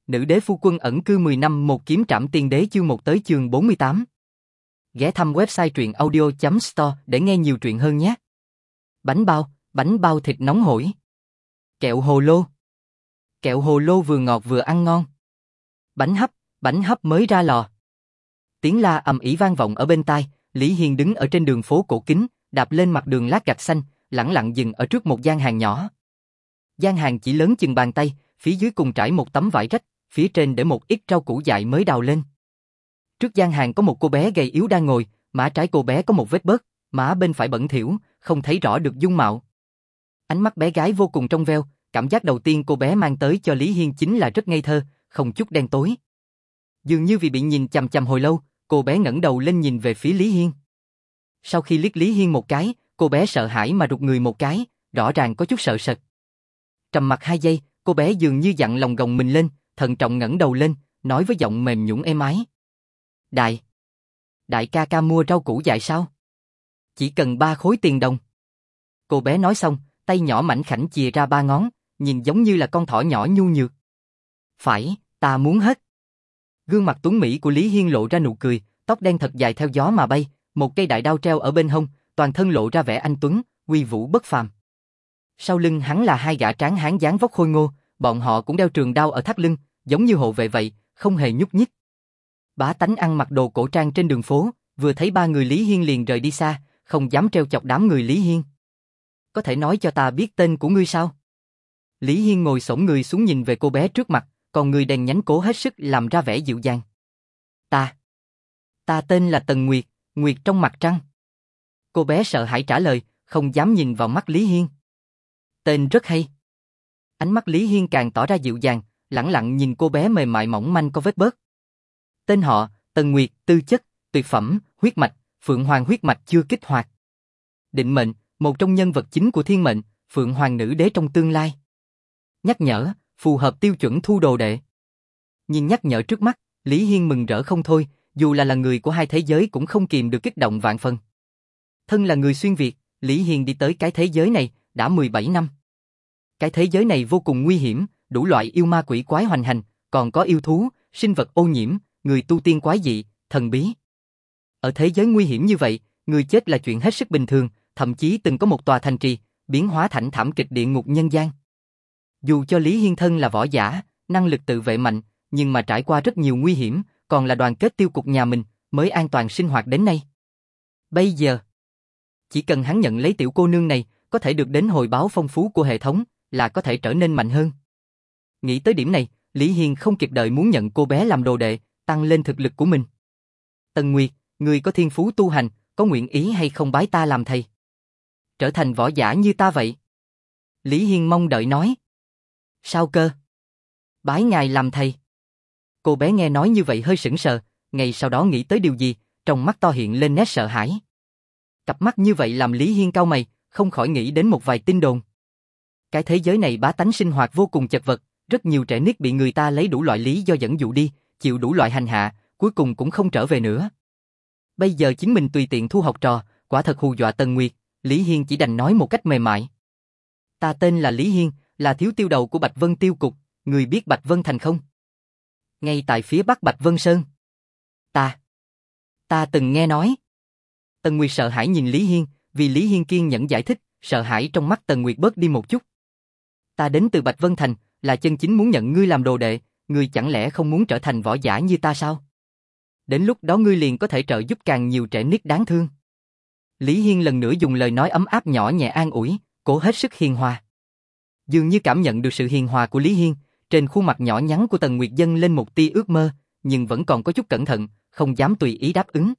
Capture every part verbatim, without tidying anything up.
Nữ đế phu quân ẩn cư mười năm một kiếm trảm tiên đế chương một tới chương bốn mươi tám. Ghé thăm website truyện audio chấm store để nghe nhiều truyện hơn nhé. Bánh bao, bánh bao thịt nóng hổi. Kẹo hồ lô. Kẹo hồ lô vừa ngọt vừa ăn ngon. Bánh hấp, bánh hấp mới ra lò. Tiếng la ầm ĩ vang vọng ở bên tai. Lý Hiên đứng ở trên đường phố cổ kính, đạp lên mặt đường lát gạch xanh, lẳng lặng dừng ở trước một gian hàng nhỏ. Gian hàng chỉ lớn chừng bàn tay, phía dưới cùng trải một tấm vải rách, phía trên để một ít rau củ dại mới đào lên. Trước gian hàng có một cô bé gầy yếu đang ngồi, má trái cô bé có một vết bớt, má bên phải bẩn thỉu, không thấy rõ được dung mạo. Ánh mắt bé gái vô cùng trong veo, cảm giác đầu tiên cô bé mang tới cho Lý Hiên chính là rất ngây thơ, không chút đen tối. Dường như vì bị nhìn chằm chằm hồi lâu, cô bé ngẩng đầu lên nhìn về phía Lý Hiên. Sau khi liếc Lý Hiên một cái, cô bé sợ hãi mà rụt người một cái, rõ ràng có chút sợ sệt. Trầm mặc hai giây, cô bé dường như dặn lòng gồng mình lên, thận trọng ngẩng đầu lên, nói với giọng mềm nhũn êm ái. Đại, đại ca ca mua rau củ dại sao? Chỉ cần ba khối tiền đồng. Cô bé nói xong, tay nhỏ mảnh khảnh chìa ra ba ngón, nhìn giống như là con thỏ nhỏ nhu nhược. Phải, ta muốn hết. Gương mặt tuấn mỹ của Lý Hiên lộ ra nụ cười, tóc đen thật dài theo gió mà bay, một cây đại đao treo ở bên hông, toàn thân lộ ra vẻ anh tuấn, uy vũ bất phàm. Sau lưng hắn là hai gã tráng hán dáng vóc khôi ngô, bọn họ cũng đeo trường đao ở thắt lưng, giống như hộ vệ vậy, không hề nhúc nhích. Bá tánh ăn mặc đồ cổ trang trên đường phố, vừa thấy ba người Lý Hiên liền rời đi xa, không dám trêu chọc đám người Lý Hiên. Có thể nói cho ta biết tên của ngươi sao? Lý Hiên ngồi xổm người xuống nhìn về cô bé trước mặt, còn người đèn nhánh cố hết sức làm ra vẻ dịu dàng. Ta, ta tên là Tần Nguyệt, Nguyệt trong mặt trăng. Cô bé sợ hãi trả lời, không dám nhìn vào mắt Lý Hiên. Tên rất hay. Ánh mắt Lý Hiên càng tỏ ra dịu dàng, lẳng lặng nhìn cô bé mềm mại mỏng manh có vết bớt. Tên họ, Tần Nguyệt, tư chất, tuyệt phẩm, huyết mạch, Phượng Hoàng huyết mạch chưa kích hoạt. Định mệnh, một trong nhân vật chính của thiên mệnh, Phượng Hoàng nữ đế trong tương lai. Nhắc nhở, phù hợp tiêu chuẩn thu đồ đệ. Nhìn nhắc nhở trước mắt, Lý Hiên mừng rỡ không thôi, dù là là người của hai thế giới cũng không kìm được kích động vạn phần. Thân là người xuyên Việt, Lý Hiên đi tới cái thế giới này đã mười bảy năm. Cái thế giới này vô cùng nguy hiểm, đủ loại yêu ma quỷ quái hoành hành, còn có yêu thú, sinh vật ô nhiễm, người tu tiên quái dị, thần bí. Ở thế giới nguy hiểm như vậy, người chết là chuyện hết sức bình thường, thậm chí từng có một tòa thành trì biến hóa thành thảm kịch địa ngục nhân gian. Dù cho Lý Hiên thân là võ giả, năng lực tự vệ mạnh, nhưng mà trải qua rất nhiều nguy hiểm, còn là đoàn kết tiêu cục nhà mình mới an toàn sinh hoạt đến nay. Bây giờ, chỉ cần hắn nhận lấy tiểu cô nương này, có thể được đến hồi báo phong phú của hệ thống, là có thể trở nên mạnh hơn. Nghĩ tới điểm này, Lý Hiên không kịp đợi muốn nhận cô bé làm đồ đệ, tăng lên thực lực của mình. Tần Nguyệt, người có thiên phú tu hành, có nguyện ý hay không bái ta làm thầy? Trở thành võ giả như ta vậy? Lý Hiên mong đợi nói. Sao cơ? Bái ngài làm thầy. Cô bé nghe nói như vậy hơi sững sờ, ngay sau đó nghĩ tới điều gì, trong mắt to hiện lên nét sợ hãi. Cặp mắt như vậy làm Lý Hiên cau mày, không khỏi nghĩ đến một vài tin đồn. Cái thế giới này bá tánh sinh hoạt vô cùng chật vật, rất nhiều trẻ nít bị người ta lấy đủ loại lý do dẫn dụ đi, chịu đủ loại hành hạ, cuối cùng cũng không trở về nữa. Bây giờ chính mình tùy tiện thu học trò, quả thật hù dọa Tần Nguyệt, Lý Hiên chỉ đành nói một cách mềm mại. Ta tên là Lý Hiên, là thiếu tiêu đầu của Bạch Vân Tiêu Cục, người biết Bạch Vân Thành không? Ngay tại phía bắc Bạch Vân Sơn. Ta, ta từng nghe nói. Tần Nguyệt sợ hãi nhìn Lý Hiên, vì Lý Hiên kiên nhẫn giải thích, sợ hãi trong mắt Tần Nguyệt bớt đi một chút. Ta đến từ Bạch Vân Thành, là chân chính muốn nhận ngươi làm đồ đệ, ngươi chẳng lẽ không muốn trở thành võ giả như ta sao? Đến lúc đó ngươi liền có thể trợ giúp càng nhiều trẻ nít đáng thương. Lý Hiên lần nữa dùng lời nói ấm áp nhỏ nhẹ an ủi, cố hết sức hiền hòa. Dường như cảm nhận được sự hiền hòa của Lý Hiên, trên khuôn mặt nhỏ nhắn của Tần Nguyệt dâng lên một tia ước mơ, nhưng vẫn còn có chút cẩn thận, không dám tùy ý đáp ứng.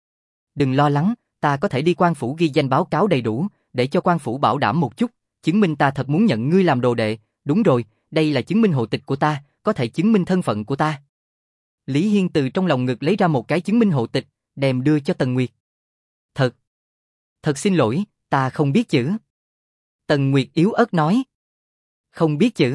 Đừng lo lắng, ta có thể đi quan phủ ghi danh báo cáo đầy đủ, để cho quan phủ bảo đảm một chút, chứng minh ta thật muốn nhận ngươi làm đồ đệ. Đúng rồi, đây là chứng minh hộ tịch của ta, có thể chứng minh thân phận của ta. Lý Hiên từ trong lòng ngực lấy ra một cái chứng minh hộ tịch, đem đưa cho Tần Nguyệt. Thật, thật xin lỗi, ta không biết chữ. Tần Nguyệt yếu ớt nói. Không biết chữ.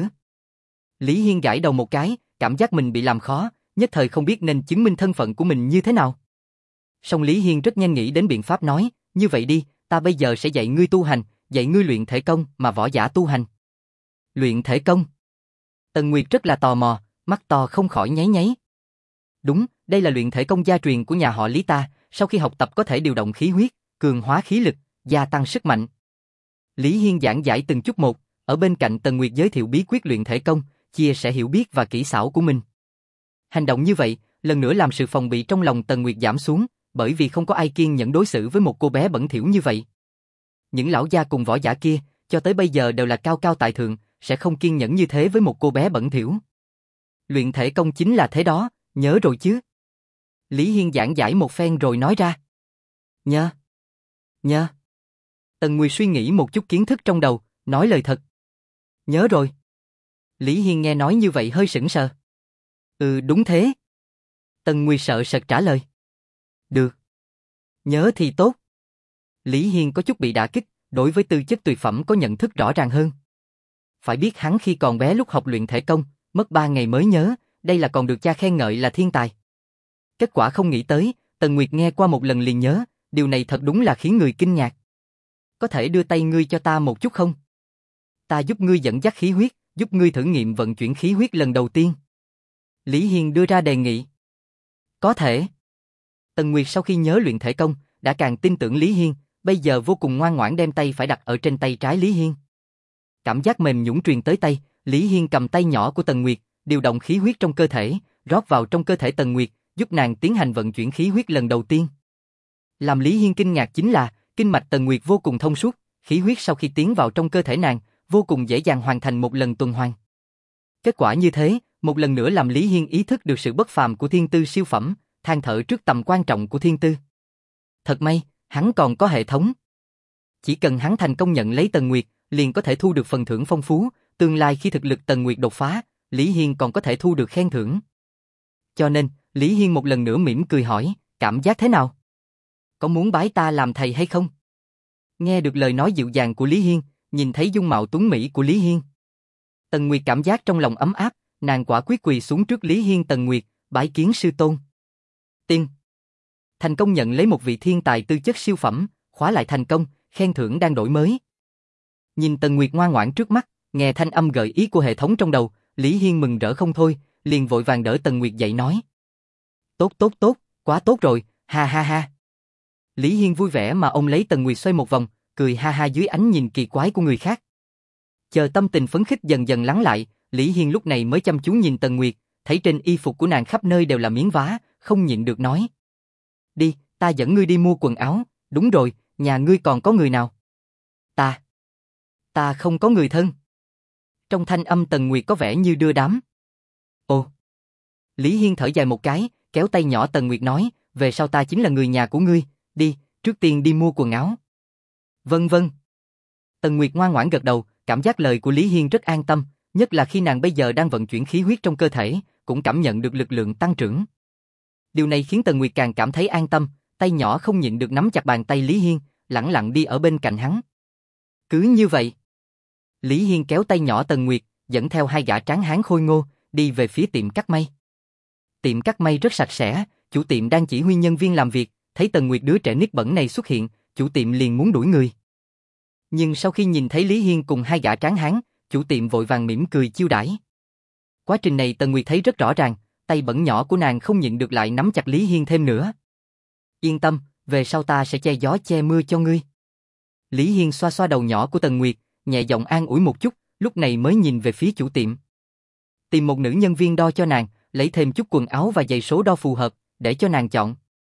Lý Hiên gãi đầu một cái, cảm giác mình bị làm khó, nhất thời không biết nên chứng minh thân phận của mình như thế nào. Song Lý Hiên rất nhanh nghĩ đến biện pháp nói, như vậy đi, ta bây giờ sẽ dạy ngươi tu hành, dạy ngươi luyện thể công mà võ giả tu hành. Luyện thể công? Tần Nguyệt rất là tò mò, mắt to không khỏi nháy nháy. Đúng, đây là luyện thể công gia truyền của nhà họ Lý ta, sau khi học tập có thể điều động khí huyết, cường hóa khí lực, gia tăng sức mạnh. Lý Hiên giảng giải từng chút một, ở bên cạnh Tần Nguyệt giới thiệu bí quyết luyện thể công, chia sẻ hiểu biết và kỹ xảo của mình. Hành động như vậy, lần nữa làm sự phòng bị trong lòng Tần Nguyệt giảm xuống, bởi vì không có ai kiên nhẫn đối xử với một cô bé bẩn thỉu như vậy. Những lão gia cùng võ giả kia, cho tới bây giờ đều là cao cao tại thượng, sẽ không kiên nhẫn như thế với một cô bé bẩn thỉu. Luyện thể công chính là thế đó, nhớ rồi chứ? Lý Hiên giảng giải một phen rồi nói ra. Nhớ. Nhớ. Tần Nguyệt suy nghĩ một chút kiến thức trong đầu, nói lời thật. Nhớ rồi. Lý Hiên nghe nói như vậy hơi sững sờ. Ừ đúng thế. Tần Nguyệt sợ sệt trả lời. Được. Nhớ thì tốt. Lý Hiên có chút bị đả kích, đối với tư chất tuyệt phẩm có nhận thức rõ ràng hơn. Phải biết hắn khi còn bé lúc học luyện thể công, mất ba ngày mới nhớ, đây là còn được cha khen ngợi là thiên tài. Kết quả không nghĩ tới, Tần Nguyệt nghe qua một lần liền nhớ, điều này thật đúng là khiến người kinh ngạc. Có thể đưa tay ngươi cho ta một chút không? Ta giúp ngươi dẫn dắt khí huyết, giúp ngươi thử nghiệm vận chuyển khí huyết lần đầu tiên. Lý Hiên đưa ra đề nghị. Có thể. Tần Nguyệt sau khi nhớ luyện thể công, đã càng tin tưởng Lý Hiên, bây giờ vô cùng ngoan ngoãn đem tay phải đặt ở trên tay trái Lý Hiên. Cảm giác mềm nhũn truyền tới tay, Lý Hiên cầm tay nhỏ của Tần Nguyệt, điều động khí huyết trong cơ thể, rót vào trong cơ thể Tần Nguyệt, giúp nàng tiến hành vận chuyển khí huyết lần đầu tiên. Làm Lý Hiên kinh ngạc chính là, kinh mạch Tần Nguyệt vô cùng thông suốt, khí huyết sau khi tiến vào trong cơ thể nàng, vô cùng dễ dàng hoàn thành một lần tuần hoàn. Kết quả như thế, một lần nữa làm Lý Hiên ý thức được sự bất phàm của thiên tư siêu phẩm, than thở trước tầm quan trọng của thiên tư. Thật may, hắn còn có hệ thống. Chỉ cần hắn thành công nhận lấy Tần Nguyệt, liền có thể thu được phần thưởng phong phú, tương lai khi thực lực Tần Nguyệt đột phá, Lý Hiên còn có thể thu được khen thưởng. Cho nên, Lý Hiên một lần nữa mỉm cười hỏi, cảm giác thế nào? Có muốn bái ta làm thầy hay không? Nghe được lời nói dịu dàng của Lý Hiên, nhìn thấy dung mạo tuấn mỹ của Lý Hiên, Tần Nguyệt cảm giác trong lòng ấm áp, nàng quả quyết quỳ xuống trước Lý Hiên. Tần Nguyệt, bái kiến sư tôn. Tiên. Thành công nhận lấy một vị thiên tài tư chất siêu phẩm, khóa lại thành công, khen thưởng đang đổi mới. Nhìn Tần Nguyệt ngoan ngoãn trước mắt, nghe thanh âm gợi ý của hệ thống trong đầu, Lý Hiên mừng rỡ không thôi, liền vội vàng đỡ Tần Nguyệt dậy nói. Tốt tốt tốt, quá tốt rồi, ha ha ha. Lý Hiên vui vẻ mà ôm lấy Tần Nguyệt xoay một vòng, cười ha ha dưới ánh nhìn kỳ quái của người khác. Chờ tâm tình phấn khích dần dần lắng lại, Lý Hiên lúc này mới chăm chú nhìn Tần Nguyệt, thấy trên y phục của nàng khắp nơi đều là miếng vá, không nhịn được nói. Đi, ta dẫn ngươi đi mua quần áo, đúng rồi, nhà ngươi còn có người nào? Ta. Ta không có người thân. Trong thanh âm Tần Nguyệt có vẻ như đưa đám. Ồ. Lý Hiên thở dài một cái, kéo tay nhỏ Tần Nguyệt nói, về sau ta chính là người nhà của ngươi, đi, trước tiên đi mua quần áo. Vâng vâng. Tần Nguyệt ngoan ngoãn gật đầu, cảm giác lời của Lý Hiên rất an tâm, nhất là khi nàng bây giờ đang vận chuyển khí huyết trong cơ thể, cũng cảm nhận được lực lượng tăng trưởng. Điều này khiến Tần Nguyệt càng cảm thấy an tâm, tay nhỏ không nhịn được nắm chặt bàn tay Lý Hiên, lẳng lặng đi ở bên cạnh hắn. Cứ như vậy, Lý Hiên kéo tay nhỏ Tần Nguyệt, dẫn theo hai gã tráng hán khôi ngô, đi về phía tiệm cắt may. Tiệm cắt may rất sạch sẽ, chủ tiệm đang chỉ huy nhân viên làm việc, thấy Tần Nguyệt đứa trẻ nít bẩn này xuất hiện, chủ tiệm liền muốn đuổi người. Nhưng sau khi nhìn thấy Lý Hiên cùng hai gã tráng hán, chủ tiệm vội vàng mỉm cười chiêu đãi. Quá trình này Tần Nguyệt thấy rất rõ ràng, tay bẩn nhỏ của nàng không nhịn được lại nắm chặt Lý Hiên thêm nữa. Yên tâm, về sau ta sẽ che gió che mưa cho ngươi. Lý Hiên xoa xoa đầu nhỏ của Tần Nguyệt, nhẹ giọng an ủi một chút, lúc này mới nhìn về phía chủ tiệm. Tìm một nữ nhân viên đo cho nàng, lấy thêm chút quần áo và giày số đo phù hợp, để cho nàng chọn.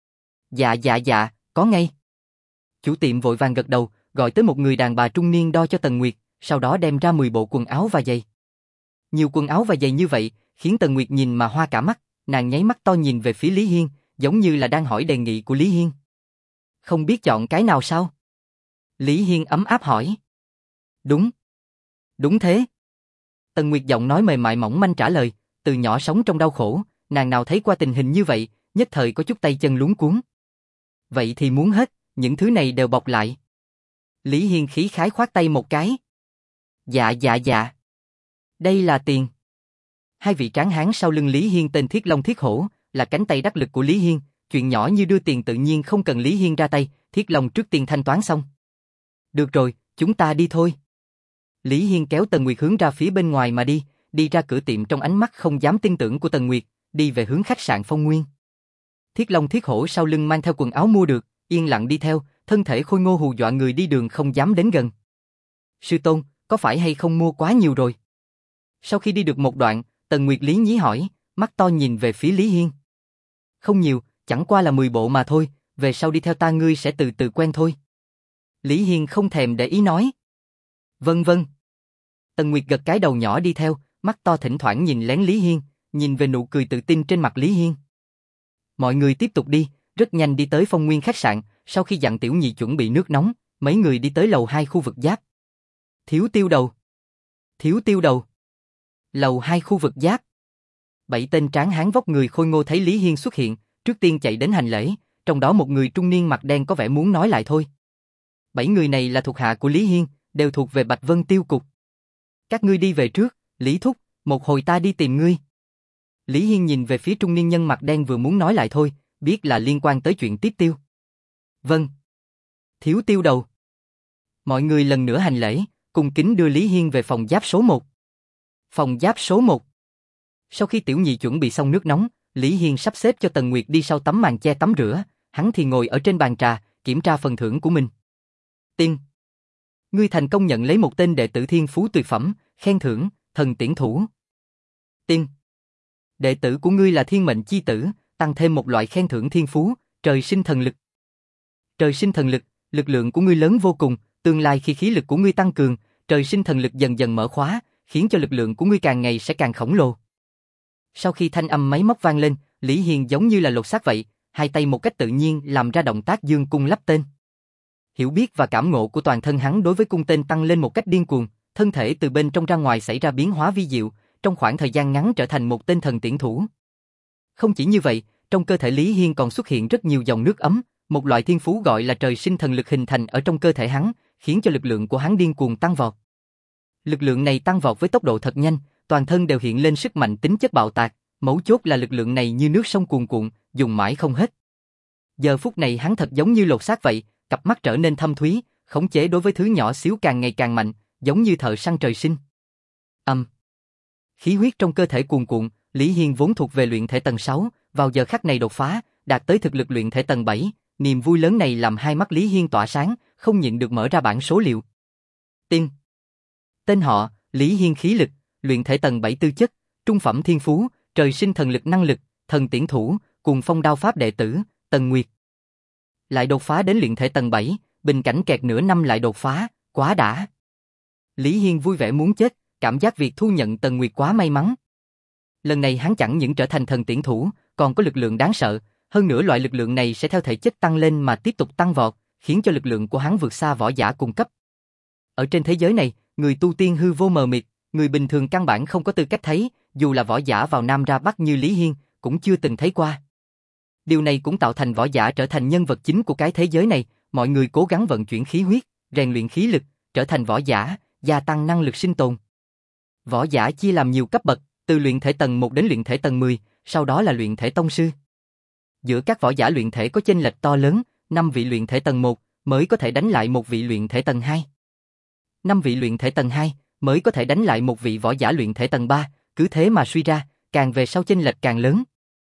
Dạ dạ dạ, có ngay. Chủ tiệm vội vàng gật đầu, gọi tới một người đàn bà trung niên đo cho Tần Nguyệt, sau đó đem ra mười bộ quần áo và giày. Nhiều quần áo và giày như vậy, khiến Tần Nguyệt nhìn mà hoa cả mắt, nàng nháy mắt to nhìn về phía Lý Hiên, giống như là đang hỏi đề nghị của Lý Hiên. Không biết chọn cái nào sao? Lý Hiên ấm áp hỏi. Đúng. Đúng thế. Tần Nguyệt giọng nói mềm mại mỏng manh trả lời, từ nhỏ sống trong đau khổ, nàng nào thấy qua tình hình như vậy, nhất thời có chút tay chân luống cuống. Vậy thì muốn hết, những thứ này đều bọc lại. Lý Hiên khí khái khoát tay một cái. Dạ dạ dạ. Đây là tiền. Hai vị tráng hán sau lưng Lý Hiên tên Thiết Long Thiết Hổ, là cánh tay đắc lực của Lý Hiên, chuyện nhỏ như đưa tiền tự nhiên không cần Lý Hiên ra tay, Thiết Long trước tiên thanh toán xong. Được rồi, chúng ta đi thôi. Lý Hiên kéo Tần Nguyệt hướng ra phía bên ngoài mà đi, đi ra cửa tiệm trong ánh mắt không dám tin tưởng của Tần Nguyệt, đi về hướng khách sạn Phong Nguyên. Thiết Long Thiết Hổ sau lưng mang theo quần áo mua được, yên lặng đi theo, thân thể khôi ngô hù dọa người đi đường không dám đến gần. Sư tôn, có phải hay không mua quá nhiều rồi? Sau khi đi được một đoạn, Tần Nguyệt lý nhí hỏi, mắt to nhìn về phía Lý Hiên. Không nhiều, chẳng qua là mười bộ mà thôi, về sau đi theo ta ngươi sẽ từ từ quen thôi. Lý Hiên không thèm để ý nói. Vâng vâng. Tần Nguyệt gật cái đầu nhỏ đi theo, mắt to thỉnh thoảng nhìn lén Lý Hiên, nhìn về nụ cười tự tin trên mặt Lý Hiên. Mọi người tiếp tục đi, rất nhanh đi tới Phong Nguyên khách sạn, sau khi dặn Tiểu Nhị chuẩn bị nước nóng, mấy người đi tới lầu hai khu vực giáp. Thiếu tiêu đầu. Thiếu tiêu đầu. Lầu hai khu vực giáp. Bảy tên tráng hán vóc người khôi ngô thấy Lý Hiên xuất hiện, trước tiên chạy đến hành lễ, trong đó một người trung niên mặt đen có vẻ muốn nói lại thôi. Bảy người này là thuộc hạ của Lý Hiên, đều thuộc về Bạch Vân Tiêu Cục. Các ngươi đi về trước, Lý Thúc, một hồi ta đi tìm ngươi. Lý Hiên nhìn về phía trung niên nhân mặt đen vừa muốn nói lại thôi, biết là liên quan tới chuyện tiếp tiêu. Vâng. Thiếu tiêu đầu. Mọi người lần nữa hành lễ, cùng kính đưa Lý Hiên về phòng giáp số một. Phòng giáp số một. Sau khi Tiểu Nhị chuẩn bị xong nước nóng, Lý Hiên sắp xếp cho Tần Nguyệt đi sau tấm màn che tắm rửa, hắn thì ngồi ở trên bàn trà, kiểm tra phần thưởng của mình. Tiên. Ngươi thành công nhận lấy một tên đệ tử thiên phú tuyệt phẩm, khen thưởng, thần tiễn thủ. Tiên. Đệ tử của ngươi là thiên mệnh chi tử, tăng thêm một loại khen thưởng thiên phú, trời sinh thần lực. Trời sinh thần lực, lực lượng của ngươi lớn vô cùng, tương lai khi khí lực của ngươi tăng cường, trời sinh thần lực dần dần mở khóa, khiến cho lực lượng của ngươi càng ngày sẽ càng khổng lồ. Sau khi thanh âm máy móc vang lên, Lý Hiên giống như là lột xác vậy, hai tay một cách tự nhiên làm ra động tác dương cung lắp tên. Hiểu biết và cảm ngộ của toàn thân hắn đối với cung tên tăng lên một cách điên cuồng, thân thể từ bên trong ra ngoài xảy ra biến hóa vi diệu, trong khoảng thời gian ngắn trở thành một tên thần tiễn thủ. Không chỉ như vậy, trong cơ thể Lý Hiên còn xuất hiện rất nhiều dòng nước ấm, một loại thiên phú gọi là trời sinh thần lực hình thành ở trong cơ thể hắn, khiến cho lực lượng của hắn điên cuồng tăng vọt. Lực lượng này tăng vọt với tốc độ thật nhanh, toàn thân đều hiện lên sức mạnh tính chất bạo tạc, mấu chốt là lực lượng này như nước sông cuồn cuộn, dùng mãi không hết. Giờ phút này hắn thật giống như lột xác vậy, cặp mắt trở nên thâm thúy, khống chế đối với thứ nhỏ xíu càng ngày càng mạnh, giống như thợ săn trời sinh. Âm. Um. Khí huyết trong cơ thể cuồn cuộn, Lý Hiên vốn thuộc về luyện thể tầng sáu, vào giờ khắc này đột phá, đạt tới thực lực luyện thể tầng bảy, niềm vui lớn này làm hai mắt Lý Hiên tỏa sáng, không nhịn được mở ra bảng số liệu. Tiên. Tên họ, Lý Hiên khí lực, luyện thể tầng bảy tư chất, trung phẩm thiên phú, trời sinh thần lực năng lực, thần tiễn thủ, cùng phong đao pháp đệ tử, Tần Nguyệt. Lại đột phá đến luyện thể tầng bảy, bình cảnh kẹt nửa năm lại đột phá, quá đã. Lý Hiên vui vẻ muốn chết, cảm giác việc thu nhận Tần Nguyệt quá may mắn. Lần này hắn chẳng những trở thành thần tiễn thủ, còn có lực lượng đáng sợ, hơn nữa loại lực lượng này sẽ theo thể chất tăng lên mà tiếp tục tăng vọt, khiến cho lực lượng của hắn vượt xa võ giả cùng cấp. Ở trên thế giới này, người tu tiên hư vô mờ mịt, người bình thường căn bản không có tư cách thấy, dù là võ giả vào Nam ra Bắc như Lý Hiên, cũng chưa từng thấy qua. Điều này cũng tạo thành võ giả trở thành nhân vật chính của cái thế giới này, mọi người cố gắng vận chuyển khí huyết, rèn luyện khí lực, trở thành võ giả, gia tăng năng lực sinh tồn. Võ giả chia làm nhiều cấp bậc, từ luyện thể tầng một đến luyện thể tầng mười, sau đó là luyện thể tông sư. Giữa các võ giả luyện thể có chênh lệch to lớn, năm vị luyện thể tầng một mới có thể đánh lại một vị luyện thể tầng hai. năm vị luyện thể tầng hai mới có thể đánh lại một vị võ giả luyện thể tầng ba, cứ thế mà suy ra, càng về sau chênh lệch càng lớn.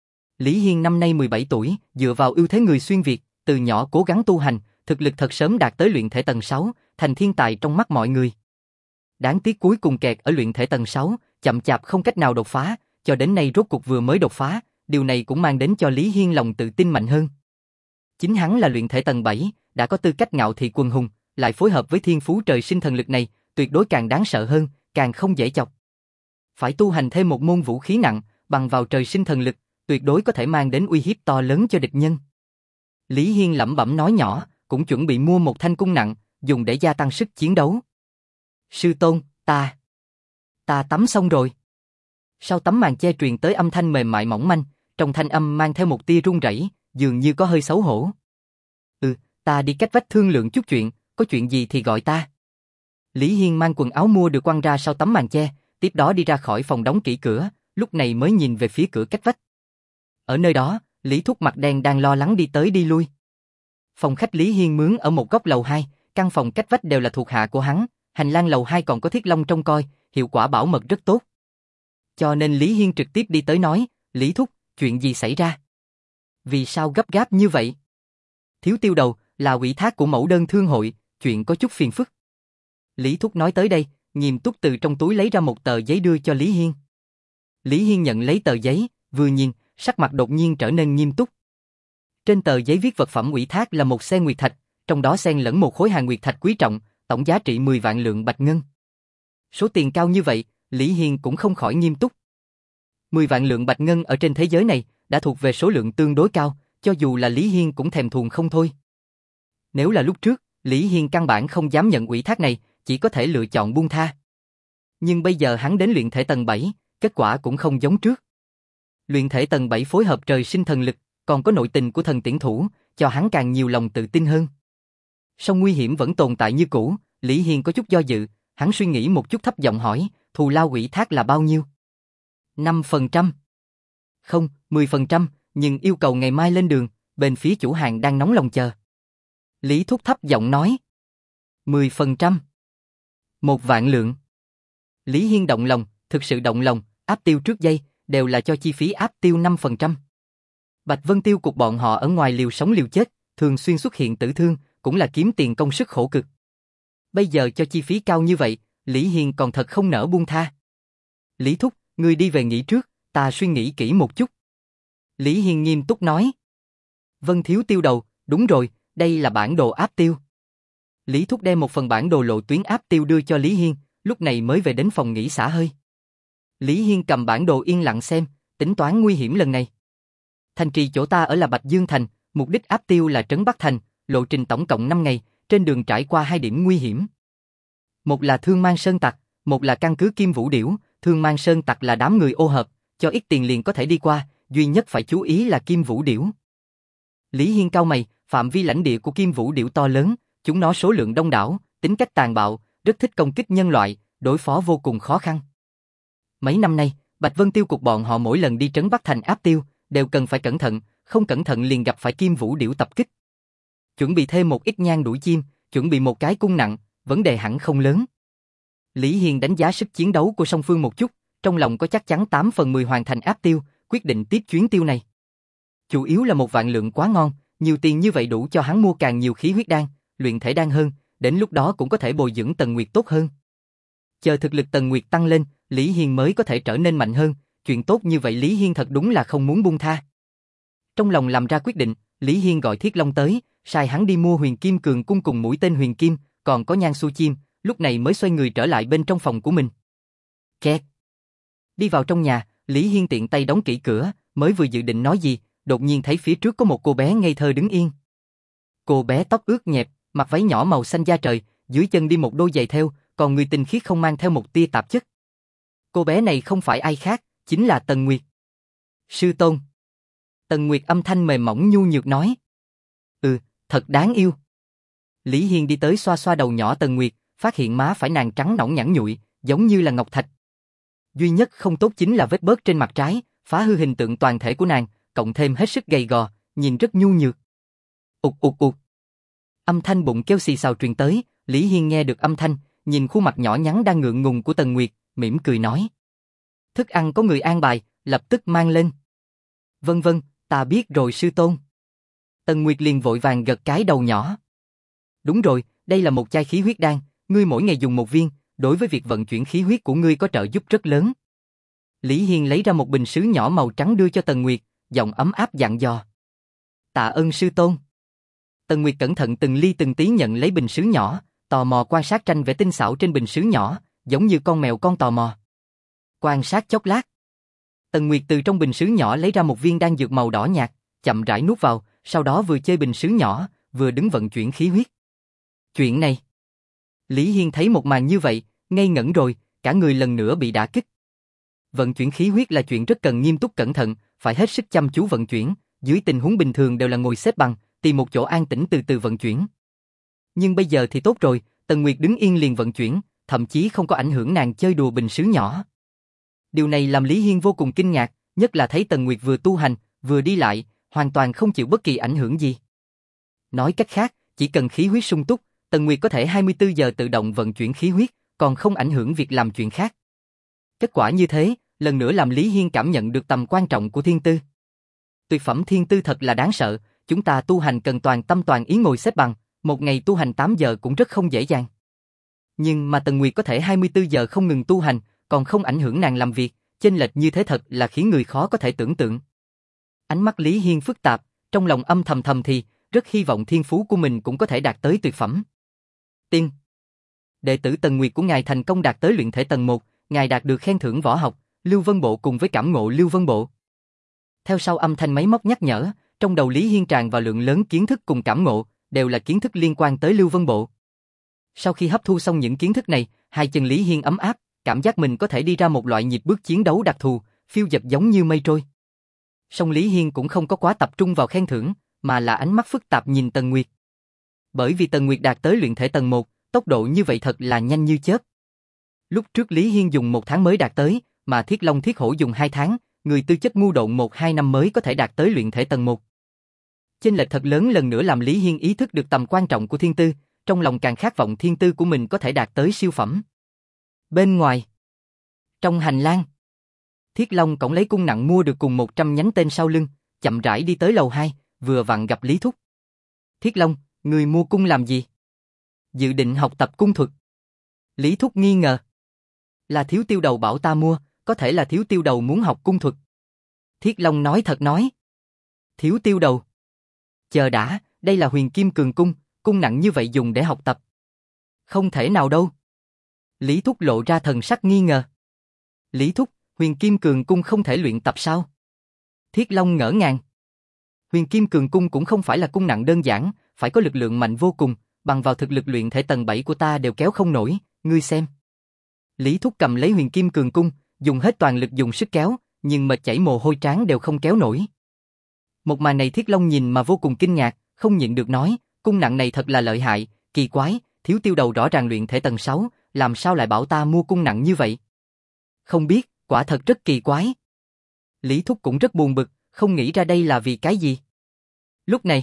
Lý Hiên năm nay mười bảy tuổi, dựa vào ưu thế người xuyên Việt, từ nhỏ cố gắng tu hành, thực lực thật sớm đạt tới luyện thể tầng sáu, thành thiên tài trong mắt mọi người. Đáng tiếc cuối cùng kẹt ở luyện thể tầng sáu, chậm chạp không cách nào đột phá, cho đến nay rốt cuộc vừa mới đột phá, điều này cũng mang đến cho Lý Hiên lòng tự tin mạnh hơn. Chính hắn là luyện thể tầng bảy, đã có tư cách ngạo thị quần hùng, lại phối hợp với thiên phú trời sinh thần lực này, tuyệt đối càng đáng sợ hơn, càng không dễ chọc. Phải tu hành thêm một môn vũ khí nặng, bằng vào trời sinh thần lực, tuyệt đối có thể mang đến uy hiếp to lớn cho địch nhân. Lý Hiên lẩm bẩm nói nhỏ, cũng chuẩn bị mua một thanh cung nặng, dùng để gia tăng sức chiến đấu. Sư tôn, ta... ta tắm xong rồi. Sau tấm màn che truyền tới âm thanh mềm mại mỏng manh, trong thanh âm mang theo một tia run rẩy, dường như có hơi xấu hổ. Ừ, ta đi cách vách thương lượng chút chuyện, có chuyện gì thì gọi ta. Lý Hiên mang quần áo mua được quăng ra sau tấm màn che, tiếp đó đi ra khỏi phòng đóng kỹ cửa, lúc này mới nhìn về phía cửa cách vách. Ở nơi đó, Lý Thúc mặt đen đang lo lắng đi tới đi lui. Phòng khách Lý Hiên mướn ở một góc lầu hai, căn phòng cách vách đều là thuộc hạ của hắn, hành lang lầu hai còn có Thiết Long trông coi, hiệu quả bảo mật rất tốt. Cho nên Lý Hiên trực tiếp đi tới nói, Lý Thúc, chuyện gì xảy ra? Vì sao gấp gáp như vậy? Thiếu Tiêu Đầu, là ủy thác của mẫu đơn thương hội, chuyện có chút phiền phức. Lý Thúc nói tới đây, nghiêm túc từ trong túi lấy ra một tờ giấy đưa cho Lý Hiên. Lý Hiên nhận lấy tờ giấy, vừa nhìn, sắc mặt đột nhiên trở nên nghiêm túc. Trên tờ giấy viết vật phẩm ủy thác là một xe nguyệt thạch, trong đó xen lẫn một khối hàng nguyệt thạch quý trọng, tổng giá trị mười vạn lượng bạch ngân. Số tiền cao như vậy, Lý Hiên cũng không khỏi nghiêm túc. mười vạn lượng bạch ngân ở trên thế giới này đã thuộc về số lượng tương đối cao, cho dù là Lý Hiên cũng thèm thuồng không thôi. Nếu là lúc trước, Lý Hiên căn bản không dám nhận ủy thác này, chỉ có thể lựa chọn buông tha. Nhưng bây giờ hắn đến luyện thể tầng bảy, kết quả cũng không giống trước. Luyện thể tầng bảy phối hợp trời sinh thần lực, còn có nội tình của thần tiễn thủ, cho hắn càng nhiều lòng tự tin hơn. Song nguy hiểm vẫn tồn tại như cũ, Lý Hiên có chút do dự, hắn suy nghĩ một chút thấp giọng hỏi, thù lao ủy thác là bao nhiêu? năm phần trăm. Không, mười phần trăm, nhưng yêu cầu ngày mai lên đường, bên phía chủ hàng đang nóng lòng chờ. Lý Thúc thấp giọng nói. mười phần trăm. Một vạn lượng. Lý Hiên động lòng, thực sự động lòng, áp tiêu trước giây, đều là cho chi phí áp tiêu năm phần trăm. Bạch Vân Tiêu cục bọn họ ở ngoài liều sống liều chết, thường xuyên xuất hiện tử thương, cũng là kiếm tiền công sức khổ cực. Bây giờ cho chi phí cao như vậy, Lý Hiên còn thật không nỡ buông tha. Lý Thúc, ngươi đi về nghỉ trước, ta suy nghĩ kỹ một chút. Lý Hiên nghiêm túc nói. Vân Thiếu Tiêu Đầu, đúng rồi, đây là bản đồ áp tiêu. Lý Thúc đem một phần bản đồ lộ tuyến áp tiêu đưa cho Lý Hiên, lúc này mới về đến phòng nghỉ xả hơi. Lý Hiên cầm bản đồ yên lặng xem, tính toán nguy hiểm lần này. Thành trì chỗ ta ở là Bạch Dương Thành, mục đích áp tiêu là Trấn Bắc Thành, lộ trình tổng cộng năm ngày, trên đường trải qua hai điểm nguy hiểm. Một là Thương Mang Sơn Tặc, một là căn cứ Kim Vũ Điểu. Thương Mang Sơn Tặc là đám người ô hợp, cho ít tiền liền có thể đi qua, duy nhất phải chú ý là Kim Vũ Điểu. Lý Hiên cau mày, phạm vi lãnh địa của Kim Vũ Điểu to lớn, chúng nó số lượng đông đảo, tính cách tàn bạo, rất thích công kích nhân loại, đối phó vô cùng khó khăn. Mấy năm nay, Bạch Vân Tiêu cục bọn họ mỗi lần đi Trấn Bắc Thành áp tiêu, đều cần phải cẩn thận, không cẩn thận liền gặp phải Kim Vũ Điểu tập kích. Chuẩn bị thêm một ít nhang đuổi chim, chuẩn bị một cái cung nặng, vấn đề hẳn không lớn. Lý Hiên đánh giá sức chiến đấu của song phương một chút, trong lòng có chắc chắn tám phần mười hoàn thành áp tiêu, quyết định tiếp chuyến tiêu này. Chủ yếu là một vạn lượng quá ngon, nhiều tiền như vậy đủ cho hắn mua càng nhiều khí huyết đan, luyện thể đan hơn, đến lúc đó cũng có thể bồi dưỡng Tần Nguyệt tốt hơn. Chờ thực lực Tần Nguyệt tăng lên, Lý Hiên mới có thể trở nên mạnh hơn, chuyện tốt như vậy Lý Hiên thật đúng là không muốn buông tha. Trong lòng làm ra quyết định, Lý Hiên gọi Thiết Long tới, sai hắn đi mua Huyền Kim Cường cung cùng mũi tên huyền kim, còn có nhang su chim, lúc này mới xoay người trở lại bên trong phòng của mình. Kẹt. Đi vào trong nhà, Lý Hiên tiện tay đóng kỹ cửa, mới vừa dự định nói gì, đột nhiên thấy phía trước có một cô bé ngây thơ đứng yên. Cô bé tóc ướt nhẹp, mặc váy nhỏ màu xanh da trời, dưới chân đi một đôi giày theo, còn người tinh khiết không mang theo một tia tạp chất. Cô bé này không phải ai khác, chính là Tần Nguyệt. Sư tôn. Tần Nguyệt âm thanh mềm mỏng nhu nhược nói. Ừ, thật đáng yêu. Lý Hiên đi tới xoa xoa đầu nhỏ Tần Nguyệt, phát hiện má phải nàng trắng nõn nhẵn nhụi, giống như là ngọc thạch. Duy nhất không tốt chính là vết bớt trên mặt trái, phá hư hình tượng toàn thể của nàng, cộng thêm hết sức gầy gò, nhìn rất nhu nhược. Ụt ụt ụt. Âm thanh bụng kêu xì xào truyền tới, Lý Hiên nghe được âm thanh, nhìn khuôn mặt nhỏ nhắn đang ngượng ngùng của Tần Nguyệt, mỉm cười nói. Thức ăn có người an bài, lập tức mang lên. Vân vân, ta biết rồi sư tôn. Tần Nguyệt liền vội vàng gật cái đầu nhỏ. Đúng rồi, đây là một chai khí huyết đan, ngươi mỗi ngày dùng một viên, đối với việc vận chuyển khí huyết của ngươi có trợ giúp rất lớn. Lý Hiên lấy ra một bình sứ nhỏ màu trắng đưa cho Tần Nguyệt, giọng ấm áp dặn dò. Tạ ơn sư tôn. Tần Nguyệt cẩn thận từng ly từng tí nhận lấy bình sứ nhỏ, tò mò quan sát tranh vẽ tinh xảo trên bình sứ nhỏ, giống như con mèo con tò mò. Quan sát chốc lát, Tần Nguyệt từ trong bình sứ nhỏ lấy ra một viên đan dược màu đỏ nhạt, chậm rãi nuốt vào, sau đó vừa chơi bình sứ nhỏ, vừa đứng vận chuyển khí huyết. Chuyện này, Lý Hiên thấy một màn như vậy, ngây ngẩn rồi, cả người lần nữa bị đả kích. Vận chuyển khí huyết là chuyện rất cần nghiêm túc cẩn thận, phải hết sức chăm chú vận chuyển, dưới tình huống bình thường đều là ngồi xếp bằng, tìm một chỗ an tĩnh từ từ vận chuyển. Nhưng bây giờ thì tốt rồi, Tần Nguyệt đứng yên liền vận chuyển, thậm chí không có ảnh hưởng nàng chơi đùa bình sứ nhỏ. Điều này làm Lý Hiên vô cùng kinh ngạc, nhất là thấy Tần Nguyệt vừa tu hành, vừa đi lại, hoàn toàn không chịu bất kỳ ảnh hưởng gì. Nói cách khác, chỉ cần khí huyết sung túc, Tần Nguyệt có thể hai mươi tư giờ tự động vận chuyển khí huyết, còn không ảnh hưởng việc làm chuyện khác. Kết quả như thế, lần nữa làm Lý Hiên cảm nhận được tầm quan trọng của thiên tư. Tuyệt phẩm thiên tư thật là đáng sợ, chúng ta tu hành cần toàn tâm toàn ý ngồi xếp bằng, một ngày tu hành tám giờ cũng rất không dễ dàng. Nhưng mà Tần Nguyệt có thể hai mươi tư giờ không ngừng tu hành, còn không ảnh hưởng nàng làm việc, chênh lệch như thế thật là khiến người khó có thể tưởng tượng. Ánh mắt Lý Hiên phức tạp, trong lòng âm thầm thầm thì, rất hy vọng thiên phú của mình cũng có thể đạt tới tuyệt phẩm. Tiên. Đệ tử Tần Nguyệt của ngài thành công đạt tới luyện thể tầng một, ngài đạt được khen thưởng võ học, Lưu Vân Bộ cùng với cảm ngộ Lưu Vân Bộ. Theo sau âm thanh máy móc nhắc nhở, trong đầu Lý Hiên tràn vào lượng lớn kiến thức cùng cảm ngộ, đều là kiến thức liên quan tới Lưu Vân Bộ. Sau khi hấp thu xong những kiến thức này, hai chân Lý Hiên ấm áp, cảm giác mình có thể đi ra một loại nhịp bước chiến đấu đặc thù, phiêu dật giống như mây trôi. Song Lý Hiên cũng không có quá tập trung vào khen thưởng, mà là ánh mắt phức tạp nhìn Tần Nguyệt. Bởi vì Tần Nguyệt đạt tới luyện thể tầng một, tốc độ như vậy thật là nhanh như chớp. Lúc trước Lý Hiên dùng một tháng mới đạt tới, mà Thiết Long Thiết Hổ dùng hai tháng, người tư chất ngu độn một hai năm mới có thể đạt tới luyện thể tầng một. Chênh lệch thật lớn lần nữa làm Lý Hiên ý thức được tầm quan trọng của thiên tư, trong lòng càng khát vọng thiên tư của mình có thể đạt tới siêu phẩm. Bên ngoài, trong hành lang, Thiết Long cõng lấy cung nặng mua được cùng một trăm nhánh tên sau lưng, chậm rãi đi tới lầu hai, vừa vặn gặp Lý Thúc. Thiết Long, người mua cung làm gì? Dự định học tập cung thuật. Lý Thúc nghi ngờ. Là Thiếu Tiêu Đầu bảo ta mua, có thể là Thiếu Tiêu Đầu muốn học cung thuật. Thiết Long nói thật nói. Thiếu Tiêu Đầu. Chờ đã, đây là Huyền Kim Cường Cung, cung nặng như vậy dùng để học tập. Không thể nào đâu. Lý Thúc lộ ra thần sắc nghi ngờ. Lý Thúc, Huyền Kim Cường Cung không thể luyện tập sao? Thiết Long ngỡ ngàng. Huyền Kim Cường Cung cũng không phải là cung nặng đơn giản, phải có lực lượng mạnh vô cùng, bằng vào thực lực luyện thể tầng bảy của ta đều kéo không nổi, ngươi xem. Lý Thúc cầm lấy Huyền Kim Cường Cung, dùng hết toàn lực dùng sức kéo, nhưng mệt chảy mồ hôi trán đều không kéo nổi. Một màn này Thiết Long nhìn mà vô cùng kinh ngạc, không nhịn được nói, cung nặng này thật là lợi hại, kỳ quái, Thiếu Tiêu Đầu rõ ràng luyện thể tầng sáu, làm sao lại bảo ta mua cung nặng như vậy? Không biết, quả thật rất kỳ quái. Lý Thúc cũng rất buồn bực, không nghĩ ra đây là vì cái gì. Lúc này,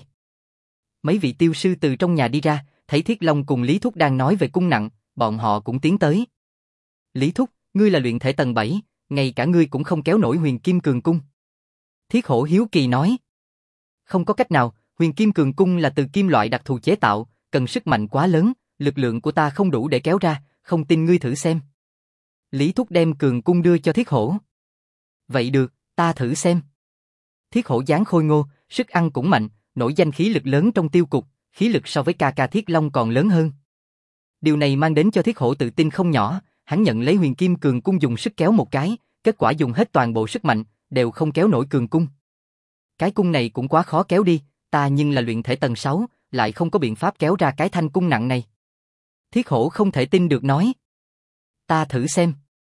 mấy vị tiêu sư từ trong nhà đi ra, thấy Thiết Long cùng Lý Thúc đang nói về cung nặng, bọn họ cũng tiến tới. Lý Thúc, ngươi là luyện thể tầng bảy, ngay cả ngươi cũng không kéo nổi Huyền Kim Cường Cung. Thiết Hổ hiếu kỳ nói. Không có cách nào, Huyền Kim Cường Cung là từ kim loại đặc thù chế tạo, cần sức mạnh quá lớn, lực lượng của ta không đủ để kéo ra, không tin ngươi thử xem. Lý Thúc đem Cường Cung đưa cho Thiết Hổ. Vậy được, ta thử xem. Thiết Hổ dáng khôi ngô, sức ăn cũng mạnh, nổi danh khí lực lớn trong tiêu cục, khí lực so với ca ca Thiết Long còn lớn hơn. Điều này mang đến cho Thiết Hổ tự tin không nhỏ, hắn nhận lấy Huyền Kim Cường Cung dùng sức kéo một cái, kết quả dùng hết toàn bộ sức mạnh, đều không kéo nổi Cường Cung. Cái cung này cũng quá khó kéo đi, ta nhưng là luyện thể tầng sáu, lại không có biện pháp kéo ra cái thanh cung nặng này. Thiết Hổ không thể tin được nói. Ta thử xem.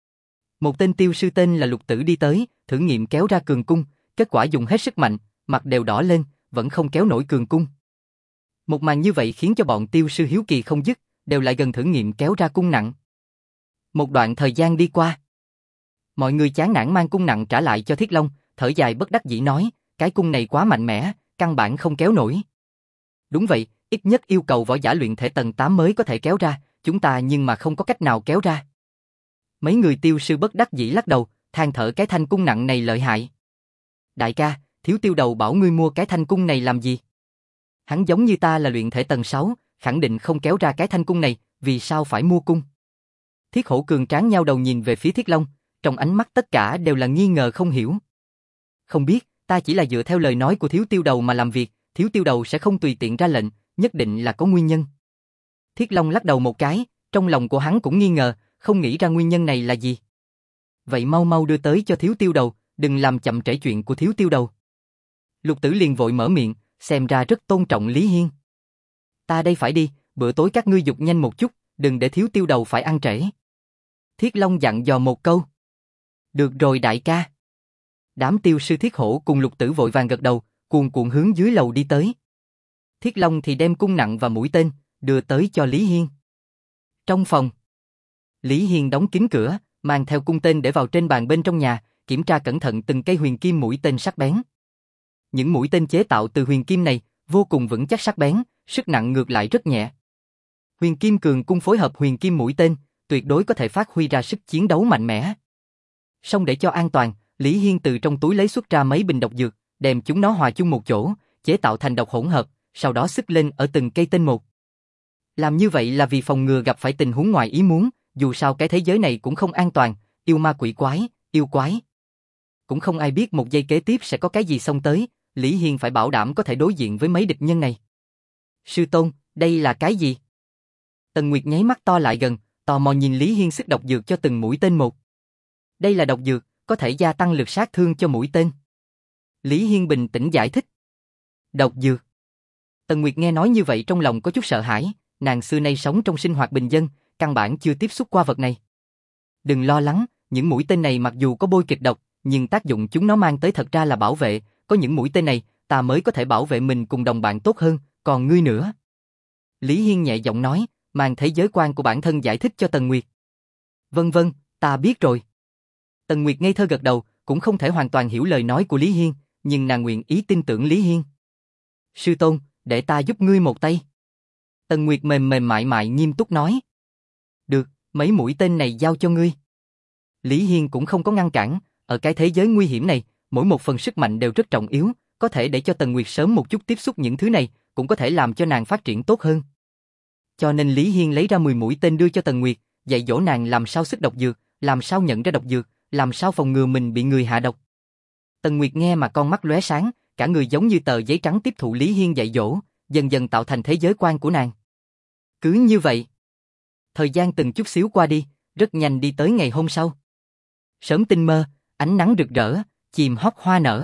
Một tên tiêu sư tên là Lục Tử đi tới, thử nghiệm kéo ra Cường Cung, kết quả dùng hết sức mạnh, mặt đều đỏ lên, vẫn không kéo nổi Cường Cung. Một màn như vậy khiến cho bọn tiêu sư hiếu kỳ không dứt, đều lại gần thử nghiệm kéo ra cung nặng. Một đoạn thời gian đi qua. Mọi người chán nản mang cung nặng trả lại cho Thiết Long, thở dài bất đắc dĩ nói, cái cung này quá mạnh mẽ, căn bản không kéo nổi. Đúng vậy, ít nhất yêu cầu võ giả luyện thể tầng tám mới có thể kéo ra, chúng ta nhưng mà không có cách nào kéo ra. Mấy người tiêu sư bất đắc dĩ lắc đầu, than thở cái thanh cung nặng này lợi hại. Đại ca, Thiếu Tiêu Đầu bảo ngươi mua cái thanh cung này làm gì? Hắn giống như ta là luyện thể tầng sáu, khẳng định không kéo ra cái thanh cung này, vì sao phải mua cung? Thiết Hổ cường tráng nhao đầu nhìn về phía Thiết Long, trong ánh mắt tất cả đều là nghi ngờ không hiểu. Không biết, ta chỉ là dựa theo lời nói của Thiếu Tiêu Đầu mà làm việc, Thiếu Tiêu Đầu sẽ không tùy tiện ra lệnh, nhất định là có nguyên nhân. Thiết Long lắc đầu một cái, trong lòng của hắn cũng nghi ngờ, không nghĩ ra nguyên nhân này là gì. Vậy mau mau đưa tới cho Thiếu Tiêu Đầu, đừng làm chậm trễ chuyện của Thiếu Tiêu Đầu. Lục Tử liền vội mở miệng, xem ra rất tôn trọng Lý Hiên. Ta đây phải đi, bữa tối các ngươi dục nhanh một chút, đừng để Thiếu Tiêu Đầu phải ăn trễ. Thiết Long dặn dò một câu. Được rồi đại ca. Đám tiêu sư Thiết Hổ cùng Lục Tử vội vàng gật đầu, cuồn cuộn hướng dưới lầu đi tới. Thiết Long thì đem cung nặng và mũi tên, đưa tới cho Lý Hiên. Trong phòng, Lý Hiên đóng kín cửa, mang theo cung tên để vào trên bàn bên trong nhà, kiểm tra cẩn thận từng cây huyền kim mũi tên sắc bén. Những mũi tên chế tạo từ huyền kim này, vô cùng vững chắc sắc bén, sức nặng ngược lại rất nhẹ. Huyền Kim Cường Cung phối hợp huyền kim mũi tên, tuyệt đối có thể phát huy ra sức chiến đấu mạnh mẽ. Xong để cho an toàn, Lý Hiên từ trong túi lấy xuất ra mấy bình độc dược, đem chúng nó hòa chung một chỗ, chế tạo thành độc hỗn hợp, sau đó xức lên ở từng cây tên một. Làm như vậy là vì phòng ngừa gặp phải tình huống ngoài ý muốn, dù sao cái thế giới này cũng không an toàn, yêu ma quỷ quái, yêu quái. Cũng không ai biết một giây kế tiếp sẽ có cái gì xông tới, Lý Hiên phải bảo đảm có thể đối diện với mấy địch nhân này. Sư tôn, đây là cái gì? Tần Nguyệt nháy mắt to lại gần, tò mò nhìn Lý Hiên xức độc dược cho từng mũi tên một. Đây là độc dược, có thể gia tăng lực sát thương cho mũi tên. Lý Hiên bình tĩnh giải thích. Độc dược. Tần Nguyệt nghe nói như vậy trong lòng có chút sợ hãi, nàng xưa nay sống trong sinh hoạt bình dân, căn bản chưa tiếp xúc qua vật này. Đừng lo lắng, những mũi tên này mặc dù có bôi kịch độc, nhưng tác dụng chúng nó mang tới thật ra là bảo vệ, có những mũi tên này, ta mới có thể bảo vệ mình cùng đồng bạn tốt hơn, còn ngươi nữa. Lý Hiên nhẹ giọng nói, mang thế giới quan của bản thân giải thích cho Tần Nguyệt. Vân vân, ta biết rồi. Tần Nguyệt ngây thơ gật đầu, cũng không thể hoàn toàn hiểu lời nói của Lý Hiên, nhưng nàng nguyện ý tin tưởng Lý Hiên. Sư tôn, để ta giúp ngươi một tay. Tần Nguyệt mềm mềm mại mại nghiêm túc nói. Được, mấy mũi tên này giao cho ngươi. Lý Hiên cũng không có ngăn cản, ở cái thế giới nguy hiểm này, mỗi một phần sức mạnh đều rất trọng yếu, có thể để cho Tần Nguyệt sớm một chút tiếp xúc những thứ này, cũng có thể làm cho nàng phát triển tốt hơn. Cho nên Lý Hiên lấy ra mười mũi tên đưa cho Tần Nguyệt, dạy dỗ nàng làm sao xức độc dược, làm sao nhận ra độc dược, làm sao phòng ngừa mình bị người hạ độc. Tần Nguyệt nghe mà con mắt lóe sáng, cả người giống như tờ giấy trắng tiếp thụ Lý Hiên dạy dỗ, dần dần tạo thành thế giới quan của nàng. Cứ như vậy, thời gian từng chút xíu qua đi, rất nhanh đi tới ngày hôm sau. Sớm tinh mơ, ánh nắng rực rỡ, chim hót hoa nở.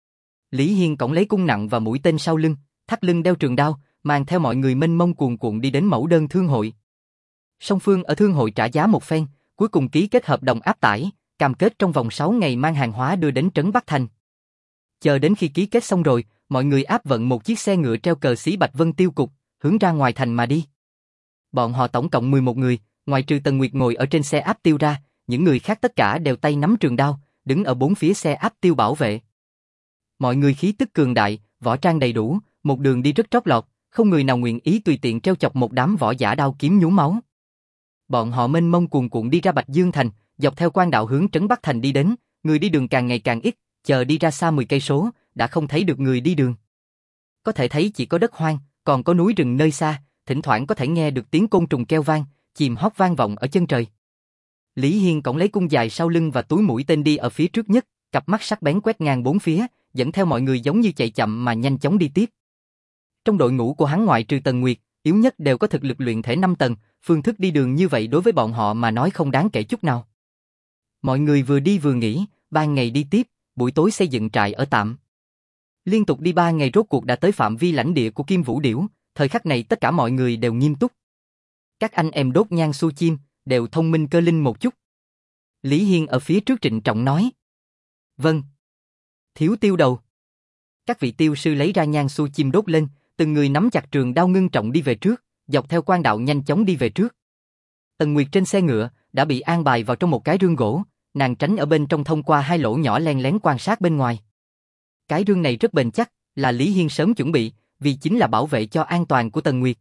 Lý Hiên cõng lấy cung nặng và mũi tên sau lưng, thắt lưng đeo trường đao, mang theo mọi người mênh mông cuồn cuộn đi đến mẫu đơn thương hội. Song phương ở thương hội trả giá một phen, cuối cùng ký kết hợp đồng áp tải, cam kết trong vòng sáu ngày mang hàng hóa đưa đến trấn Bắc Thành. Chờ đến khi ký kết xong rồi, mọi người áp vận một chiếc xe ngựa treo cờ xí Bạch Vân Tiêu Cục, hướng ra ngoài thành mà đi. Bọn họ tổng cộng mười một người, ngoài trừ Tần Nguyệt ngồi ở trên xe áp tiêu ra, những người khác tất cả đều tay nắm trường đao, đứng ở bốn phía xe áp tiêu bảo vệ. Mọi người khí tức cường đại, võ trang đầy đủ, một đường đi rất trót lọt, không người nào nguyện ý tùy tiện treo chọc một đám võ giả đao kiếm nhú máu. Bọn họ mênh mông cuồn cuộn đi ra Bạch Dương Thành, dọc theo quan đạo hướng trấn Bắc Thành đi đến, người đi đường càng ngày càng ít, chờ đi ra xa mười cây số, đã không thấy được người đi đường. Có thể thấy chỉ có đất hoang, còn có núi rừng nơi xa, thỉnh thoảng có thể nghe được tiếng côn trùng kêu vang, chim hót vang vọng ở chân trời. Lý Hiên cõng lấy cung dài sau lưng và túi mũi tên đi ở phía trước nhất, cặp mắt sắc bén quét ngang bốn phía, dẫn theo mọi người giống như chạy chậm mà nhanh chóng đi tiếp. Trong đội ngũ của hắn ngoại trừ Tần Nguyệt, yếu nhất đều có thực lực luyện thể năm tầng, phương thức đi đường như vậy đối với bọn họ mà nói không đáng kể chút nào. Mọi người vừa đi vừa nghỉ, ban ngày đi tiếp, buổi tối xây dựng trại ở tạm. Liên tục đi ba ngày rốt cuộc đã tới phạm vi lãnh địa của Kim Vũ Điểu, thời khắc này tất cả mọi người đều nghiêm túc. Các anh em đốt nhang su chim, đều thông minh cơ linh một chút. Lý Hiên ở phía trước trịnh trọng nói. Vâng. Thiếu tiêu đầu. Các vị tiêu sư lấy ra nhang su chim đốt lên, từng người nắm chặt trường đao ngưng trọng đi về trước, dọc theo quan đạo nhanh chóng đi về trước. Tần Nguyệt trên xe ngựa, đã bị an bài vào trong một cái rương gỗ, nàng tránh ở bên trong thông qua hai lỗ nhỏ len lén quan sát bên ngoài. Cái rương này rất bền chắc, là Lý Hiên sớm chuẩn bị, vì chính là bảo vệ cho an toàn của Tần Nguyệt.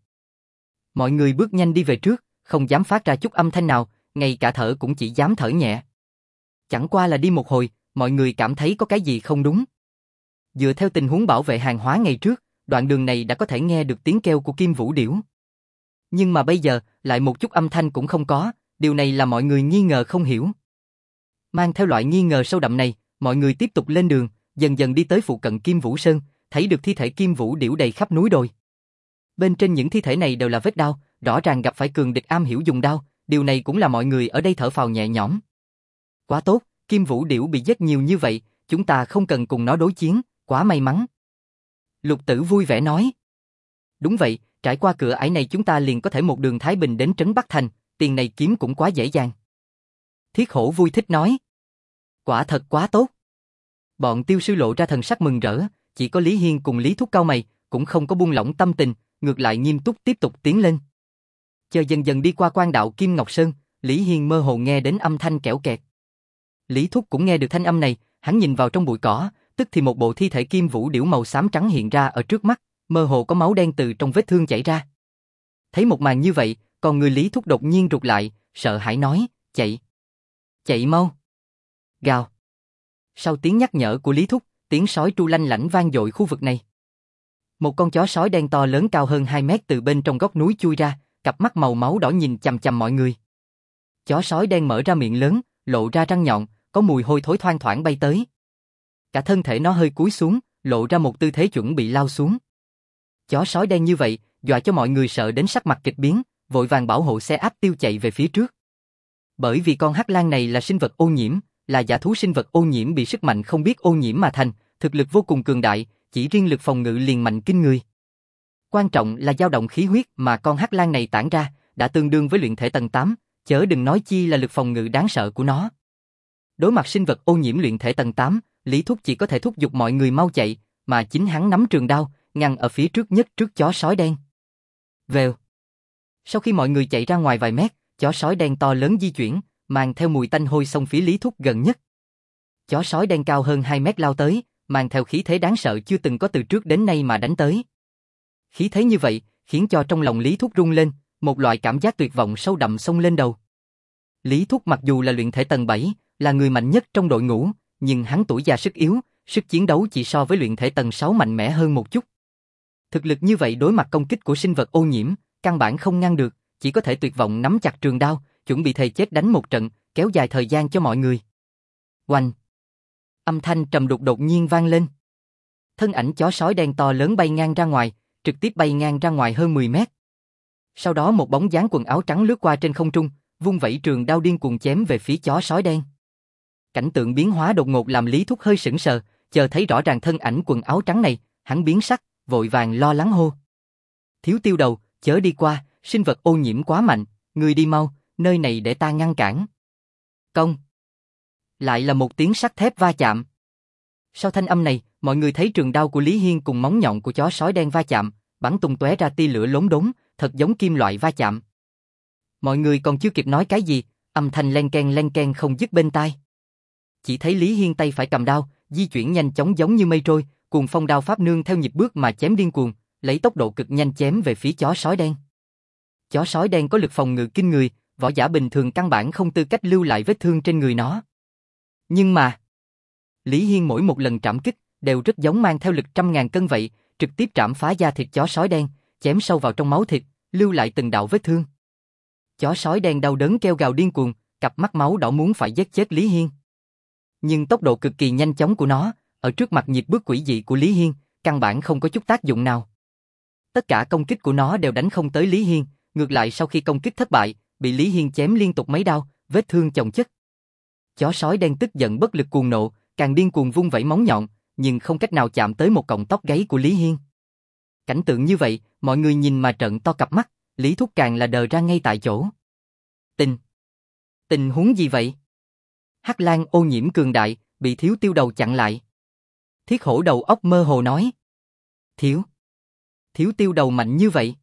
Mọi người bước nhanh đi về trước, không dám phát ra chút âm thanh nào, ngay cả thở cũng chỉ dám thở nhẹ. Chẳng qua là đi một hồi, mọi người cảm thấy có cái gì không đúng. Dựa theo tình huống bảo vệ hàng hóa ngày trước, đoạn đường này đã có thể nghe được tiếng kêu của Kim Vũ Điểu. Nhưng mà bây giờ, lại một chút âm thanh cũng không có, điều này là mọi người nghi ngờ không hiểu. Mang theo loại nghi ngờ sâu đậm này, mọi người tiếp tục lên đường, dần dần đi tới phụ cận Kim Vũ Sơn, thấy được thi thể Kim Vũ Điểu đầy khắp núi đồi. Bên trên những thi thể này đều là vết đao, rõ ràng gặp phải cường địch am hiểu dùng đao, điều này cũng là mọi người ở đây thở phào nhẹ nhõm. Quá tốt, Kim Vũ Điểu bị giết nhiều như vậy, chúng ta không cần cùng nó đối chiến, quá may mắn. Lục Tử vui vẻ nói. Đúng vậy, trải qua cửa ải này chúng ta liền có thể một đường thái bình đến trấn Bắc Thành, tiền này kiếm cũng quá dễ dàng. Thiết Hổ vui thích nói. Quả thật quá tốt. Bọn tiêu sư lộ ra thần sắc mừng rỡ, chỉ có Lý Hiên cùng Lý Thúc cau mày, cũng không có buông lỏng tâm tình, ngược lại nghiêm túc tiếp tục tiến lên. Chờ dần dần đi qua quan đạo Kim Ngọc Sơn, Lý Hiên mơ hồ nghe đến âm thanh kẽo kẹt. Lý Thúc cũng nghe được thanh âm này, hắn nhìn vào trong bụi cỏ, tức thì một bộ thi thể Kim Vũ Điểu màu xám trắng hiện ra ở trước mắt, mơ hồ có máu đen từ trong vết thương chảy ra. Thấy một màn như vậy, còn người Lý Thúc đột nhiên rụt lại, sợ hãi nói, chạy. Chạy mau. Gào. Sau tiếng nhắc nhở của Lý Thúc, tiếng sói tru lanh lảnh vang dội khu vực này. Một con chó sói đen to lớn cao hơn hai mét từ bên trong góc núi chui ra, cặp mắt màu máu đỏ nhìn chằm chằm mọi người. Chó sói đen mở ra miệng lớn, lộ ra răng nhọn, có mùi hôi thối thoang thoảng bay tới. Cả thân thể nó hơi cúi xuống, lộ ra một tư thế chuẩn bị lao xuống. Chó sói đen như vậy, dọa cho mọi người sợ đến sắc mặt kịch biến, vội vàng bảo hộ xe áp tiêu chạy về phía trước. Bởi vì con hắc lang này là sinh vật ô nhiễm, là giả thú sinh vật ô nhiễm bị sức mạnh không biết ô nhiễm mà thành, thực lực vô cùng cường đại, chỉ riêng lực phòng ngự liền mạnh kinh người. Quan trọng là dao động khí huyết mà con hắc lang này tản ra, đã tương đương với luyện thể tầng tám, chớ đừng nói chi là lực phòng ngự đáng sợ của nó. Đối mặt sinh vật ô nhiễm luyện thể tầng tám, Lý Thúc chỉ có thể thúc giục mọi người mau chạy, mà chính hắn nắm trường đao, ngăn ở phía trước nhất trước chó sói đen. Vèo. Sau khi mọi người chạy ra ngoài vài mét, chó sói đen to lớn di chuyển, mang theo mùi tanh hôi xông phía Lý Thúc gần nhất. Chó sói đen cao hơn hai mét lao tới, mang theo khí thế đáng sợ chưa từng có từ trước đến nay mà đánh tới. Khí thế như vậy, khiến cho trong lòng Lý Thúc rung lên, một loại cảm giác tuyệt vọng sâu đậm xông lên đầu. Lý Thúc mặc dù là luyện thể tầng bảy, là người mạnh nhất trong đội ngũ, nhưng hắn tuổi già sức yếu, sức chiến đấu chỉ so với luyện thể tầng sáu mạnh mẽ hơn một chút. Thực lực như vậy đối mặt công kích của sinh vật ô nhiễm, căn bản không ngăn được, chỉ có thể tuyệt vọng nắm chặt trường đao, chuẩn bị thề chết đánh một trận, kéo dài thời gian cho mọi người. Oanh! Âm thanh trầm đục đột nhiên vang lên. Thân ảnh chó sói đen to lớn bay ngang ra ngoài, trực tiếp bay ngang ra ngoài hơn mười mét. Sau đó một bóng dáng quần áo trắng lướt qua trên không trung, vung vẩy trường đao điên cuồng chém về phía chó sói đen. Cảnh tượng biến hóa đột ngột làm Lý Thúc hơi sững sờ, chờ thấy rõ ràng thân ảnh quần áo trắng này, hắn biến sắc, vội vàng lo lắng hô. Thiếu Tiêu Đầu, chớ đi qua, sinh vật ô nhiễm quá mạnh, ngươi đi mau, nơi này để ta ngăn cản. Công. Lại là một tiếng sắt thép va chạm. Sau thanh âm này, mọi người thấy trường đao của Lý Hiên cùng móng nhọn của chó sói đen va chạm, bắn tung tóe ra tia lửa lốm đốm, thật giống kim loại va chạm. Mọi người còn chưa kịp nói cái gì, âm thanh len ken len ken không dứt bên tai. Chỉ thấy Lý Hiên tay phải cầm đao, di chuyển nhanh chóng giống như mây trôi, cuồng phong đao pháp nương theo nhịp bước mà chém điên cuồng, lấy tốc độ cực nhanh chém về phía chó sói đen. Chó sói đen có lực phòng ngự kinh người, võ giả bình thường căn bản không tư cách lưu lại vết thương trên người nó. Nhưng mà, Lý Hiên mỗi một lần trảm kích đều rất giống mang theo lực trăm ngàn cân vậy, trực tiếp trảm phá da thịt chó sói đen, chém sâu vào trong máu thịt, lưu lại từng đạo vết thương. Chó sói đen đau đớn kêu gào điên cuồng, cặp mắt máu đỏ muốn phải giết chết Lý Hiên. Nhưng tốc độ cực kỳ nhanh chóng của nó, ở trước mặt nhịp bước quỷ dị của Lý Hiên, căn bản không có chút tác dụng nào. Tất cả công kích của nó đều đánh không tới Lý Hiên, ngược lại sau khi công kích thất bại, bị Lý Hiên chém liên tục mấy đao, vết thương chồng chất. Chó sói đen tức giận bất lực cuồng nộ, càng điên cuồng vung vẩy móng nhọn, nhưng không cách nào chạm tới một cọng tóc gáy của Lý Hiên. Cảnh tượng như vậy, mọi người nhìn mà trợn to cặp mắt, Lý Thúc càng là đờ ra ngay tại chỗ. Tình. Tình huống gì vậy? Hắc lang ô nhiễm cường đại, bị Thiếu Tiêu Đầu chặn lại. Thiết Hổ đầu óc mơ hồ nói. Thiếu. Thiếu Tiêu Đầu mạnh như vậy.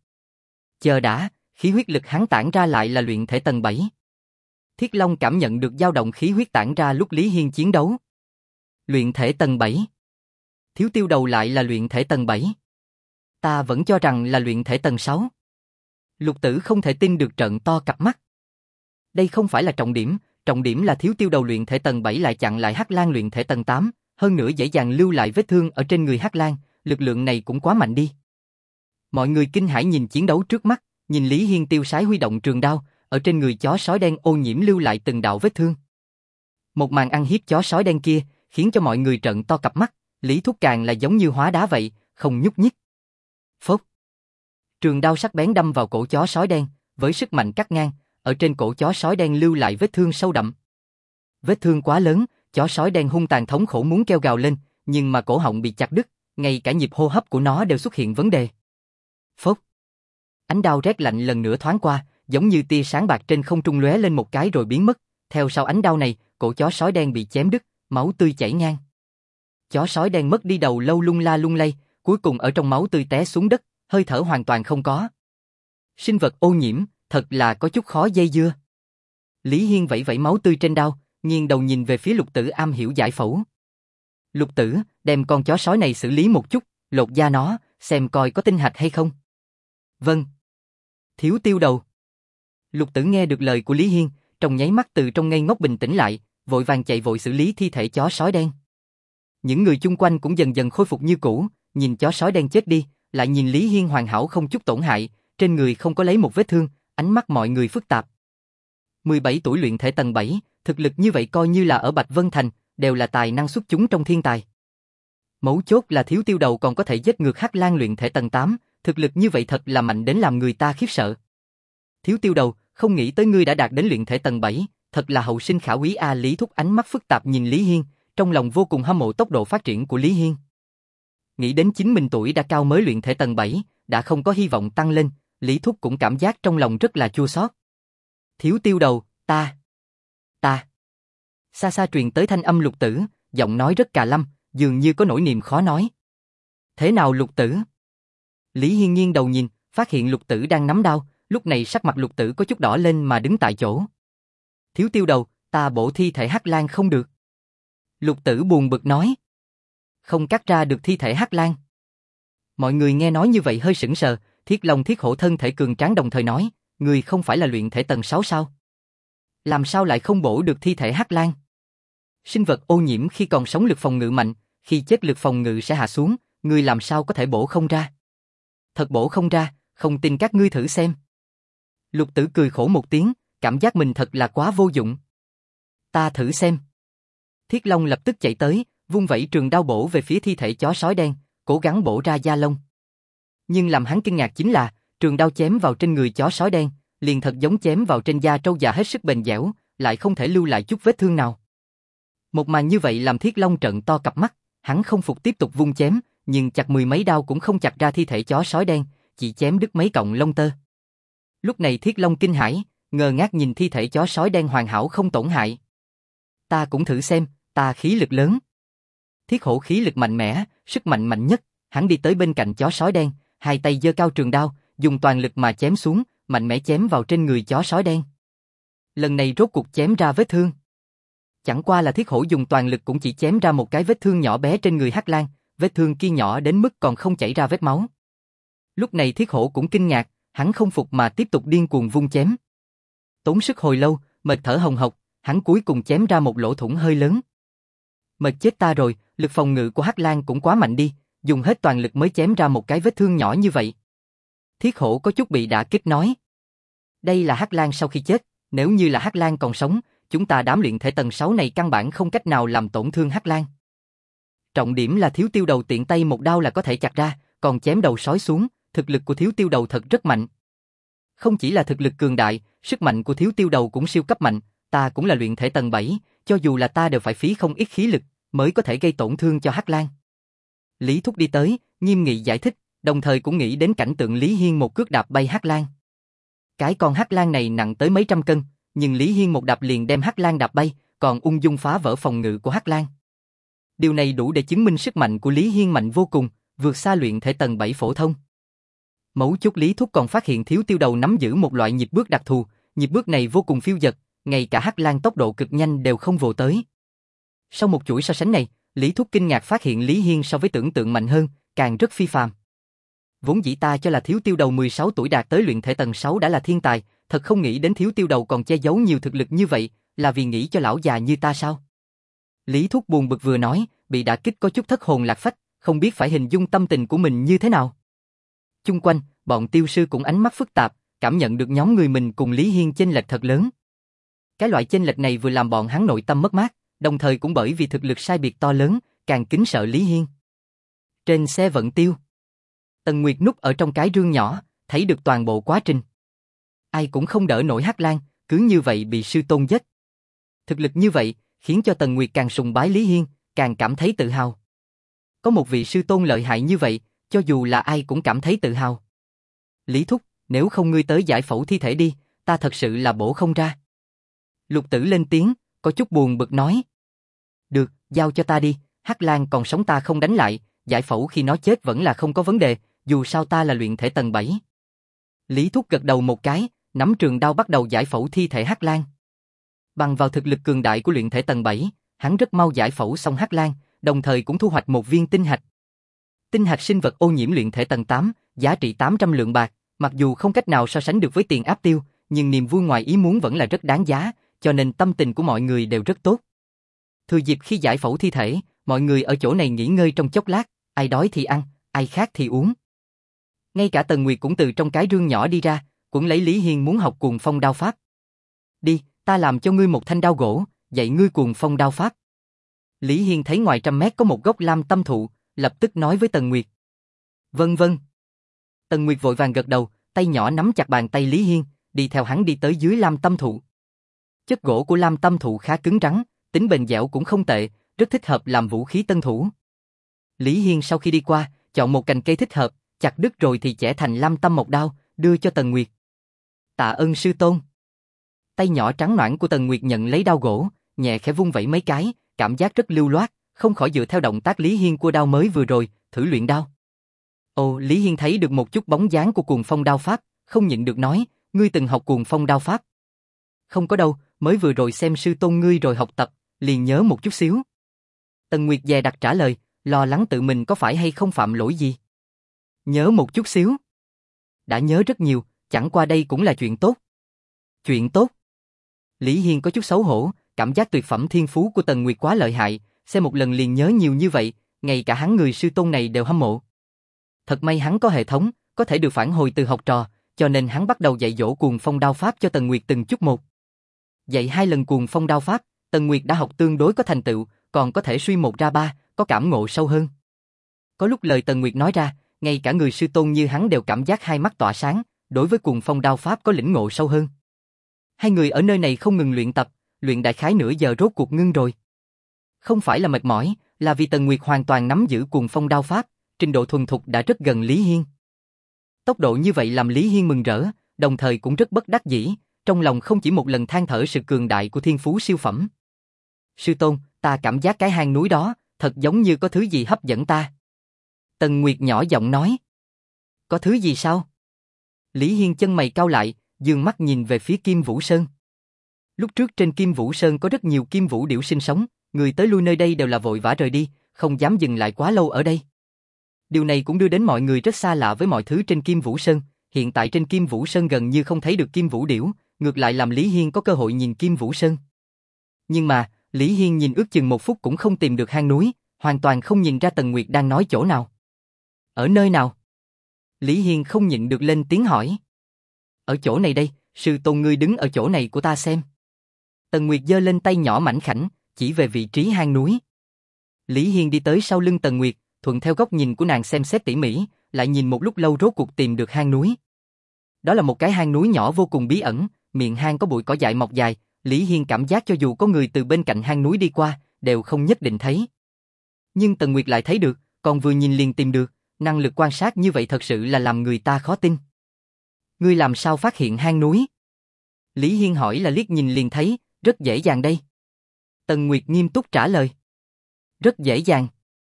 Chờ đã, khí huyết lực hắn tản ra lại là luyện thể tầng bảy. Thiết Long cảm nhận được dao động khí huyết tản ra lúc Lý Hiên chiến đấu. Luyện thể tầng bảy. Thiếu Tiêu Đầu lại là luyện thể tầng bảy. Ta vẫn cho rằng là luyện thể tầng sáu. Lục Tử không thể tin được trợn to cặp mắt. Đây không phải là trọng điểm, trọng điểm là Thiếu Tiêu Đầu luyện thể tầng bảy lại chặn lại Hắc Lang luyện thể tầng tám, hơn nữa dễ dàng lưu lại vết thương ở trên người Hắc Lang, lực lượng này cũng quá mạnh đi. Mọi người kinh hãi nhìn chiến đấu trước mắt, nhìn Lý Hiên tiêu sái huy động trường đao, ở trên người chó sói đen ô nhiễm lưu lại từng đạo vết thương. Một màn ăn hiếp chó sói đen kia, khiến cho mọi người trợn to cặp mắt, Lý Thúc càng là giống như hóa đá vậy, không nhúc nhích. Phốc. Trường đao sắc bén đâm vào cổ chó sói đen, với sức mạnh cắt ngang, ở trên cổ chó sói đen lưu lại vết thương sâu đậm. Vết thương quá lớn, chó sói đen hung tàn thống khổ muốn kêu gào lên, nhưng mà cổ họng bị chặt đứt, ngay cả nhịp hô hấp của nó đều xuất hiện vấn đề. Phốc. Ánh đao rét lạnh lần nữa thoáng qua, giống như tia sáng bạc trên không trung lóe lên một cái rồi biến mất, theo sau ánh đao này, cổ chó sói đen bị chém đứt, máu tươi chảy ngang. Chó sói đen mất đi đầu lâu lung la lung lay, cuối cùng ở trong máu tươi té xuống đất, hơi thở hoàn toàn không có. Sinh vật ô nhiễm, thật là có chút khó dây dưa. Lý Hiên vẫy vẫy máu tươi trên đao, nghiêng đầu nhìn về phía Lục Tử am hiểu giải phẫu. Lục Tử, đem con chó sói này xử lý một chút, lột da nó, xem coi có tinh hạch hay không. Vâng. Thiếu Tiêu Đầu. Lục Tử nghe được lời của Lý Hiên, trong nháy mắt từ trong ngây ngốc bình tĩnh lại, vội vàng chạy vội xử lý thi thể chó sói đen. Những người chung quanh cũng dần dần khôi phục như cũ, nhìn chó sói đen chết đi, lại nhìn Lý Hiên hoàn hảo không chút tổn hại, trên người không có lấy một vết thương, ánh mắt mọi người phức tạp. mười bảy tuổi luyện thể tầng bảy, thực lực như vậy coi như là ở Bạch Vân Thành, đều là tài năng xuất chúng trong thiên tài. Mấu chốt là Thiếu Tiêu Đầu còn có thể giết ngược Hắc Lang luyện thể tầng tám, thực lực như vậy thật là mạnh đến làm người ta khiếp sợ. Thiếu Tiêu Đầu, không nghĩ tới ngươi đã đạt đến luyện thể tầng bảy, thật là hậu sinh khả quý a. Lý Thúc ánh mắt phức tạp nhìn Lý Hiên, trong lòng vô cùng hâm mộ tốc độ phát triển của Lý Hiên. Nghĩ đến chính mình tuổi đã cao mới luyện thể tầng bảy, đã không có hy vọng tăng lên, Lý Thúc cũng cảm giác trong lòng rất là chua xót. Thiếu Tiêu Đầu, ta, ta. Xa xa truyền tới thanh âm Lục Tử, giọng nói rất cà lâm, dường như có nỗi niềm khó nói. Thế nào Lục Tử? Lý Hiên nghiêng đầu nhìn, phát hiện Lục Tử đang nắm đao, lúc này sắc mặt Lục Tử có chút đỏ lên mà đứng tại chỗ. Thiếu Tiêu Đầu, ta bổ thi thể Hắc Lang không được. Lục Tử buồn bực nói. Không cắt ra được thi thể Hắc Lang. Mọi người nghe nói như vậy hơi sững sờ, Thiết Long Thiết Hổ thân thể cường tráng đồng thời nói, người không phải là luyện thể tầng sáu sao? Làm sao lại không bổ được thi thể Hắc Lang? Sinh vật ô nhiễm khi còn sống lực phòng ngự mạnh, khi chết lực phòng ngự sẽ hạ xuống, ngươi làm sao có thể bổ không ra? Thật bổ không ra, không tin các ngươi thử xem. Lục Tử cười khổ một tiếng, cảm giác mình thật là quá vô dụng. Ta thử xem. Thiết Long lập tức chạy tới, vung vẩy trường đao bổ về phía thi thể chó sói đen, cố gắng bổ ra da lông. Nhưng làm hắn kinh ngạc chính là, trường đao chém vào trên người chó sói đen, liền thật giống chém vào trên da trâu già hết sức bền dẻo, lại không thể lưu lại chút vết thương nào. Một màn như vậy làm Thiết Long trợn to cặp mắt, hắn không phục tiếp tục vung chém, nhưng chặt mười mấy đao cũng không chặt ra thi thể chó sói đen, chỉ chém đứt mấy cọng lông tơ. Lúc này Thiết Long kinh hãi, ngơ ngác nhìn thi thể chó sói đen hoàn hảo không tổn hại. Ta cũng thử xem, ta khí lực lớn. Thiết Hổ khí lực mạnh mẽ, sức mạnh mạnh nhất, hắn đi tới bên cạnh chó sói đen, hai tay giơ cao trường đao, dùng toàn lực mà chém xuống, mạnh mẽ chém vào trên người chó sói đen. Lần này rốt cuộc chém ra vết thương. Chẳng qua là Thiết Hổ dùng toàn lực cũng chỉ chém ra một cái vết thương nhỏ bé trên người Hắc Lang, vết thương kia nhỏ đến mức còn không chảy ra vết máu. Lúc này Thiết Hổ cũng kinh ngạc, hắn không phục mà tiếp tục điên cuồng vung chém. Tốn sức hồi lâu, mệt thở hồng hộc, hắn cuối cùng chém ra một lỗ thủng hơi lớn. Mệt chết ta rồi, lực phòng ngự của Hắc Lang cũng quá mạnh đi, dùng hết toàn lực mới chém ra một cái vết thương nhỏ như vậy. Thiết Hổ có chút bị đả kích nói. Đây là Hắc Lang sau khi chết, nếu như là Hắc Lang còn sống, chúng ta đám luyện thể tầng sáu này căn bản không cách nào làm tổn thương Hắc Lang. Trọng điểm là Thiếu Tiêu Đầu tiện tay một đao là có thể chặt ra, còn chém đầu sói xuống, thực lực của Thiếu Tiêu Đầu thật rất mạnh. Không chỉ là thực lực cường đại, sức mạnh của Thiếu Tiêu Đầu cũng siêu cấp mạnh, ta cũng là luyện thể tầng bảy, cho dù là ta đều phải phí không ít khí lực, mới có thể gây tổn thương cho Hắc Lang. Lý Thúc đi tới, nghiêm nghị giải thích, đồng thời cũng nghĩ đến cảnh tượng Lý Hiên một cước đạp bay Hắc Lang. Cái con Hắc Lang này nặng tới mấy trăm cân, nhưng Lý Hiên một đạp liền đem Hắc Lang đạp bay, còn ung dung phá vỡ phòng ngự của Hắc Lang. Điều này đủ để chứng minh sức mạnh của Lý Hiên mạnh vô cùng, vượt xa luyện thể tầng bảy phổ thông. Mấu chốt Lý Thúc còn phát hiện Thiếu Tiêu Đầu nắm giữ một loại nhịp bước đặc thù, nhịp bước này vô cùng phiêu dật, ngay cả Hắc Lang tốc độ cực nhanh đều không vồ tới. Sau một chuỗi so sánh này, Lý Thúc kinh ngạc phát hiện Lý Hiên so với tưởng tượng mạnh hơn, càng rất phi phàm. Vốn dĩ ta cho là Thiếu Tiêu Đầu mười sáu tuổi đạt tới luyện thể tầng sáu đã là thiên tài, thật không nghĩ đến Thiếu Tiêu Đầu còn che giấu nhiều thực lực như vậy, là vì nghĩ cho lão già như ta sao? Lý Thúc buồn bực vừa nói, bị đả kích có chút thất hồn lạc phách, không biết phải hình dung tâm tình của mình như thế nào. Chung quanh, bọn tiêu sư cũng ánh mắt phức tạp, cảm nhận được nhóm người mình cùng Lý Hiên chênh lệch thật lớn. Cái loại chênh lệch này vừa làm bọn hắn nội tâm mất mát, đồng thời cũng bởi vì thực lực sai biệt to lớn, càng kính sợ Lý Hiên. Trên xe vận tiêu, Tần Nguyệt núp ở trong cái rương nhỏ, thấy được toàn bộ quá trình. Ai cũng không đỡ nổi Hắc Lang, cứ như vậy bị sư tôn giết. Thực lực như vậy, khiến cho Tần Nguyệt càng sùng bái Lý Hiên, càng cảm thấy tự hào. Có một vị sư tôn lợi hại như vậy, cho dù là ai cũng cảm thấy tự hào. Lý Thúc, nếu không ngươi tới giải phẫu thi thể đi, ta thật sự là bổ không ra. Lục Tử lên tiếng, có chút buồn bực nói. Được, giao cho ta đi, Hắc Lang còn sống ta không đánh lại, giải phẫu khi nó chết vẫn là không có vấn đề, dù sao ta là luyện thể tầng bảy. Lý Thúc gật đầu một cái, nắm trường đao bắt đầu giải phẫu thi thể Hắc Lang. Bằng vào thực lực cường đại của luyện thể tầng bảy, hắn rất mau giải phẫu xong Hắc Lang, đồng thời cũng thu hoạch một viên tinh hạch. Tinh hạch sinh vật ô nhiễm luyện thể tầng tám, giá trị tám trăm lượng bạc, mặc dù không cách nào so sánh được với tiền áp tiêu, nhưng niềm vui ngoài ý muốn vẫn là rất đáng giá, cho nên tâm tình của mọi người đều rất tốt. Thừa dịp khi giải phẫu thi thể, mọi người ở chỗ này nghỉ ngơi trong chốc lát, ai đói thì ăn, ai khát thì uống. Ngay cả Tần Nguyệt cũng từ trong cái rương nhỏ đi ra, cũng lấy Lý Hiên muốn học cuồng phong đao pháp. Đi, ta làm cho ngươi một thanh đao gỗ, dạy ngươi cuồng phong đao pháp. Lý Hiên thấy ngoài trăm mét có một gốc lam tâm thụ, lập tức nói với Tần Nguyệt. Vâng vâng. Tần Nguyệt vội vàng gật đầu, tay nhỏ nắm chặt bàn tay Lý Hiên, đi theo hắn đi tới dưới lam tâm thụ. Chất gỗ của lam tâm thụ khá cứng rắn, tính bền dẻo cũng không tệ, rất thích hợp làm vũ khí tân thủ. Lý Hiên sau khi đi qua, chọn một cành cây thích hợp, chặt đứt rồi thì chẻ thành lam tâm một đao, đưa cho Tần Nguyệt. Tạ ơn sư tôn. Tay nhỏ trắng nõn của Tần Nguyệt nhận lấy đao gỗ, nhẹ khẽ vung vẩy mấy cái, cảm giác rất lưu loát, không khỏi dựa theo động tác Lý Hiên của đao mới vừa rồi, thử luyện đao. Ồ, Lý Hiên thấy được một chút bóng dáng của cuồng phong đao pháp, không nhịn được nói, ngươi từng học cuồng phong đao pháp? Không có đâu, mới vừa rồi xem sư tôn ngươi rồi học tập, liền nhớ một chút xíu. Tần Nguyệt dè đặt trả lời, lo lắng tự mình có phải hay không phạm lỗi gì. Nhớ một chút xíu. Đã nhớ rất nhiều, chẳng qua đây cũng là chuyện tốt. Chuyện tốt. Lý Hiên có chút xấu hổ, cảm giác tuyệt phẩm thiên phú của Tần Nguyệt quá lợi hại, xem một lần liền nhớ nhiều như vậy, ngay cả hắn người sư tôn này đều hâm mộ. Thật may hắn có hệ thống, có thể được phản hồi từ học trò, cho nên hắn bắt đầu dạy dỗ cuồng phong đao pháp cho Tần Nguyệt từng chút một. Dạy hai lần cuồng phong đao pháp, Tần Nguyệt đã học tương đối có thành tựu, còn có thể suy một ra ba, có cảm ngộ sâu hơn. Có lúc lời Tần Nguyệt nói ra, ngay cả người sư tôn như hắn đều cảm giác hai mắt tỏa sáng, đối với cuồng phong đao pháp có lĩnh ngộ sâu hơn. Hai người ở nơi này không ngừng luyện tập, luyện đại khái nửa giờ rốt cuộc ngưng rồi. Không phải là mệt mỏi, là vì Tần Nguyệt hoàn toàn nắm giữ cuồng phong đao pháp, trình độ thuần thục đã rất gần Lý Hiên. Tốc độ như vậy làm Lý Hiên mừng rỡ, đồng thời cũng rất bất đắc dĩ, trong lòng không chỉ một lần than thở sự cường đại của thiên phú siêu phẩm. Sư tôn, ta cảm giác cái hang núi đó, thật giống như có thứ gì hấp dẫn ta. Tần Nguyệt nhỏ giọng nói. Có thứ gì sao? Lý Hiên chân mày cau lại, dương mắt nhìn về phía Kim Vũ Sơn. Lúc trước trên Kim Vũ Sơn có rất nhiều Kim Vũ điểu sinh sống, người tới lui nơi đây đều là vội vã rời đi, không dám dừng lại quá lâu ở đây. Điều này cũng đưa đến mọi người rất xa lạ với mọi thứ trên Kim Vũ Sơn, hiện tại trên Kim Vũ Sơn gần như không thấy được Kim Vũ điểu, ngược lại làm Lý Hiên có cơ hội nhìn Kim Vũ Sơn. Nhưng mà, Lý Hiên nhìn ước chừng một phút cũng không tìm được hang núi, hoàn toàn không nhìn ra Tần Nguyệt đang nói chỗ nào. Ở nơi nào? Lý Hiên không nhịn được lên tiếng hỏi. Ở chỗ này đây, sư tôn ngươi đứng ở chỗ này của ta xem. Tần Nguyệt giơ lên tay nhỏ mảnh khảnh, chỉ về vị trí hang núi. Lý Hiên đi tới sau lưng Tần Nguyệt, thuận theo góc nhìn của nàng xem xét tỉ mỉ, lại nhìn một lúc lâu rốt cuộc tìm được hang núi. Đó là một cái hang núi nhỏ vô cùng bí ẩn, miệng hang có bụi cỏ dại mọc dài, Lý Hiên cảm giác cho dù có người từ bên cạnh hang núi đi qua, đều không nhất định thấy. Nhưng Tần Nguyệt lại thấy được, còn vừa nhìn liền tìm được, năng lực quan sát như vậy thật sự là làm người ta khó tin. Ngươi làm sao phát hiện hang núi? Lý Hiên hỏi là liếc nhìn liền thấy, rất dễ dàng đây. Tần Nguyệt nghiêm túc trả lời. Rất dễ dàng.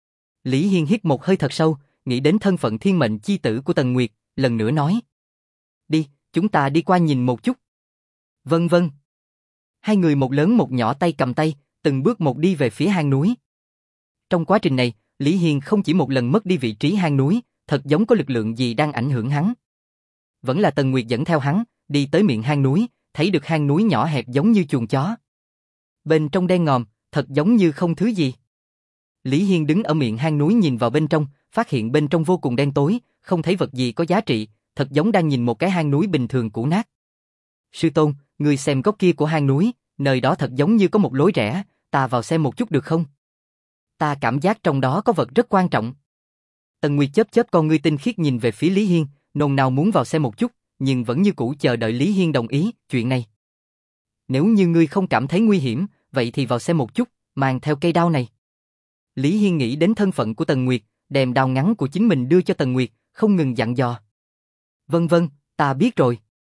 Lý Hiên hít một hơi thật sâu, nghĩ đến thân phận thiên mệnh chi tử của Tần Nguyệt, lần nữa nói. Đi, chúng ta đi qua nhìn một chút. Vâng vâng. Hai người một lớn một nhỏ tay cầm tay, từng bước một đi về phía hang núi. Trong quá trình này, Lý Hiên không chỉ một lần mất đi vị trí hang núi, thật giống có lực lượng gì đang ảnh hưởng hắn. Vẫn là Tần Nguyệt dẫn theo hắn, đi tới miệng hang núi, thấy được hang núi nhỏ hẹp giống như chuồng chó. Bên trong đen ngòm, thật giống như không thứ gì. Lý Hiên đứng ở miệng hang núi nhìn vào bên trong, phát hiện bên trong vô cùng đen tối, không thấy vật gì có giá trị, thật giống đang nhìn một cái hang núi bình thường cũ nát. Sư tôn, ngươi xem góc kia của hang núi, nơi đó thật giống như có một lối rẽ, ta vào xem một chút được không? Ta cảm giác trong đó có vật rất quan trọng. Tần Nguyệt chớp chớp con ngươi tinh khiết nhìn về phía Lý Hiên, nôn nao muốn vào xem một chút, nhưng vẫn như cũ chờ đợi Lý Hiên đồng ý chuyện này. Nếu như ngươi không cảm thấy nguy hiểm, vậy thì vào xem một chút, mang theo cây đao này. Lý Hiên nghĩ đến thân phận của Tần Nguyệt, đem đao ngắn của chính mình đưa cho Tần Nguyệt, không ngừng dặn dò. Vâng vâng, ta biết rồi.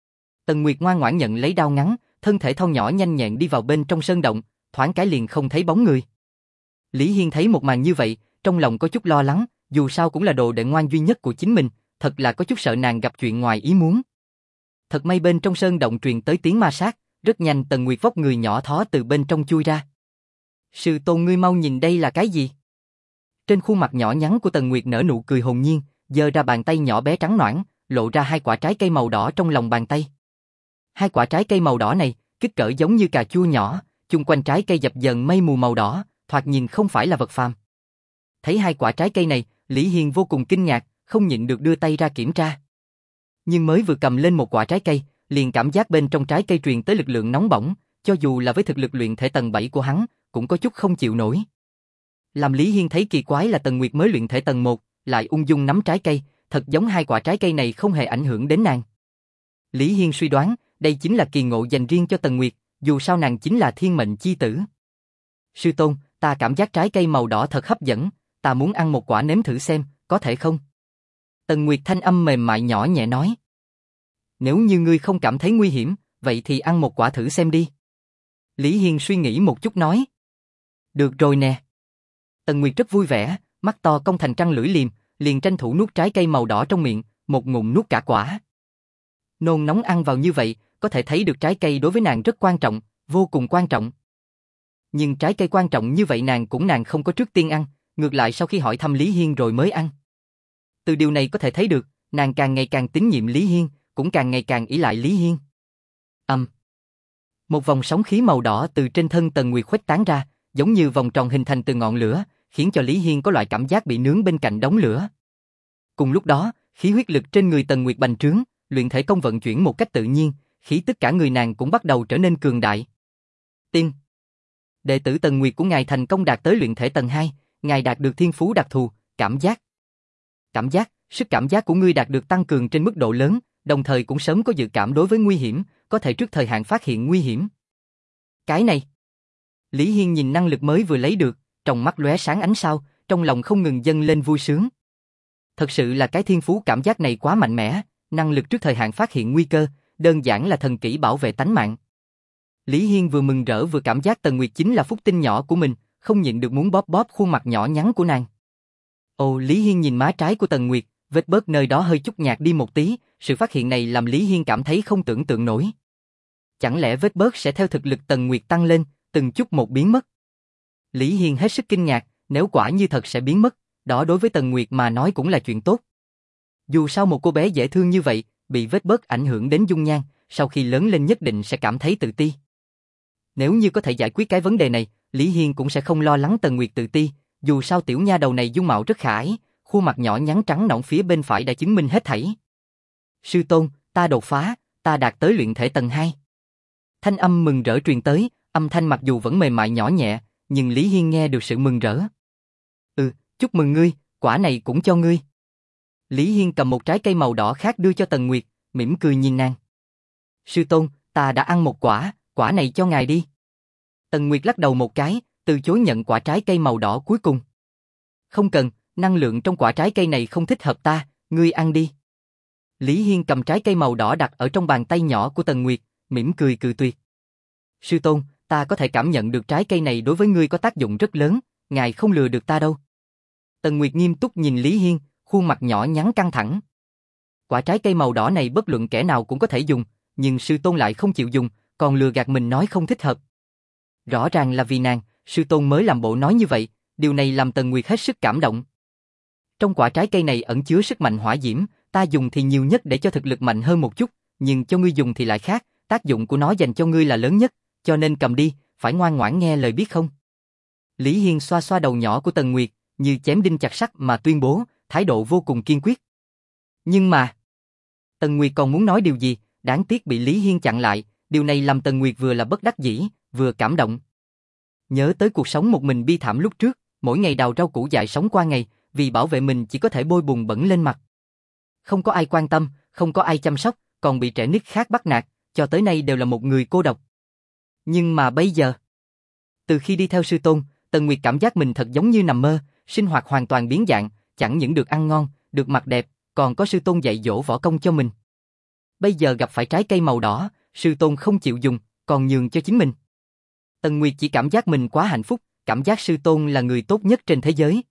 Tần Nguyệt ngoan ngoãn nhận lấy đao ngắn, thân thể thon nhỏ nhanh nhẹn đi vào bên trong sơn động, thoáng cái liền không thấy bóng người. Lý Hiên thấy một màn như vậy, trong lòng có chút lo lắng, dù sao cũng là đồ đệ ngoan duy nhất của chính mình, thật là có chút sợ nàng gặp chuyện ngoài ý muốn. Thật may bên trong sơn động truyền tới tiếng ma sát, rất nhanh Tần Nguyệt vóc người nhỏ thó từ bên trong chui ra. Sư tôn ngươi mau nhìn đây là cái gì? Trên khuôn mặt nhỏ nhắn của Tần Nguyệt nở nụ cười hồn nhiên, giơ ra bàn tay nhỏ bé trắng nõn, lộ ra hai quả trái cây màu đỏ trong lòng bàn tay. Hai quả trái cây màu đỏ này, kích cỡ giống như cà chua nhỏ, chung quanh trái cây dập dờn mây mù màu đỏ, thoạt nhìn không phải là vật phàm. Thấy hai quả trái cây này, Lý Hiên vô cùng kinh ngạc, không nhịn được đưa tay ra kiểm tra. Nhưng mới vừa cầm lên một quả trái cây, liền cảm giác bên trong trái cây truyền tới lực lượng nóng bỏng, cho dù là với thực lực luyện thể tầng bảy của hắn, cũng có chút không chịu nổi. Làm Lý Hiên thấy kỳ quái là Tần Nguyệt mới luyện thể tầng một, lại ung dung nắm trái cây, thật giống hai quả trái cây này không hề ảnh hưởng đến nàng. Lý Hiên suy đoán, đây chính là kỳ ngộ dành riêng cho Tần Nguyệt, dù sao nàng chính là thiên mệnh chi tử. Sư tôn, ta cảm giác trái cây màu đỏ thật hấp dẫn, ta muốn ăn một quả nếm thử xem, có thể không? Tần Nguyệt thanh âm mềm mại nhỏ nhẹ nói. Nếu như ngươi không cảm thấy nguy hiểm, vậy thì ăn một quả thử xem đi. Lý Hiên suy nghĩ một chút nói. Được rồi nè. Tần Nguyệt rất vui vẻ, mắt to cong thành trăng lưỡi liềm, liền tranh thủ nuốt trái cây màu đỏ trong miệng, một ngụm nuốt cả quả. Nôn nóng ăn vào như vậy, có thể thấy được trái cây đối với nàng rất quan trọng, vô cùng quan trọng. Nhưng trái cây quan trọng như vậy nàng cũng nàng không có trước tiên ăn, ngược lại sau khi hỏi thăm Lý Hiên rồi mới ăn. Từ điều này có thể thấy được, nàng càng ngày càng tín nhiệm Lý Hiên, cũng càng ngày càng ỷ lại Lý Hiên. Âm. Um. Một vòng sóng khí màu đỏ từ trên thân Tần Nguyệt khuếch tán ra, giống như vòng tròn hình thành từ ngọn lửa, khiến cho Lý Hiên có loại cảm giác bị nướng bên cạnh đống lửa. Cùng lúc đó, khí huyết lực trên người Tần Nguyệt bành trướng, luyện thể công vận chuyển một cách tự nhiên, khí tất cả người nàng cũng bắt đầu trở nên cường đại. Tiên. Đệ tử Tần Nguyệt của ngài thành công đạt tới luyện thể tầng hai, ngài đạt được thiên phú đặc thù, cảm giác. Cảm giác, sức cảm giác của ngươi đạt được tăng cường trên mức độ lớn, đồng thời cũng sớm có dự cảm đối với nguy hiểm, có thể trước thời hạn phát hiện nguy hiểm. Cái này. Lý Hiên nhìn năng lực mới vừa lấy được, trong mắt lóe sáng ánh sao, trong lòng không ngừng dâng lên vui sướng. Thật sự là cái thiên phú cảm giác này quá mạnh mẽ, năng lực trước thời hạn phát hiện nguy cơ, đơn giản là thần kỹ bảo vệ tánh mạng. Lý Hiên vừa mừng rỡ vừa cảm giác Tần Nguyệt chính là phúc tinh nhỏ của mình, không nhịn được muốn bóp bóp khuôn mặt nhỏ nhắn của nàng. Ồ, Lý Hiên nhìn má trái của Tần Nguyệt, vết bớt nơi đó hơi chút nhạt đi một tí, sự phát hiện này làm Lý Hiên cảm thấy không tưởng tượng nổi. Chẳng lẽ vết bớt sẽ theo thực lực Tần Nguyệt tăng lên, từng chút một biến mất? Lý Hiên hết sức kinh ngạc, nếu quả như thật sẽ biến mất, đó đối với Tần Nguyệt mà nói cũng là chuyện tốt. Dù sao một cô bé dễ thương như vậy, bị vết bớt ảnh hưởng đến dung nhan, sau khi lớn lên nhất định sẽ cảm thấy tự ti. Nếu như có thể giải quyết cái vấn đề này, Lý Hiên cũng sẽ không lo lắng Tần Nguyệt tự ti, dù sao tiểu nha đầu này dung mạo rất khả ái, khuôn mặt nhỏ nhắn trắng nõn phía bên phải đã chứng minh hết thảy. Sư tôn, ta đột phá, ta đạt tới luyện thể tầng hai. Thanh âm mừng rỡ truyền tới, âm thanh mặc dù vẫn mềm mại nhỏ nhẹ, nhưng Lý Hiên nghe được sự mừng rỡ. Ừ, chúc mừng ngươi, quả này cũng cho ngươi. Lý Hiên cầm một trái cây màu đỏ khác đưa cho Tần Nguyệt, mỉm cười nhìn nàng. Sư tôn, ta đã ăn một quả, quả này cho ngài đi. Tần Nguyệt lắc đầu một cái, từ chối nhận quả trái cây màu đỏ cuối cùng. Không cần, năng lượng trong quả trái cây này không thích hợp ta, ngươi ăn đi. Lý Hiên cầm trái cây màu đỏ đặt ở trong bàn tay nhỏ của Tần Nguyệt, mỉm cười cự tuyệt. Sư tôn, ta có thể cảm nhận được trái cây này đối với ngươi có tác dụng rất lớn, ngài không lừa được ta đâu. Tần Nguyệt nghiêm túc nhìn Lý Hiên, khuôn mặt nhỏ nhắn căng thẳng. Quả trái cây màu đỏ này bất luận kẻ nào cũng có thể dùng, nhưng sư tôn lại không chịu dùng, còn lừa gạt mình nói không thích hợp. Rõ ràng là vì nàng, sư tôn mới làm bộ nói như vậy, điều này làm Tần Nguyệt hết sức cảm động. Trong quả trái cây này ẩn chứa sức mạnh hỏa diễm, ta dùng thì nhiều nhất để cho thực lực mạnh hơn một chút, nhưng cho ngươi dùng thì lại khác, tác dụng của nó dành cho ngươi là lớn nhất, cho nên cầm đi, phải ngoan ngoãn nghe lời biết không? Lý Hiên xoa xoa đầu nhỏ của Tần Nguyệt, như chém đinh chặt sắt mà tuyên bố, thái độ vô cùng kiên quyết. Nhưng mà, Tần Nguyệt còn muốn nói điều gì, đáng tiếc bị Lý Hiên chặn lại, điều này làm Tần Nguyệt vừa là bất đắc dĩ, vừa cảm động. Nhớ tới cuộc sống một mình bi thảm lúc trước, mỗi ngày đào rau củ dại sống qua ngày, vì bảo vệ mình chỉ có thể bôi bùn bẩn lên mặt. Không có ai quan tâm, không có ai chăm sóc, còn bị trẻ nít khác bắt nạt, cho tới nay đều là một người cô độc. Nhưng mà bây giờ, từ khi đi theo sư tôn, Tần Nguyệt cảm giác mình thật giống như nằm mơ, sinh hoạt hoàn toàn biến dạng, chẳng những được ăn ngon, được mặc đẹp, còn có sư tôn dạy dỗ võ công cho mình. Bây giờ gặp phải trái cây màu đỏ, sư tôn không chịu dùng, còn nhường cho chính mình. Tần Nguyệt chỉ cảm giác mình quá hạnh phúc, cảm giác sư tôn là người tốt nhất trên thế giới.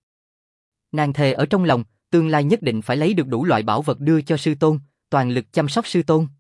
Nàng thề ở trong lòng, tương lai nhất định phải lấy được đủ loại bảo vật đưa cho sư tôn, toàn lực chăm sóc sư tôn.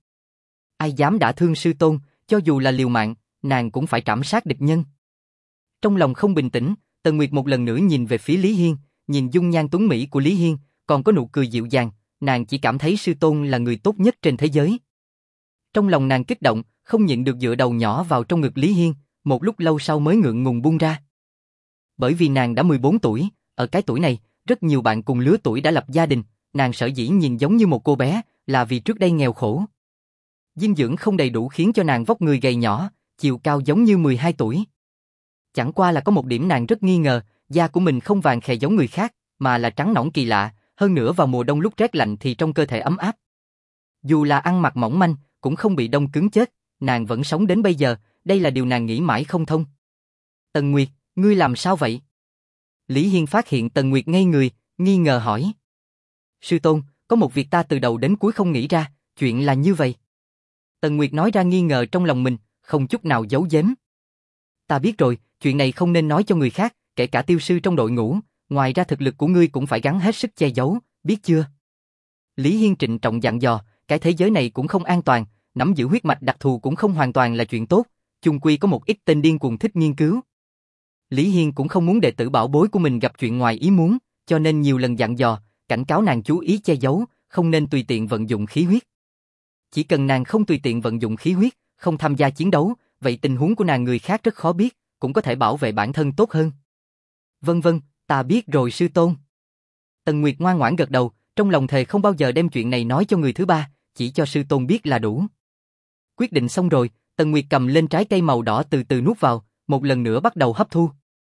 Ai dám đả thương sư tôn, cho dù là liều mạng, nàng cũng phải trảm sát địch nhân. Trong lòng không bình tĩnh, Tần Nguyệt một lần nữa nhìn về phía Lý Hiên, nhìn dung nhan tuấn mỹ của Lý Hiên, còn có nụ cười dịu dàng, nàng chỉ cảm thấy sư tôn là người tốt nhất trên thế giới. Trong lòng nàng kích động, không nhịn được dựa đầu nhỏ vào trong ngực Lý Hiên, một lúc lâu sau mới ngượng ngùng buông ra. Bởi vì nàng đã mười bốn tuổi, ở cái tuổi này, rất nhiều bạn cùng lứa tuổi đã lập gia đình, nàng sở dĩ nhìn giống như một cô bé, là vì trước đây nghèo khổ. Dinh dưỡng không đầy đủ khiến cho nàng vóc người gầy nhỏ, chiều cao giống như mười hai tuổi. Chẳng qua là có một điểm nàng rất nghi ngờ, da của mình không vàng khè giống người khác, mà là trắng nõn kỳ lạ, hơn nữa vào mùa đông lúc rét lạnh thì trong cơ thể ấm áp. Dù là ăn mặc mỏng manh, cũng không bị đông cứng chết, nàng vẫn sống đến bây giờ, đây là điều nàng nghĩ mãi không thông. Tần Nguyệt, ngươi làm sao vậy? Lý Hiên phát hiện Tần Nguyệt ngây người, nghi ngờ hỏi. Sư tôn, có một việc ta từ đầu đến cuối không nghĩ ra, chuyện là như vậy. Tần Nguyệt nói ra nghi ngờ trong lòng mình, không chút nào giấu giếm. Ta biết rồi, chuyện này không nên nói cho người khác, kể cả tiêu sư trong đội ngũ, ngoài ra thực lực của ngươi cũng phải gắng hết sức che giấu, biết chưa? Lý Hiên trịnh trọng dặn dò, cái thế giới này cũng không an toàn, nắm giữ huyết mạch đặc thù cũng không hoàn toàn là chuyện tốt, chung quy có một ít tên điên cuồng thích nghiên cứu. Lý Hiên cũng không muốn đệ tử bảo bối của mình gặp chuyện ngoài ý muốn, cho nên nhiều lần dặn dò, cảnh cáo nàng chú ý che giấu, không nên tùy tiện vận dụng khí huyết. Chỉ cần nàng không tùy tiện vận dụng khí huyết, không tham gia chiến đấu, vậy tình huống của nàng người khác rất khó biết, cũng có thể bảo vệ bản thân tốt hơn. Vân vân, ta biết rồi sư tôn. Tần Nguyệt ngoan ngoãn gật đầu, trong lòng thề không bao giờ đem chuyện này nói cho người thứ ba, chỉ cho sư tôn biết là đủ. Quyết định xong rồi, Tần Nguyệt cầm lên trái cây màu đỏ từ từ nuốt vào, một lần nữa bắt đầu hấp thu.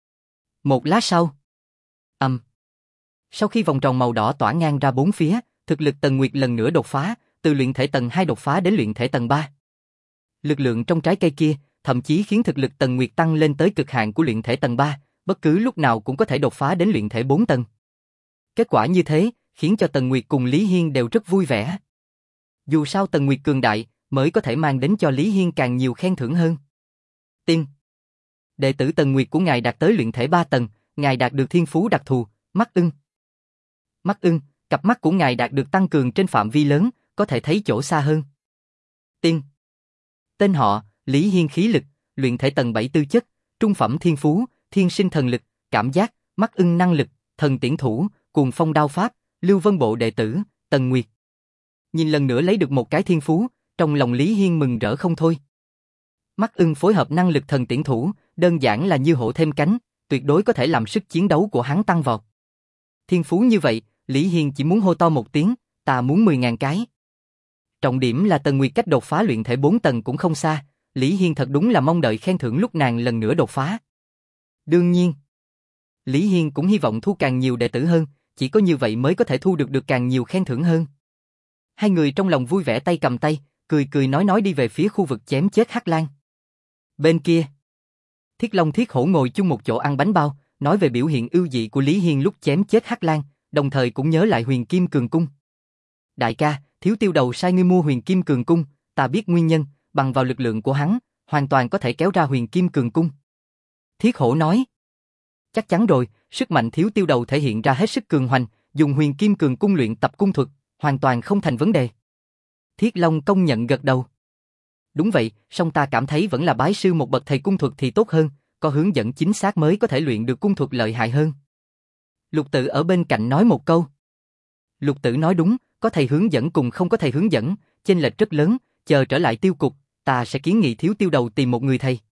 Một lát sau, ầm. Um. Sau khi vòng tròn màu đỏ tỏa ngang ra bốn phía, thực lực Tần Nguyệt lần nữa đột phá, từ luyện thể tầng hai đột phá đến luyện thể tầng ba. Lực lượng trong trái cây kia, thậm chí khiến thực lực Tần Nguyệt tăng lên tới cực hạn của luyện thể tầng ba, bất cứ lúc nào cũng có thể đột phá đến luyện thể bốn tầng. Kết quả như thế, khiến cho Tần Nguyệt cùng Lý Hiên đều rất vui vẻ. Dù sao Tần Nguyệt cường đại, mới có thể mang đến cho Lý Hiên càng nhiều khen thưởng hơn. Tiên. Đệ tử Tần Nguyệt của ngài đạt tới luyện thể ba tầng, ngài đạt được thiên phú đặc thù, mắt ưng. Mắt ưng, cặp mắt của ngài đạt được tăng cường trên phạm vi lớn, có thể thấy chỗ xa hơn. Tiên. Tên họ, Lý Hiên khí lực, luyện thể tầng bảy tư chất, trung phẩm thiên phú, thiên sinh thần lực, cảm giác, mắt ưng năng lực, thần tiễn thủ, cuồng phong đao pháp, Lưu Vân Bộ đệ tử, Tần Nguyệt. Nhìn lần nữa lấy được một cái thiên phú, trong lòng Lý Hiên mừng rỡ không thôi. Mắt ưng phối hợp năng lực thần tiễn thủ, đơn giản là như hổ thêm cánh, tuyệt đối có thể làm sức chiến đấu của hắn tăng vọt. Thiên phú như vậy, Lý Hiên chỉ muốn hô to một tiếng, ta muốn mười ngàn cái. Trọng điểm là Tần Nguyệt cách đột phá luyện thể bốn tầng cũng không xa, Lý Hiên thật đúng là mong đợi khen thưởng lúc nàng lần nữa đột phá. Đương nhiên, Lý Hiên cũng hy vọng thu càng nhiều đệ tử hơn, chỉ có như vậy mới có thể thu được được càng nhiều khen thưởng hơn. Hai người trong lòng vui vẻ tay cầm tay, cười cười nói nói đi về phía khu vực chém chết Hắc Lang. Bên kia, Thiết Long Thiết Hổ ngồi chung một chỗ ăn bánh bao, nói về biểu hiện ưu dị của Lý Hiên lúc chém chết Hắc Lang, đồng thời cũng nhớ lại Huyền Kim Cường Cung. Đại ca, Thiếu Tiêu Đầu sai ngươi mua Huyền Kim Cường Cung, ta biết nguyên nhân, bằng vào lực lượng của hắn, hoàn toàn có thể kéo ra Huyền Kim Cường Cung. Thiết Hổ nói, chắc chắn rồi, sức mạnh Thiếu Tiêu Đầu thể hiện ra hết sức cường hoành, dùng Huyền Kim Cường Cung luyện tập cung thuật, hoàn toàn không thành vấn đề. Thiết Long công nhận gật đầu. Đúng vậy, song ta cảm thấy vẫn là bái sư một bậc thầy cung thuật thì tốt hơn, có hướng dẫn chính xác mới có thể luyện được cung thuật lợi hại hơn. Lục Tự ở bên cạnh nói một câu. Lục Tự nói đúng, có thầy hướng dẫn cùng không có thầy hướng dẫn, chênh lệch rất lớn, chờ trở lại tiêu cục, ta sẽ kiến nghị Thiếu Tiêu Đầu tìm một người thầy.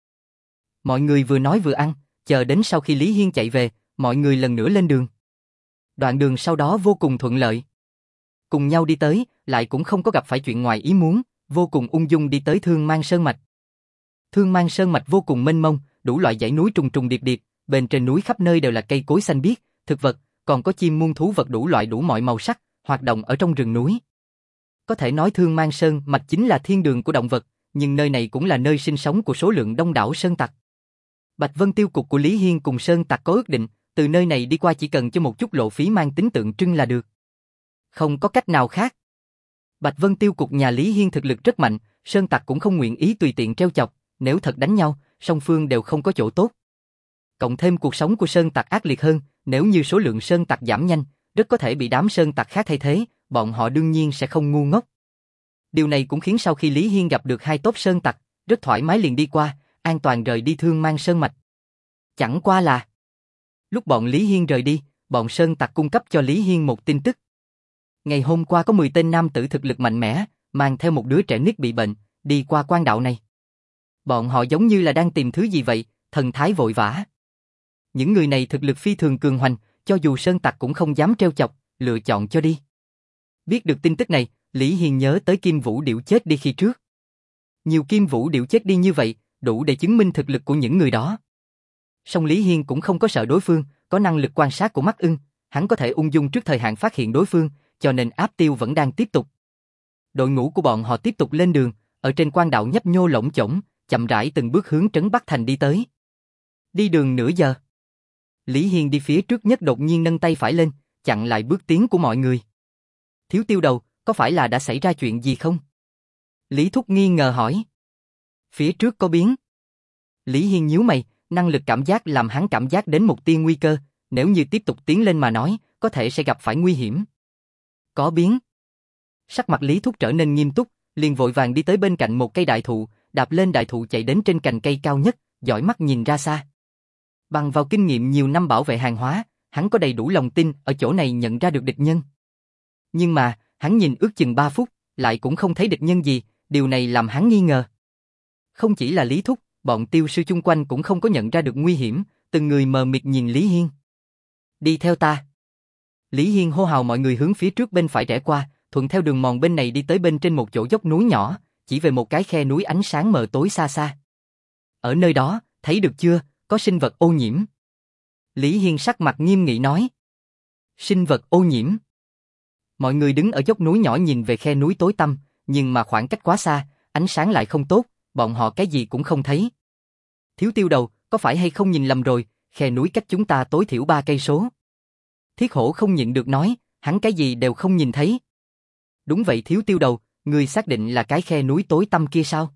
Mọi người vừa nói vừa ăn, chờ đến sau khi Lý Hiên chạy về, mọi người lần nữa lên đường. Đoạn đường sau đó vô cùng thuận lợi. Cùng nhau đi tới, lại cũng không có gặp phải chuyện ngoài ý muốn, vô cùng ung dung đi tới Thương Mang Sơn Mạch. Thương Mang Sơn Mạch vô cùng mênh mông, đủ loại dãy núi trùng trùng điệp điệp, bên trên núi khắp nơi đều là cây cối xanh biếc, thực vật, còn có chim muôn thú vật đủ loại đủ mọi màu sắc, hoạt động ở trong rừng núi. Có thể nói Thương Mang Sơn Mạch chính là thiên đường của động vật, nhưng nơi này cũng là nơi sinh sống của số lượng đông đảo sơn tặc. Bạch Vân tiêu cục của Lý Hiên cùng sơn tặc có ước định, từ nơi này đi qua chỉ cần cho một chút lộ phí mang tính tượng trưng là được. Không có cách nào khác. Bạch Vân tiêu cục nhà Lý Hiên thực lực rất mạnh, sơn tặc cũng không nguyện ý tùy tiện treo chọc, nếu thật đánh nhau, song phương đều không có chỗ tốt. Cộng thêm cuộc sống của sơn tặc ác liệt hơn, nếu như số lượng sơn tặc giảm nhanh, rất có thể bị đám sơn tặc khác thay thế, bọn họ đương nhiên sẽ không ngu ngốc. Điều này cũng khiến sau khi Lý Hiên gặp được hai tốp sơn tặc, rất thoải mái liền đi qua, an toàn rời đi Thương Mang Sơn Mạch. Chẳng qua là, lúc bọn Lý Hiên rời đi, bọn sơn tặc cung cấp cho Lý Hiên một tin tức. Ngày hôm qua có mười tên nam tử thực lực mạnh mẽ, mang theo một đứa trẻ nít bị bệnh, đi qua quan đạo này. Bọn họ giống như là đang tìm thứ gì vậy, thần thái vội vã. Những người này thực lực phi thường cường hoành, cho dù sơn tặc cũng không dám trêu chọc, lựa chọn cho đi. Biết được tin tức này, Lý Hiên nhớ tới Kim Vũ Điểu chết đi khi trước. Nhiều Kim Vũ Điểu chết đi như vậy, đủ để chứng minh thực lực của những người đó. Song Lý Hiên cũng không có sợ đối phương, có năng lực quan sát của mắt ưng, hắn có thể ung dung trước thời hạn phát hiện đối phương, cho nên áp tiêu vẫn đang tiếp tục. Đội ngũ của bọn họ tiếp tục lên đường, ở trên quan đạo nhấp nhô lỗng chổng, chậm rãi từng bước hướng trấn Bắc Thành đi tới. Đi đường nửa giờ. Lý Hiên đi phía trước nhất đột nhiên nâng tay phải lên, chặn lại bước tiến của mọi người. Thiếu Tiêu Đầu, có phải là đã xảy ra chuyện gì không? Lý Thúc nghi ngờ hỏi. Phía trước có biến. Lý Hiên nhíu mày, năng lực cảm giác làm hắn cảm giác đến một tia nguy cơ, nếu như tiếp tục tiến lên mà nói, có thể sẽ gặp phải nguy hiểm. Có biến. Sắc mặt Lý Thúc trở nên nghiêm túc, liền vội vàng đi tới bên cạnh một cây đại thụ, đạp lên đại thụ chạy đến trên cành cây cao nhất, dõi mắt nhìn ra xa. Bằng vào kinh nghiệm nhiều năm bảo vệ hàng hóa, hắn có đầy đủ lòng tin ở chỗ này nhận ra được địch nhân. Nhưng mà, hắn nhìn ước chừng ba phút, lại cũng không thấy địch nhân gì, điều này làm hắn nghi ngờ. Không chỉ là Lý Thúc, bọn tiêu sư chung quanh cũng không có nhận ra được nguy hiểm, từng người mờ mịt nhìn Lý Hiên. Đi theo ta. Lý Hiên hô hào mọi người hướng phía trước bên phải rẽ qua, thuận theo đường mòn bên này đi tới bên trên một chỗ dốc núi nhỏ, chỉ về một cái khe núi ánh sáng mờ tối xa xa. Ở nơi đó, thấy được chưa, có sinh vật ô nhiễm. Lý Hiên sắc mặt nghiêm nghị nói. Sinh vật ô nhiễm. Mọi người đứng ở dốc núi nhỏ nhìn về khe núi tối tăm, nhưng mà khoảng cách quá xa, ánh sáng lại không tốt, bọn họ cái gì cũng không thấy. Thiếu Tiêu Đầu, có phải hay không nhìn lầm rồi, khe núi cách chúng ta tối thiểu ba cây số. Thiết Hổ không nhịn được nói, hắn cái gì đều không nhìn thấy. Đúng vậy Thiếu Tiêu Đầu, người xác định là cái khe núi tối tăm kia sao?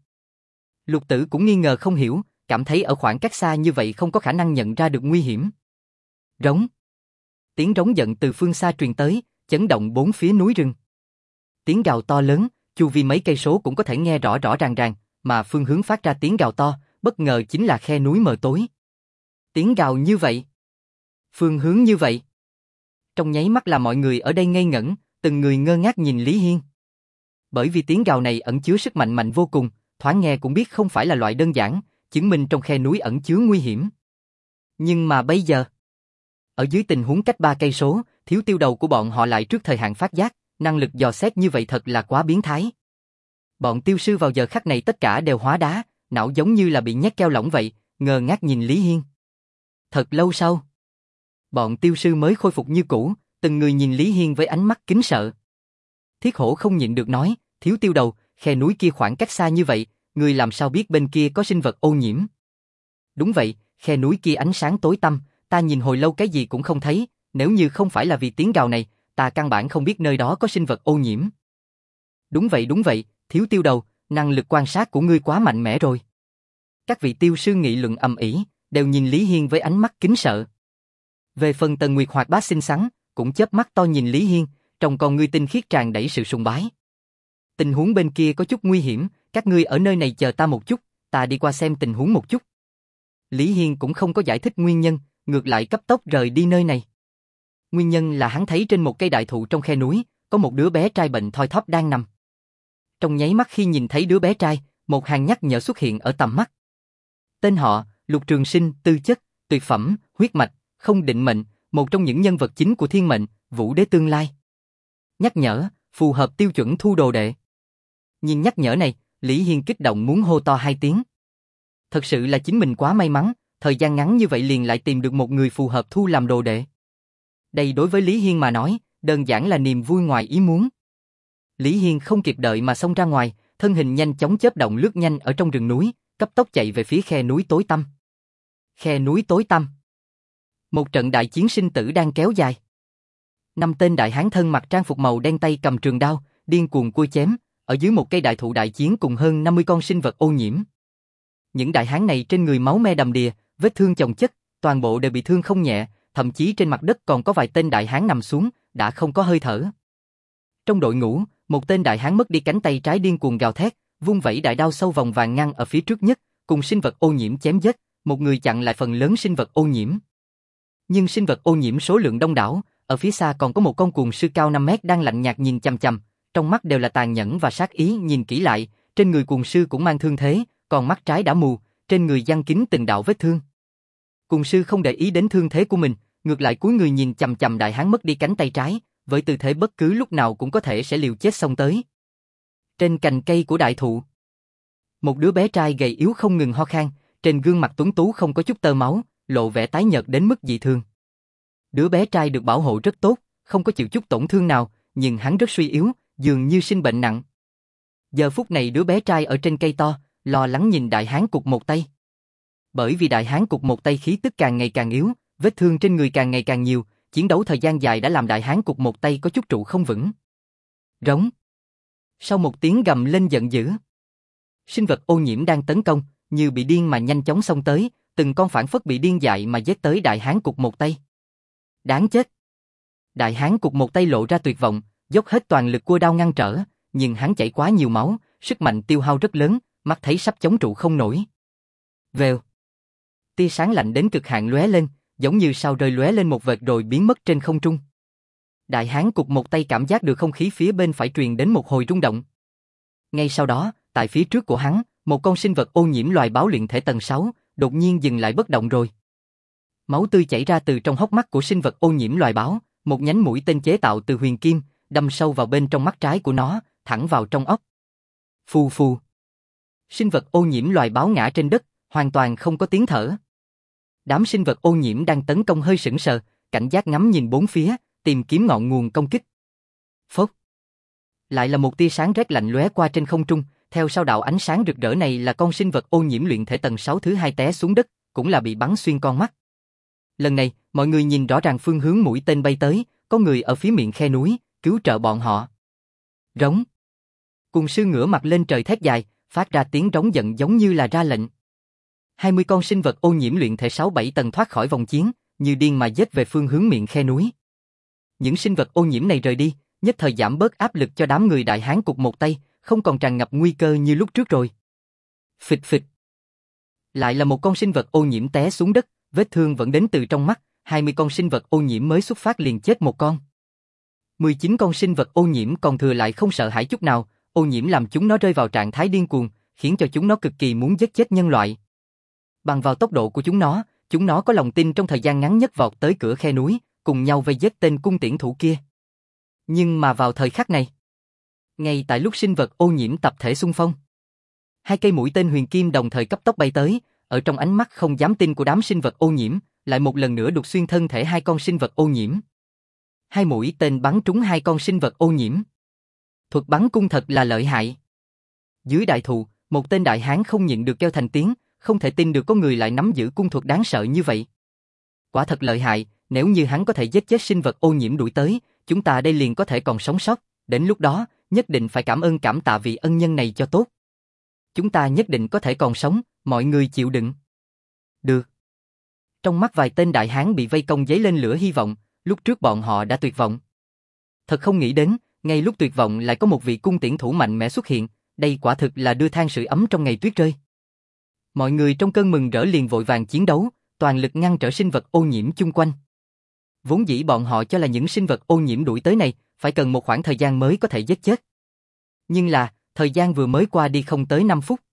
Lục Tử cũng nghi ngờ không hiểu, cảm thấy ở khoảng cách xa như vậy không có khả năng nhận ra được nguy hiểm. Rống. Tiếng rống giận từ phương xa truyền tới, chấn động bốn phía núi rừng. Tiếng gào to lớn, chu vi mấy cây số cũng có thể nghe rõ rõ ràng ràng, mà phương hướng phát ra tiếng gào to, bất ngờ chính là khe núi mờ tối. Tiếng gào như vậy, phương hướng như vậy. Trong nháy mắt là mọi người ở đây ngây ngẩn, từng người ngơ ngác nhìn Lý Hiên. Bởi vì tiếng gào này ẩn chứa sức mạnh mạnh vô cùng, thoáng nghe cũng biết không phải là loại đơn giản, chứng minh trong khe núi ẩn chứa nguy hiểm. Nhưng mà bây giờ, ở dưới tình huống cách ba cây số, Thiếu Tiêu Đầu của bọn họ lại trước thời hạn phát giác, năng lực dò xét như vậy thật là quá biến thái. Bọn tiêu sư vào giờ khắc này tất cả đều hóa đá, não giống như là bị nhét keo lỏng vậy, ngơ ngác nhìn Lý Hiên. Thật lâu sau, bọn tiêu sư mới khôi phục như cũ, từng người nhìn Lý Hiên với ánh mắt kính sợ. Thiết Hổ không nhịn được nói, Thiếu Tiêu Đầu, khe núi kia khoảng cách xa như vậy, người làm sao biết bên kia có sinh vật ô nhiễm? Đúng vậy, khe núi kia ánh sáng tối tăm, ta nhìn hồi lâu cái gì cũng không thấy, nếu như không phải là vì tiếng gào này, ta căn bản không biết nơi đó có sinh vật ô nhiễm. Đúng vậy đúng vậy, Thiếu Tiêu Đầu, năng lực quan sát của ngươi quá mạnh mẽ rồi. Các vị tiêu sư nghị luận ầm ĩ, đều nhìn Lý Hiên với ánh mắt kính sợ. Về phần Tần Nguyệt hoạt bát xinh xắn, cũng chớp mắt to nhìn Lý Hiên, trong con ngươi tinh khiết tràn đầy sự sùng bái. Tình huống bên kia có chút nguy hiểm, các ngươi ở nơi này chờ ta một chút, ta đi qua xem tình huống một chút. Lý Hiên cũng không có giải thích nguyên nhân, ngược lại cấp tốc rời đi nơi này. Nguyên nhân là hắn thấy trên một cây đại thụ trong khe núi, có một đứa bé trai bệnh thoi thóp đang nằm. Trong nháy mắt khi nhìn thấy đứa bé trai, một hàng nhắc nhở xuất hiện ở tầm mắt. Tên họ, Lục Trường Sinh, tư chất, tuyệt phẩm, huyết mạch, không định mệnh, một trong những nhân vật chính của thiên mệnh, vũ đế tương lai. Nhắc nhở, phù hợp tiêu chuẩn thu đồ đệ. Nhìn nhắc nhở này, Lý Hiên kích động muốn hô to hai tiếng. Thật sự là chính mình quá may mắn, thời gian ngắn như vậy liền lại tìm được một người phù hợp thu làm đồ đệ. Đây đối với Lý Hiên mà nói, đơn giản là niềm vui ngoài ý muốn. Lý Hiên không kịp đợi mà xông ra ngoài, thân hình nhanh chóng chớp động lướt nhanh ở trong rừng núi, cấp tốc chạy về phía khe núi tối tăm. Khe núi tối tăm. Một trận đại chiến sinh tử đang kéo dài. Năm tên đại hán thân mặc trang phục màu đen tay cầm trường đao, điên cuồng cua chém, ở dưới một cây đại thụ đại chiến cùng hơn năm mươi con sinh vật ô nhiễm. Những đại hán này trên người máu me đầm đìa, vết thương chồng chất, toàn bộ đều bị thương không nhẹ, thậm chí trên mặt đất còn có vài tên đại hán nằm xuống, đã không có hơi thở. Trong đội ngũ, một tên đại hán mất đi cánh tay trái điên cuồng gào thét, vung vẩy đại đao sâu vòng vàng ngăn ở phía trước nhất, cùng sinh vật ô nhiễm chém giết, một người chặn lại phần lớn sinh vật ô nhiễm. Nhưng sinh vật ô nhiễm số lượng đông đảo, ở phía xa còn có một con cuồng sư cao năm mét đang lạnh nhạt nhìn chằm chằm, trong mắt đều là tàn nhẫn và sát ý, nhìn kỹ lại, trên người cuồng sư cũng mang thương thế, còn mắt trái đã mù, trên người giăng kín từng đạo vết thương. Cùng sư không để ý đến thương thế của mình, ngược lại cúi người nhìn chằm chằm đại hán mất đi cánh tay trái, với tư thế bất cứ lúc nào cũng có thể sẽ liều chết xông tới. Trên cành cây của đại thụ, một đứa bé trai gầy yếu không ngừng ho khan, trên gương mặt tuấn tú không có chút tơ máu, lộ vẻ tái nhợt đến mức dị thường. Đứa bé trai được bảo hộ rất tốt, không có chịu chút tổn thương nào, nhưng hắn rất suy yếu, dường như sinh bệnh nặng. Giờ phút này đứa bé trai ở trên cây to, lo lắng nhìn đại hán cụt một tay. Bởi vì đại hán cụt một tay khí tức càng ngày càng yếu, vết thương trên người càng ngày càng nhiều, chiến đấu thời gian dài đã làm đại hán cụt một tay có chút trụ không vững. Rống. Sau một tiếng gầm lên giận dữ, sinh vật ô nhiễm đang tấn công, như bị điên mà nhanh chóng xông tới, từng con phản phất bị điên dại mà giết tới đại hán cụt một tay. Đáng chết. Đại hán cụt một tay lộ ra tuyệt vọng, dốc hết toàn lực cua đao ngăn trở, nhưng hắn chảy quá nhiều máu, sức mạnh tiêu hao rất lớn, mắt thấy sắp chống trụ không nổi. Vèo. Tia sáng lạnh đến cực hạn lóe lên, giống như sao rơi lóe lên một vệt rồi biến mất trên không trung. Đại hán cụt một tay cảm giác được không khí phía bên phải truyền đến một hồi rung động. Ngay sau đó, tại phía trước của hắn, một con sinh vật ô nhiễm loài báo luyện thể tầng sáu, đột nhiên dừng lại bất động rồi. Máu tươi chảy ra từ trong hốc mắt của sinh vật ô nhiễm loài báo, một nhánh mũi tên chế tạo từ huyền kim, đâm sâu vào bên trong mắt trái của nó, thẳng vào trong óc. Phù phù. Sinh vật ô nhiễm loài báo ngã trên đất, hoàn toàn không có tiếng thở. Đám sinh vật ô nhiễm đang tấn công hơi sững sờ, cảnh giác ngắm nhìn bốn phía, tìm kiếm ngọn nguồn công kích. Phốc. Lại là một tia sáng rét lạnh lóe qua trên không trung, theo sau đạo ánh sáng rực rỡ này là con sinh vật ô nhiễm luyện thể tầng sáu thứ hai té xuống đất, cũng là bị bắn xuyên con mắt. Lần này, mọi người nhìn rõ ràng phương hướng mũi tên bay tới, có người ở phía miệng khe núi, cứu trợ bọn họ. Rống. Cùng sư ngửa mặt lên trời thét dài, phát ra tiếng rống giận giống như là ra lệnh. hai mươi con sinh vật ô nhiễm luyện thể sáu bảy tầng thoát khỏi vòng chiến, như điên mà giết về phương hướng miệng khe núi. Những sinh vật ô nhiễm này rời đi, nhất thời giảm bớt áp lực cho đám người đại hán cụt một tay, không còn tràn ngập nguy cơ như lúc trước rồi. Phịch phịch. Lại là một con sinh vật ô nhiễm té xuống đất, vết thương vẫn đến từ trong mắt, hai mươi con sinh vật ô nhiễm mới xuất phát liền chết một con. mười chín con sinh vật ô nhiễm còn thừa lại không sợ hãi chút nào, ô nhiễm làm chúng nó rơi vào trạng thái điên cuồng, khiến cho chúng nó cực kỳ muốn giết chết nhân loại. Bằng vào tốc độ của chúng nó, chúng nó có lòng tin trong thời gian ngắn nhất vọt tới cửa khe núi, cùng nhau vây giết tên cung tiễn thủ kia. Nhưng mà vào thời khắc này, ngay tại lúc sinh vật ô nhiễm tập thể xung phong, hai cây mũi tên huyền kim đồng thời cấp tốc bay tới, ở trong ánh mắt không dám tin của đám sinh vật ô nhiễm, lại một lần nữa đục xuyên thân thể hai con sinh vật ô nhiễm. Hai mũi tên bắn trúng hai con sinh vật ô nhiễm. Thuật bắn cung thật là lợi hại. Dưới đại thụ, một tên đại hán không nhịn được kêu thành tiếng, không thể tin được có người lại nắm giữ cung thuật đáng sợ như vậy. Quả thật lợi hại, nếu như hắn có thể giết chết sinh vật ô nhiễm đuổi tới, chúng ta đây liền có thể còn sống sót, đến lúc đó, nhất định phải cảm ơn cảm tạ vị ân nhân này cho tốt. Chúng ta nhất định có thể còn sống, mọi người chịu đựng. Được. Trong mắt vài tên đại hán bị vây công dấy lên lửa hy vọng, lúc trước bọn họ đã tuyệt vọng. Thật không nghĩ đến, ngay lúc tuyệt vọng lại có một vị cung tiễn thủ mạnh mẽ xuất hiện, đây quả thực là đưa than sưởi ấm trong ngày tuyết rơi. Mọi người trong cơn mừng rỡ liền vội vàng chiến đấu, toàn lực ngăn trở sinh vật ô nhiễm chung quanh. Vốn dĩ bọn họ cho là những sinh vật ô nhiễm đuổi tới này, phải cần một khoảng thời gian mới có thể giết chết. Nhưng là, thời gian vừa mới qua đi không tới năm phút.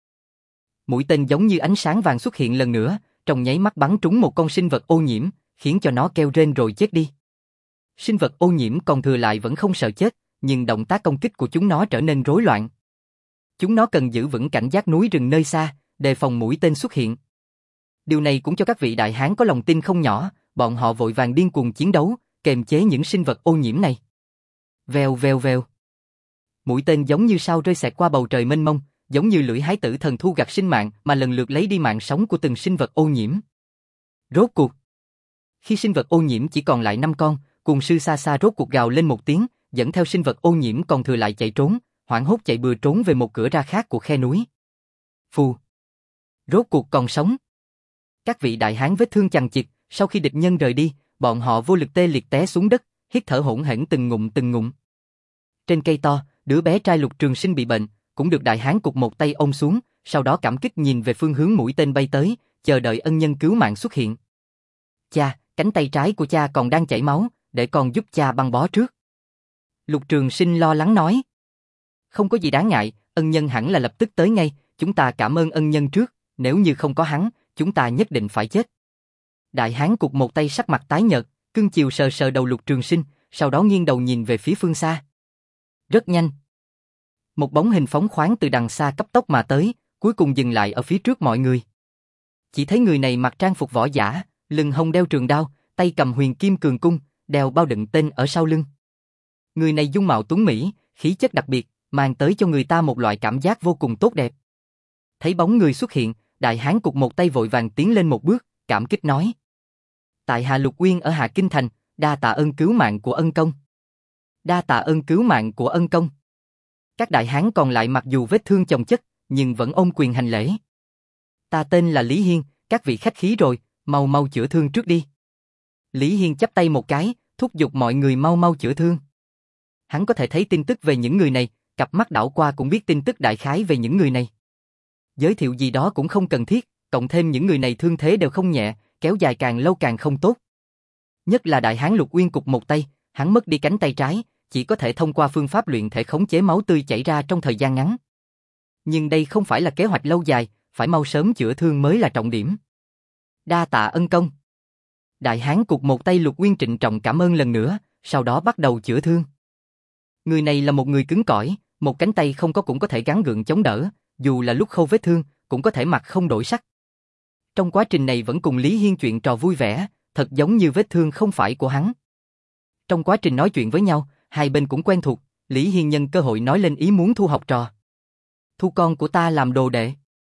Mũi tên giống như ánh sáng vàng xuất hiện lần nữa, trong nháy mắt bắn trúng một con sinh vật ô nhiễm, khiến cho nó kêu rên rồi chết đi. Sinh vật ô nhiễm còn thừa lại vẫn không sợ chết, nhưng động tác công kích của chúng nó trở nên rối loạn. Chúng nó cần giữ vững cảnh giác núi rừng nơi xa, đề phòng mũi tên xuất hiện. Điều này cũng cho các vị đại hán có lòng tin không nhỏ, bọn họ vội vàng điên cuồng chiến đấu, kềm chế những sinh vật ô nhiễm này. Vèo vèo vèo. Mũi tên giống như sao rơi xẹt qua bầu trời mênh mông, giống như lưỡi hái tử thần thu gặt sinh mạng mà lần lượt lấy đi mạng sống của từng sinh vật ô nhiễm. Rốt cuộc. Khi sinh vật ô nhiễm chỉ còn lại năm con, cùng sư xa xa rốt cuộc gào lên một tiếng, dẫn theo sinh vật ô nhiễm còn thừa lại chạy trốn, hoảng hốt chạy bừa trốn về một cửa ra khác của khe núi. Phù. Rốt cuộc còn sống. Các vị đại hán vết thương chằng chịt, sau khi địch nhân rời đi, bọn họ vô lực tê liệt té xuống đất, hít thở hỗn hển từng ngụm từng ngụm. Trên cây to, đứa bé trai Lục Trường Sinh bị bệnh, cũng được đại hán cụt một tay ôm xuống, sau đó cảm kích nhìn về phương hướng mũi tên bay tới, chờ đợi ân nhân cứu mạng xuất hiện. Cha, cánh tay trái của cha còn đang chảy máu, để con giúp cha băng bó trước. Lục Trường Sinh lo lắng nói. Không có gì đáng ngại, ân nhân hẳn là lập tức tới ngay, chúng ta cảm ơn ân nhân trước, nếu như không có hắn, chúng ta nhất định phải chết. Đại hán cụt một tay sắc mặt tái nhợt, cưng chiều sờ sờ đầu Lục Trường Sinh, sau đó nghiêng đầu nhìn về phía phương xa. Rất nhanh. Một bóng hình phóng khoáng từ đằng xa cấp tốc mà tới, cuối cùng dừng lại ở phía trước mọi người. Chỉ thấy người này mặc trang phục võ giả, lưng hông đeo trường đao, tay cầm huyền kim cường cung, đeo bao đựng tên ở sau lưng. Người này dung mạo tuấn mỹ, khí chất đặc biệt, mang tới cho người ta một loại cảm giác vô cùng tốt đẹp. Thấy bóng người xuất hiện, đại hán cụt một tay vội vàng tiến lên một bước, cảm kích nói: tại hạ Lục Uyên ở Hà Kinh Thành, đa tạ ơn cứu mạng của ân công. Đa tạ ơn cứu mạng của ân công. Các đại hán còn lại mặc dù vết thương chồng chất, nhưng vẫn ôm quyền hành lễ. Ta tên là Lý Hiên, các vị khách khí rồi, mau mau chữa thương trước đi. Lý Hiên chắp tay một cái, thúc giục mọi người mau mau chữa thương. Hắn có thể thấy tin tức về những người này, cặp mắt đảo qua cũng biết tin tức đại khái về những người này. Giới thiệu gì đó cũng không cần thiết, cộng thêm những người này thương thế đều không nhẹ, kéo dài càng lâu càng không tốt. Nhất là đại hán Lục Uyên cụt một tay, hắn mất đi cánh tay trái, chỉ có thể thông qua phương pháp luyện thể khống chế máu tươi chảy ra trong thời gian ngắn. Nhưng đây không phải là kế hoạch lâu dài, phải mau sớm chữa thương mới là trọng điểm. Đa tạ ân công. Đại hán cụt một tay Lục Uyên trịnh trọng cảm ơn lần nữa, sau đó bắt đầu chữa thương. Người này là một người cứng cỏi, một cánh tay không có cũng có thể gắng gượng chống đỡ, dù là lúc khâu vết thương, cũng có thể mặt không đổi sắc. Trong quá trình này vẫn cùng Lý Hiên chuyện trò vui vẻ, thật giống như vết thương không phải của hắn. Trong quá trình nói chuyện với nhau, hai bên cũng quen thuộc, Lý Hiên nhân cơ hội nói lên ý muốn thu học trò. Thu con của ta làm đồ đệ.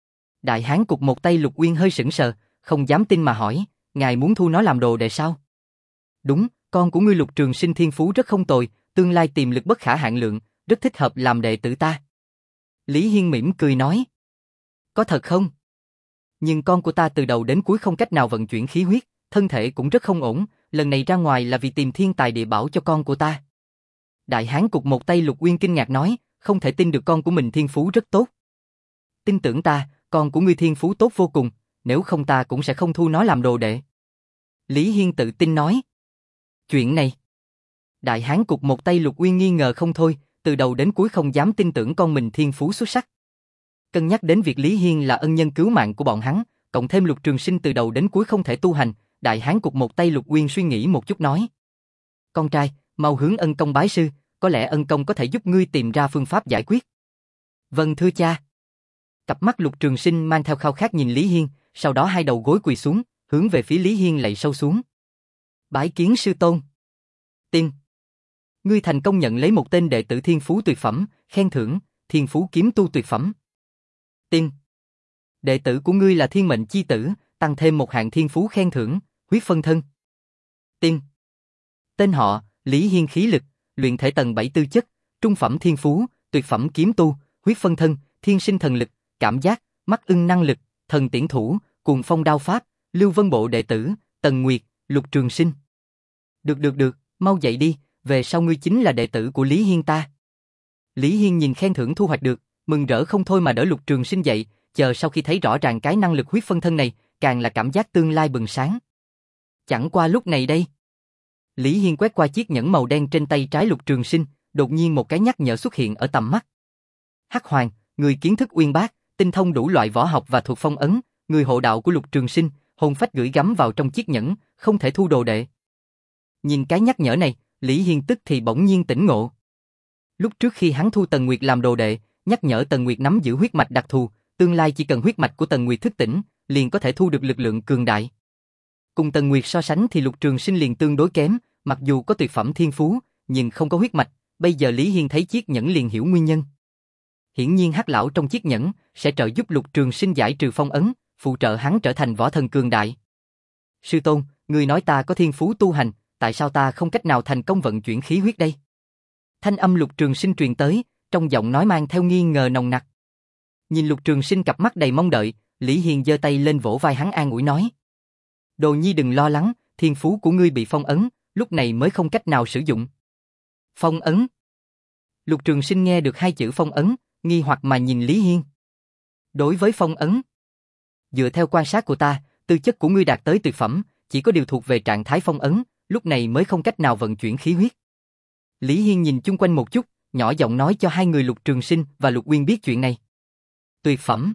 Đại hán cụt một tay Lục Uyên hơi sững sờ, không dám tin mà hỏi, ngài muốn thu nó làm đồ đệ sao? Đúng, con của ngươi Lục Trường Sinh thiên phú rất không tồi, tương lai tiềm lực bất khả hạn lượng, rất thích hợp làm đệ tử ta. Lý Hiên mỉm cười nói. Có thật không? Nhưng con của ta từ đầu đến cuối không cách nào vận chuyển khí huyết, thân thể cũng rất không ổn, lần này ra ngoài là vì tìm thiên tài địa bảo cho con của ta. Đại hán cụt một tay Lục Uyên kinh ngạc nói, không thể tin được con của mình thiên phú rất tốt. Tin tưởng ta, con của ngươi thiên phú tốt vô cùng, nếu không ta cũng sẽ không thu nó làm đồ đệ. Lý Hiên tự tin nói. Chuyện này. Đại hán cụt một tay Lục Uyên nghi ngờ không thôi, từ đầu đến cuối không dám tin tưởng con mình thiên phú xuất sắc. Cân nhắc đến việc Lý Hiên là ân nhân cứu mạng của bọn hắn, cộng thêm Lục Trường Sinh từ đầu đến cuối không thể tu hành, đại hán cụt một tay Lục Uyên suy nghĩ một chút nói. Con trai, mau hướng ân công bái sư, có lẽ ân công có thể giúp ngươi tìm ra phương pháp giải quyết. Vâng thưa cha. Cặp mắt Lục Trường Sinh mang theo khao khát nhìn Lý Hiên, sau đó hai đầu gối quỳ xuống, hướng về phía Lý Hiên lạy sâu xuống. Bái kiến sư tôn. Tiên. Ngươi thành công nhận lấy một tên đệ tử thiên phú tuyệt phẩm, khen thưởng, thiên phú kiếm tu tuyệt phẩm. Tiên. Đệ tử của ngươi là thiên mệnh chi tử, tăng thêm một hạng thiên phú khen thưởng, huyết phân thân. Tiên. Tên họ, Lý Hiên khí lực, luyện thể tầng bảy tư chất, trung phẩm thiên phú, tuyệt phẩm kiếm tu, huyết phân thân, thiên sinh thần lực, cảm giác, mắt ưng năng lực, thần tiễn thủ, cuồng phong đao pháp, Lưu Vân Bộ đệ tử, Tần Nguyệt, Lục Trường Sinh. Được được được, mau dậy đi, về sau ngươi chính là đệ tử của Lý Hiên ta. Lý Hiên nhìn khen thưởng thu hoạch được, mừng rỡ không thôi mà đỡ Lục Trường Sinh dậy, chờ sau khi thấy rõ ràng cái năng lực huyết phân thân này, càng là cảm giác tương lai bừng sáng. Chẳng qua lúc này đây. Lý Hiên quét qua chiếc nhẫn màu đen trên tay trái Lục Trường Sinh, đột nhiên một cái nhắc nhở xuất hiện ở tầm mắt. Hắc Hoàng, người kiến thức uyên bác, tinh thông đủ loại võ học và thuộc phong ấn, người hộ đạo của Lục Trường Sinh, hồn phách gửi gắm vào trong chiếc nhẫn, không thể thu đồ đệ. Nhìn cái nhắc nhở này, Lý Hiên tức thì bỗng nhiên tỉnh ngộ. Lúc trước khi hắn thu Tần Nguyệt làm đồ đệ, nhắc nhở Tần Nguyệt nắm giữ huyết mạch đặc thù, tương lai chỉ cần huyết mạch của Tần Nguyệt thức tỉnh, liền có thể thu được lực lượng cường đại. Cùng Tần Nguyệt so sánh thì Lục Trường Sinh liền tương đối kém, mặc dù có tuyệt phẩm thiên phú, nhưng không có huyết mạch, bây giờ Lý Hiên thấy chiếc nhẫn liền hiểu nguyên nhân. Hiển nhiên hắc lão trong chiếc nhẫn sẽ trợ giúp Lục Trường Sinh giải trừ phong ấn, phụ trợ hắn trở thành võ thần cường đại. Sư tôn, người nói ta có thiên phú tu hành, tại sao ta không cách nào thành công vận chuyển khí huyết đây? Thanh âm Lục Trường Sinh truyền tới, trong giọng nói mang theo nghi ngờ nồng nặc. Nhìn Lục Trường Sinh cặp mắt đầy mong đợi, Lý Hiên giơ tay lên vỗ vai hắn an ủi nói. Đồ nhi đừng lo lắng, thiên phú của ngươi bị phong ấn, lúc này mới không cách nào sử dụng. Phong ấn? Lục Trường Sinh nghe được hai chữ phong ấn, nghi hoặc mà nhìn Lý Hiên. Đối với phong ấn, dựa theo quan sát của ta, tư chất của ngươi đạt tới tuyệt phẩm, chỉ có điều thuộc về trạng thái phong ấn, lúc này mới không cách nào vận chuyển khí huyết. Lý Hiên nhìn chung quanh một chút, nhỏ giọng nói cho hai người Lục Trường Sinh và Lục Uyên biết chuyện này. Tuyệt phẩm.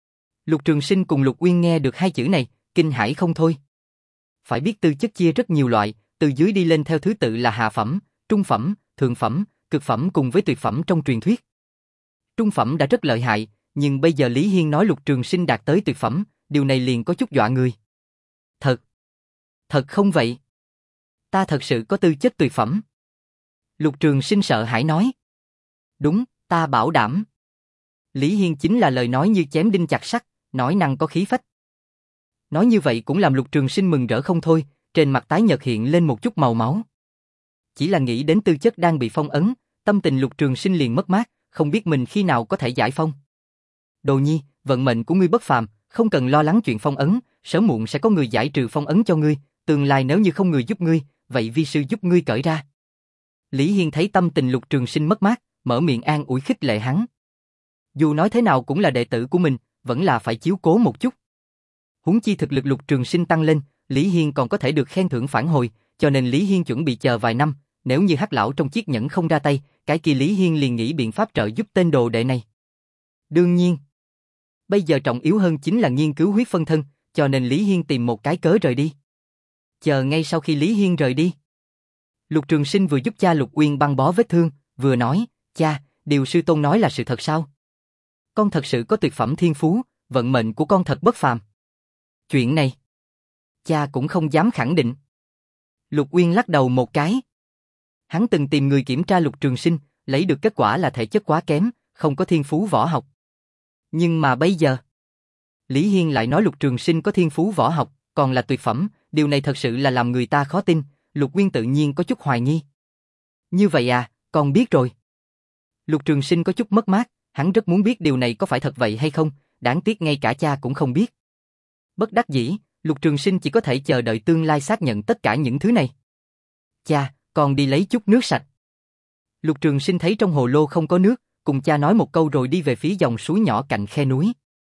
Lục Trường Sinh cùng Lục Uyên nghe được hai chữ này, kinh hãi không thôi. Phải biết tư chất chia rất nhiều loại, từ dưới đi lên theo thứ tự là hạ phẩm, trung phẩm, thượng phẩm, cực phẩm cùng với tuyệt phẩm trong truyền thuyết. Trung phẩm đã rất lợi hại, nhưng bây giờ Lý Hiên nói Lục Trường Sinh đạt tới tuyệt phẩm, điều này liền có chút dọa người. Thật. Thật không vậy? Ta thật sự có tư chất tuyệt phẩm. Lục Trường Sinh sợ hãi nói. Đúng, ta bảo đảm. Lý Hiên chính là lời nói như chém đinh chặt sắt, nói năng có khí phách. Nói như vậy cũng làm Lục Trường Sinh mừng rỡ không thôi, trên mặt tái nhợt hiện lên một chút màu máu. Chỉ là nghĩ đến tư chất đang bị phong ấn, tâm tình Lục Trường Sinh liền mất mát, không biết mình khi nào có thể giải phong. Đồ Nhi, vận mệnh của ngươi bất phàm, không cần lo lắng chuyện phong ấn, sớm muộn sẽ có người giải trừ phong ấn cho ngươi, tương lai nếu như không người giúp ngươi, vậy vi sư giúp ngươi cởi ra. Lý Hiên thấy tâm tình Lục Trường Sinh mất mát, mở miệng an ủi khích lệ hắn. Dù nói thế nào cũng là đệ tử của mình, vẫn là phải chiếu cố một chút. Huống chi thực lực Lục Trường Sinh tăng lên, Lý Hiên còn có thể được khen thưởng phản hồi, cho nên Lý Hiên chuẩn bị chờ vài năm, nếu như Hắc lão trong chiếc nhẫn không ra tay, cái kia Lý Hiên liền nghĩ biện pháp trợ giúp tên đồ đệ này. Đương nhiên, bây giờ trọng yếu hơn chính là nghiên cứu huyết phân thân, cho nên Lý Hiên tìm một cái cớ rời đi. Chờ ngay sau khi Lý Hiên rời đi, Lục Trường Sinh vừa giúp cha Lục Uyên băng bó vết thương, vừa nói, cha, điều sư tôn nói là sự thật sao? Con thật sự có tuyệt phẩm thiên phú, vận mệnh của con thật bất phàm. Chuyện này, cha cũng không dám khẳng định. Lục Uyên lắc đầu một cái. Hắn từng tìm người kiểm tra Lục Trường Sinh, lấy được kết quả là thể chất quá kém, không có thiên phú võ học. Nhưng mà bây giờ, Lý Hiên lại nói Lục Trường Sinh có thiên phú võ học, còn là tuyệt phẩm, điều này thật sự là làm người ta khó tin, Lục Uyên tự nhiên có chút hoài nghi. Như vậy à, con biết rồi. Lục Trường Sinh có chút mất mát, hắn rất muốn biết điều này có phải thật vậy hay không, đáng tiếc ngay cả cha cũng không biết. Bất đắc dĩ, Lục Trường Sinh chỉ có thể chờ đợi tương lai xác nhận tất cả những thứ này. Cha, con đi lấy chút nước sạch. Lục Trường Sinh thấy trong hồ lô không có nước, cùng cha nói một câu rồi đi về phía dòng suối nhỏ cạnh khe núi.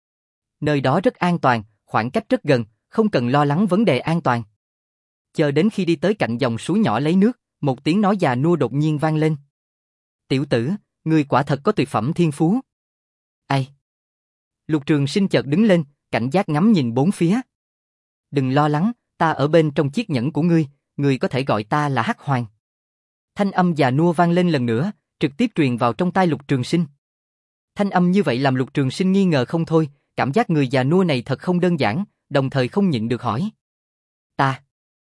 Nơi đó rất an toàn, khoảng cách rất gần, không cần lo lắng vấn đề an toàn. Chờ đến khi đi tới cạnh dòng suối nhỏ lấy nước, một tiếng nói già nua đột nhiên vang lên. Tiểu tử, ngươi quả thật có tuyệt phẩm thiên phú. Ai? Lục Trường Sinh chợt đứng lên, cảnh giác ngắm nhìn bốn phía. Đừng lo lắng, ta ở bên trong chiếc nhẫn của ngươi, ngươi có thể gọi ta là Hắc Hoàng. Thanh âm già nua vang lên lần nữa, trực tiếp truyền vào trong tai Lục Trường Sinh. Thanh âm như vậy làm Lục Trường Sinh nghi ngờ không thôi, cảm giác người già nua này thật không đơn giản, đồng thời không nhịn được hỏi. Ta,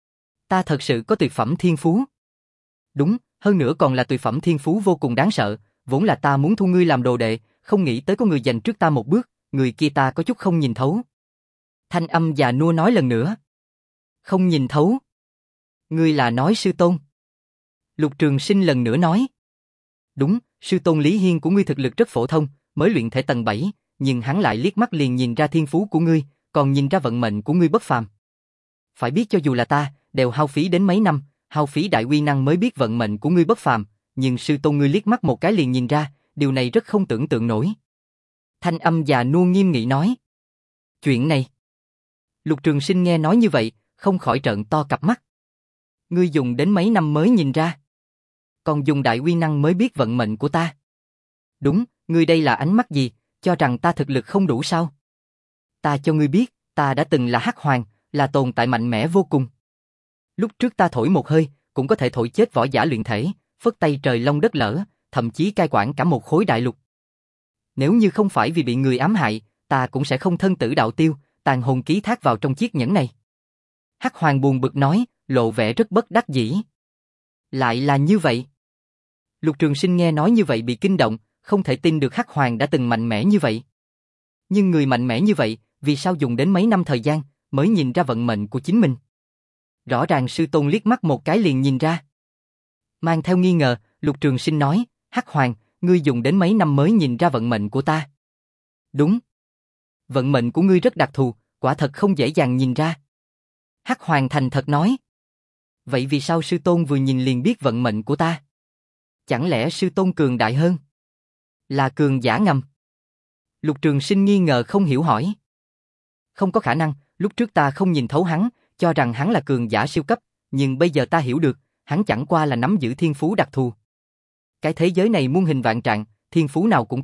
ta thật sự có tuyệt phẩm thiên phú. Đúng, hơn nữa còn là tuyệt phẩm thiên phú vô cùng đáng sợ, vốn là ta muốn thu ngươi làm đồ đệ, không nghĩ tới có người giành trước ta một bước, người kia ta có chút không nhìn thấu. Thanh âm già nua nói lần nữa. Không nhìn thấu. Ngươi là nói sư tôn. Lục Trường Sinh lần nữa nói. Đúng, sư tôn Lý Hiên của ngươi thực lực rất phổ thông, mới luyện thể tầng bảy, nhưng hắn lại liếc mắt liền nhìn ra thiên phú của ngươi, còn nhìn ra vận mệnh của ngươi bất phàm. Phải biết cho dù là ta, đều hao phí đến mấy năm, hao phí đại uy năng mới biết vận mệnh của ngươi bất phàm, nhưng sư tôn ngươi liếc mắt một cái liền nhìn ra, điều này rất không tưởng tượng nổi. Thanh âm già nua nghiêm nghị nói. Chuyện này. Lục Trường Sinh nghe nói như vậy, không khỏi trợn to cặp mắt. Ngươi dùng đến mấy năm mới nhìn ra. Còn dùng đại uy năng mới biết vận mệnh của ta. Đúng, ngươi đây là ánh mắt gì, cho rằng ta thực lực không đủ sao? Ta cho ngươi biết, ta đã từng là Hắc Hoàng, là tồn tại mạnh mẽ vô cùng. Lúc trước ta thổi một hơi, cũng có thể thổi chết võ giả luyện thể, phất tay trời long đất lở, thậm chí cai quản cả một khối đại lục. Nếu như không phải vì bị người ám hại, ta cũng sẽ không thân tử đạo tiêu, tàn hồn ký thác vào trong chiếc nhẫn này. Hắc Hoàng buồn bực nói, lộ vẻ rất bất đắc dĩ. Lại là như vậy. Lục Trường Sinh nghe nói như vậy bị kinh động, không thể tin được Hắc Hoàng đã từng mạnh mẽ như vậy. Nhưng người mạnh mẽ như vậy, vì sao dùng đến mấy năm thời gian, mới nhìn ra vận mệnh của chính mình? Rõ ràng sư tôn liếc mắt một cái liền nhìn ra. Mang theo nghi ngờ, Lục Trường Sinh nói, Hắc Hoàng, ngươi dùng đến mấy năm mới nhìn ra vận mệnh của ta. Đúng. Vận mệnh của ngươi rất đặc thù, quả thật không dễ dàng nhìn ra. Hắc Hoàng thành thật nói. Vậy vì sao sư tôn vừa nhìn liền biết vận mệnh của ta? Chẳng lẽ sư tôn cường đại hơn? Là cường giả ngầm? Lục Trường Sinh nghi ngờ không hiểu hỏi. Không có khả năng, lúc trước ta không nhìn thấu hắn, cho rằng hắn là cường giả siêu cấp, nhưng bây giờ ta hiểu được, hắn chẳng qua là nắm giữ thiên phú đặc thù. Cái thế giới này muôn hình vạn trạng, thiên phú nào cũng có,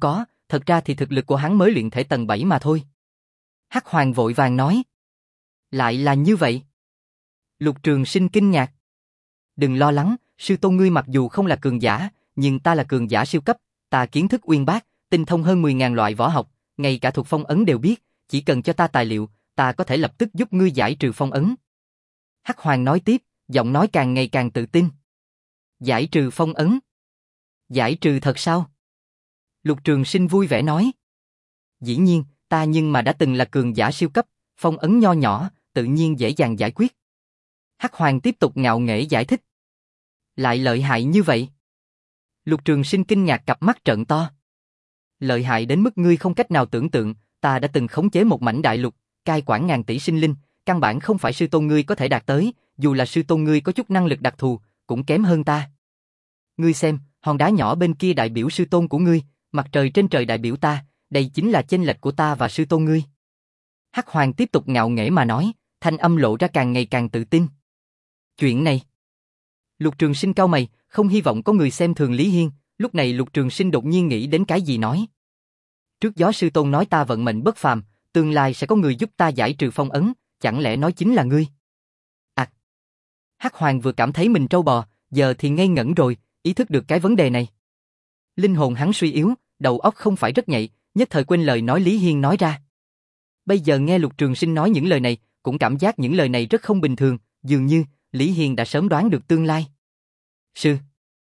thật ra thì thực lực của hắn mới luyện thể tầng bảy mà thôi. Hắc Hoàng vội vàng nói. Lại là như vậy. Lục Trường Sinh kinh ngạc. Đừng lo lắng, sư tôn ngươi mặc dù không là cường giả, nhưng ta là cường giả siêu cấp, ta kiến thức uyên bác, tinh thông hơn mười ngàn loại võ học, ngay cả thuật phong ấn đều biết, chỉ cần cho ta tài liệu, ta có thể lập tức giúp ngươi giải trừ phong ấn. Hắc Hoàng nói tiếp, giọng nói càng ngày càng tự tin. Giải trừ phong ấn? Giải trừ thật sao? Lục Trường Sinh vui vẻ nói. Dĩ nhiên, ta nhưng mà đã từng là cường giả siêu cấp, phong ấn nho nhỏ, tự nhiên dễ dàng giải quyết. Hắc Hoàng tiếp tục ngạo nghễ giải thích. Lại lợi hại như vậy? Lục Trường Sinh kinh ngạc cặp mắt trợn to. Lợi hại đến mức ngươi không cách nào tưởng tượng, ta đã từng khống chế một mảnh đại lục, cai quản ngàn tỷ sinh linh, căn bản không phải sư tôn ngươi có thể đạt tới, dù là sư tôn ngươi có chút năng lực đặc thù, cũng kém hơn ta. Ngươi xem, hòn đá nhỏ bên kia đại biểu sư tôn của ngươi, mặt trời trên trời đại biểu ta, đây chính là chênh lệch của ta và sư tôn ngươi. Hắc Hoàng tiếp tục ngạo nghễ mà nói, thanh âm lộ ra càng ngày càng tự tin. Chuyện này. Lục Trường Sinh cau mày, không hy vọng có người xem thường Lý Hiên, lúc này Lục Trường Sinh đột nhiên nghĩ đến cái gì nói. Trước gió sư tôn nói ta vận mệnh bất phàm, tương lai sẽ có người giúp ta giải trừ phong ấn, chẳng lẽ nói chính là ngươi? À. Hắc Hoàng vừa cảm thấy mình trâu bò, giờ thì ngây ngẩn rồi, ý thức được cái vấn đề này. Linh hồn hắn suy yếu, đầu óc không phải rất nhạy, nhất thời quên lời nói Lý Hiên nói ra. Bây giờ nghe Lục Trường Sinh nói những lời này, cũng cảm giác những lời này rất không bình thường, dường như Lý Hiên đã sớm đoán được tương lai. Sư.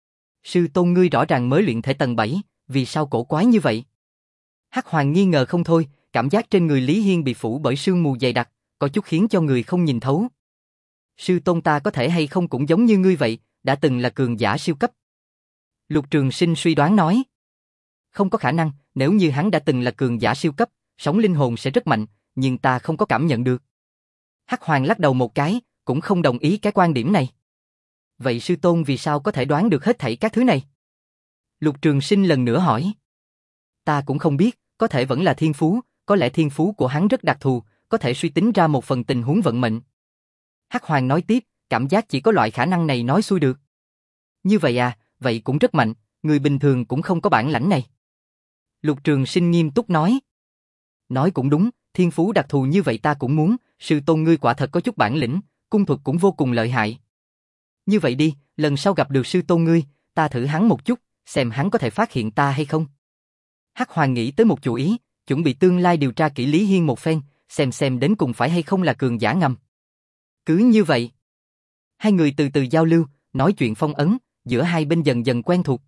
Sư tôn ngươi rõ ràng mới luyện thể tầng bảy, vì sao cổ quái như vậy? Hắc Hoàng nghi ngờ không thôi, cảm giác trên người Lý Hiên bị phủ bởi sương mù dày đặc, có chút khiến cho người không nhìn thấu. Sư tôn ta có thể hay không cũng giống như ngươi vậy, đã từng là cường giả siêu cấp. Lục Trường Sinh suy đoán nói. Không có khả năng, nếu như hắn đã từng là cường giả siêu cấp, sống linh hồn sẽ rất mạnh, nhưng ta không có cảm nhận được. Hắc Hoàng lắc đầu một cái, cũng không đồng ý cái quan điểm này. Vậy sư tôn vì sao có thể đoán được hết thảy các thứ này? Lục Trường Sinh lần nữa hỏi. Ta cũng không biết, có thể vẫn là thiên phú, có lẽ thiên phú của hắn rất đặc thù, có thể suy tính ra một phần tình huống vận mệnh. Hắc Hoàng nói tiếp, cảm giác chỉ có loại khả năng này nói xuôi được. Như vậy à, vậy cũng rất mạnh, người bình thường cũng không có bản lãnh này. Lục Trường Sinh nghiêm túc nói. Nói cũng đúng, thiên phú đặc thù như vậy ta cũng muốn, sư tôn ngươi quả thật có chút bản lĩnh, cung thuật cũng vô cùng lợi hại. Như vậy đi, lần sau gặp được sư tôn ngươi, ta thử hắn một chút, xem hắn có thể phát hiện ta hay không. Hắc Hoàng nghĩ tới một chủ ý, chuẩn bị tương lai điều tra kỹ Lý Hiên một phen, xem xem đến cùng phải hay không là cường giả ngầm. Cứ như vậy, hai người từ từ giao lưu, nói chuyện phong ấn, giữa hai bên dần dần quen thuộc.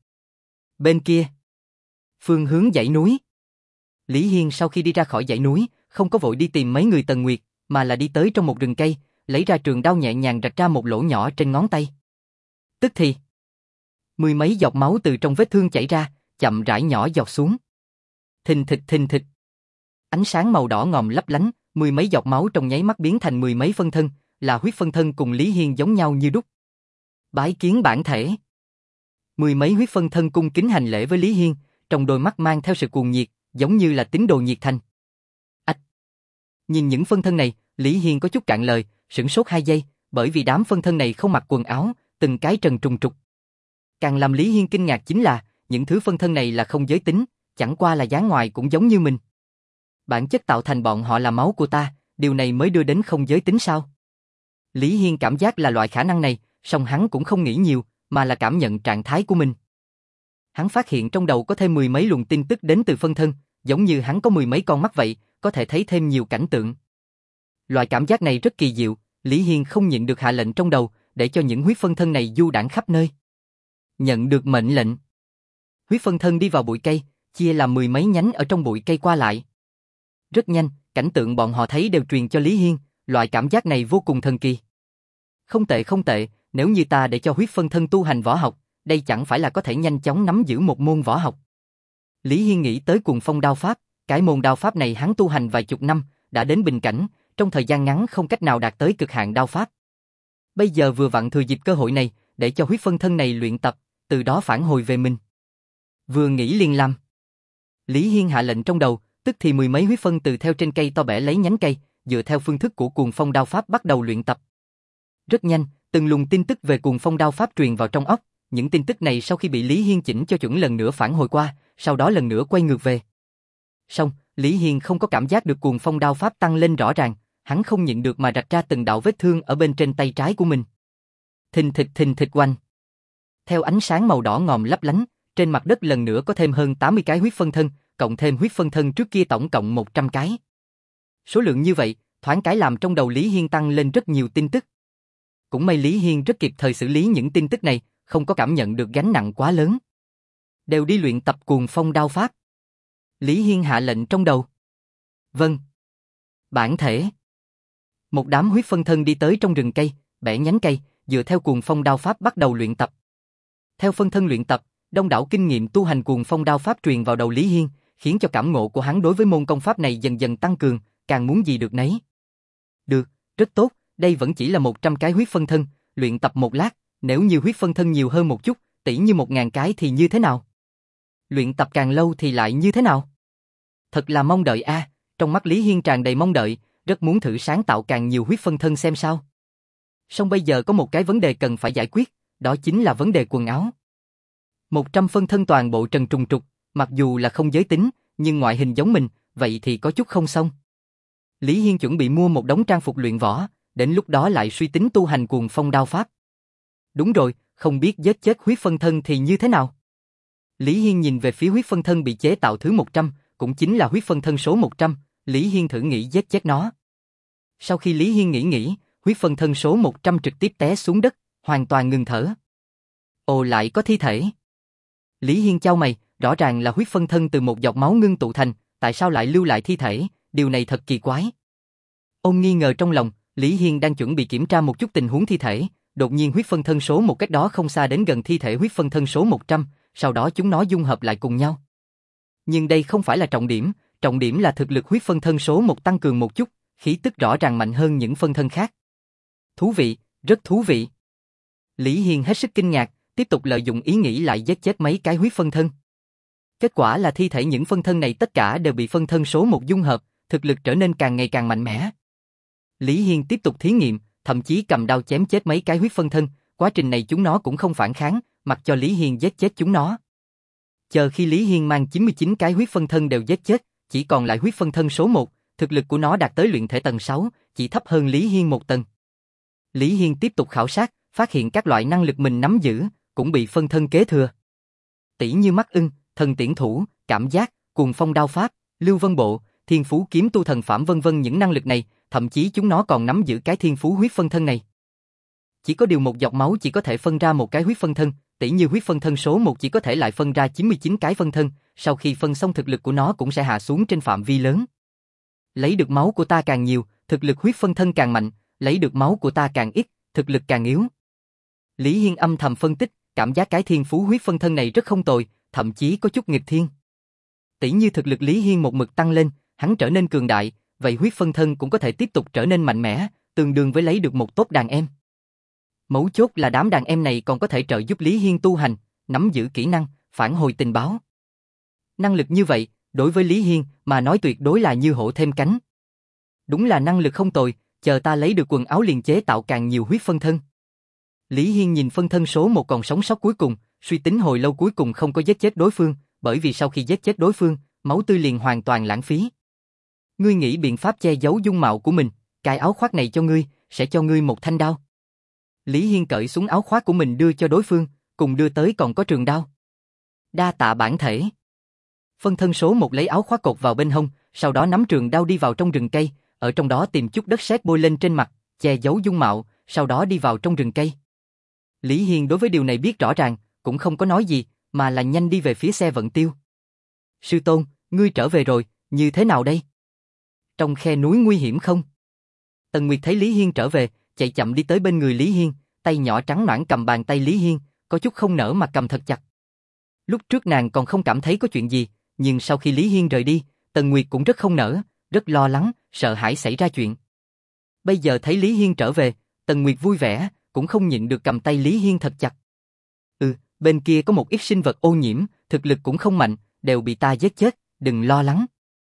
Bên kia, phương hướng dãy núi. Lý Hiên sau khi đi ra khỏi dãy núi, không có vội đi tìm mấy người Tần Nguyệt, mà là đi tới trong một rừng cây, lấy ra trường đao nhẹ nhàng rạch ra một lỗ nhỏ trên ngón tay. Tức thì, mười mấy giọt máu từ trong vết thương chảy ra, chậm rãi nhỏ giọt xuống. Thình thịch thình thịch. Ánh sáng màu đỏ ngòm lấp lánh, mười mấy giọt máu trong nháy mắt biến thành mười mấy phân thân, là huyết phân thân cùng Lý Hiên giống nhau như đúc. Bái kiến bản thể. Mười mấy huyết phân thân cung kính hành lễ với Lý Hiên, trong đôi mắt mang theo sự cuồng nhiệt, giống như là tín đồ nhiệt thành. Ách! Nhìn những phân thân này, Lý Hiên có chút cạn lời, sửng sốt hai giây, bởi vì đám phân thân này không mặc quần áo, từng cái trần trùng trục. Càng làm Lý Hiên kinh ngạc chính là, những thứ phân thân này là không giới tính, chẳng qua là dáng ngoài cũng giống như mình. Bản chất tạo thành bọn họ là máu của ta, điều này mới đưa đến không giới tính sao? Lý Hiên cảm giác là loại khả năng này, song hắn cũng không nghĩ nhiều, mà là cảm nhận trạng thái của mình. Hắn phát hiện trong đầu có thêm mười mấy luồng tin tức đến từ phân thân, giống như hắn có mười mấy con mắt vậy, có thể thấy thêm nhiều cảnh tượng. Loại cảm giác này rất kỳ diệu, Lý Hiên không nhịn được hạ lệnh trong đầu, để cho những huyết phân thân này du đãng khắp nơi. Nhận được mệnh lệnh. Huyết phân thân đi vào bụi cây, chia làm mười mấy nhánh ở trong bụi cây qua lại. Rất nhanh, cảnh tượng bọn họ thấy đều truyền cho Lý Hiên, loại cảm giác này vô cùng thần kỳ. Không tệ không tệ, nếu như ta để cho huyết phân thân tu hành võ học, đây chẳng phải là có thể nhanh chóng nắm giữ một môn võ học. Lý Hiên nghĩ tới Cuồng Phong đao pháp, cái môn đao pháp này hắn tu hành vài chục năm, đã đến bình cảnh, trong thời gian ngắn không cách nào đạt tới cực hạn đao pháp. Bây giờ vừa vặn thừa dịp cơ hội này, để cho huyết phân thân này luyện tập, từ đó phản hồi về mình. Vừa nghĩ liền làm. Lý Hiên hạ lệnh trong đầu, tức thì mười mấy huyết phân từ theo trên cây to bẻ lấy nhánh cây, dựa theo phương thức của Cuồng Phong đao pháp bắt đầu luyện tập. Rất nhanh, từng luồng tin tức về Cuồng Phong đao pháp truyền vào trong óc, những tin tức này sau khi bị Lý Hiên chỉnh cho chuẩn lần nữa phản hồi qua, sau đó lần nữa quay ngược về. Xong, Lý Hiên không có cảm giác được cuồng phong đao pháp tăng lên rõ ràng, hắn không nhịn được mà rạch ra từng đạo vết thương ở bên trên tay trái của mình. Thình thịch thình thịch oanh. Theo ánh sáng màu đỏ ngòm lấp lánh, trên mặt đất lần nữa có thêm hơn tám mươi cái huyết phân thân, cộng thêm huyết phân thân trước kia tổng cộng một trăm cái. Số lượng như vậy, thoáng cái làm trong đầu Lý Hiên tăng lên rất nhiều tin tức. Cũng may Lý Hiên rất kịp thời xử lý những tin tức này, không có cảm nhận được gánh nặng quá lớn. Đều đi luyện tập cuồng phong đao pháp. Lý Hiên hạ lệnh trong đầu. Vâng. Bản thể. Một đám huyết phân thân đi tới trong rừng cây, bẻ nhánh cây, dựa theo cuồng phong đao pháp bắt đầu luyện tập. Theo phân thân luyện tập, đông đảo kinh nghiệm tu hành cuồng phong đao pháp truyền vào đầu Lý Hiên, khiến cho cảm ngộ của hắn đối với môn công pháp này dần dần tăng cường, càng muốn gì được nấy. Được, rất tốt, đây vẫn chỉ là một trăm cái huyết phân thân, luyện tập một lát, nếu như huyết phân thân nhiều hơn một chút, tỷ như một ngàn cái thì như thế nào? Luyện tập càng lâu thì lại như thế nào? Thật là mong đợi a, trong mắt Lý Hiên tràn đầy mong đợi, rất muốn thử sáng tạo càng nhiều huyết phân thân xem sao. Song bây giờ có một cái vấn đề cần phải giải quyết, đó chính là vấn đề quần áo. một trăm phân thân toàn bộ trần trùng trục, mặc dù là không giới tính, nhưng ngoại hình giống mình, vậy thì có chút không xong. Lý Hiên chuẩn bị mua một đống trang phục luyện võ, đến lúc đó lại suy tính tu hành cuồng phong đao pháp. Đúng rồi, không biết giết chết huyết phân thân thì như thế nào? Lý Hiên nhìn về phía huyết phân thân bị chế tạo thứ một trăm, cũng chính là huyết phân thân số một trăm, Lý Hiên thử nghĩ giết chết nó. Sau khi Lý Hiên nghĩ nghĩ, huyết phân thân số một trăm trực tiếp té xuống đất, hoàn toàn ngừng thở. Ồ, lại có thi thể. Lý Hiên chau mày, rõ ràng là huyết phân thân từ một giọt máu ngưng tụ thành, tại sao lại lưu lại thi thể, điều này thật kỳ quái. Ôm nghi ngờ trong lòng, Lý Hiên đang chuẩn bị kiểm tra một chút tình huống thi thể, đột nhiên huyết phân thân số một cách đó không xa đến gần thi thể huyết phân thân số một trăm, sau đó chúng nó dung hợp lại cùng nhau. Nhưng đây không phải là trọng điểm, trọng điểm là thực lực huyết phân thân số một tăng cường một chút, khí tức rõ ràng mạnh hơn những phân thân khác. Thú vị, rất thú vị. Lý Hiên hết sức kinh ngạc, tiếp tục lợi dụng ý nghĩ lại giết chết mấy cái huyết phân thân. Kết quả là thi thể những phân thân này tất cả đều bị phân thân số một dung hợp, thực lực trở nên càng ngày càng mạnh mẽ. Lý Hiên tiếp tục thí nghiệm, thậm chí cầm đao chém chết mấy cái huyết phân thân, quá trình này chúng nó cũng không phản kháng, mặc cho Lý Hiên giết chết chúng nó. Chờ khi Lý Hiên mang chín mươi chín cái huyết phân thân đều giết chết, chỉ còn lại huyết phân thân số một, thực lực của nó đạt tới luyện thể tầng sáu, chỉ thấp hơn Lý Hiên một tầng. Lý Hiên tiếp tục khảo sát, phát hiện các loại năng lực mình nắm giữ, cũng bị phân thân kế thừa. Tỷ như mắt ưng, thần tiễn thủ, cảm giác, cuồng phong đao pháp, lưu vân bộ, thiên phú kiếm tu thần phạm vân vân những năng lực này, thậm chí chúng nó còn nắm giữ cái thiên phú huyết phân thân này. Chỉ có điều một giọt máu chỉ có thể phân ra một cái huyết phân thân, tỷ như huyết phân thân số một chỉ có thể lại phân ra chín mươi chín cái phân thân, sau khi phân xong thực lực của nó cũng sẽ hạ xuống trên phạm vi lớn. Lấy được máu của ta càng nhiều, thực lực huyết phân thân càng mạnh, lấy được máu của ta càng ít, thực lực càng yếu. Lý Hiên âm thầm phân tích, cảm giác cái thiên phú huyết phân thân này rất không tồi, thậm chí có chút nghịch thiên. Tỷ như thực lực Lý Hiên một mực tăng lên, hắn trở nên cường đại, vậy huyết phân thân cũng có thể tiếp tục trở nên mạnh mẽ, tương đương với lấy được một tốt đàn em. Mấu chốt là đám đàn em này còn có thể trợ giúp Lý Hiên tu hành, nắm giữ kỹ năng, phản hồi tình báo. Năng lực như vậy, đối với Lý Hiên mà nói tuyệt đối là như hổ thêm cánh. Đúng là năng lực không tồi, chờ ta lấy được quần áo liền chế tạo càng nhiều huyết phân thân. Lý Hiên nhìn phân thân số một còn sống sót cuối cùng, suy tính hồi lâu cuối cùng không có giết chết đối phương, bởi vì sau khi giết chết đối phương, máu tươi liền hoàn toàn lãng phí. Ngươi nghĩ biện pháp che giấu dung mạo của mình, cái áo khoác này cho ngươi, sẽ cho ngươi một thanh đao. Lý Hiên cởi xuống áo khoác của mình đưa cho đối phương, cùng đưa tới còn có trường đao. Đa tạ bản thể. Phân thân số một lấy áo khoác cột vào bên hông, sau đó nắm trường đao đi vào trong rừng cây, ở trong đó tìm chút đất sét bôi lên trên mặt, che giấu dung mạo, sau đó đi vào trong rừng cây. Lý Hiên đối với điều này biết rõ ràng, cũng không có nói gì, mà là nhanh đi về phía xe vận tiêu. Sư tôn, ngươi trở về rồi, như thế nào đây? Trong khe núi nguy hiểm không? Tần Nguyệt thấy Lý Hiên trở về, chạy chậm đi tới bên người Lý Hiên, tay nhỏ trắng nõn cầm bàn tay Lý Hiên, có chút không nỡ mà cầm thật chặt. Lúc trước nàng còn không cảm thấy có chuyện gì, nhưng sau khi Lý Hiên rời đi, Tần Nguyệt cũng rất không nỡ, rất lo lắng, sợ hãi xảy ra chuyện. Bây giờ thấy Lý Hiên trở về, Tần Nguyệt vui vẻ, cũng không nhịn được cầm tay Lý Hiên thật chặt. Ừ, bên kia có một ít sinh vật ô nhiễm, thực lực cũng không mạnh, đều bị ta giết chết, đừng lo lắng.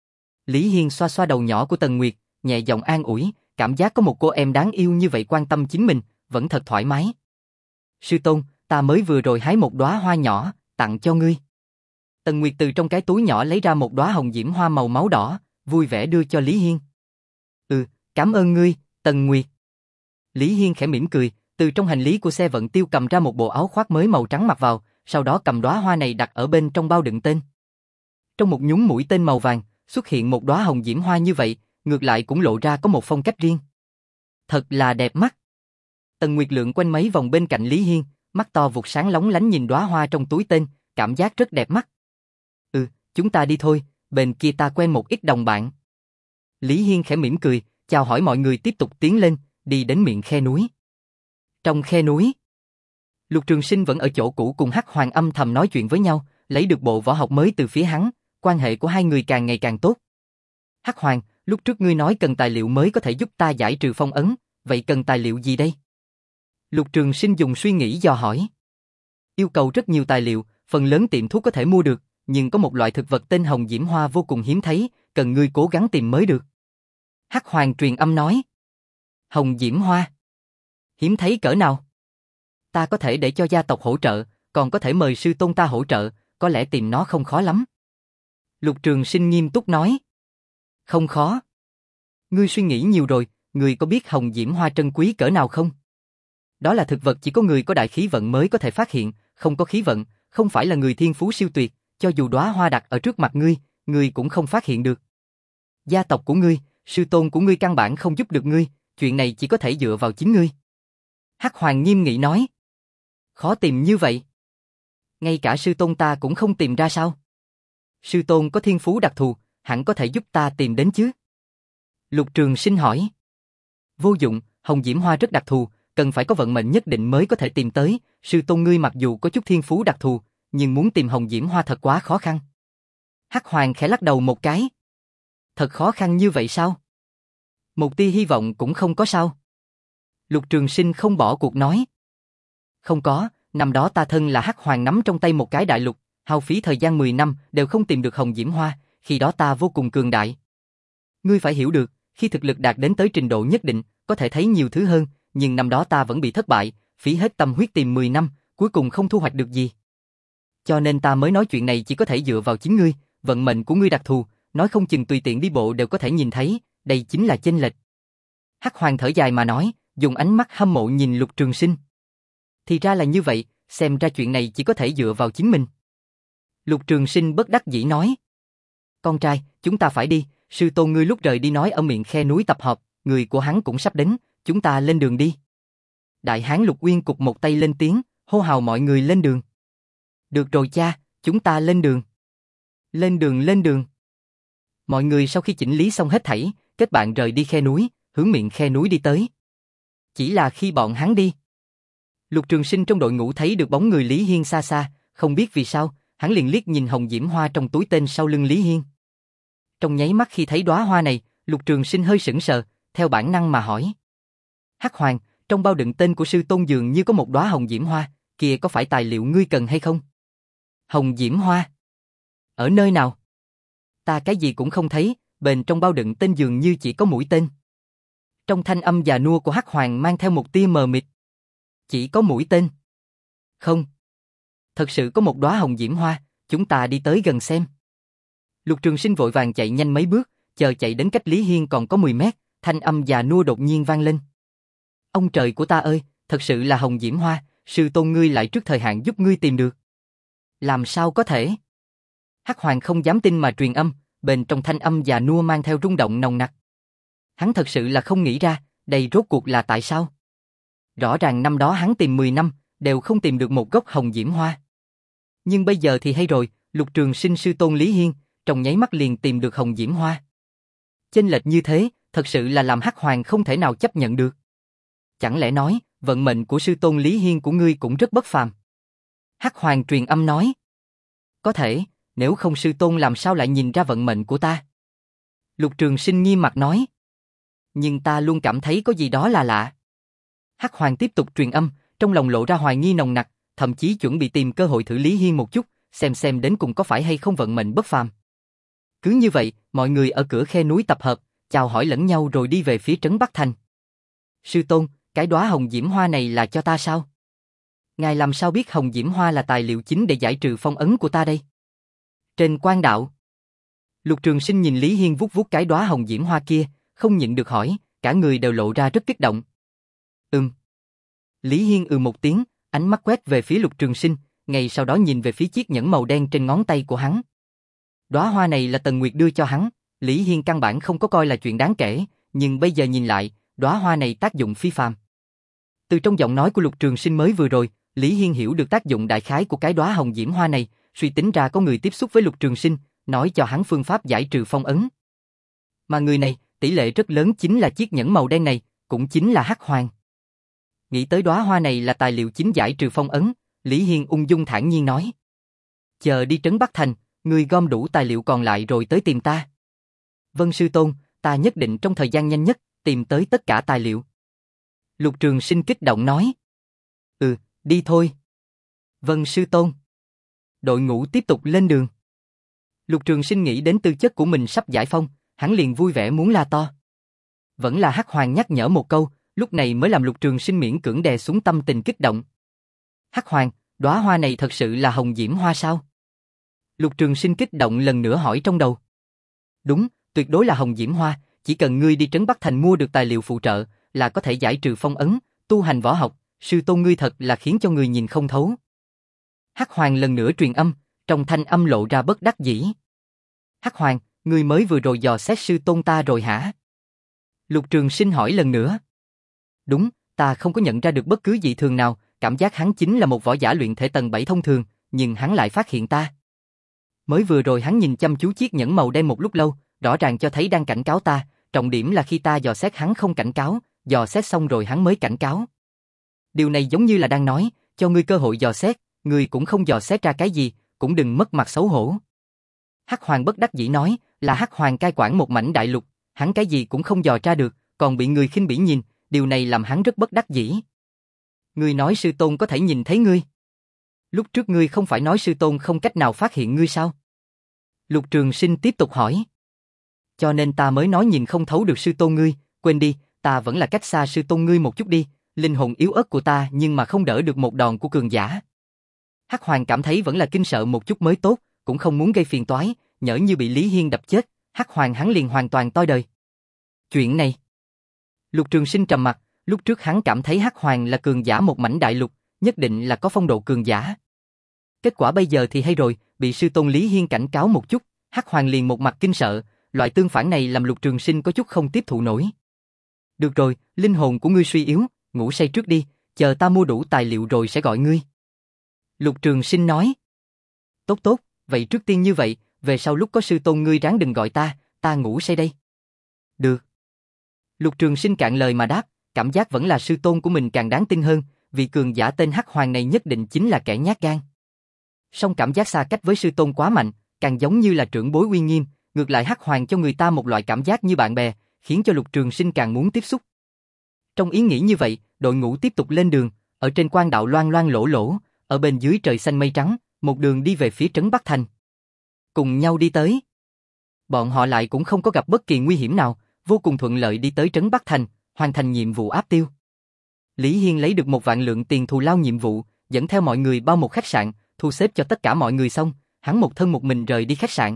Lý Hiên xoa xoa đầu nhỏ của Tần Nguyệt, nhẹ giọng an ủi, cảm giác có một cô em đáng yêu như vậy quan tâm chính mình, vẫn thật thoải mái. Sư tôn, ta mới vừa rồi hái một đóa hoa nhỏ, tặng cho ngươi. Tần Nguyệt từ trong cái túi nhỏ lấy ra một đóa hồng diễm hoa màu máu đỏ, vui vẻ đưa cho Lý Hiên. Ừ, cảm ơn ngươi, Tần Nguyệt. Lý Hiên khẽ mỉm cười, từ trong hành lý của xe vận tiêu cầm ra một bộ áo khoác mới màu trắng mặc vào, sau đó cầm đóa hoa này đặt ở bên trong bao đựng tên. Trong một nhúng mũi tên màu vàng, xuất hiện một đóa hồng diễm hoa như vậy, ngược lại cũng lộ ra có một phong cách riêng. Thật là đẹp mắt. Tần Nguyệt lượn quanh mấy vòng bên cạnh Lý Hiên, mắt to vụt sáng lóng lánh nhìn đóa hoa trong túi tên, cảm giác rất đẹp mắt. Ừ, chúng ta đi thôi, bên kia ta quen một ít đồng bạn. Lý Hiên khẽ mỉm cười, chào hỏi mọi người tiếp tục tiến lên, đi đến miệng khe núi. Trong khe núi, Lục Trường Sinh vẫn ở chỗ cũ cùng Hắc Hoàng âm thầm nói chuyện với nhau, lấy được bộ võ học mới từ phía hắn, quan hệ của hai người càng ngày càng tốt. Hắc Hoàng, lúc trước ngươi nói cần tài liệu mới có thể giúp ta giải trừ phong ấn, vậy cần tài liệu gì đây? Lục Trường Sinh dùng suy nghĩ dò hỏi. Yêu cầu rất nhiều tài liệu, phần lớn tiệm thuốc có thể mua được, nhưng có một loại thực vật tên hồng diễm hoa vô cùng hiếm thấy, cần ngươi cố gắng tìm mới được. Hắc Hoàng truyền âm nói. Hồng diễm hoa? Hiếm thấy cỡ nào? Ta có thể để cho gia tộc hỗ trợ, còn có thể mời sư tôn ta hỗ trợ, có lẽ tìm nó không khó lắm. Lục Trường Sinh nghiêm túc nói. Không khó. Ngươi suy nghĩ nhiều rồi, ngươi có biết hồng diễm hoa trân quý cỡ nào không? Đó là thực vật chỉ có người có đại khí vận mới có thể phát hiện, không có khí vận, không phải là người thiên phú siêu tuyệt, cho dù đóa hoa đặt ở trước mặt ngươi, ngươi cũng không phát hiện được. Gia tộc của ngươi, sư tôn của ngươi căn bản không giúp được ngươi, chuyện này chỉ có thể dựa vào chính ngươi. Hắc Hoàng nghiêm nghị nói. Khó tìm như vậy. Ngay cả sư tôn ta cũng không tìm ra sao? Sư tôn có thiên phú đặc thù, hẳn có thể giúp ta tìm đến chứ? Lục Trường Sinh hỏi. Vô dụng, hồng diễm hoa rất đặc thù, cần phải có vận mệnh nhất định mới có thể tìm tới, sư tôn ngươi mặc dù có chút thiên phú đặc thù, nhưng muốn tìm hồng diễm hoa thật quá khó khăn. Hắc Hoàng khẽ lắc đầu một cái. Thật khó khăn như vậy sao? Một tia hy vọng cũng không có sao? Lục Trường Sinh không bỏ cuộc nói. Không có, năm đó ta thân là Hắc Hoàng nắm trong tay một cái đại lục, hao phí thời gian mười năm đều không tìm được hồng diễm hoa, khi đó ta vô cùng cường đại. Ngươi phải hiểu được, khi thực lực đạt đến tới trình độ nhất định, có thể thấy nhiều thứ hơn, nhưng năm đó ta vẫn bị thất bại, phí hết tâm huyết tìm mười năm, cuối cùng không thu hoạch được gì. Cho nên ta mới nói chuyện này chỉ có thể dựa vào chính ngươi, vận mệnh của ngươi đặc thù, nói không chừng tùy tiện đi bộ đều có thể nhìn thấy, đây chính là chênh lệch. Hắc Hoàng thở dài mà nói, dùng ánh mắt hâm mộ nhìn Lục Trường Sinh. Thì ra là như vậy, xem ra chuyện này chỉ có thể dựa vào chính mình. Lục Trường Sinh bất đắc dĩ nói. Con trai, chúng ta phải đi, sư tôn ngươi lúc rời đi nói ở miệng khe núi tập hợp, người của hắn cũng sắp đến, chúng ta lên đường đi. Đại hán Lục Uyên cục một tay lên tiếng, hô hào mọi người lên đường. Được rồi cha, chúng ta lên đường. Lên đường lên đường. Mọi người sau khi chỉnh lý xong hết thảy, kết bạn rời đi khe núi, hướng miệng khe núi đi tới. Chỉ là khi bọn hắn đi, Lục Trường Sinh trong đội ngũ thấy được bóng người Lý Hiên xa xa, không biết vì sao, hắn liền liếc nhìn hồng diễm hoa trong túi tên sau lưng Lý Hiên. Trong nháy mắt khi thấy đóa hoa này, Lục Trường Sinh hơi sững sờ, theo bản năng mà hỏi. Hắc Hoàng, trong bao đựng tên của sư tôn dường như có một đóa hồng diễm hoa, kia có phải tài liệu ngươi cần hay không? Hồng diễm hoa? Ở nơi nào? Ta cái gì cũng không thấy, bên trong bao đựng tên dường như chỉ có mũi tên. Trong thanh âm già nua của Hắc Hoàng mang theo một tia mờ mịt. Chỉ có mũi tên? Không. Thật sự có một đóa hồng diễm hoa, chúng ta đi tới gần xem. Lục Trường Sinh vội vàng chạy nhanh mấy bước, chờ chạy đến cách Lý Hiên còn có mười mét, thanh âm già nua đột nhiên vang lên. Ông trời của ta ơi, thật sự là hồng diễm hoa, sư tôn ngươi lại trước thời hạn giúp ngươi tìm được. Làm sao có thể? Hắc Hoàng không dám tin mà truyền âm, bên trong thanh âm già nua mang theo rung động nồng nặc. Hắn thật sự là không nghĩ ra, đây rốt cuộc là tại sao? Rõ ràng năm đó hắn tìm mười năm, đều không tìm được một gốc hồng diễm hoa. Nhưng bây giờ thì hay rồi, Lục Trường Sinh sư tôn Lý Hiên, trong nháy mắt liền tìm được hồng diễm hoa. Chênh lệch như thế, thật sự là làm Hắc Hoàng không thể nào chấp nhận được. Chẳng lẽ nói, vận mệnh của sư tôn Lý Hiên của ngươi cũng rất bất phàm? Hắc Hoàng truyền âm nói. Có thể, nếu không sư tôn làm sao lại nhìn ra vận mệnh của ta? Lục Trường Sinh nghiêm mặt nói. Nhưng ta luôn cảm thấy có gì đó là lạ. Hắc Hoàng tiếp tục truyền âm, trong lòng lộ ra hoài nghi nồng nặc, thậm chí chuẩn bị tìm cơ hội thử Lý Hiên một chút, xem xem đến cùng có phải hay không vận mệnh bất phàm. Cứ như vậy, mọi người ở cửa khe núi tập hợp, chào hỏi lẫn nhau rồi đi về phía trấn Bắc Thành. Sư tôn, cái đóa hồng diễm hoa này là cho ta sao? Ngài làm sao biết hồng diễm hoa là tài liệu chính để giải trừ phong ấn của ta đây? Trên quan đạo. Lục Trường Sinh nhìn Lý Hiên vuốt vuốt cái đóa hồng diễm hoa kia, không nhịn được hỏi, cả người đều lộ ra rất kích động. Ừm. Lý Hiên ừ một tiếng, ánh mắt quét về phía Lục Trường Sinh, ngay sau đó nhìn về phía chiếc nhẫn màu đen trên ngón tay của hắn. Đóa hoa này là Tần Nguyệt đưa cho hắn, Lý Hiên căn bản không có coi là chuyện đáng kể, nhưng bây giờ nhìn lại, đóa hoa này tác dụng phi phàm. Từ trong giọng nói của Lục Trường Sinh mới vừa rồi, Lý Hiên hiểu được tác dụng đại khái của cái đóa hồng diễm hoa này, suy tính ra có người tiếp xúc với Lục Trường Sinh, nói cho hắn phương pháp giải trừ phong ấn. Mà người này, tỷ lệ rất lớn chính là chiếc nhẫn màu đen này, cũng chính là Hắc Hoàng. Nghĩ tới đóa hoa này là tài liệu chính giải trừ phong ấn, Lý Hiên ung dung thản nhiên nói. Chờ đi trấn Bắc Thành, ngươi gom đủ tài liệu còn lại rồi tới tìm ta. Vân sư tôn, ta nhất định trong thời gian nhanh nhất, tìm tới tất cả tài liệu. Lục Trường Sinh kích động nói. Ừ, đi thôi. Vân sư tôn. Đội ngũ tiếp tục lên đường. Lục Trường Sinh nghĩ đến tư chất của mình sắp giải phong, hắn liền vui vẻ muốn la to. Vẫn là Hắc Hoàng nhắc nhở một câu, lúc này mới làm Lục Trường Sinh miễn cưỡng đè xuống tâm tình kích động. Hắc Hoàng, đóa hoa này thật sự là hồng diễm hoa sao? Lục Trường Sinh kích động lần nữa hỏi trong đầu. Đúng, tuyệt đối là hồng diễm hoa, chỉ cần ngươi đi trấn Bắc Thành mua được tài liệu phụ trợ, là có thể giải trừ phong ấn, tu hành võ học, sư tôn ngươi thật là khiến cho người nhìn không thấu. Hắc Hoàng lần nữa truyền âm, trong thanh âm lộ ra bất đắc dĩ. Hắc Hoàng, ngươi mới vừa rồi dò xét sư tôn ta rồi hả? Lục Trường Sinh hỏi lần nữa. Đúng, ta không có nhận ra được bất cứ dị thường nào, cảm giác hắn chính là một võ giả luyện thể tầng bảy thông thường, nhưng hắn lại phát hiện ta. Mới vừa rồi hắn nhìn chăm chú chiếc nhẫn màu đen một lúc lâu, rõ ràng cho thấy đang cảnh cáo ta, trọng điểm là khi ta dò xét hắn không cảnh cáo, dò xét xong rồi hắn mới cảnh cáo. Điều này giống như là đang nói, cho ngươi cơ hội dò xét, ngươi cũng không dò xét ra cái gì, cũng đừng mất mặt xấu hổ. Hắc Hoàng bất đắc dĩ nói, là Hắc Hoàng cai quản một mảnh đại lục, hắn cái gì cũng không dò ra được, còn bị người khinh bỉ nhìn, điều này làm hắn rất bất đắc dĩ. Ngươi nói sư tôn có thể nhìn thấy ngươi. Lúc trước ngươi không phải nói sư tôn không cách nào phát hiện ngươi sao? Lục Trường Sinh tiếp tục hỏi. Cho nên ta mới nói nhìn không thấu được sư tôn ngươi, quên đi, ta vẫn là cách xa sư tôn ngươi một chút đi, linh hồn yếu ớt của ta nhưng mà không đỡ được một đòn của cường giả. Hắc Hoàng cảm thấy vẫn là kinh sợ một chút mới tốt, cũng không muốn gây phiền toái, nhỡ như bị Lý Hiên đập chết, Hắc Hoàng hắn liền hoàn toàn toi đời. Chuyện này. Lục Trường Sinh trầm mặt, lúc trước hắn cảm thấy Hắc Hoàng là cường giả một mảnh đại lục, nhất định là có phong độ cường giả. Kết quả bây giờ thì hay rồi, bị sư tôn Lý Hiên cảnh cáo một chút, Hắc Hoàng liền một mặt kinh sợ, loại tương phản này làm Lục Trường Sinh có chút không tiếp thụ nổi. Được rồi, linh hồn của ngươi suy yếu, ngủ say trước đi, chờ ta mua đủ tài liệu rồi sẽ gọi ngươi. Lục Trường Sinh nói. Tốt tốt, vậy trước tiên như vậy, về sau lúc có sư tôn ngươi ráng đừng gọi ta, ta ngủ say đây. Được. Lục Trường Sinh cạn lời mà đáp, cảm giác vẫn là sư tôn của mình càng đáng tin hơn, vì cường giả tên Hắc Hoàng này nhất định chính là kẻ nhát gan. Song cảm giác xa cách với sư tôn quá mạnh, càng giống như là trưởng bối uy nghiêm, ngược lại Hắc Hoàng cho người ta một loại cảm giác như bạn bè, khiến cho Lục Trường Sinh càng muốn tiếp xúc. Trong ý nghĩ như vậy, đội ngũ tiếp tục lên đường, ở trên quan đạo loang loang lổ lổ, ở bên dưới trời xanh mây trắng, một đường đi về phía trấn Bắc Thành. Cùng nhau đi tới. Bọn họ lại cũng không có gặp bất kỳ nguy hiểm nào, vô cùng thuận lợi đi tới trấn Bắc Thành, hoàn thành nhiệm vụ áp tiêu. Lý Hiên lấy được một vạn lượng tiền thù lao nhiệm vụ, dẫn theo mọi người bao một khách sạn, thu xếp cho tất cả mọi người xong, hắn một thân một mình rời đi khách sạn.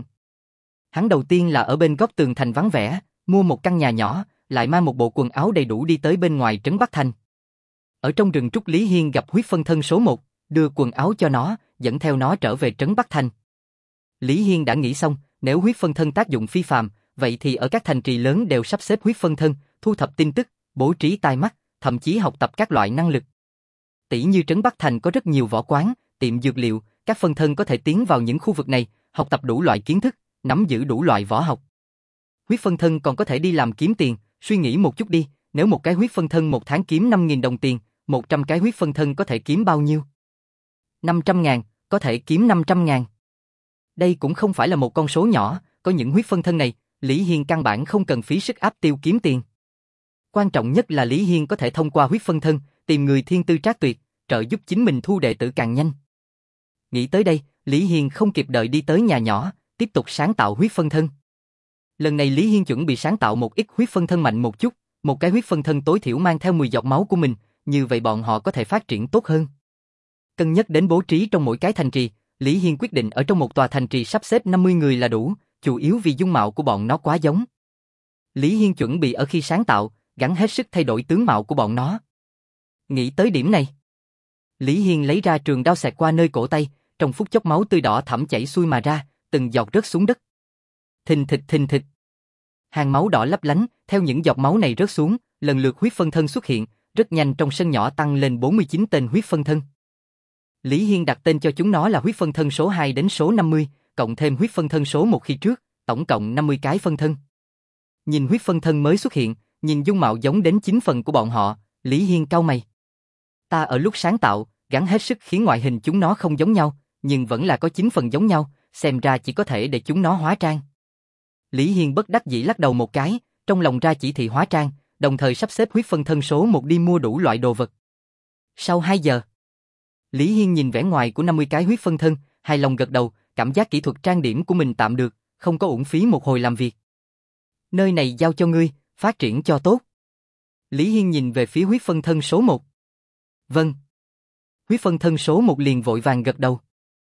Hắn đầu tiên là ở bên góc tường thành vắng vẻ, mua một căn nhà nhỏ, lại mang một bộ quần áo đầy đủ đi tới bên ngoài trấn Bắc Thành. Ở trong rừng trúc Lý Hiên gặp huyết phân thân số một, đưa quần áo cho nó, dẫn theo nó trở về trấn Bắc Thành. Lý Hiên đã nghĩ xong, nếu huyết phân thân tác dụng phi phàm, vậy thì ở các thành trì lớn đều sắp xếp huyết phân thân, thu thập tin tức, bố trí tai mắt, thậm chí học tập các loại năng lực. Tỷ như trấn Bắc Thành có rất nhiều võ quán, tiệm dược liệu, các phân thân có thể tiến vào những khu vực này, học tập đủ loại kiến thức, nắm giữ đủ loại võ học. Huyết phân thân còn có thể đi làm kiếm tiền, suy nghĩ một chút đi, nếu một cái huyết phân thân một tháng kiếm năm nghìn đồng tiền, một trăm cái huyết phân thân có thể kiếm bao nhiêu? năm trăm ngàn, có thể kiếm năm trăm ngàn. Đây cũng không phải là một con số nhỏ, có những huyết phân thân này, Lý Hiên căn bản không cần phí sức áp tiêu kiếm tiền. Quan trọng nhất là Lý Hiên có thể thông qua huyết phân thân, tìm người thiên tư trác tuyệt, trợ giúp chính mình thu đệ tử càng nhanh. Nghĩ tới đây, Lý Hiên không kịp đợi đi tới nhà nhỏ, tiếp tục sáng tạo huyết phân thân. Lần này Lý Hiên chuẩn bị sáng tạo một ít huyết phân thân mạnh một chút, một cái huyết phân thân tối thiểu mang theo mười giọt máu của mình, như vậy bọn họ có thể phát triển tốt hơn. Cân nhắc đến bố trí trong mỗi cái thành trì, Lý Hiên quyết định ở trong một tòa thành trì sắp xếp năm mươi người là đủ, chủ yếu vì dung mạo của bọn nó quá giống. Lý Hiên chuẩn bị ở khi sáng tạo, gắng hết sức thay đổi tướng mạo của bọn nó. Nghĩ tới điểm này, Lý Hiên lấy ra trường đao xẹt qua nơi cổ tay, trong phút chốc máu tươi đỏ thẫm chảy xuôi mà ra, từng giọt rớt xuống đất. Thình thịch thình thịch. Hàng máu đỏ lấp lánh, theo những giọt máu này rớt xuống, lần lượt huyết phân thân xuất hiện, rất nhanh trong sân nhỏ tăng lên bốn mươi chín tên huyết phân thân. Lý Hiên đặt tên cho chúng nó là huyết phân thân số hai đến số năm mươi, cộng thêm huyết phân thân số một khi trước, tổng cộng năm mươi cái phân thân. Nhìn huyết phân thân mới xuất hiện, nhìn dung mạo giống đến chín phần của bọn họ, Lý Hiên cau mày. Ta ở lúc sáng tạo, gắng hết sức khiến ngoại hình chúng nó không giống nhau, nhưng vẫn là có chín phần giống nhau, xem ra chỉ có thể để chúng nó hóa trang. Lý Hiên bất đắc dĩ lắc đầu một cái, trong lòng ra chỉ thị hóa trang, đồng thời sắp xếp huyết phân thân số một đi mua đủ loại đồ vật. Sau hai giờ, Lý Hiên nhìn vẻ ngoài của năm mươi cái huyết phân thân, hài lòng gật đầu, cảm giác kỹ thuật trang điểm của mình tạm được, không có uổng phí một hồi làm việc. Nơi này giao cho ngươi, phát triển cho tốt. Lý Hiên nhìn về phía huyết phân thân số một. Vâng. Huyết phân thân số một liền vội vàng gật đầu.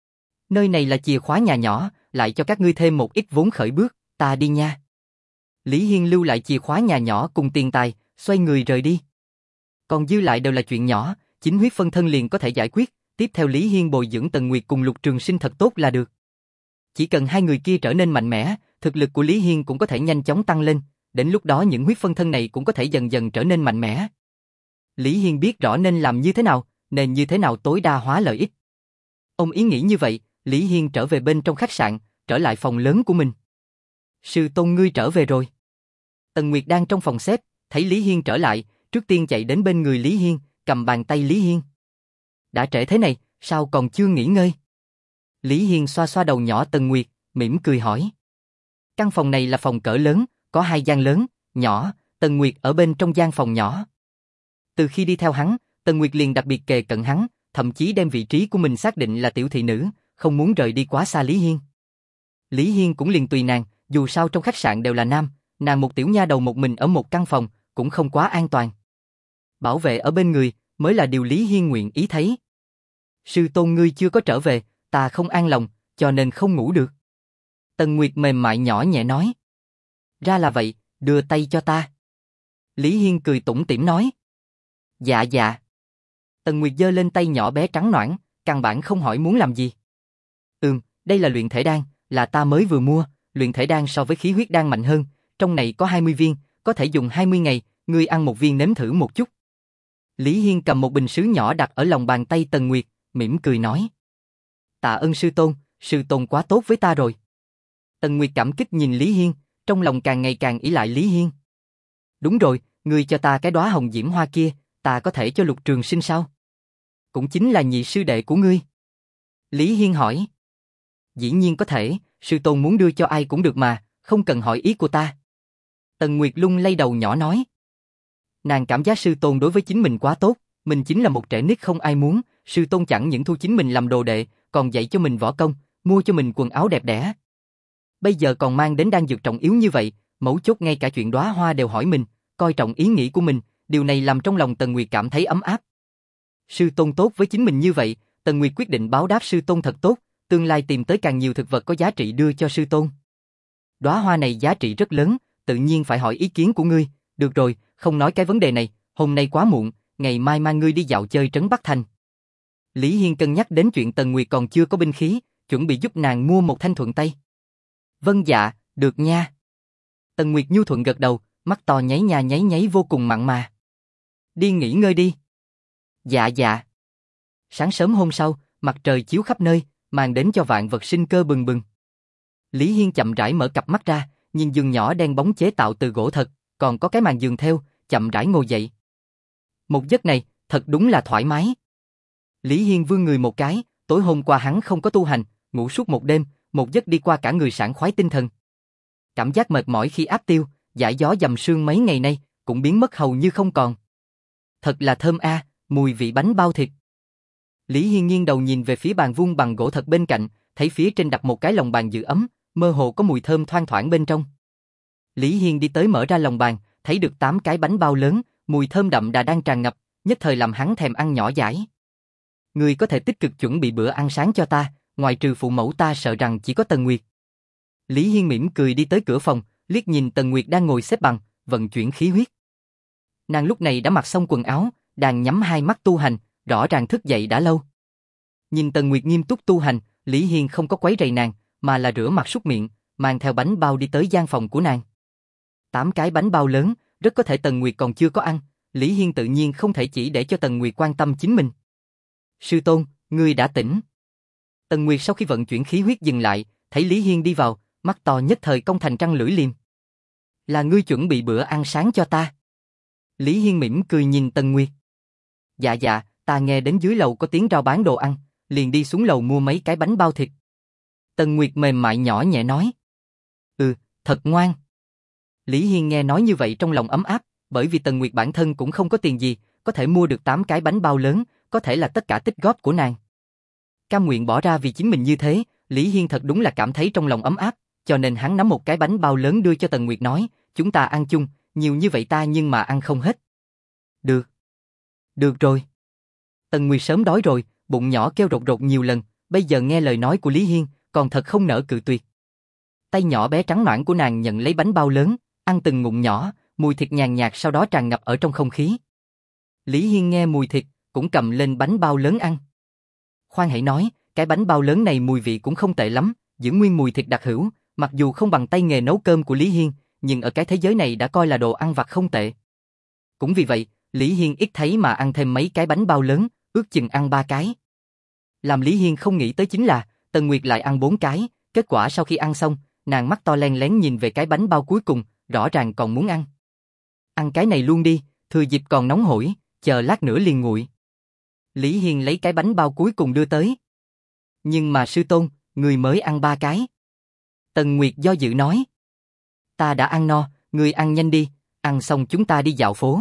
Nơi này là chìa khóa nhà nhỏ, lại cho các ngươi thêm một ít vốn khởi bước, ta đi nha. Lý Hiên lưu lại chìa khóa nhà nhỏ cùng tiền tài, xoay người rời đi. Còn dư lại đều là chuyện nhỏ, chính huyết phân thân liền có thể giải quyết, tiếp theo Lý Hiên bồi dưỡng Tần Nguyệt cùng Lục Trường Sinh thật tốt là được. Chỉ cần hai người kia trở nên mạnh mẽ, thực lực của Lý Hiên cũng có thể nhanh chóng tăng lên, đến lúc đó những huyết phân thân này cũng có thể dần dần trở nên mạnh mẽ. Lý Hiên biết rõ nên làm như thế nào, nên như thế nào tối đa hóa lợi ích. Ông ý nghĩ như vậy, Lý Hiên trở về bên trong khách sạn, trở lại phòng lớn của mình. Sư tôn ngươi trở về rồi. Tần Nguyệt đang trong phòng xếp, thấy Lý Hiên trở lại, trước tiên chạy đến bên người Lý Hiên, cầm bàn tay Lý Hiên. Đã trễ thế này, sao còn chưa nghỉ ngơi? Lý Hiên xoa xoa đầu nhỏ Tần Nguyệt, mỉm cười hỏi. Căn phòng này là phòng cỡ lớn, có hai gian lớn, nhỏ, Tần Nguyệt ở bên trong gian phòng nhỏ. Từ khi đi theo hắn, Tần Nguyệt liền đặc biệt kề cận hắn, thậm chí đem vị trí của mình xác định là tiểu thị nữ, không muốn rời đi quá xa Lý Hiên. Lý Hiên cũng liền tùy nàng, dù sao trong khách sạn đều là nam, nàng một tiểu nha đầu một mình ở một căn phòng, cũng không quá an toàn. Bảo vệ ở bên người, mới là điều Lý Hiên nguyện ý thấy. Sư tôn ngươi chưa có trở về, ta không an lòng, cho nên không ngủ được. Tần Nguyệt mềm mại nhỏ nhẹ nói. Ra là vậy, đưa tay cho ta. Lý Hiên cười tủm tỉm nói. Dạ dạ. Tần Nguyệt giơ lên tay nhỏ bé trắng nõn, căn bản không hỏi muốn làm gì. Ừm, đây là luyện thể đan, là ta mới vừa mua, luyện thể đan so với khí huyết đan mạnh hơn, trong này có hai mươi viên, có thể dùng hai mươi ngày, ngươi ăn một viên nếm thử một chút. Lý Hiên cầm một bình sứ nhỏ đặt ở lòng bàn tay Tần Nguyệt, mỉm cười nói. Tạ ơn sư tôn, sư tôn quá tốt với ta rồi. Tần Nguyệt cảm kích nhìn Lý Hiên, trong lòng càng ngày càng ỷ lại Lý Hiên. Đúng rồi, ngươi cho ta cái đóa hồng diễm hoa kia, ta có thể cho Lục Trường Sinh sao? Cũng chính là nhị sư đệ của ngươi. Lý Hiên hỏi. Dĩ nhiên có thể, sư tôn muốn đưa cho ai cũng được mà, không cần hỏi ý của ta. Tần Nguyệt lung lay đầu nhỏ nói. Nàng cảm giác sư tôn đối với chính mình quá tốt, mình chính là một trẻ nít không ai muốn, sư tôn chẳng những thu chính mình làm đồ đệ, còn dạy cho mình võ công, mua cho mình quần áo đẹp đẽ. Bây giờ còn mang đến đan dược trọng yếu như vậy, mấu chốt ngay cả chuyện đóa hoa đều hỏi mình, coi trọng ý nghĩ của mình, điều này làm trong lòng Tần Nguyệt cảm thấy ấm áp. Sư tôn tốt với chính mình như vậy, Tần Nguyệt quyết định báo đáp sư tôn thật tốt, tương lai tìm tới càng nhiều thực vật có giá trị đưa cho sư tôn. Đóa hoa này giá trị rất lớn, tự nhiên phải hỏi ý kiến của ngươi, được rồi, không nói cái vấn đề này, hôm nay quá muộn, ngày mai mang ngươi đi dạo chơi trấn Bắc Thành. Lý Hiên cân nhắc đến chuyện Tần Nguyệt còn chưa có binh khí, chuẩn bị giúp nàng mua một thanh thuận tay. Vâng dạ, được nha. Tần Nguyệt nhu thuận gật đầu, mắt to nháy nha nháy nháy vô cùng mặn mà. Đi nghỉ ngơi đi. Dạ dạ. Sáng sớm hôm sau, mặt trời chiếu khắp nơi, mang đến cho vạn vật sinh cơ bừng bừng. Lý Hiên chậm rãi mở cặp mắt ra, nhìn giường nhỏ đen bóng chế tạo từ gỗ thật, còn có cái màn giường theo, chậm rãi ngồi dậy. Một giấc này, thật đúng là thoải mái. Lý Hiên vươn người một cái, tối hôm qua hắn không có tu hành, ngủ suốt một đêm, một giấc đi qua cả người sảng khoái tinh thần. Cảm giác mệt mỏi khi áp tiêu, giải gió dầm sương mấy ngày nay, cũng biến mất hầu như không còn. Thật là thơm a, mùi vị bánh bao thịt. Lý Hiên nghiêng đầu nhìn về phía bàn vuông bằng gỗ thật bên cạnh, thấy phía trên đặt một cái lồng bàn giữ ấm, mơ hồ có mùi thơm thoang thoảng bên trong. Lý Hiên đi tới mở ra lồng bàn, thấy được tám cái bánh bao lớn, mùi thơm đậm đà đang tràn ngập, nhất thời làm hắn thèm ăn nhỏ dãi. Ngươi có thể tích cực chuẩn bị bữa ăn sáng cho ta, ngoài trừ phụ mẫu ta sợ rằng chỉ có Tần Nguyệt. Lý Hiên mỉm cười đi tới cửa phòng, liếc nhìn Tần Nguyệt đang ngồi xếp bằng, vận chuyển khí huyết. Nàng lúc này đã mặc xong quần áo, đang nhắm hai mắt tu hành, rõ ràng thức dậy đã lâu. Nhìn Tần Nguyệt nghiêm túc tu hành, Lý Hiên không có quấy rầy nàng, mà là rửa mặt súc miệng, mang theo bánh bao đi tới gian phòng của nàng. Tám cái bánh bao lớn, rất có thể Tần Nguyệt còn chưa có ăn, Lý Hiên tự nhiên không thể chỉ để cho Tần Nguyệt quan tâm chính mình. Sư tôn, ngươi đã tỉnh. Tần Nguyệt sau khi vận chuyển khí huyết dừng lại, thấy Lý Hiên đi vào, mắt to nhất thời cong thành trăng lưỡi liềm. Là ngươi chuẩn bị bữa ăn sáng cho ta. Lý Hiên mỉm cười nhìn Tần Nguyệt. Dạ dạ, ta nghe đến dưới lầu có tiếng rao bán đồ ăn, liền đi xuống lầu mua mấy cái bánh bao thịt. Tần Nguyệt mềm mại nhỏ nhẹ nói. Ừ, thật ngoan. Lý Hiên nghe nói như vậy trong lòng ấm áp, bởi vì Tần Nguyệt bản thân cũng không có tiền gì, có thể mua được tám cái bánh bao lớn, có thể là tất cả tích góp của nàng. Cam nguyện bỏ ra vì chính mình như thế, Lý Hiên thật đúng là cảm thấy trong lòng ấm áp, cho nên hắn nắm một cái bánh bao lớn đưa cho Tần Nguyệt nói, chúng ta ăn chung, nhiều như vậy ta nhưng mà ăn không hết. Được. Được rồi. Tần Nguyệt sớm đói rồi, bụng nhỏ kêu rột rột nhiều lần, bây giờ nghe lời nói của Lý Hiên, còn thật không nỡ cự tuyệt. Tay nhỏ bé trắng nõn của nàng nhận lấy bánh bao lớn, ăn từng ngụm nhỏ, mùi thịt nhàn nhạt sau đó tràn ngập ở trong không khí. Lý Hiên nghe mùi thịt, cũng cầm lên bánh bao lớn ăn. Khoan hãy nói, cái bánh bao lớn này mùi vị cũng không tệ lắm, giữ nguyên mùi thịt đặc hữu, mặc dù không bằng tay nghề nấu cơm của Lý Hiên, nhưng ở cái thế giới này đã coi là đồ ăn vặt không tệ. Cũng vì vậy, Lý Hiên ít thấy mà ăn thêm mấy cái bánh bao lớn, ước chừng ăn ba cái. Làm Lý Hiên không nghĩ tới chính là, Tần Nguyệt lại ăn bốn cái, kết quả sau khi ăn xong, nàng mắt to len lén nhìn về cái bánh bao cuối cùng, rõ ràng còn muốn ăn. Ăn cái này luôn đi, thừa dịp còn nóng hổi, chờ lát nữa liền nguội. Lý Hiên lấy cái bánh bao cuối cùng đưa tới. Nhưng mà sư tôn, người mới ăn ba cái. Tần Nguyệt do dự nói. Ta đã ăn no, người ăn nhanh đi, ăn xong chúng ta đi dạo phố.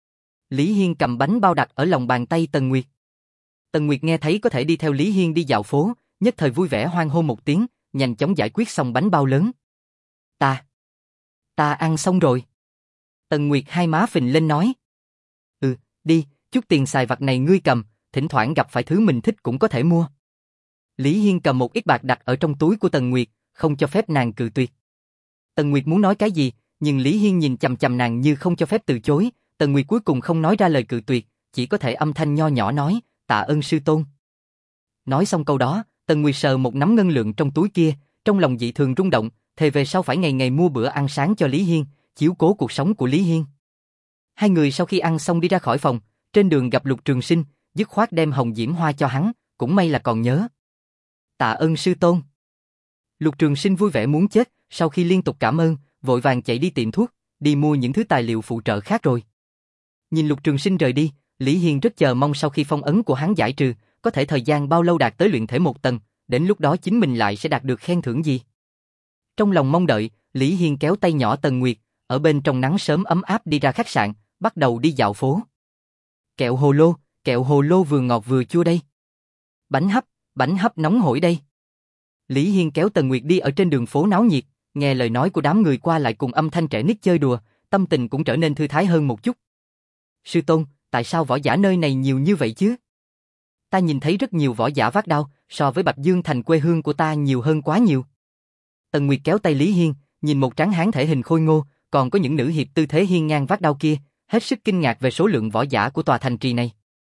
Lý Hiên cầm bánh bao đặt ở lòng bàn tay Tần Nguyệt. Tần Nguyệt nghe thấy có thể đi theo Lý Hiên đi dạo phố, nhất thời vui vẻ hoan hô một tiếng, nhanh chóng giải quyết xong bánh bao lớn. Ta, ta ăn xong rồi. Tần Nguyệt hai má phình lên nói. Ừ, đi, chút tiền xài vặt này ngươi cầm, thỉnh thoảng gặp phải thứ mình thích cũng có thể mua. Lý Hiên cầm một ít bạc đặt ở trong túi của Tần Nguyệt, không cho phép nàng cự tuyệt. Tần Nguyệt muốn nói cái gì, nhưng Lý Hiên nhìn chằm chằm nàng như không cho phép từ chối, Tần Nguyệt cuối cùng không nói ra lời cự tuyệt, chỉ có thể âm thanh nho nhỏ nói, tạ ơn sư tôn. Nói xong câu đó, Tần Nguyệt sờ một nắm ngân lượng trong túi kia, trong lòng dị thường rung động, thề về sau phải ngày ngày mua bữa ăn sáng cho Lý Hiên, chiếu cố cuộc sống của Lý Hiên. Hai người sau khi ăn xong đi ra khỏi phòng, trên đường gặp Lục Trường Sinh, dứt khoát đem hồng diễm hoa cho hắn, cũng may là còn nhớ. Tạ ơn sư tôn. Lục Trường Sinh vui vẻ muốn chết, sau khi liên tục cảm ơn, vội vàng chạy đi tiệm thuốc, đi mua những thứ tài liệu phụ trợ khác rồi. Nhìn Lục Trường Sinh rời đi, Lý Hiên rất chờ mong sau khi phong ấn của hắn giải trừ, có thể thời gian bao lâu đạt tới luyện thể một tầng, đến lúc đó chính mình lại sẽ đạt được khen thưởng gì. Trong lòng mong đợi, Lý Hiên kéo tay nhỏ Tần Nguyệt, ở bên trong nắng sớm ấm áp đi ra khách sạn, bắt đầu đi dạo phố. Kẹo hồ lô, kẹo hồ lô vừa ngọt vừa chua đây. Bánh hấp, bánh hấp nóng hổi đây. Lý Hiên kéo Tần Nguyệt đi ở trên đường phố náo nhiệt, nghe lời nói của đám người qua lại cùng âm thanh trẻ nít chơi đùa, tâm tình cũng trở nên thư thái hơn một chút. Sư tôn, tại sao võ giả nơi này nhiều như vậy chứ? Ta nhìn thấy rất nhiều võ giả vác đao, so với Bạch Dương Thành quê hương của ta nhiều hơn quá nhiều. Tần Nguyệt kéo tay Lý Hiên, nhìn một tráng hán thể hình khôi ngô, còn có những nữ hiệp tư thế hiên ngang vác đao kia, hết sức kinh ngạc về số lượng võ giả của tòa thành trì này.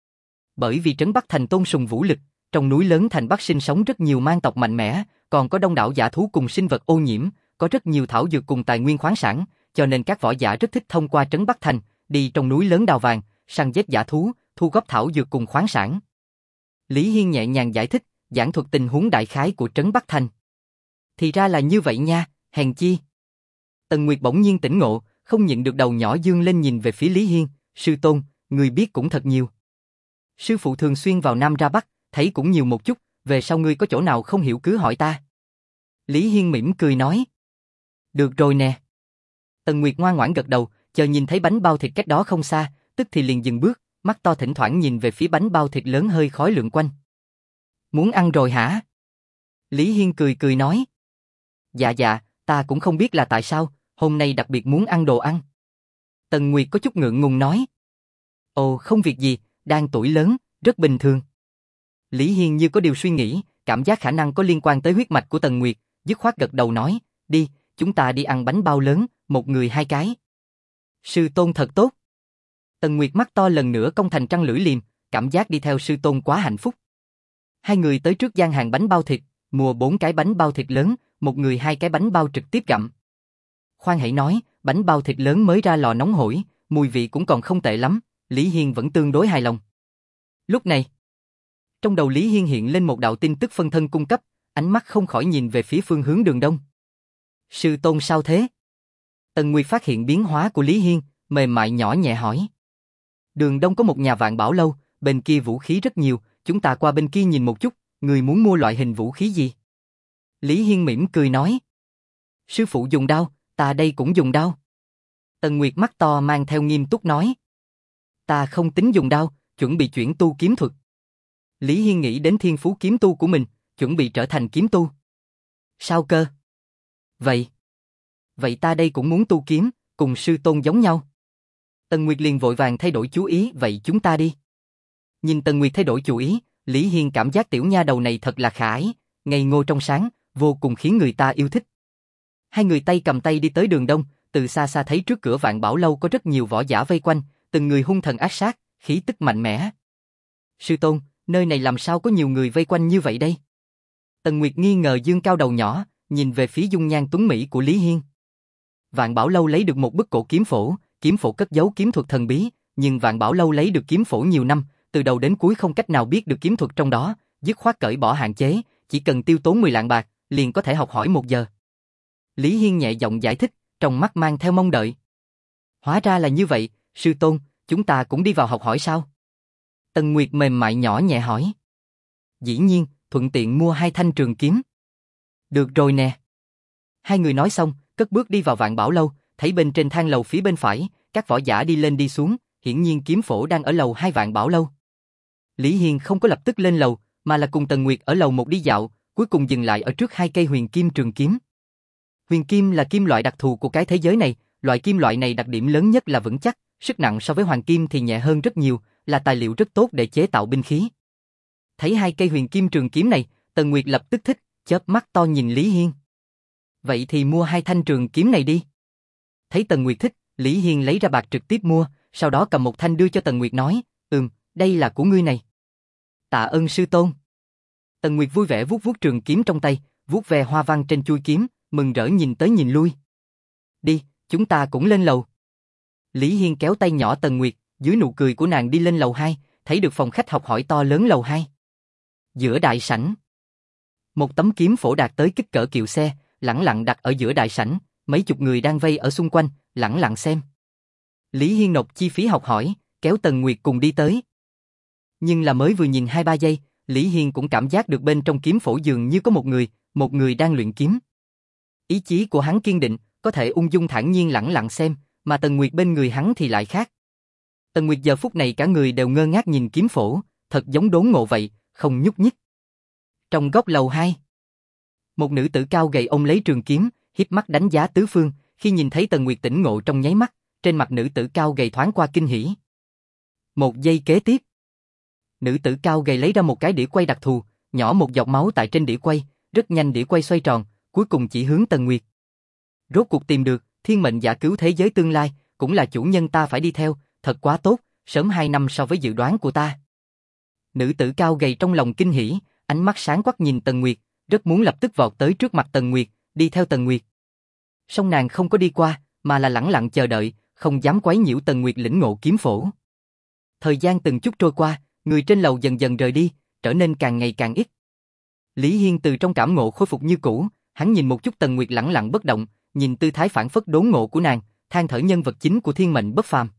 Bởi vì trấn Bắc Thành tôn sùng vũ lực, trong núi lớn thành Bắc sinh sống rất nhiều man tộc mạnh mẽ, còn có đông đảo dã thú cùng sinh vật ô nhiễm, có rất nhiều thảo dược cùng tài nguyên khoáng sản, cho nên các võ giả rất thích thông qua trấn Bắc Thành, đi trong núi lớn đào vàng, săn giết dã thú, thu góp thảo dược cùng khoáng sản. Lý Hiên nhẹ nhàng giải thích, giảng thuật tình huống đại khái của trấn Bắc Thành. Thì ra là như vậy nha, hèn chi. Tần Nguyệt bỗng nhiên tỉnh ngộ, không nhịn được đầu nhỏ dương lên nhìn về phía Lý Hiên, sư tôn, người biết cũng thật nhiều. Sư phụ thường xuyên vào Nam ra Bắc, thấy cũng nhiều một chút, về sau ngươi có chỗ nào không hiểu cứ hỏi ta. Lý Hiên mỉm cười nói. Được rồi nè. Tần Nguyệt ngoan ngoãn gật đầu, chờ nhìn thấy bánh bao thịt cách đó không xa, tức thì liền dừng bước, mắt to thỉnh thoảng nhìn về phía bánh bao thịt lớn hơi khói lượn quanh. Muốn ăn rồi hả? Lý Hiên cười cười nói. Dạ dạ, ta cũng không biết là tại sao, hôm nay đặc biệt muốn ăn đồ ăn. Tần Nguyệt có chút ngượng ngùng nói. Ồ không việc gì, đang tuổi lớn, rất bình thường. Lý Hiên như có điều suy nghĩ, cảm giác khả năng có liên quan tới huyết mạch của Tần Nguyệt, dứt khoát gật đầu nói, đi, chúng ta đi ăn bánh bao lớn, một người hai cái. Sư tôn thật tốt. Tần Nguyệt mắt to lần nữa cong thành trăng lưỡi liềm, cảm giác đi theo sư tôn quá hạnh phúc. Hai người tới trước gian hàng bánh bao thịt, mua bốn cái bánh bao thịt lớn, một người hai cái bánh bao trực tiếp gặm. Khoan hãy nói, bánh bao thịt lớn mới ra lò nóng hổi, mùi vị cũng còn không tệ lắm, Lý Hiên vẫn tương đối hài lòng. Lúc này, trong đầu Lý Hiên hiện lên một đạo tin tức phân thân cung cấp, ánh mắt không khỏi nhìn về phía phương hướng đường đông. Sư tôn sao thế? Tần Nguyệt phát hiện biến hóa của Lý Hiên, mềm mại nhỏ nhẹ hỏi. Đường đông có một nhà vạn bảo lâu, bên kia vũ khí rất nhiều, chúng ta qua bên kia nhìn một chút, người muốn mua loại hình vũ khí gì? Lý Hiên mỉm cười nói. Sư phụ dùng đao, ta đây cũng dùng đao. Tần Nguyệt mắt to mang theo nghiêm túc nói. Ta không tính dùng đao, chuẩn bị chuyển tu kiếm thuật. Lý Hiên nghĩ đến thiên phú kiếm tu của mình, chuẩn bị trở thành kiếm tu. Sao cơ? Vậy? Vậy ta đây cũng muốn tu kiếm, cùng sư tôn giống nhau. Tần Nguyệt liền vội vàng thay đổi chú ý, vậy chúng ta đi. Nhìn Tần Nguyệt thay đổi chủ ý, Lý Hiên cảm giác tiểu nha đầu này thật là khả ái, ngây ngô trong sáng, vô cùng khiến người ta yêu thích. Hai người tay cầm tay đi tới đường đông, từ xa xa thấy trước cửa vạn bảo lâu có rất nhiều võ giả vây quanh, từng người hung thần ác sát, khí tức mạnh mẽ. Sư tôn, nơi này làm sao có nhiều người vây quanh như vậy đây? Tần Nguyệt nghi ngờ dương cao đầu nhỏ, nhìn về phía dung nhan tuấn mỹ của Lý Hiên. Vạn Bảo Lâu lấy được một bức cổ kiếm phổ, kiếm phổ cất giấu kiếm thuật thần bí, nhưng Vạn Bảo Lâu lấy được kiếm phổ nhiều năm, từ đầu đến cuối không cách nào biết được kiếm thuật trong đó, dứt khoát cởi bỏ hạn chế, chỉ cần tiêu tốn mười lạng bạc, liền có thể học hỏi một giờ. Lý Hiên nhẹ giọng giải thích, trong mắt mang theo mong đợi. Hóa ra là như vậy, sư tôn, chúng ta cũng đi vào học hỏi sao? Tần Nguyệt mềm mại nhỏ nhẹ hỏi. Dĩ nhiên, thuận tiện mua hai thanh trường kiếm. Được rồi nè. Hai người nói xong, cất bước đi vào Vạn Bảo Lâu, thấy bên trên thang lầu phía bên phải, các võ giả đi lên đi xuống, hiển nhiên kiếm phổ đang ở lầu hai Vạn Bảo Lâu. Lý Hiên không có lập tức lên lầu, mà là cùng Tần Nguyệt ở lầu một đi dạo, cuối cùng dừng lại ở trước hai cây huyền kim trường kiếm. Huyền kim là kim loại đặc thù của cái thế giới này, loại kim loại này đặc điểm lớn nhất là vững chắc, sức nặng so với hoàng kim thì nhẹ hơn rất nhiều, là tài liệu rất tốt để chế tạo binh khí. Thấy hai cây huyền kim trường kiếm này, Tần Nguyệt lập tức thích, chớp mắt to nhìn Lý Hiên. Vậy thì mua hai thanh trường kiếm này đi. Thấy Tần Nguyệt thích, Lý Hiên lấy ra bạc trực tiếp mua, sau đó cầm một thanh đưa cho Tần Nguyệt nói, ừm, đây là của ngươi này. Tạ ơn sư tôn. Tần Nguyệt vui vẻ vuốt vuốt trường kiếm trong tay, vuốt ve hoa văn trên chuôi kiếm, mừng rỡ nhìn tới nhìn lui. Đi, chúng ta cũng lên lầu. Lý Hiên kéo tay nhỏ Tần Nguyệt, dưới nụ cười của nàng đi lên lầu hai, thấy được phòng khách học hỏi to lớn lầu hai. Giữa đại sảnh, một tấm kiếm phổ đạt tới kích cỡ kiệu xe, lẳng lặng đặt ở giữa đại sảnh, mấy chục người đang vây ở xung quanh, lẳng lặng xem. Lý Hiên nộp chi phí học hỏi, kéo Tần Nguyệt cùng đi tới. Nhưng là mới vừa nhìn hai ba giây, Lý Hiên cũng cảm giác được bên trong kiếm phổ dường như có một người, một người đang luyện kiếm. Ý chí của hắn kiên định, có thể ung dung thản nhiên lẳng lặng xem, mà Tần Nguyệt bên người hắn thì lại khác. Tần Nguyệt giờ phút này cả người đều ngơ ngác nhìn kiếm phổ, thật giống đốn ngộ vậy, không nhúc nhích. Trong góc lầu hai, một nữ tử cao gầy ôm lấy trường kiếm, híp mắt đánh giá tứ phương, khi nhìn thấy Tần Nguyệt tỉnh ngộ trong nháy mắt, trên mặt nữ tử cao gầy thoáng qua kinh hỉ. Một giây kế tiếp, nữ tử cao gầy lấy ra một cái đĩa quay đặc thù, nhỏ một giọt máu tại trên đĩa quay, rất nhanh đĩa quay xoay tròn, cuối cùng chỉ hướng Tần Nguyệt. Rốt cuộc tìm được, thiên mệnh giả cứu thế giới tương lai, cũng là chủ nhân ta phải đi theo, thật quá tốt, sớm hai năm so với dự đoán của ta. Nữ tử cao gầy trong lòng kinh hỉ, ánh mắt sáng quắc nhìn Tần Nguyệt, rất muốn lập tức vọt tới trước mặt Tần Nguyệt, đi theo Tần Nguyệt. Song nàng không có đi qua, mà là lẳng lặng chờ đợi, không dám quấy nhiễu Tần Nguyệt lĩnh ngộ kiếm phổ. Thời gian từng chút trôi qua, người trên lầu dần dần rời đi, trở nên càng ngày càng ít. Lý Hiên từ trong cảm ngộ khôi phục như cũ, hắn nhìn một chút Tần Nguyệt lẳng lặng bất động, nhìn tư thái phản phất đốn ngộ của nàng, than thở nhân vật chính của thiên mệnh bất phàm.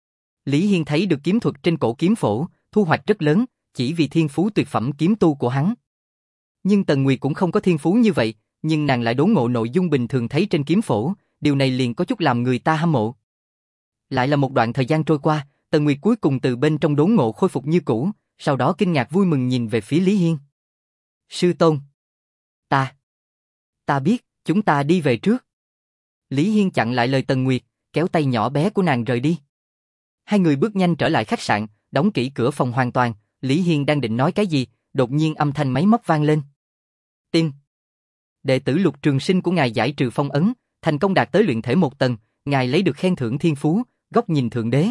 Lý Hiên thấy được kiếm thuật trên cổ kiếm phổ, thu hoạch rất lớn, chỉ vì thiên phú tuyệt phẩm kiếm tu của hắn. Nhưng Tần Nguyệt cũng không có thiên phú như vậy, nhưng nàng lại đốn ngộ nội dung bình thường thấy trên kiếm phổ, điều này liền có chút làm người ta hâm mộ. Lại là một đoạn thời gian trôi qua, Tần Nguyệt cuối cùng từ bên trong đốn ngộ khôi phục như cũ, sau đó kinh ngạc vui mừng nhìn về phía Lý Hiên. Sư tôn. Ta. Ta biết, chúng ta đi về trước. Lý Hiên chặn lại lời Tần Nguyệt, kéo tay nhỏ bé của nàng rời đi. Hai người bước nhanh trở lại khách sạn, đóng kỹ cửa phòng hoàn toàn, Lý Hiên đang định nói cái gì, đột nhiên âm thanh máy móc vang lên. Tin. Đệ tử Lục Trường Sinh của ngài giải trừ phong ấn, thành công đạt tới luyện thể một tầng, ngài lấy được khen thưởng thiên phú, góc nhìn thượng đế.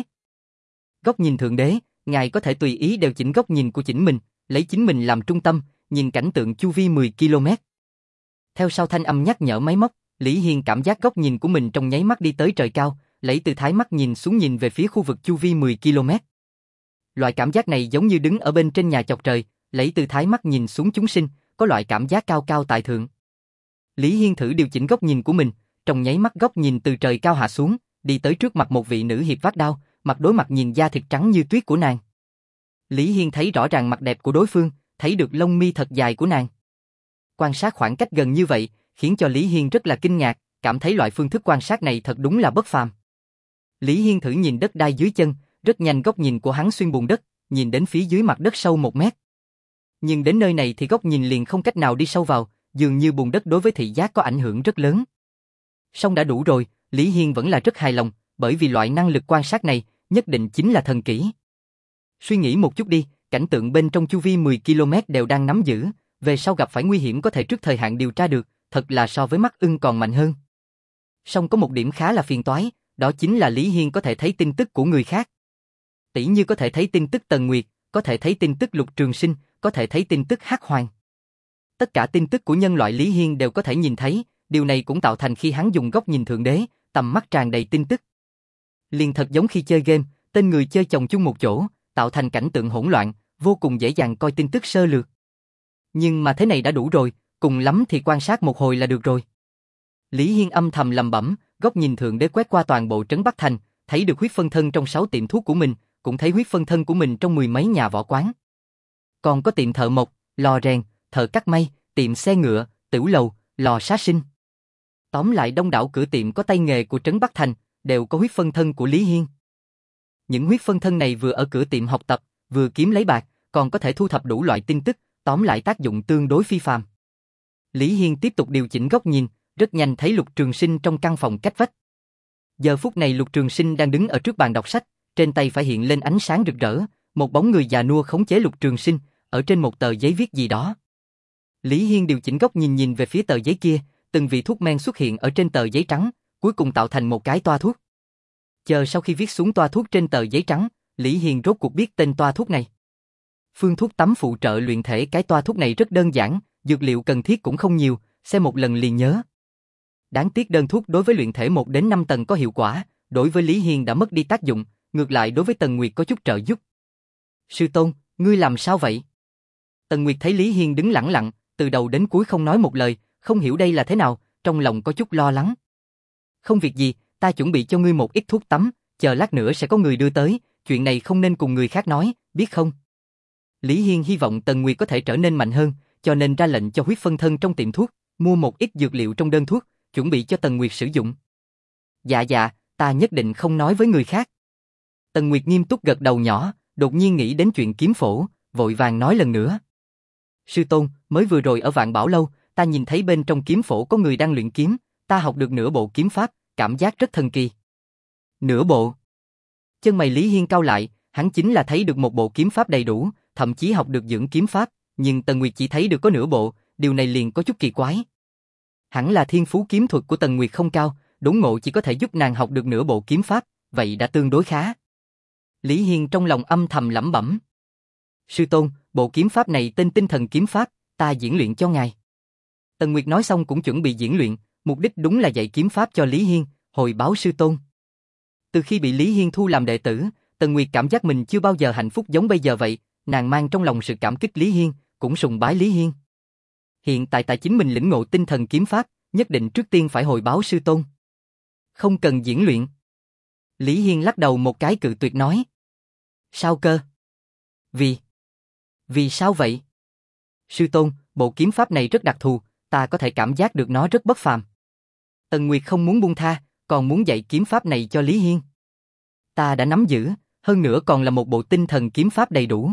Góc nhìn thượng đế, ngài có thể tùy ý điều chỉnh góc nhìn của chính mình, lấy chính mình làm trung tâm, nhìn cảnh tượng chu vi mười ki lô mét. Theo sau thanh âm nhắc nhở máy móc, Lý Hiên cảm giác góc nhìn của mình trong nháy mắt đi tới trời cao, lấy tư thái mắt nhìn xuống nhìn về phía khu vực chu vi mười ki lô mét. Loại cảm giác này giống như đứng ở bên trên nhà chọc trời, lấy tư thái mắt nhìn xuống chúng sinh, có loại cảm giác cao cao tại thượng. Lý Hiên thử điều chỉnh góc nhìn của mình, trong nháy mắt góc nhìn từ trời cao hạ xuống, đi tới trước mặt một vị nữ hiệp vác đao, mặt đối mặt nhìn da thịt trắng như tuyết của nàng. Lý Hiên thấy rõ ràng mặt đẹp của đối phương, thấy được lông mi thật dài của nàng. Quan sát khoảng cách gần như vậy, khiến cho Lý Hiên rất là kinh ngạc, cảm thấy loại phương thức quan sát này thật đúng là bất phàm. Lý Hiên thử nhìn đất đai dưới chân, rất nhanh góc nhìn của hắn xuyên bùn đất, nhìn đến phía dưới mặt đất sâu một mét. Nhưng đến nơi này thì góc nhìn liền không cách nào đi sâu vào, dường như bùn đất đối với thị giác có ảnh hưởng rất lớn. Song đã đủ rồi, Lý Hiên vẫn là rất hài lòng, bởi vì loại năng lực quan sát này, nhất định chính là thần kỹ. Suy nghĩ một chút đi, cảnh tượng bên trong chu vi mười ki lô mét đều đang nắm giữ, về sau gặp phải nguy hiểm có thể trước thời hạn điều tra được, thật là so với mắt ưng còn mạnh hơn. Song có một điểm khá là phiền toái, đó chính là Lý Hiên có thể thấy tin tức của người khác. Tỷ như có thể thấy tin tức Tần Nguyệt, có thể thấy tin tức Lục Trường Sinh, có thể thấy tin tức Hắc Hoàng. Tất cả tin tức của nhân loại Lý Hiên đều có thể nhìn thấy, điều này cũng tạo thành khi hắn dùng góc nhìn thượng đế, tầm mắt tràn đầy tin tức. Liền thật giống khi chơi game, tên người chơi chồng chung một chỗ, tạo thành cảnh tượng hỗn loạn, vô cùng dễ dàng coi tin tức sơ lược. Nhưng mà thế này đã đủ rồi, cùng lắm thì quan sát một hồi là được rồi. Lý Hiên âm thầm lẩm bẩm, góc nhìn thượng đế quét qua toàn bộ trấn Bắc Thành, thấy được huyết phân thân trong sáu tiệm thuốc của mình, cũng thấy huyết phân thân của mình trong mười mấy nhà võ quán. Còn có tiệm thợ mộc, lò rèn, thợ cắt may, tiệm xe ngựa, tửu lầu, lò sát sinh. Tóm lại đông đảo cửa tiệm có tay nghề của trấn Bắc Thành, đều có huyết phân thân của Lý Hiên. Những huyết phân thân này vừa ở cửa tiệm học tập, vừa kiếm lấy bạc, còn có thể thu thập đủ loại tin tức, tóm lại tác dụng tương đối phi phàm. Lý Hiên tiếp tục điều chỉnh góc nhìn, rất nhanh thấy Lục Trường Sinh trong căn phòng cách vách. Giờ phút này Lục Trường Sinh đang đứng ở trước bàn đọc sách, trên tay phải hiện lên ánh sáng rực rỡ, một bóng người già nua khống chế Lục Trường Sinh, ở trên một tờ giấy viết gì đó. Lý Hiên điều chỉnh góc nhìn nhìn về phía tờ giấy kia, từng vị thuốc men xuất hiện ở trên tờ giấy trắng, cuối cùng tạo thành một cái toa thuốc. Chờ sau khi viết xuống toa thuốc trên tờ giấy trắng, Lý Hiên rốt cuộc biết tên toa thuốc này. Phương thuốc tắm phụ trợ luyện thể. Cái toa thuốc này rất đơn giản, dược liệu cần thiết cũng không nhiều, xem một lần liền nhớ. Đáng tiếc đơn thuốc đối với luyện thể một đến năm tầng có hiệu quả, đối với Lý Hiên đã mất đi tác dụng, ngược lại đối với Tần Nguyệt có chút trợ giúp. Sư tôn, ngươi làm sao vậy? Tần Nguyệt thấy Lý Hiên đứng lẳng lặng, từ đầu đến cuối không nói một lời, không hiểu đây là thế nào, trong lòng có chút lo lắng. Không việc gì, ta chuẩn bị cho ngươi một ít thuốc tắm, chờ lát nữa sẽ có người đưa tới, chuyện này không nên cùng người khác nói, biết không? Lý Hiên hy vọng Tần Nguyệt có thể trở nên mạnh hơn, cho nên ra lệnh cho huyết phân thân trong tiệm thuốc, mua một ít dược liệu trong đơn thuốc, chuẩn bị cho Tần Nguyệt sử dụng. Dạ dạ, ta nhất định không nói với người khác. Tần Nguyệt nghiêm túc gật đầu nhỏ, đột nhiên nghĩ đến chuyện kiếm phổ, vội vàng nói lần nữa. Sư tôn, mới vừa rồi ở Vạn Bảo Lâu, ta nhìn thấy bên trong kiếm phổ có người đang luyện kiếm, ta học được nửa bộ kiếm pháp, cảm giác rất thần kỳ. Nửa bộ? Chân mày Lý Hiên cau lại, hắn chính là thấy được một bộ kiếm pháp đầy đủ, thậm chí học được dưỡng kiếm pháp, nhưng Tần Nguyệt chỉ thấy được có nửa bộ, điều này liền có chút kỳ quái. Hẳn là thiên phú kiếm thuật của Tần Nguyệt không cao, đốn ngộ chỉ có thể giúp nàng học được nửa bộ kiếm pháp, vậy đã tương đối khá. Lý Hiên trong lòng âm thầm lẩm bẩm. Sư tôn, bộ kiếm pháp này tên Tinh Thần Kiếm Pháp, ta diễn luyện cho ngài. Tần Nguyệt nói xong cũng chuẩn bị diễn luyện, mục đích đúng là dạy kiếm pháp cho Lý Hiên, hồi báo sư tôn. Từ khi bị Lý Hiên thu làm đệ tử, Tần Nguyệt cảm giác mình chưa bao giờ hạnh phúc giống bây giờ vậy, nàng mang trong lòng sự cảm kích Lý Hiên, cũng sùng bái Lý Hiên. Hiện tại tại chính mình lĩnh ngộ Tinh Thần Kiếm Pháp, nhất định trước tiên phải hồi báo sư tôn. Không cần diễn luyện. Lý Hiên lắc đầu một cái cự tuyệt nói. Sao cơ? Vì... Vì sao vậy? Sư tôn, bộ kiếm pháp này rất đặc thù, ta có thể cảm giác được nó rất bất phàm. Tần Nguyệt không muốn buông tha, còn muốn dạy kiếm pháp này cho Lý Hiên. Ta đã nắm giữ, hơn nữa còn là một bộ tinh thần kiếm pháp đầy đủ.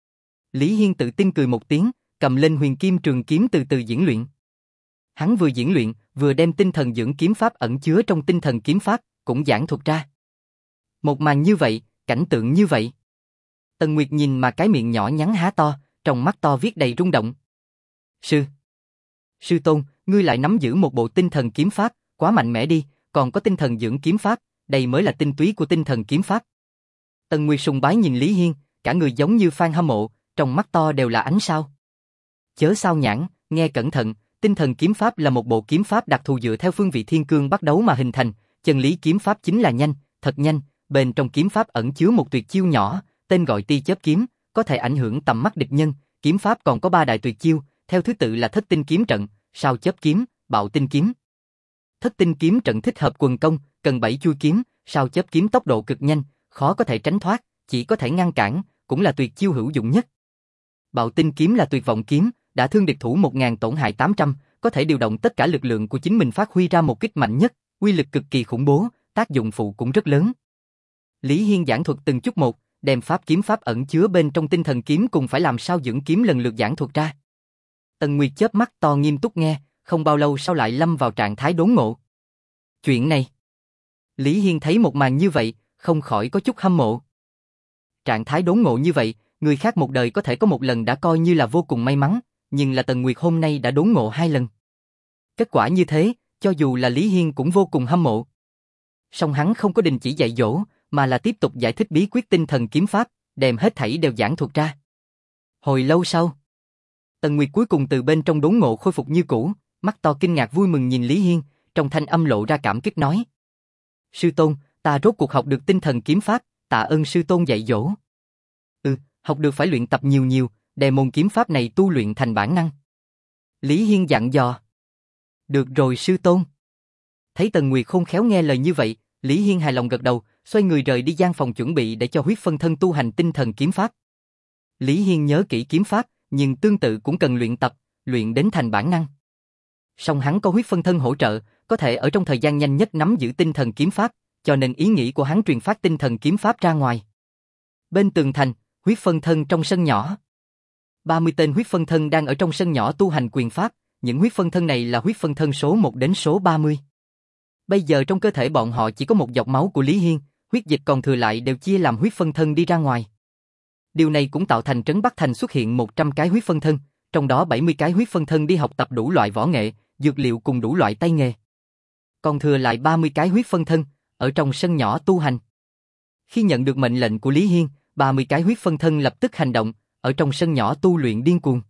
Lý Hiên tự tin cười một tiếng, cầm lên huyền kim trường kiếm từ từ diễn luyện. Hắn vừa diễn luyện, vừa đem tinh thần dưỡng kiếm pháp ẩn chứa trong tinh thần kiếm pháp, cũng giảng thuật ra. Một màn như vậy, cảnh tượng như vậy. Tần Nguyệt nhìn mà cái miệng nhỏ nhắn há to, trong mắt to viết đầy rung động. Sư! Sư tôn, ngươi lại nắm giữ một bộ tinh thần kiếm pháp, quá mạnh mẽ đi, còn có tinh thần dưỡng kiếm pháp, đây mới là tinh túy của tinh thần kiếm pháp. Tần Nguyệt sùng bái nhìn Lý Hiên, cả người giống như fan hâm mộ, trong mắt to đều là ánh sao. Chớ sao nhãn, nghe cẩn thận, tinh thần kiếm pháp là một bộ kiếm pháp đặc thù dựa theo phương vị thiên cương bắt đấu mà hình thành, chân lý kiếm pháp chính là nhanh, thật nhanh, bên trong kiếm pháp ẩn chứa một tuyệt chiêu nhỏ, tên gọi tia chớp kiếm, có thể ảnh hưởng tầm mắt địch nhân, kiếm pháp còn có ba đại tuyệt chiêu, theo thứ tự là thất tinh kiếm trận, sao chớp kiếm, bạo tinh kiếm. Thất tinh kiếm trận thích hợp quần công, cần bảy chui kiếm, sao chớp kiếm tốc độ cực nhanh, khó có thể tránh thoát, chỉ có thể ngăn cản, cũng là tuyệt chiêu hữu dụng nhất. Bạo tinh kiếm là tuyệt vọng kiếm, đã thương địch thủ một nghìn tổn hại tám trăm, có thể điều động tất cả lực lượng của chính mình phát huy ra một kích mạnh nhất, uy lực cực kỳ khủng bố, tác dụng phụ cũng rất lớn. Lý Hiên giảng thuật từng chút một, đem pháp kiếm pháp ẩn chứa bên trong tinh thần kiếm cùng phải làm sao dưỡng kiếm lần lượt giảng thuật ra. Tần Nguyệt chớp mắt to nghiêm túc nghe, không bao lâu sau lại lâm vào trạng thái đốn ngộ. Chuyện này, Lý Hiên thấy một màn như vậy, không khỏi có chút hâm mộ. Trạng thái đốn ngộ như vậy, người khác một đời có thể có một lần đã coi như là vô cùng may mắn, nhưng là Tần Nguyệt hôm nay đã đốn ngộ hai lần. Kết quả như thế, cho dù là Lý Hiên cũng vô cùng hâm mộ. Song hắn không có đình chỉ dạy dỗ, mà là tiếp tục giải thích bí quyết tinh thần kiếm pháp, đem hết thảy đều giảng thuật ra. Hồi lâu sau, Tần Nguyệt cuối cùng từ bên trong đốn ngộ khôi phục như cũ, mắt to kinh ngạc vui mừng nhìn Lý Hiên, trong thanh âm lộ ra cảm kích nói: Sư tôn, ta rốt cuộc học được tinh thần kiếm pháp, tạ ơn sư tôn dạy dỗ. Ừ, học được phải luyện tập nhiều nhiều, để môn kiếm pháp này tu luyện thành bản năng. Lý Hiên dặn dò. Được rồi sư tôn. Thấy Tần Nguyệt khôn khéo nghe lời như vậy, Lý Hiên hài lòng gật đầu, xoay người rời đi gian phòng chuẩn bị để cho huyết phân thân tu hành tinh thần kiếm pháp. Lý Hiên nhớ kỹ kiếm pháp, nhưng tương tự cũng cần luyện tập, luyện đến thành bản năng. Song hắn có huyết phân thân hỗ trợ, có thể ở trong thời gian nhanh nhất nắm giữ tinh thần kiếm pháp, cho nên ý nghĩ của hắn truyền phát tinh thần kiếm pháp ra ngoài. Bên tường thành, huyết phân thân trong sân nhỏ. ba mươi tên huyết phân thân đang ở trong sân nhỏ tu hành quyền pháp, những huyết phân thân này là huyết phân thân số một đến số ba mươi. Bây giờ trong cơ thể bọn họ chỉ có một giọt máu của Lý Hiên, huyết dịch còn thừa lại đều chia làm huyết phân thân đi ra ngoài. Điều này cũng tạo thành Trấn Bắc Thành xuất hiện một trăm cái huyết phân thân, trong đó bảy mươi cái huyết phân thân đi học tập đủ loại võ nghệ, dược liệu cùng đủ loại tay nghề. Còn thừa lại ba mươi cái huyết phân thân, ở trong sân nhỏ tu hành. Khi nhận được mệnh lệnh của Lý Hiên, ba mươi cái huyết phân thân lập tức hành động, ở trong sân nhỏ tu luyện điên cuồng.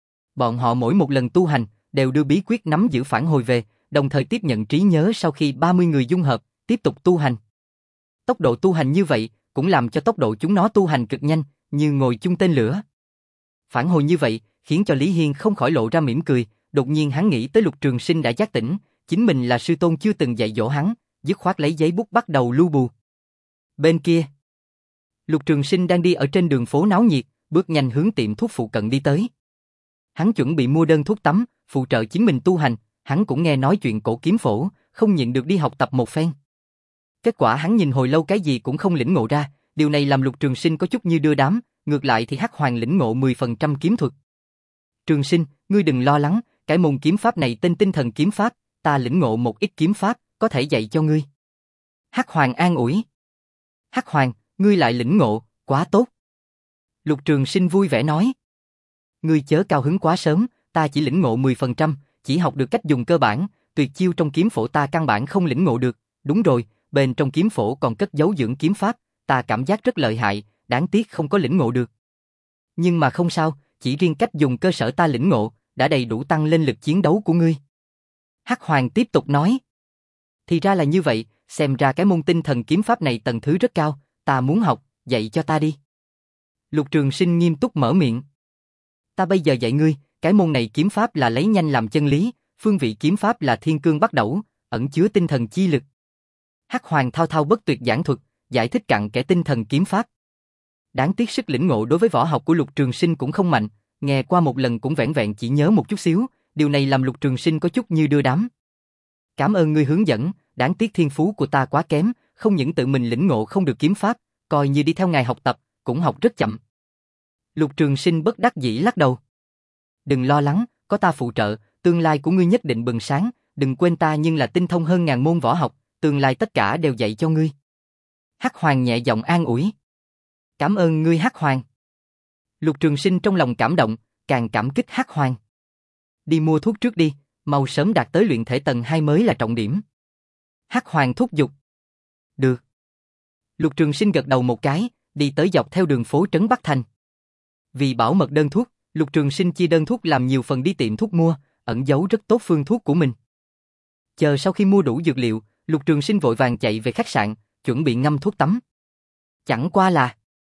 Bọn họ mỗi một lần tu hành, đều đưa bí quyết nắm giữ phản hồi về, đồng thời tiếp nhận trí nhớ sau khi ba mươi người dung hợp, tiếp tục tu hành. Tốc độ tu hành như vậy, cũng làm cho tốc độ chúng nó tu hành cực nhanh, như ngồi chung tên lửa. Phản hồi như vậy, khiến cho Lý Hiên không khỏi lộ ra mỉm cười, đột nhiên hắn nghĩ tới Lục Trường Sinh đã giác tỉnh, chính mình là sư tôn chưa từng dạy dỗ hắn, dứt khoát lấy giấy bút bắt đầu lưu bù. Bên kia, Lục Trường Sinh đang đi ở trên đường phố náo nhiệt, bước nhanh hướng tiệm thuốc phụ cận đi tới. Hắn chuẩn bị mua đơn thuốc tắm, phụ trợ chính mình tu hành, hắn cũng nghe nói chuyện cổ kiếm phổ, không nhịn được đi học tập một phen. Kết quả hắn nhìn hồi lâu cái gì cũng không lĩnh ngộ ra, điều này làm Lục Trường Sinh có chút như đưa đám, ngược lại thì Hắc Hoàng lĩnh ngộ mười phần trăm kiếm thuật. Trường Sinh, ngươi đừng lo lắng, cái môn kiếm pháp này tên tinh thần kiếm pháp, ta lĩnh ngộ một ít kiếm pháp, có thể dạy cho ngươi. Hắc Hoàng an ủi. Hắc Hoàng, ngươi lại lĩnh ngộ, quá tốt. Lục Trường Sinh vui vẻ nói. Ngươi chớ cao hứng quá sớm, ta chỉ lĩnh ngộ mười phần trăm, chỉ học được cách dùng cơ bản, tuyệt chiêu trong kiếm phổ ta căn bản không lĩnh ngộ được. Đúng rồi, bên trong kiếm phổ còn cất giấu dưỡng kiếm pháp, ta cảm giác rất lợi hại, đáng tiếc không có lĩnh ngộ được. Nhưng mà không sao, chỉ riêng cách dùng cơ sở ta lĩnh ngộ, đã đầy đủ tăng lên lực chiến đấu của ngươi. Hắc Hoàng tiếp tục nói. Thì ra là như vậy, xem ra cái môn tinh thần kiếm pháp này tầng thứ rất cao, ta muốn học, dạy cho ta đi. Lục Trường Sinh nghiêm túc mở miệng. Ta bây giờ dạy ngươi, cái môn này kiếm pháp là lấy nhanh làm chân lý, phương vị kiếm pháp là thiên cương bắt đẩu, ẩn chứa tinh thần chi lực. Hắc Hoàng thao thao bất tuyệt giảng thuật, giải thích cặn kẽ tinh thần kiếm pháp. Đáng tiếc sức lĩnh ngộ đối với võ học của Lục Trường Sinh cũng không mạnh, nghe qua một lần cũng vẻn vẹn chỉ nhớ một chút xíu, điều này làm Lục Trường Sinh có chút như đưa đám. Cảm ơn ngươi hướng dẫn, đáng tiếc thiên phú của ta quá kém, không những tự mình lĩnh ngộ không được kiếm pháp, coi như đi theo ngài học tập, cũng học rất chậm. Lục Trường Sinh bất đắc dĩ lắc đầu. Đừng lo lắng, có ta phụ trợ, tương lai của ngươi nhất định bừng sáng, đừng quên ta nhưng là tinh thông hơn ngàn môn võ học, tương lai tất cả đều dạy cho ngươi. Hắc Hoàng nhẹ giọng an ủi. Cảm ơn ngươi Hắc Hoàng. Lục Trường Sinh trong lòng cảm động, càng cảm kích Hắc Hoàng. đi mua thuốc trước đi, mau sớm đạt tới luyện thể tầng hai mới là trọng điểm. Hắc Hoàng thúc giục. Được. Lục Trường Sinh gật đầu một cái, đi tới dọc theo đường phố trấn Bắc Thành. Vì bảo mật đơn thuốc, Lục Trường Sinh chia đơn thuốc làm nhiều phần đi tiệm thuốc mua, ẩn giấu rất tốt phương thuốc của mình. Chờ sau khi mua đủ dược liệu, Lục Trường Sinh vội vàng chạy về khách sạn, chuẩn bị ngâm thuốc tắm. Chẳng qua là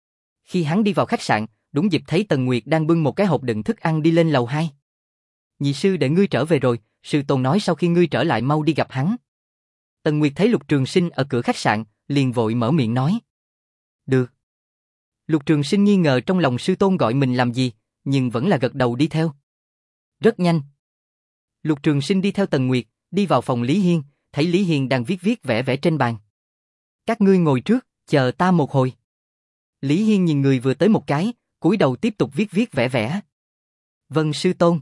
khi hắn đi vào khách sạn, đúng dịp thấy Tần Nguyệt đang bưng một cái hộp đựng thức ăn đi lên lầu hai. Nhị sư đệ ngươi trở về rồi, sư tôn nói sau khi ngươi trở lại mau đi gặp hắn. Tần Nguyệt thấy Lục Trường Sinh ở cửa khách sạn, liền vội mở miệng nói. Được. Lục Trường Sinh nghi ngờ trong lòng sư tôn gọi mình làm gì, nhưng vẫn là gật đầu đi theo. Rất nhanh. Lục Trường Sinh đi theo Tần Nguyệt, đi vào phòng Lý Hiên, thấy Lý Hiên đang viết viết vẽ vẽ trên bàn. Các ngươi ngồi trước, chờ ta một hồi. Lý Hiên nhìn người vừa tới một cái, cúi đầu tiếp tục viết viết vẽ vẽ. Vâng sư tôn.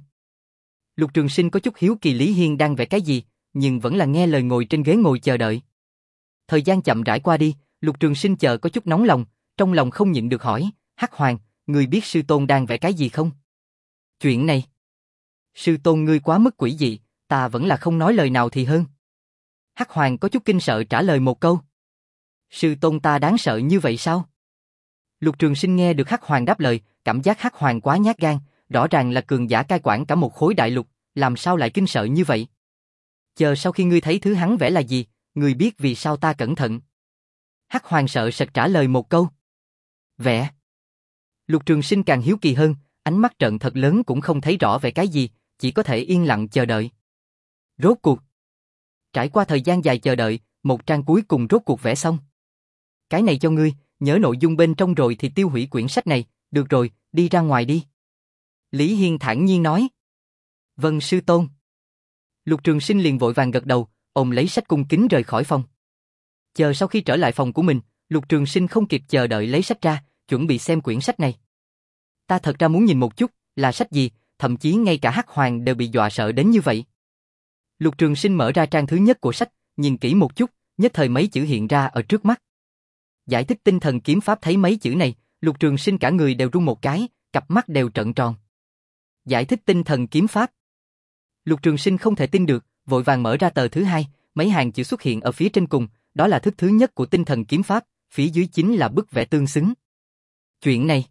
Lục Trường Sinh có chút hiếu kỳ Lý Hiên đang vẽ cái gì, nhưng vẫn là nghe lời ngồi trên ghế ngồi chờ đợi. Thời gian chậm rãi qua đi, Lục Trường Sinh chờ có chút nóng lòng, trong lòng không nhịn được hỏi, Hắc Hoàng, ngươi biết sư tôn đang vẽ cái gì không? Chuyện này. Sư tôn ngươi quá mức quỷ dị, ta vẫn là không nói lời nào thì hơn. Hắc Hoàng có chút kinh sợ trả lời một câu. Sư tôn ta đáng sợ như vậy sao? Lục Trường Sinh nghe được Hắc Hoàng đáp lời, cảm giác Hắc Hoàng quá nhát gan, rõ ràng là cường giả cai quản cả một khối đại lục, làm sao lại kinh sợ như vậy? Chờ sau khi ngươi thấy thứ hắn vẽ là gì, ngươi biết vì sao ta cẩn thận. Hắc Hoàng sợ sệt trả lời một câu. Vẽ. Lục Trường Sinh càng hiếu kỳ hơn, ánh mắt trợn thật lớn cũng không thấy rõ vẽ cái gì, chỉ có thể yên lặng chờ đợi. Rốt cuộc. Trải qua thời gian dài chờ đợi, một trang cuối cùng rốt cuộc vẽ xong. Cái này cho ngươi, nhớ nội dung bên trong rồi thì tiêu hủy quyển sách này, được rồi, đi ra ngoài đi. Lý Hiên thản nhiên nói. Vâng sư tôn. Lục Trường Sinh liền vội vàng gật đầu, ôm lấy sách cung kính rời khỏi phòng. Chờ sau khi trở lại phòng của mình, Lục Trường Sinh không kịp chờ đợi lấy sách ra, chuẩn bị xem quyển sách này. Ta thật ra muốn nhìn một chút, là sách gì, thậm chí ngay cả Hắc Hoàng đều bị dọa sợ đến như vậy. Lục Trường Sinh mở ra trang thứ nhất của sách, nhìn kỹ một chút, nhất thời mấy chữ hiện ra ở trước mắt. Giải thích tinh thần kiếm pháp. Thấy mấy chữ này, Lục Trường Sinh cả người đều run một cái, cặp mắt đều trợn tròn. Giải thích tinh thần kiếm pháp. Lục Trường Sinh không thể tin được, vội vàng mở ra tờ thứ hai, mấy hàng chữ xuất hiện ở phía trên cùng, đó là thức thứ nhất của tinh thần kiếm pháp, phía dưới chính là bức vẽ tương xứng. Chuyện này.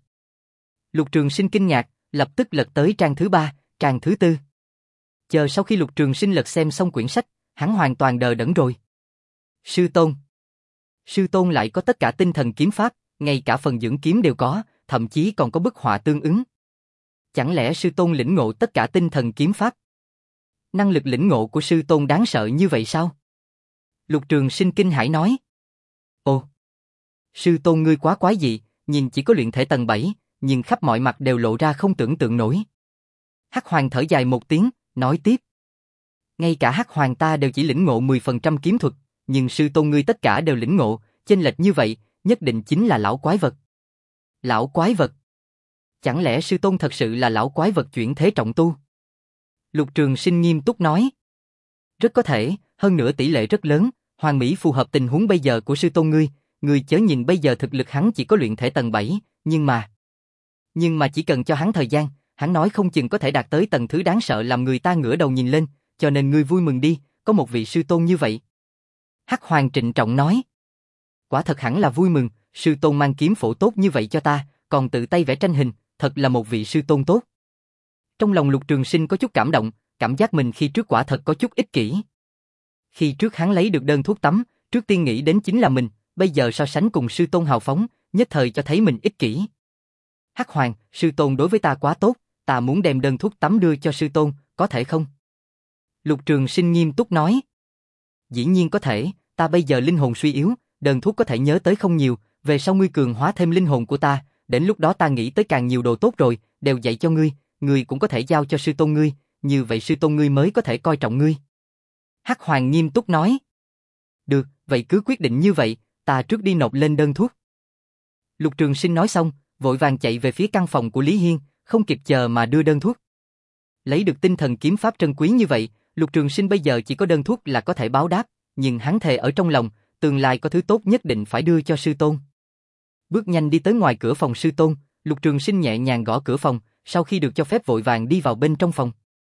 Lục Trường Sinh kinh ngạc, lập tức lật tới trang thứ ba, trang thứ tư. Chờ sau khi Lục Trường Sinh lật xem xong quyển sách, hắn hoàn toàn đờ đẫn rồi. Sư tôn. Sư tôn lại có tất cả tinh thần kiếm pháp, ngay cả phần dưỡng kiếm đều có, thậm chí còn có bức họa tương ứng. Chẳng lẽ sư tôn lĩnh ngộ tất cả tinh thần kiếm pháp? Năng lực lĩnh ngộ của sư tôn đáng sợ như vậy sao? Lục Trường Sinh kinh hãi nói. Ồ, sư tôn ngươi quá quái dị, nhìn chỉ có luyện thể tầng bảy, nhưng khắp mọi mặt đều lộ ra không tưởng tượng nổi. Hắc Hoàng thở dài một tiếng, nói tiếp. Ngay cả Hắc Hoàng ta đều chỉ lĩnh ngộ mười phần trăm kiếm thuật, nhưng sư tôn ngươi tất cả đều lĩnh ngộ, chênh lệch như vậy, nhất định chính là lão quái vật. Lão quái vật? Chẳng lẽ sư tôn thật sự là lão quái vật chuyển thế trọng tu? Lục Trường Sinh nghiêm túc nói. Rất có thể, hơn nữa tỷ lệ rất lớn, hoàn mỹ phù hợp tình huống bây giờ của sư tôn ngươi, ngươi chớ nhìn bây giờ thực lực hắn chỉ có luyện thể tầng bảy, nhưng mà... Nhưng mà chỉ cần cho hắn thời gian, hắn nói không chừng có thể đạt tới tầng thứ đáng sợ làm người ta ngửa đầu nhìn lên, cho nên ngươi vui mừng đi, có một vị sư tôn như vậy. Hắc Hoàng trịnh trọng nói. Quả thật hẳn là vui mừng, sư tôn mang kiếm phổ tốt như vậy cho ta, còn tự tay vẽ tranh hình, thật là một vị sư tôn tốt. Trong lòng Lục Trường Sinh có chút cảm động, cảm giác mình khi trước quả thật có chút ích kỷ. Khi trước hắn lấy được đơn thuốc tắm, trước tiên nghĩ đến chính là mình, bây giờ so sánh cùng sư tôn hào phóng, nhất thời cho thấy mình ích kỷ. Hắc Hoàng, sư tôn đối với ta quá tốt, ta muốn đem đơn thuốc tắm đưa cho sư tôn, có thể không? Lục Trường Sinh nghiêm túc nói. Dĩ nhiên có thể, ta bây giờ linh hồn suy yếu, đơn thuốc có thể nhớ tới không nhiều, về sau ngươi cường hóa thêm linh hồn của ta, đến lúc đó ta nghĩ tới càng nhiều đồ tốt rồi, đều dạy cho ngươi, ngươi cũng có thể giao cho sư tôn ngươi, như vậy sư tôn ngươi mới có thể coi trọng ngươi. Hắc Hoàng nghiêm túc nói. Được, vậy cứ quyết định như vậy, ta trước đi nộp lên đơn thuốc. Lục Trường Sinh nói xong, vội vàng chạy về phía căn phòng của Lý Hiên, không kịp chờ mà đưa đơn thuốc. Lấy được tinh thần kiếm pháp trân quý như vậy, Lục Trường Sinh bây giờ chỉ có đơn thuốc là có thể báo đáp, nhưng hắn thề ở trong lòng, tương lai có thứ tốt nhất định phải đưa cho sư tôn. Bước nhanh đi tới ngoài cửa phòng sư tôn, Lục Trường Sinh nhẹ nhàng gõ cửa phòng, sau khi được cho phép vội vàng đi vào bên trong phòng.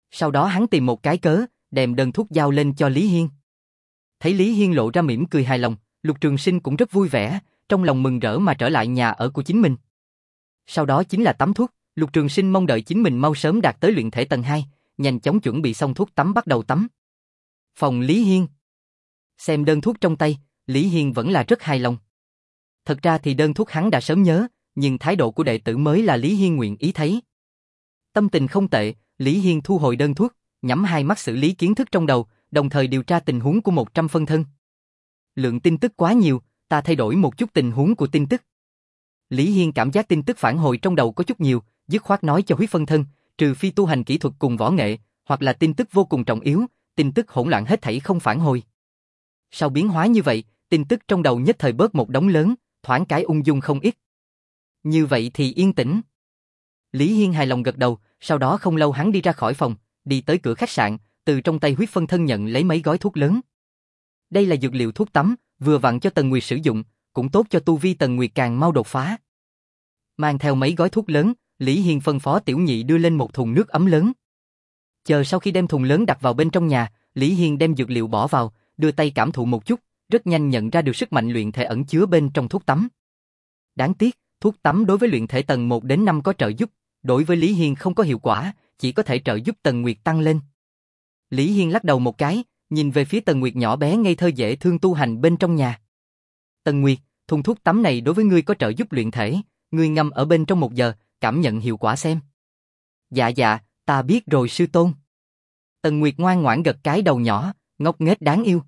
Sau đó hắn tìm một cái cớ, đem đơn thuốc giao lên cho Lý Hiên. Thấy Lý Hiên lộ ra mỉm cười hài lòng, Lục Trường Sinh cũng rất vui vẻ, trong lòng mừng rỡ mà trở lại nhà ở của chính mình. Sau đó chính là tắm thuốc, Lục Trường Sinh mong đợi chính mình mau sớm đạt tới luyện thể tầng hai, nhanh chóng chuẩn bị xong thuốc tắm bắt đầu tắm. Phòng Lý Hiên. Xem đơn thuốc trong tay, Lý Hiên vẫn là rất hài lòng. Thật ra thì đơn thuốc hắn đã sớm nhớ, nhưng thái độ của đệ tử mới là Lý Hiên nguyện ý thấy. Tâm tình không tệ, Lý Hiên thu hồi đơn thuốc, nhắm hai mắt xử lý kiến thức trong đầu, đồng thời điều tra tình huống của một trăm phân thân. Lượng tin tức quá nhiều, ta thay đổi một chút tình huống của tin tức. Lý Hiên cảm giác tin tức phản hồi trong đầu có chút nhiều, dứt khoát nói cho huyết phân thân, trừ phi tu hành kỹ thuật cùng võ nghệ, hoặc là tin tức vô cùng trọng yếu, tin tức hỗn loạn hết thảy không phản hồi. Sau biến hóa như vậy, tin tức trong đầu nhất thời bớt một đống lớn, thoáng cái ung dung không ít. Như vậy thì yên tĩnh. Lý Hiên hài lòng gật đầu, sau đó không lâu hắn đi ra khỏi phòng, đi tới cửa khách sạn, từ trong tay huyết phân thân nhận lấy mấy gói thuốc lớn. Đây là dược liệu thuốc tắm, vừa vặn cho Tần Nguyệt sử dụng, cũng tốt cho tu vi Tần Nguyệt càng mau đột phá. Mang theo mấy gói thuốc lớn, Lý Hiên phân phó tiểu nhị đưa lên một thùng nước ấm lớn. Chờ sau khi đem thùng lớn đặt vào bên trong nhà, Lý Hiên đem dược liệu bỏ vào, đưa tay cảm thụ một chút, rất nhanh nhận ra được sức mạnh luyện thể ẩn chứa bên trong thuốc tắm. Đáng tiếc, thuốc tắm đối với luyện thể tầng một đến năm có trợ giúp, đối với Lý Hiên không có hiệu quả, chỉ có thể trợ giúp Tần Nguyệt tăng lên. Lý Hiên lắc đầu một cái, nhìn về phía Tần Nguyệt nhỏ bé ngây thơ dễ thương tu hành bên trong nhà. Tần Nguyệt, thùng thuốc tắm này đối với ngươi có trợ giúp luyện thể, ngươi ngâm ở bên trong một giờ, cảm nhận hiệu quả xem. Dạ dạ, ta biết rồi sư tôn. Tần Nguyệt ngoan ngoãn gật cái đầu nhỏ, ngốc nghếch đáng yêu.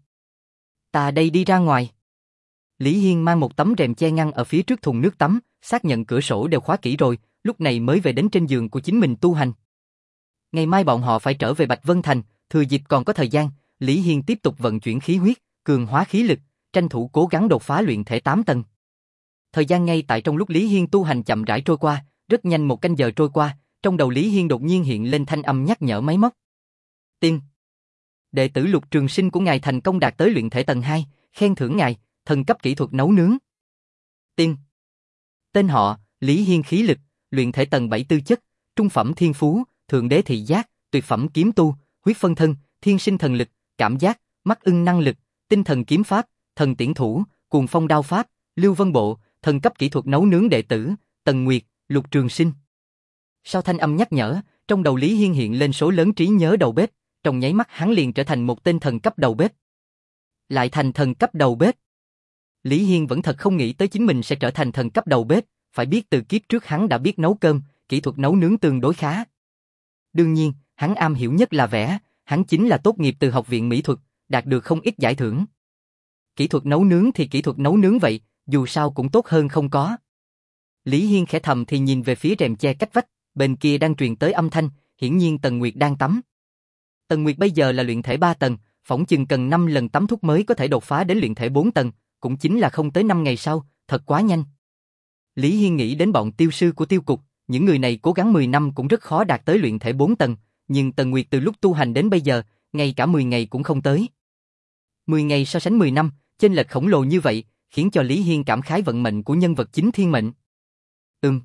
Ta đây đi ra ngoài. Lý Hiên mang một tấm rèm che ngăn ở phía trước thùng nước tắm, xác nhận cửa sổ đều khóa kỹ rồi, lúc này mới về đến trên giường của chính mình tu hành. Ngày mai bọn họ phải trở về Bạch Vân Thành, thừa dịp còn có thời gian, Lý Hiên tiếp tục vận chuyển khí huyết, cường hóa khí lực, tranh thủ cố gắng đột phá luyện thể tám tầng. Thời gian ngay tại trong lúc Lý Hiên tu hành chậm rãi trôi qua, rất nhanh một canh giờ trôi qua, trong đầu Lý Hiên đột nhiên hiện lên thanh âm nhắc nhở máy móc. Tiên. Đệ tử Lục Trường Sinh của ngài thành công đạt tới luyện thể tầng hai, khen thưởng ngài, thần cấp kỹ thuật nấu nướng. Tiên. Tên họ, Lý Hiên khí lực, luyện thể tầng bảy tư chất, trung phẩm thiên phú, thượng đế thị giác, tuyệt phẩm kiếm tu, huyết phân thân, thiên sinh thần lực, cảm giác, mắt ưng năng lực, tinh thần kiếm pháp, thần tiễn thủ, cuồng phong đao pháp, lưu vân bộ, thần cấp kỹ thuật nấu nướng đệ tử, Tần Nguyệt, Lục Trường Sinh. Sau thanh âm nhắc nhở, trong đầu Lý Hiên hiện lên số lớn trí nhớ đầu bếp, trong nháy mắt hắn liền trở thành một tên thần cấp đầu bếp. Lại thành thần cấp đầu bếp. Lý Hiên vẫn thật không nghĩ tới chính mình sẽ trở thành thần cấp đầu bếp, phải biết từ kiếp trước hắn đã biết nấu cơm, kỹ thuật nấu nướng tương đối khá. Đương nhiên, hắn am hiểu nhất là vẽ, hắn chính là tốt nghiệp từ học viện mỹ thuật, đạt được không ít giải thưởng. Kỹ thuật nấu nướng thì kỹ thuật nấu nướng vậy, dù sao cũng tốt hơn không có. Lý Hiên khẽ thầm thì nhìn về phía rèm che cách vách, bên kia đang truyền tới âm thanh, hiển nhiên Tần Nguyệt đang tắm. Tần Nguyệt bây giờ là luyện thể ba tầng, phỏng chừng cần năm lần tắm thuốc mới có thể đột phá đến luyện thể bốn tầng, cũng chính là không tới năm ngày sau, thật quá nhanh. Lý Hiên nghĩ đến bọn tiêu sư của tiêu cục, những người này cố gắng mười năm cũng rất khó đạt tới luyện thể bốn tầng, nhưng Tần Nguyệt từ lúc tu hành đến bây giờ, ngay cả mười ngày cũng không tới. mười ngày so sánh mười năm, chênh lệch khổng lồ như vậy, khiến cho Lý Hiên cảm khái vận mệnh của nhân vật chính thiên mệnh. Ừm.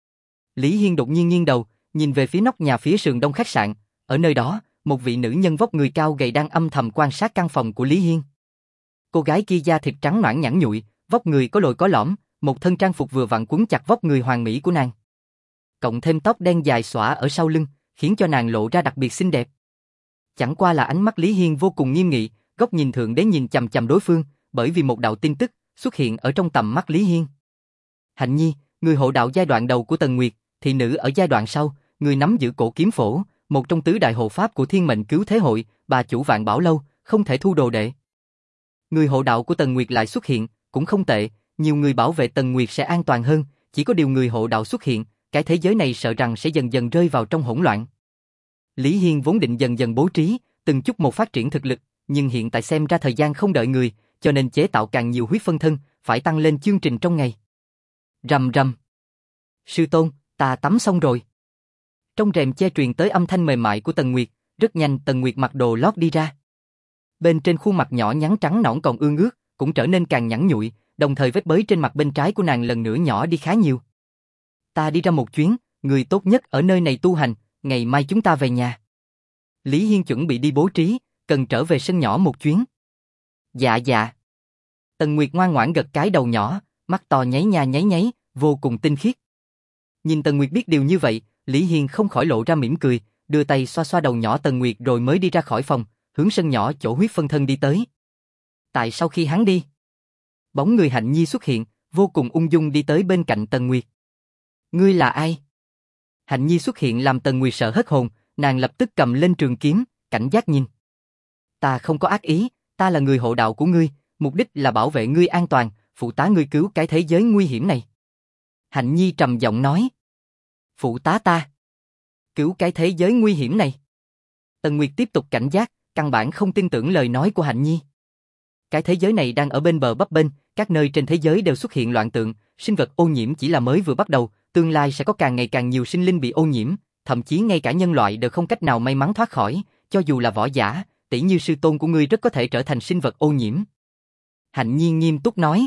Lý Hiên đột nhiên nghiêng đầu, nhìn về phía nóc nhà phía sườn đông khách sạn, ở nơi đó, một vị nữ nhân vóc người cao gầy đang âm thầm quan sát căn phòng của Lý Hiên. Cô gái kia da thịt trắng nõn nhẵn nhụi, vóc người có lồi có lõm, một thân trang phục vừa vặn quấn chặt vóc người hoàn mỹ của nàng. Cộng thêm tóc đen dài xõa ở sau lưng, khiến cho nàng lộ ra đặc biệt xinh đẹp. Chẳng qua là ánh mắt Lý Hiên vô cùng nghiêm nghị, góc nhìn thượng đế nhìn chằm chằm đối phương, bởi vì một đạo tin tức xuất hiện ở trong tầm mắt Lý Hiên. Hạnh Nhi, người hộ đạo giai đoạn đầu của Tần Nguyệt, thị nữ ở giai đoạn sau, người nắm giữ cổ kiếm phổ, một trong tứ đại hộ pháp của Thiên Mệnh Cứu Thế Hội, bà chủ Vạn Bảo Lâu, không thể thu đồ đệ. Người hộ đạo của Tần Nguyệt lại xuất hiện, cũng không tệ, nhiều người bảo vệ Tần Nguyệt sẽ an toàn hơn, chỉ có điều người hộ đạo xuất hiện, cái thế giới này sợ rằng sẽ dần dần rơi vào trong hỗn loạn. Lý Hiên vốn định dần dần bố trí, từng chút một phát triển thực lực, nhưng hiện tại xem ra thời gian không đợi người, cho nên chế tạo càng nhiều huyết phân thân, phải tăng lên chương trình trong ngày. Rầm rầm. Sư tôn, ta tắm xong rồi. Trong rèm che truyền tới âm thanh mềm mại của Tần Nguyệt, rất nhanh Tần Nguyệt mặc đồ lót đi ra. Bên trên khuôn mặt nhỏ nhắn trắng nõn còn ương ướt, cũng trở nên càng nhẵn nhụi, đồng thời vết bới trên mặt bên trái của nàng lần nữa nhỏ đi khá nhiều. Ta đi ra một chuyến, người tốt nhất ở nơi này tu hành, ngày mai chúng ta về nhà. Lý Hiên chuẩn bị đi bố trí, cần trở về sân nhỏ một chuyến. Dạ dạ. Tần Nguyệt ngoan ngoãn gật cái đầu nhỏ, mắt to nháy nha nháy nháy, vô cùng tinh khiết. Nhìn Tần Nguyệt biết điều như vậy, Lý Hiên không khỏi lộ ra mỉm cười, đưa tay xoa xoa đầu nhỏ Tần Nguyệt rồi mới đi ra khỏi phòng, hướng sân nhỏ chỗ huyết phân thân đi tới. Tại sau khi hắn đi, bóng người Hạnh Nhi xuất hiện, vô cùng ung dung đi tới bên cạnh Tần Nguyệt. Ngươi là ai? Hạnh Nhi xuất hiện làm Tần Nguyệt sợ hết hồn, nàng lập tức cầm lên trường kiếm, cảnh giác nhìn. Ta không có ác ý, ta là người hộ đạo của ngươi, mục đích là bảo vệ ngươi an toàn, phụ tá ngươi cứu cái thế giới nguy hiểm này. Hạnh Nhi trầm giọng nói. Phụ tá ta? Cứu cái thế giới nguy hiểm này? Tần Nguyệt tiếp tục cảnh giác, căn bản không tin tưởng lời nói của Hạnh Nhi. Cái thế giới này đang ở bên bờ bấp bênh, các nơi trên thế giới đều xuất hiện loạn tượng, sinh vật ô nhiễm chỉ là mới vừa bắt đầu, tương lai sẽ có càng ngày càng nhiều sinh linh bị ô nhiễm, thậm chí ngay cả nhân loại đều không cách nào may mắn thoát khỏi, cho dù là võ giả, tỷ như sư tôn của ngươi rất có thể trở thành sinh vật ô nhiễm. Hạnh Nhi nghiêm túc nói.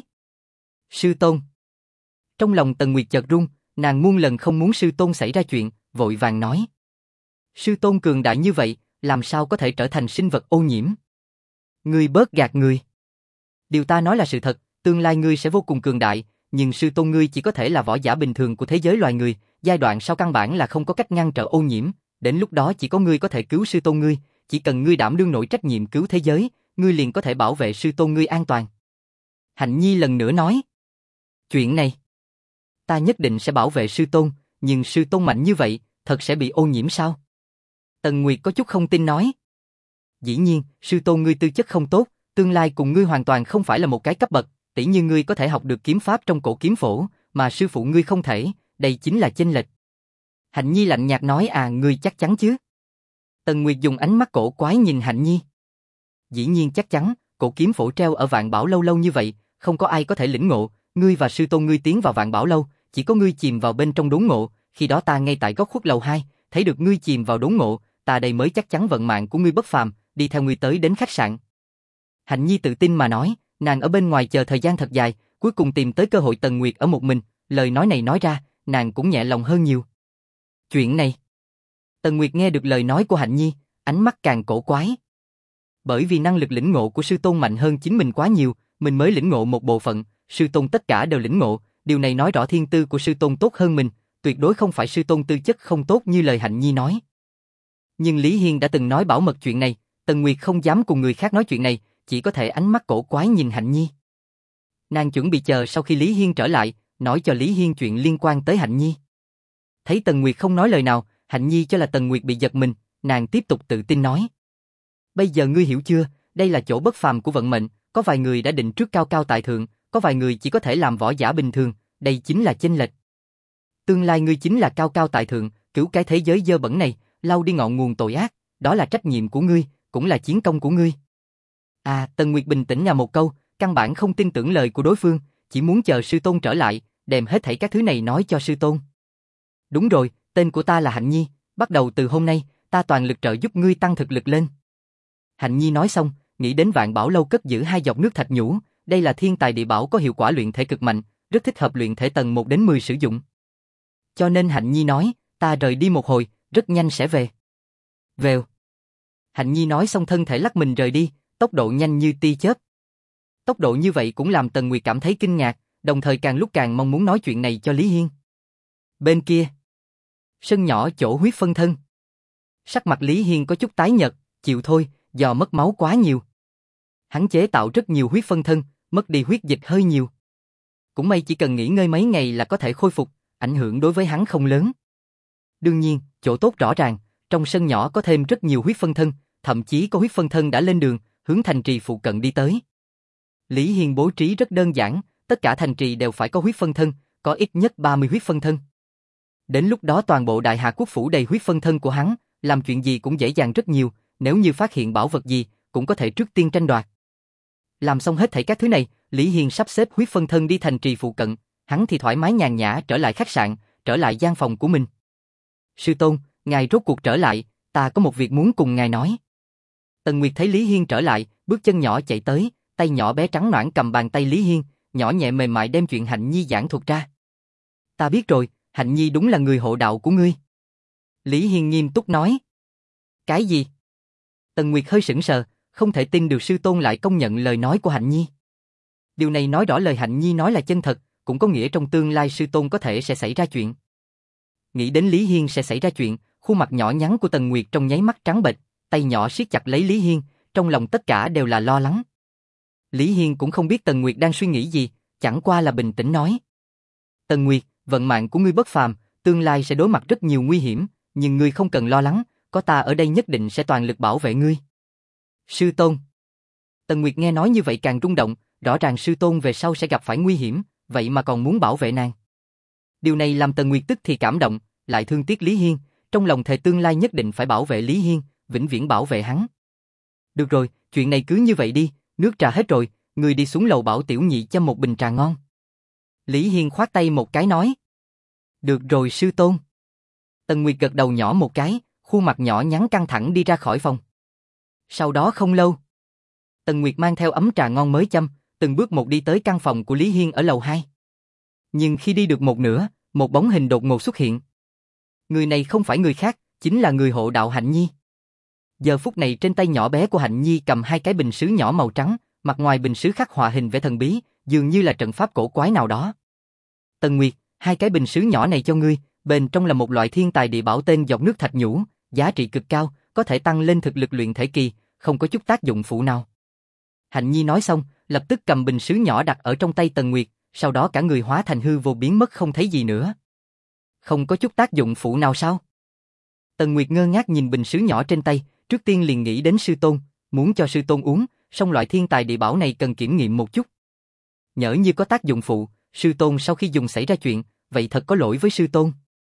Sư tôn. Trong lòng Tần Nguyệt chợt run, nàng muôn lần không muốn sư tôn xảy ra chuyện, vội vàng nói. Sư tôn cường đại như vậy, làm sao có thể trở thành sinh vật ô nhiễm? Ngươi bớt gạt người. Điều ta nói là sự thật, tương lai ngươi sẽ vô cùng cường đại, nhưng sư tôn ngươi chỉ có thể là võ giả bình thường của thế giới loài người, giai đoạn sau căn bản là không có cách ngăn trở ô nhiễm, đến lúc đó chỉ có ngươi có thể cứu sư tôn ngươi, chỉ cần ngươi đảm đương nổi trách nhiệm cứu thế giới, ngươi liền có thể bảo vệ sư tôn ngươi an toàn. Hạnh Nhi lần nữa nói. Chuyện này, ta nhất định sẽ bảo vệ sư tôn, nhưng sư tôn mạnh như vậy, thật sẽ bị ô nhiễm sao? Tần Nguyệt có chút không tin nói. Dĩ nhiên, sư tôn ngươi tư chất không tốt, tương lai cùng ngươi hoàn toàn không phải là một cái cấp bậc, tỷ như ngươi có thể học được kiếm pháp trong cổ kiếm phổ, mà sư phụ ngươi không thể, đây chính là chênh lệch. Hạnh Nhi lạnh nhạt nói à ngươi chắc chắn chứ? Tần Nguyệt dùng ánh mắt cổ quái nhìn Hạnh Nhi. Dĩ nhiên chắc chắn, cổ kiếm phổ treo ở Vạn Bảo lâu lâu như vậy, không có ai có thể lĩnh ngộ, ngươi và sư tôn ngươi tiến vào Vạn Bảo lâu, chỉ có ngươi chìm vào bên trong đốn ngộ, khi đó ta ngay tại góc khuất lầu hai, thấy được ngươi chìm vào đốn ngộ, ta đây mới chắc chắn vận mạng của ngươi bất phàm, đi theo ngươi tới đến khách sạn. Hạnh Nhi tự tin mà nói, nàng ở bên ngoài chờ thời gian thật dài, cuối cùng tìm tới cơ hội Tần Nguyệt ở một mình, lời nói này nói ra, nàng cũng nhẹ lòng hơn nhiều. Chuyện này. Tần Nguyệt nghe được lời nói của Hạnh Nhi, ánh mắt càng cổ quái. Bởi vì năng lực lĩnh ngộ của sư tôn mạnh hơn chính mình quá nhiều, mình mới lĩnh ngộ một bộ phận, sư tôn tất cả đều lĩnh ngộ, điều này nói rõ thiên tư của sư tôn tốt hơn mình, tuyệt đối không phải sư tôn tư chất không tốt như lời Hạnh Nhi nói. Nhưng Lý Hiên đã từng nói bảo mật chuyện này, Tần Nguyệt không dám cùng người khác nói chuyện này, chỉ có thể ánh mắt cổ quái nhìn Hạnh Nhi. Nàng chuẩn bị chờ sau khi Lý Hiên trở lại, nói cho Lý Hiên chuyện liên quan tới Hạnh Nhi. Thấy Tần Nguyệt không nói lời nào, Hạnh Nhi cho là Tần Nguyệt bị giật mình, nàng tiếp tục tự tin nói. Bây giờ ngươi hiểu chưa, đây là chỗ bất phàm của vận mệnh, có vài người đã định trước cao cao tại thượng, có vài người chỉ có thể làm võ giả bình thường, đây chính là chênh lệch. Tương lai ngươi chính là cao cao tại thượng, cứu cái thế giới dơ bẩn này, lau đi ngọn nguồn tội ác, đó là trách nhiệm của ngươi, cũng là chiến công của ngươi. À, Tần Nguyệt bình tĩnh nhà một câu, căn bản không tin tưởng lời của đối phương, chỉ muốn chờ sư tôn trở lại, đem hết thảy các thứ này nói cho sư tôn. Đúng rồi, tên của ta là Hạnh Nhi, bắt đầu từ hôm nay, ta toàn lực trợ giúp ngươi tăng thực lực lên. Hạnh Nhi nói xong, nghĩ đến Vạn Bảo lâu cất giữ hai giọt nước thạch nhũ, đây là thiên tài địa bảo có hiệu quả luyện thể cực mạnh, rất thích hợp luyện thể tầng một đến mười sử dụng. Cho nên Hạnh Nhi nói, ta rời đi một hồi, rất nhanh sẽ về. Vèo. Hạnh Nhi nói xong thân thể lắc mình rời đi, tốc độ nhanh như tia chớp. Tốc độ như vậy cũng làm Tần Nguyệt cảm thấy kinh ngạc, đồng thời càng lúc càng mong muốn nói chuyện này cho Lý Hiên. Bên kia, sân nhỏ chỗ huyết phân thân. Sắc mặt Lý Hiên có chút tái nhợt, chịu thôi, do mất máu quá nhiều. Hắn chế tạo rất nhiều huyết phân thân, mất đi huyết dịch hơi nhiều. Cũng may chỉ cần nghỉ ngơi mấy ngày là có thể khôi phục, ảnh hưởng đối với hắn không lớn. Đương nhiên, chỗ tốt rõ ràng, trong sân nhỏ có thêm rất nhiều huyết phân thân, thậm chí có huyết phân thân đã lên đường, hướng thành trì phụ cận đi tới. Lý Hiên bố trí rất đơn giản, tất cả thành trì đều phải có huyết phân thân, có ít nhất ba mươi huyết phân thân. Đến lúc đó toàn bộ Đại Hà Quốc phủ đầy huyết phân thân của hắn, làm chuyện gì cũng dễ dàng rất nhiều, nếu như phát hiện bảo vật gì, cũng có thể trước tiên tranh đoạt. Làm xong hết thảy các thứ này, Lý Hiên sắp xếp huyết phân thân đi thành trì phụ cận, hắn thì thoải mái nhàn nhã trở lại khách sạn, trở lại gian phòng của mình. Sư tôn, ngài rốt cuộc trở lại, ta có một việc muốn cùng ngài nói. Tần Nguyệt thấy Lý Hiên trở lại, bước chân nhỏ chạy tới, tay nhỏ bé trắng nõn cầm bàn tay Lý Hiên, nhỏ nhẹ mềm mại đem chuyện Hạnh Nhi giảng thuật ra. Ta biết rồi, Hạnh Nhi đúng là người hộ đạo của ngươi. Lý Hiên nghiêm túc nói. Cái gì? Tần Nguyệt hơi sững sờ, không thể tin được sư tôn lại công nhận lời nói của Hạnh Nhi. Điều này nói rõ lời Hạnh Nhi nói là chân thật, cũng có nghĩa trong tương lai sư tôn có thể sẽ xảy ra chuyện. Nghĩ đến Lý Hiên sẽ xảy ra chuyện, khuôn mặt nhỏ nhắn của Tần Nguyệt trong nháy mắt trắng bệch, tay nhỏ siết chặt lấy Lý Hiên, trong lòng tất cả đều là lo lắng. Lý Hiên cũng không biết Tần Nguyệt đang suy nghĩ gì, chẳng qua là bình tĩnh nói. Tần Nguyệt, vận mạng của ngươi bất phàm, tương lai sẽ đối mặt rất nhiều nguy hiểm, nhưng ngươi không cần lo lắng, có ta ở đây nhất định sẽ toàn lực bảo vệ ngươi. Sư tôn. Tần Nguyệt nghe nói như vậy càng rung động, rõ ràng sư tôn về sau sẽ gặp phải nguy hiểm, vậy mà còn muốn bảo vệ nàng. Điều này làm Tần Nguyệt tức thì cảm động, lại thương tiếc Lý Hiên, trong lòng thề tương lai nhất định phải bảo vệ Lý Hiên, vĩnh viễn bảo vệ hắn. Được rồi, chuyện này cứ như vậy đi, nước trà hết rồi, ngươi đi xuống lầu bảo tiểu nhị cho một bình trà ngon. Lý Hiên khoát tay một cái nói. Được rồi sư tôn. Tần Nguyệt gật đầu nhỏ một cái, khuôn mặt nhỏ nhắn căng thẳng đi ra khỏi phòng. Sau đó không lâu, Tần Nguyệt mang theo ấm trà ngon mới châm, từng bước một đi tới căn phòng của Lý Hiên ở lầu hai. Nhưng khi đi được một nửa, một bóng hình đột ngột xuất hiện. Người này không phải người khác, chính là người hộ đạo Hạnh Nhi. Giờ phút này trên tay nhỏ bé của Hạnh Nhi cầm hai cái bình sứ nhỏ màu trắng, mặt ngoài bình sứ khắc họa hình vẽ thần bí, dường như là trận pháp cổ quái nào đó. Tần Nguyệt, hai cái bình sứ nhỏ này cho ngươi, bên trong là một loại thiên tài địa bảo tên giọt nước thạch nhũ, giá trị cực cao, có thể tăng lên thực lực luyện thể kỳ, không có chút tác dụng phụ nào. Hạnh Nhi nói xong, lập tức cầm bình sứ nhỏ đặt ở trong tay Tần Nguyệt, sau đó cả người hóa thành hư vô biến mất không thấy gì nữa. Không có chút tác dụng phụ nào sao? Tần Nguyệt ngơ ngác nhìn bình sứ nhỏ trên tay, trước tiên liền nghĩ đến sư tôn, muốn cho sư tôn uống, song loại thiên tài địa bảo này cần kiểm nghiệm một chút. Nhỡ như có tác dụng phụ, sư tôn sau khi dùng xảy ra chuyện, vậy thật có lỗi với sư tôn.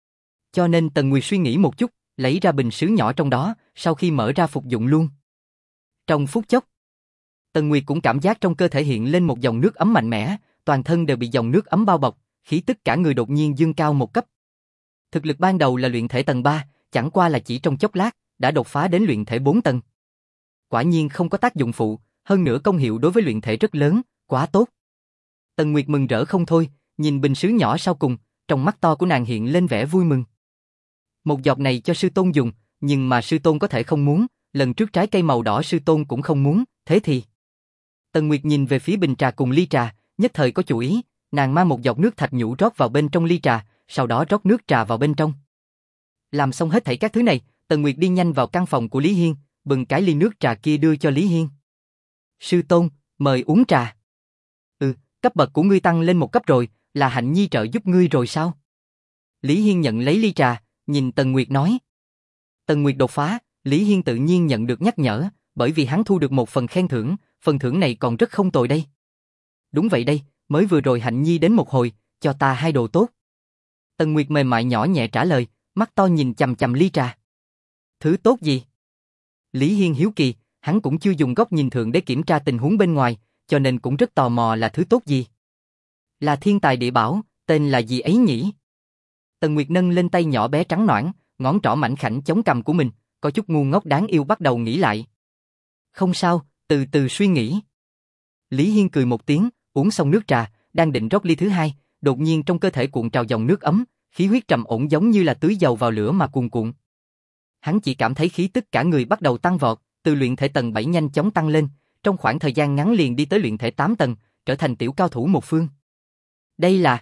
Cho nên Tần Nguyệt suy nghĩ một chút, lấy ra bình sứ nhỏ trong đó, sau khi mở ra phục dụng luôn. Trong phút chốc, Tần Nguyệt cũng cảm giác trong cơ thể hiện lên một dòng nước ấm mạnh mẽ, toàn thân đều bị dòng nước ấm bao bọc, khí tức cả người đột nhiên dương cao một cấp. Thực lực ban đầu là luyện thể tầng ba, chẳng qua là chỉ trong chốc lát, đã đột phá đến luyện thể bốn tầng. Quả nhiên không có tác dụng phụ, hơn nữa công hiệu đối với luyện thể rất lớn, quá tốt. Tần Nguyệt mừng rỡ không thôi, nhìn bình sứ nhỏ sau cùng, trong mắt to của nàng hiện lên vẻ vui mừng. Một giọt này cho sư tôn dùng, nhưng mà sư tôn có thể không muốn, lần trước trái cây màu đỏ sư tôn cũng không muốn, thế thì... Tần Nguyệt nhìn về phía bình trà cùng ly trà, nhất thời có chủ ý, nàng mang một giọt nước thạch nhũ rót vào bên trong ly trà, sau đó rót nước trà vào bên trong. Làm xong hết thảy các thứ này, Tần Nguyệt đi nhanh vào căn phòng của Lý Hiên, bưng cái ly nước trà kia đưa cho Lý Hiên. Sư tôn, mời uống trà. Ừ, cấp bậc của ngươi tăng lên một cấp rồi, là Hạnh Nhi trợ giúp ngươi rồi sao? Lý Hiên nhận lấy ly trà, nhìn Tần Nguyệt nói. Tần Nguyệt đột phá, Lý Hiên tự nhiên nhận được nhắc nhở, bởi vì hắn thu được một phần khen thưởng, phần thưởng này còn rất không tồi đây. Đúng vậy đây, mới vừa rồi Hạnh Nhi đến một hồi, cho ta hai đồ tốt. Tần Nguyệt mềm mại nhỏ nhẹ trả lời, mắt to nhìn chằm chằm ly trà. Thứ tốt gì? Lý Hiên hiếu kỳ, hắn cũng chưa dùng góc nhìn thường để kiểm tra tình huống bên ngoài, cho nên cũng rất tò mò là thứ tốt gì. Là thiên tài địa bảo, tên là gì ấy nhỉ? Tần Nguyệt nâng lên tay nhỏ bé trắng nõn, ngón trỏ mảnh khảnh chống cằm của mình, có chút ngu ngốc đáng yêu bắt đầu nghĩ lại. Không sao, từ từ suy nghĩ. Lý Hiên cười một tiếng, uống xong nước trà, đang định rót ly thứ hai, đột nhiên trong cơ thể cuộn trào dòng nước ấm, khí huyết trầm ổn giống như là tưới dầu vào lửa mà cuồn cuộn. Hắn chỉ cảm thấy khí tức cả người bắt đầu tăng vọt, từ luyện thể tầng bảy nhanh chóng tăng lên, trong khoảng thời gian ngắn liền đi tới luyện thể tám tầng, trở thành tiểu cao thủ một phương. Đây là...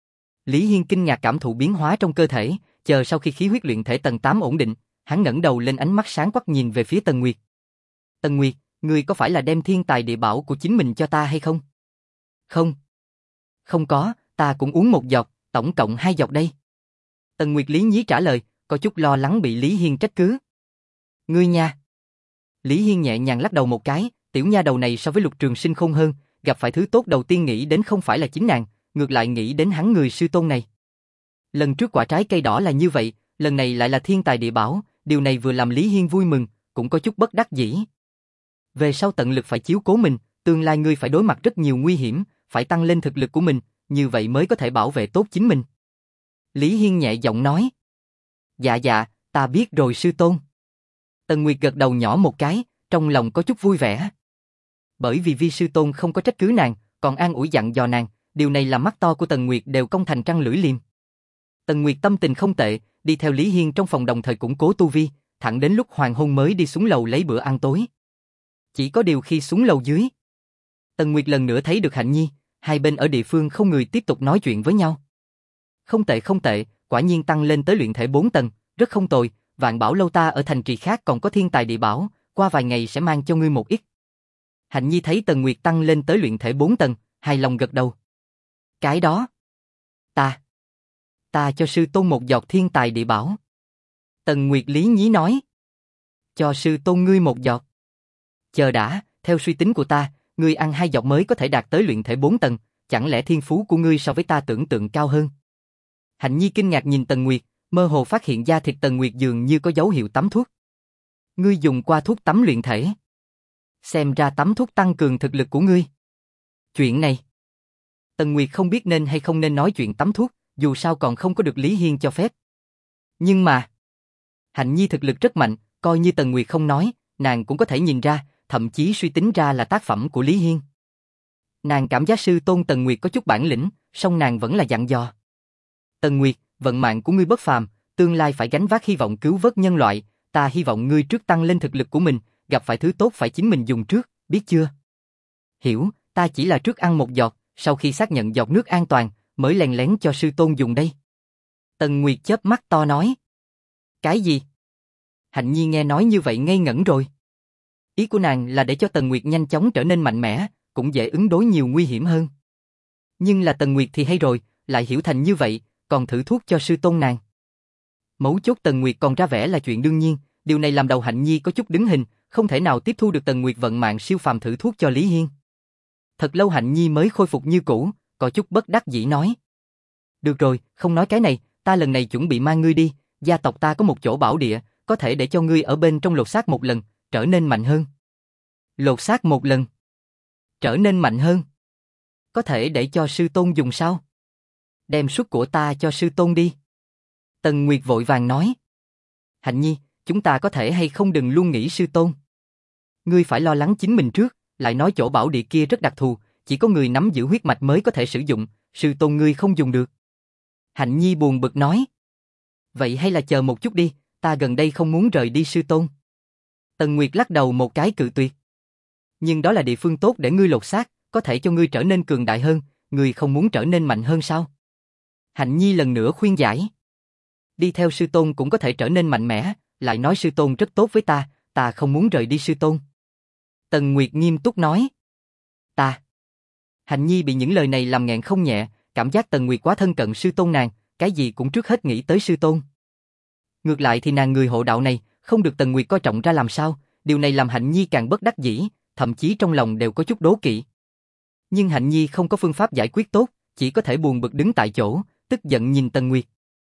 Lý Hiên kinh ngạc cảm thụ biến hóa trong cơ thể, chờ sau khi khí huyết luyện thể tầng tám ổn định, hắn ngẩng đầu lên ánh mắt sáng quắc nhìn về phía Tần Nguyệt. Tần Nguyệt, ngươi có phải là đem thiên tài địa bảo của chính mình cho ta hay không? Không. Không có, ta cũng uống một giọt, tổng cộng hai giọt đây. Tần Nguyệt lý nhí trả lời, có chút lo lắng bị Lý Hiên trách cứ. Ngươi nha. Lý Hiên nhẹ nhàng lắc đầu một cái, tiểu nha đầu này so với Lục Trường Sinh khôn hơn, gặp phải thứ tốt đầu tiên nghĩ đến không phải là chính nàng, ngược lại nghĩ đến hắn người sư tôn này. Lần trước quả trái cây đỏ là như vậy, lần này lại là thiên tài địa bảo, điều này vừa làm Lý Hiên vui mừng, cũng có chút bất đắc dĩ. Về sau tận lực phải chiếu cố mình, tương lai ngươi phải đối mặt rất nhiều nguy hiểm, phải tăng lên thực lực của mình, như vậy mới có thể bảo vệ tốt chính mình. Lý Hiên nhẹ giọng nói. Dạ dạ, ta biết rồi sư tôn. Tần Nguyệt gật đầu nhỏ một cái, trong lòng có chút vui vẻ. Bởi vì vi sư tôn không có trách cứ nàng, còn an ủi dặn dò nàng, điều này làm mắt to của Tần Nguyệt đều cong thành trăng lưỡi liềm. Tần Nguyệt tâm tình không tệ, đi theo Lý Hiên trong phòng đồng thời củng cố tu vi, thẳng đến lúc hoàng hôn mới đi xuống lầu lấy bữa ăn tối. Chỉ có điều khi xuống lầu dưới, Tần Nguyệt lần nữa thấy được Hạnh Nhi, hai bên ở địa phương không người tiếp tục nói chuyện với nhau. Không tệ không tệ, quả nhiên tăng lên tới luyện thể bốn tầng, rất không tồi, Vạn Bảo lâu ta ở thành trì khác còn có thiên tài địa bảo, qua vài ngày sẽ mang cho ngươi một ít. Hạnh Nhi thấy Tần Nguyệt tăng lên tới luyện thể bốn tầng, hài lòng gật đầu. Cái đó, ta, ta cho sư tôn một giọt thiên tài địa bảo. Tần Nguyệt lý nhí nói. Cho sư tôn ngươi một giọt. Chờ đã, theo suy tính của ta, ngươi ăn hai giọt mới có thể đạt tới luyện thể bốn tầng, chẳng lẽ thiên phú của ngươi so với ta tưởng tượng cao hơn? Hạnh Nhi kinh ngạc nhìn Tần Nguyệt, mơ hồ phát hiện da thịt Tần Nguyệt dường như có dấu hiệu tắm thuốc. Ngươi dùng qua thuốc tắm luyện thể. Xem ra tắm thuốc tăng cường thực lực của ngươi. Chuyện này, Tần Nguyệt không biết nên hay không nên nói chuyện tắm thuốc, dù sao còn không có được Lý Hiên cho phép. Nhưng mà, Hạnh Nhi thực lực rất mạnh, coi như Tần Nguyệt không nói, nàng cũng có thể nhìn ra, thậm chí suy tính ra là tác phẩm của Lý Hiên. Nàng cảm giác sư tôn Tần Nguyệt có chút bản lĩnh, song nàng vẫn là dặn dò. Tần Nguyệt, vận mạng của ngươi bất phàm, tương lai phải gánh vác hy vọng cứu vớt nhân loại, ta hy vọng ngươi trước tăng lên thực lực của mình, gặp phải thứ tốt phải chính mình dùng trước, biết chưa? Hiểu, ta chỉ là trước ăn một giọt, sau khi xác nhận giọt nước an toàn, mới lén lén cho sư tôn dùng đây. Tần Nguyệt chớp mắt to nói. Cái gì? Hạnh Nhi nghe nói như vậy ngây ngẩn rồi. Ý của nàng là để cho Tần Nguyệt nhanh chóng trở nên mạnh mẽ, cũng dễ ứng đối nhiều nguy hiểm hơn. Nhưng là Tần Nguyệt thì hay rồi, lại hiểu thành như vậy, còn thử thuốc cho sư tôn nàng. Mấu chốt Tần Nguyệt còn ra vẻ là chuyện đương nhiên, điều này làm đầu Hạnh Nhi có chút đứng hình, không thể nào tiếp thu được Tần Nguyệt vận mạng siêu phàm thử thuốc cho Lý Hiên. Thật lâu Hạnh Nhi mới khôi phục như cũ, có chút bất đắc dĩ nói. Được rồi, không nói cái này, ta lần này chuẩn bị mang ngươi đi, gia tộc ta có một chỗ bảo địa, có thể để cho ngươi ở bên trong lột xác một lần, trở nên mạnh hơn. Lột xác một lần? Trở nên mạnh hơn? Có thể để cho sư tôn dùng sao? Đem suất của ta cho sư tôn đi. Tần Nguyệt vội vàng nói. Hạnh Nhi, chúng ta có thể hay không đừng luôn nghĩ sư tôn. Ngươi phải lo lắng chính mình trước, lại nói chỗ bảo địa kia rất đặc thù, chỉ có người nắm giữ huyết mạch mới có thể sử dụng, sư tôn ngươi không dùng được. Hạnh Nhi buồn bực nói. Vậy hay là chờ một chút đi, ta gần đây không muốn rời đi sư tôn. Tần Nguyệt lắc đầu một cái cự tuyệt. Nhưng đó là địa phương tốt để ngươi lột xác, có thể cho ngươi trở nên cường đại hơn, ngươi không muốn trở nên mạnh hơn sao? Hạnh Nhi lần nữa khuyên giải. Đi theo sư tôn cũng có thể trở nên mạnh mẽ, lại nói sư tôn rất tốt với ta, ta không muốn rời đi sư tôn. Tần Nguyệt nghiêm túc nói. Ta. Hạnh Nhi bị những lời này làm nghẹn không nhẹ, cảm giác Tần Nguyệt quá thân cận sư tôn nàng, cái gì cũng trước hết nghĩ tới sư tôn. Ngược lại thì nàng người hộ đạo này, không được Tần Nguyệt coi trọng ra làm sao, điều này làm Hạnh Nhi càng bất đắc dĩ, thậm chí trong lòng đều có chút đố kỵ. Nhưng Hạnh Nhi không có phương pháp giải quyết tốt, chỉ có thể buồn bực đứng tại chỗ, tức giận nhìn Tần Nguyệt.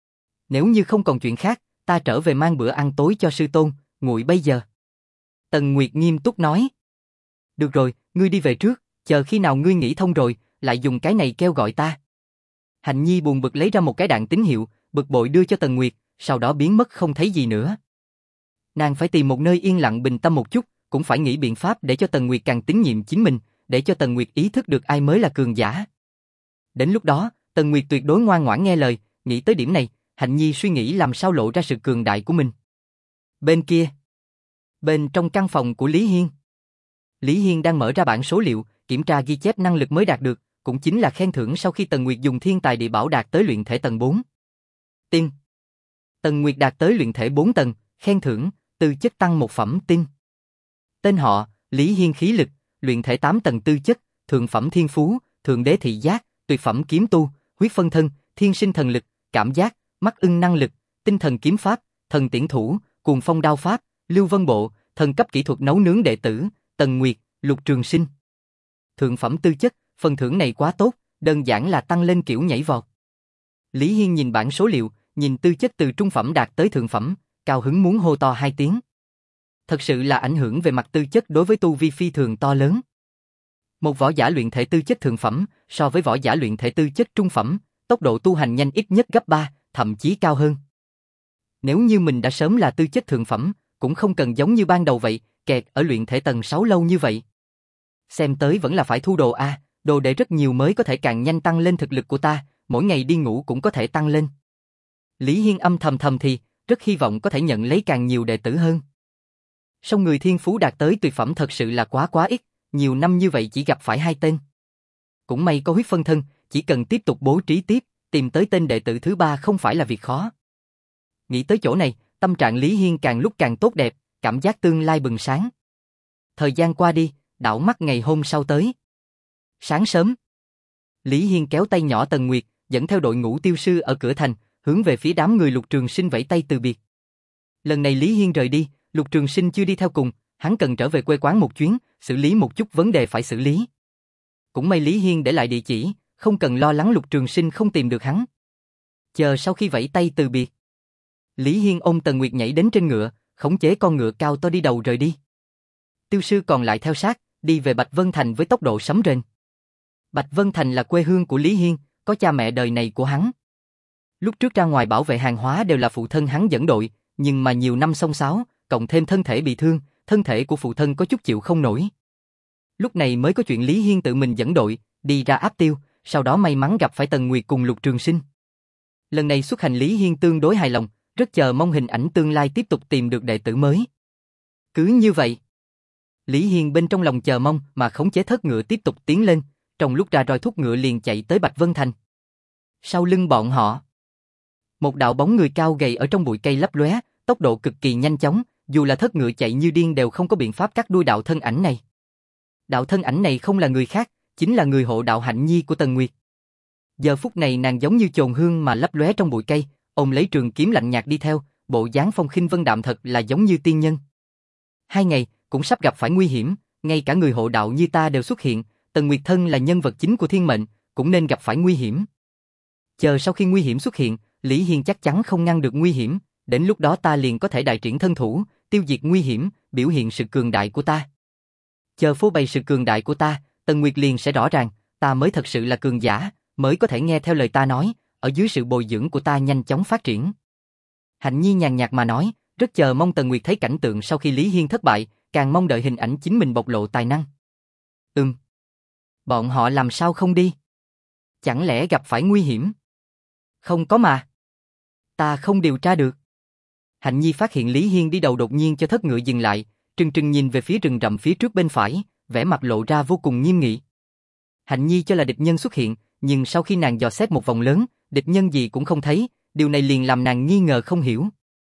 Nếu như không còn chuyện khác, ta trở về mang bữa ăn tối cho sư tôn, nguội bây giờ. Tần Nguyệt nghiêm túc nói. Được rồi, ngươi đi về trước, chờ khi nào ngươi nghĩ thông rồi, lại dùng cái này kêu gọi ta. Hạnh Nhi buồn bực lấy ra một cái đạn tín hiệu, bực bội đưa cho Tần Nguyệt, sau đó biến mất không thấy gì nữa. Nàng phải tìm một nơi yên lặng bình tâm một chút, cũng phải nghĩ biện pháp để cho Tần Nguyệt càng tín nhiệm chính mình, để cho Tần Nguyệt ý thức được ai mới là cường giả. Đến lúc đó, Tần Nguyệt tuyệt đối ngoan ngoãn nghe lời, nghĩ tới điểm này, Hạnh Nhi suy nghĩ làm sao lộ ra sự cường đại của mình. Bên kia, bên trong căn phòng của Lý Hiên, Lý Hiên đang mở ra bảng số liệu, kiểm tra ghi chép năng lực mới đạt được, cũng chính là khen thưởng sau khi Tần Nguyệt dùng thiên tài địa bảo đạt tới luyện thể tầng bốn. Tin. Tần Nguyệt đạt tới luyện thể bốn tầng, khen thưởng, tư chất tăng một phẩm tin. Tên họ, Lý Hiên khí lực, luyện thể tám tầng tư chất, thượng phẩm thiên phú, thượng đế thị giác, tuyệt phẩm kiếm tu, huyết phân thân, thiên sinh thần lực, cảm giác, mắt ưng năng lực, tinh thần kiếm pháp, thần tiễn thủ, cuồng phong đao pháp, lưu vân bộ, thần cấp kỹ thuật nấu nướng đệ tử, Tần Nguyệt, Lục Trường Sinh. Thượng phẩm tư chất, phần thưởng này quá tốt, đơn giản là tăng lên kiểu nhảy vọt. Lý Hiên nhìn bảng số liệu, nhìn tư chất từ trung phẩm đạt tới thượng phẩm, cao hứng muốn hô to hai tiếng. Thật sự là ảnh hưởng về mặt tư chất đối với tu vi phi thường to lớn. Một võ giả luyện thể tư chất thượng phẩm, so với võ giả luyện thể tư chất trung phẩm, tốc độ tu hành nhanh ít nhất gấp ba, thậm chí cao hơn. Nếu như mình đã sớm là tư chất thượng phẩm, cũng không cần giống như ban đầu vậy, kẹt ở luyện thể tầng sáu lâu như vậy. Xem tới vẫn là phải thu đồ a, đồ để rất nhiều mới có thể càng nhanh tăng lên thực lực của ta, mỗi ngày đi ngủ cũng có thể tăng lên. Lý Hiên âm thầm thầm thì, rất hy vọng có thể nhận lấy càng nhiều đệ tử hơn. Song người thiên phú đạt tới tuyệt phẩm thật sự là quá quá ít, nhiều năm như vậy chỉ gặp phải hai tên. Cũng may có huyết phân thân, chỉ cần tiếp tục bố trí tiếp, tìm tới tên đệ tử thứ ba không phải là việc khó. Nghĩ tới chỗ này, tâm trạng Lý Hiên càng lúc càng tốt đẹp, cảm giác tương lai bừng sáng. Thời gian qua đi, đảo mắt ngày hôm sau tới. Sáng sớm, Lý Hiên kéo tay nhỏ Tần Nguyệt, dẫn theo đội ngũ tiêu sư ở cửa thành, hướng về phía đám người Lục Trường Sinh vẫy tay từ biệt. Lần này Lý Hiên rời đi, Lục Trường Sinh chưa đi theo cùng, hắn cần trở về quê quán một chuyến, xử lý một chút vấn đề phải xử lý. Cũng may Lý Hiên để lại địa chỉ, không cần lo lắng Lục Trường Sinh không tìm được hắn. Chờ sau khi vẫy tay từ biệt, Lý Hiên ôm Tần Nguyệt nhảy đến trên ngựa, khống chế con ngựa cao to đi đầu rời đi. Tiêu sư còn lại theo sát, đi về Bạch Vân Thành với tốc độ sấm rền. Bạch Vân Thành là quê hương của Lý Hiên, có cha mẹ đời này của hắn. Lúc trước ra ngoài bảo vệ hàng hóa đều là phụ thân hắn dẫn đội, nhưng mà nhiều năm xông xáo, cộng thêm thân thể bị thương, thân thể của phụ thân có chút chịu không nổi. Lúc này mới có chuyện Lý Hiên tự mình dẫn đội, đi ra áp tiêu, sau đó may mắn gặp phải Tần Nguyệt cùng Lục Trường Sinh. Lần này xuất hành Lý Hiên tương đối hài lòng, rất chờ mong hình ảnh tương lai tiếp tục tìm được đệ tử mới. Cứ như vậy, Lý Hiên bên trong lòng chờ mong mà khống chế thất ngựa tiếp tục tiến lên, trong lúc ra roi thúc ngựa liền chạy tới Bạch Vân Thành. Sau lưng bọn họ, một đạo bóng người cao gầy ở trong bụi cây lấp lóe, tốc độ cực kỳ nhanh chóng, dù là thất ngựa chạy như điên đều không có biện pháp cắt đuôi đạo thân ảnh này. Đạo thân ảnh này không là người khác, chính là người hộ đạo Hạnh Nhi của Tần Nguyệt. Giờ phút này nàng giống như chồn hương mà lấp lóe trong bụi cây, ôm lấy trường kiếm lạnh nhạt đi theo, bộ dáng phong khinh vân đạm thật là giống như tiên nhân. Hai ngày, cũng sắp gặp phải nguy hiểm, ngay cả người hộ đạo như ta đều xuất hiện, Tần Nguyệt thân là nhân vật chính của thiên mệnh, cũng nên gặp phải nguy hiểm. Chờ sau khi nguy hiểm xuất hiện, Lý Hiên chắc chắn không ngăn được nguy hiểm, đến lúc đó ta liền có thể đại triển thân thủ, tiêu diệt nguy hiểm, biểu hiện sự cường đại của ta. Chờ phô bày sự cường đại của ta, Tần Nguyệt liền sẽ rõ ràng, ta mới thật sự là cường giả, mới có thể nghe theo lời ta nói, ở dưới sự bồi dưỡng của ta nhanh chóng phát triển. Hạnh Nhi nhàn nhạt mà nói, rất chờ mong Tần Nguyệt thấy cảnh tượng sau khi Lý Hiên thất bại, càng mong đợi hình ảnh chính mình bộc lộ tài năng. Ừm. Bọn họ làm sao không đi? Chẳng lẽ gặp phải nguy hiểm? Không có mà. Ta không điều tra được. Hạnh Nhi phát hiện Lý Hiên đi đầu đột nhiên cho thất ngựa dừng lại, trừng trừng nhìn về phía rừng rậm phía trước bên phải, vẻ mặt lộ ra vô cùng nghiêm nghị. Hạnh Nhi cho là địch nhân xuất hiện, nhưng sau khi nàng dò xét một vòng lớn, địch nhân gì cũng không thấy, điều này liền làm nàng nghi ngờ không hiểu.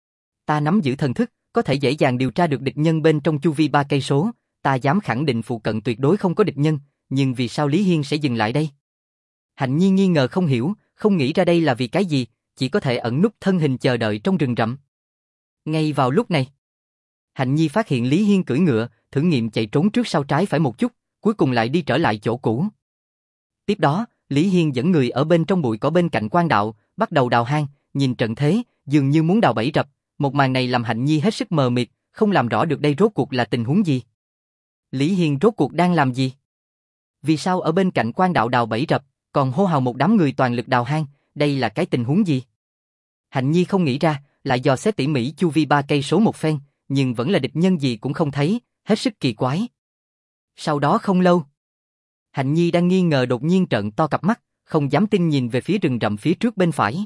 Ta nắm giữ thần thức, có thể dễ dàng điều tra được địch nhân bên trong chu vi ba cây số, ta dám khẳng định phụ cận tuyệt đối không có địch nhân, nhưng vì sao Lý Hiên sẽ dừng lại đây? Hạnh Nhi nghi ngờ không hiểu, không nghĩ ra đây là vì cái gì, chỉ có thể ẩn núp thân hình chờ đợi trong rừng rậm. Ngay vào lúc này, Hạnh Nhi phát hiện Lý Hiên cưỡi ngựa, thử nghiệm chạy trốn trước sau trái phải một chút, cuối cùng lại đi trở lại chỗ cũ. Tiếp đó, Lý Hiên dẫn người ở bên trong bụi cỏ bên cạnh quan đạo, bắt đầu đào hang, nhìn trận thế, dường như muốn đào bẫy rập, một màn này làm Hạnh Nhi hết sức mờ mịt, không làm rõ được đây rốt cuộc là tình huống gì. Lý Hiên rốt cuộc đang làm gì? Vì sao ở bên cạnh quan đạo đào bẫy rập, còn hô hào một đám người toàn lực đào hang, đây là cái tình huống gì? Hạnh Nhi không nghĩ ra, lại dò xét tỉ mỉ chu vi ba cây số một phen, nhưng vẫn là địch nhân gì cũng không thấy, hết sức kỳ quái. Sau đó không lâu, Hạnh Nhi đang nghi ngờ đột nhiên trợn to cặp mắt, không dám tin nhìn về phía rừng rậm phía trước bên phải.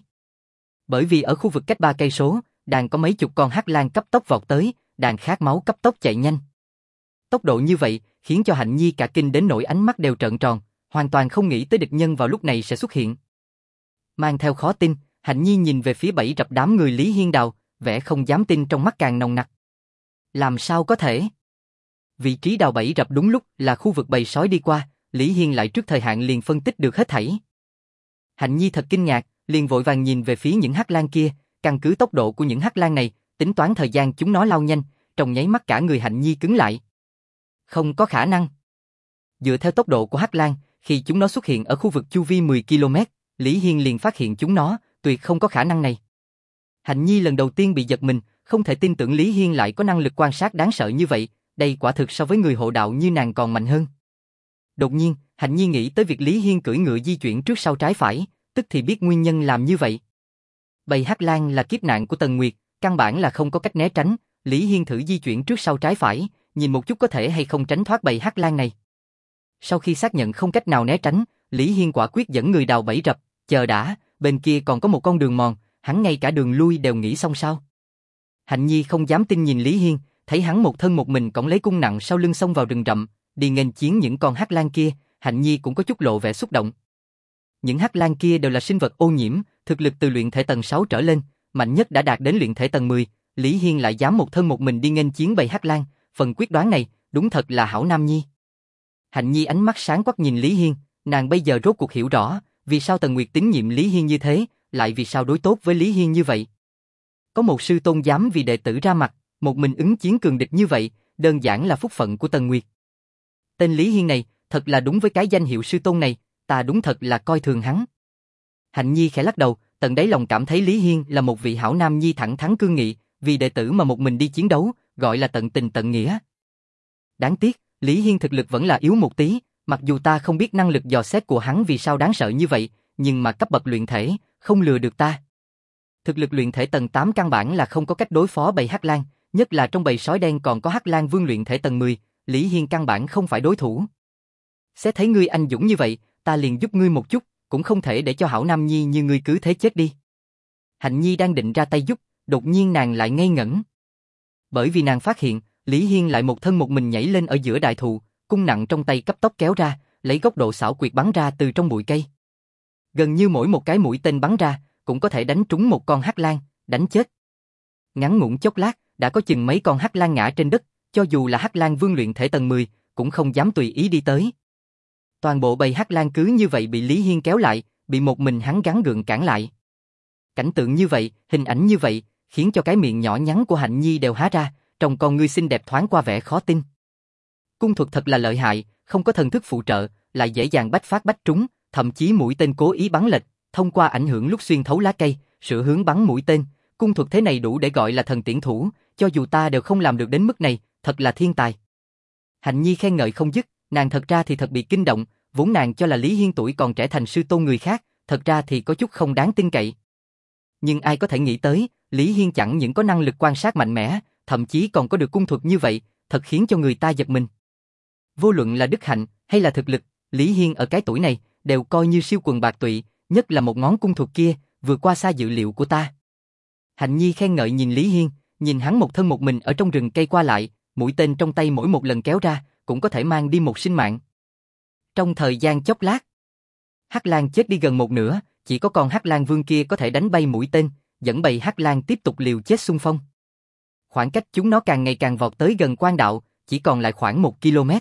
Bởi vì ở khu vực cách ba cây số, đàn có mấy chục con hắc lang cấp tốc vọt tới, đàn khát máu cấp tốc chạy nhanh. Tốc độ như vậy khiến cho Hạnh Nhi cả kinh đến nỗi ánh mắt đều trợn tròn, hoàn toàn không nghĩ tới địch nhân vào lúc này sẽ xuất hiện. Mang theo khó tin, Hạnh Nhi nhìn về phía bẫy rập đám người Lý Hiên đào, vẻ không dám tin trong mắt càng nồng nặc. Làm sao có thể? Vị trí đào bẫy rập đúng lúc là khu vực bầy sói đi qua, Lý Hiên lại trước thời hạn liền phân tích được hết thảy. Hạnh Nhi thật kinh ngạc, liền vội vàng nhìn về phía những hắc lang kia, căn cứ tốc độ của những hắc lang này, tính toán thời gian chúng nó lao nhanh, trong nháy mắt cả người Hạnh Nhi cứng lại. Không có khả năng. Dựa theo tốc độ của hắc lang, khi chúng nó xuất hiện ở khu vực chu vi mười ki lô mét, Lý Hiên liền phát hiện chúng nó, tuyệt không có khả năng này. Hạnh Nhi lần đầu tiên bị giật mình, không thể tin tưởng Lý Hiên lại có năng lực quan sát đáng sợ như vậy, đây quả thực so với người hộ đạo như nàng còn mạnh hơn. Đột nhiên, Hạnh Nhi nghĩ tới việc Lý Hiên cưỡi ngựa di chuyển trước sau trái phải, tức thì biết nguyên nhân làm như vậy. Bầy hắc lang là kiếp nạn của Tần Nguyệt, căn bản là không có cách né tránh, Lý Hiên thử di chuyển trước sau trái phải, nhìn một chút có thể hay không tránh thoát bầy hắc lang này. Sau khi xác nhận không cách nào né tránh, Lý Hiên quả quyết dẫn người đào bẫy rập, chờ đã, bên kia còn có một con đường mòn, hắn ngay cả đường lui đều nghĩ xong sao? Hạnh Nhi không dám tin nhìn Lý Hiên, thấy hắn một thân một mình cõng lấy cung nặng sau lưng xông vào rừng rậm, đi nghênh chiến những con hắc lang kia, Hạnh Nhi cũng có chút lộ vẻ xúc động. Những hắc lang kia đều là sinh vật ô nhiễm, thực lực từ luyện thể tầng sáu trở lên, mạnh nhất đã đạt đến luyện thể tầng mười, Lý Hiên lại dám một thân một mình đi nghênh chiến bầy hắc lang, phần quyết đoán này, đúng thật là hảo nam nhi. Hạnh Nhi ánh mắt sáng quắc nhìn Lý Hiên, nàng bây giờ rốt cuộc hiểu rõ, vì sao Tần Nguyệt tín nhiệm Lý Hiên như thế, lại vì sao đối tốt với Lý Hiên như vậy. Có một sư tôn dám vì đệ tử ra mặt, một mình ứng chiến cường địch như vậy, đơn giản là phúc phận của Tần Nguyệt. Tên Lý Hiên này, thật là đúng với cái danh hiệu sư tôn này, ta đúng thật là coi thường hắn. Hạnh Nhi khẽ lắc đầu, tận đáy lòng cảm thấy Lý Hiên là một vị hảo nam nhi thẳng thắn cương nghị, vì đệ tử mà một mình đi chiến đấu, gọi là tận tình tận nghĩa. Đáng tiếc, Lý Hiên thực lực vẫn là yếu một tí, mặc dù ta không biết năng lực dò xét của hắn vì sao đáng sợ như vậy, nhưng mà cấp bậc luyện thể, không lừa được ta. Thực lực luyện thể tầng tám căn bản là không có cách đối phó bầy hắc lang, nhất là trong bầy sói đen còn có hắc lang vương luyện thể tầng mười, Lý Hiên căn bản không phải đối thủ. Xét thấy ngươi anh dũng như vậy, ta liền giúp ngươi một chút, cũng không thể để cho hảo nam nhi như ngươi cứ thế chết đi. Hạnh Nhi đang định ra tay giúp, đột nhiên nàng lại ngây ngẩn. Bởi vì nàng phát hiện, Lý Hiên lại một thân một mình nhảy lên ở giữa đại thụ, cung nặng trong tay cấp tốc kéo ra, lấy góc độ xảo quyệt bắn ra từ trong bụi cây. Gần như mỗi một cái mũi tên bắn ra, cũng có thể đánh trúng một con hắc lang, đánh chết. Ngắn ngủn chốc lát, đã có chừng mấy con hắc lang ngã trên đất, cho dù là hắc lang vương luyện thể tầng mười, cũng không dám tùy ý đi tới. Toàn bộ bầy hắc lang cứ như vậy bị Lý Hiên kéo lại, bị một mình hắn gắng gượng cản lại. Cảnh tượng như vậy, hình ảnh như vậy, khiến cho cái miệng nhỏ nhắn của Hạnh Nhi đều há ra, trong con ngươi xinh đẹp thoáng qua vẻ khó tin. Cung thuật thật là lợi hại, không có thần thức phụ trợ, lại dễ dàng bách phát bách trúng, thậm chí mũi tên cố ý bắn lệch, thông qua ảnh hưởng lúc xuyên thấu lá cây, sửa hướng bắn mũi tên, cung thuật thế này đủ để gọi là thần tiễn thủ, cho dù ta đều không làm được đến mức này, thật là thiên tài. Hạnh Nhi khen ngợi không dứt, nàng thật ra thì thật bị kinh động, vốn nàng cho là Lý Hiên tuổi còn trẻ thành sư tôn người khác, thật ra thì có chút không đáng tin cậy. Nhưng ai có thể nghĩ tới, Lý Hiên chẳng những có năng lực quan sát mạnh mẽ, thậm chí còn có được cung thuật như vậy, thật khiến cho người ta giật mình. Vô luận là đức hạnh hay là thực lực, Lý Hiên ở cái tuổi này đều coi như siêu quần bạc tụy, nhất là một ngón cung thuật kia, vừa qua xa dự liệu của ta. Hạnh Nhi khen ngợi nhìn Lý Hiên, nhìn hắn một thân một mình ở trong rừng cây qua lại, mũi tên trong tay mỗi một lần kéo ra, cũng có thể mang đi một sinh mạng. Trong thời gian chốc lát, hắc lang chết đi gần một nửa, chỉ có con hắc lang vương kia có thể đánh bay mũi tên, dẫn bầy hắc lang tiếp tục liều chết xung phong. Khoảng cách chúng nó càng ngày càng vọt tới gần quan đạo, chỉ còn lại khoảng một ki lô mét.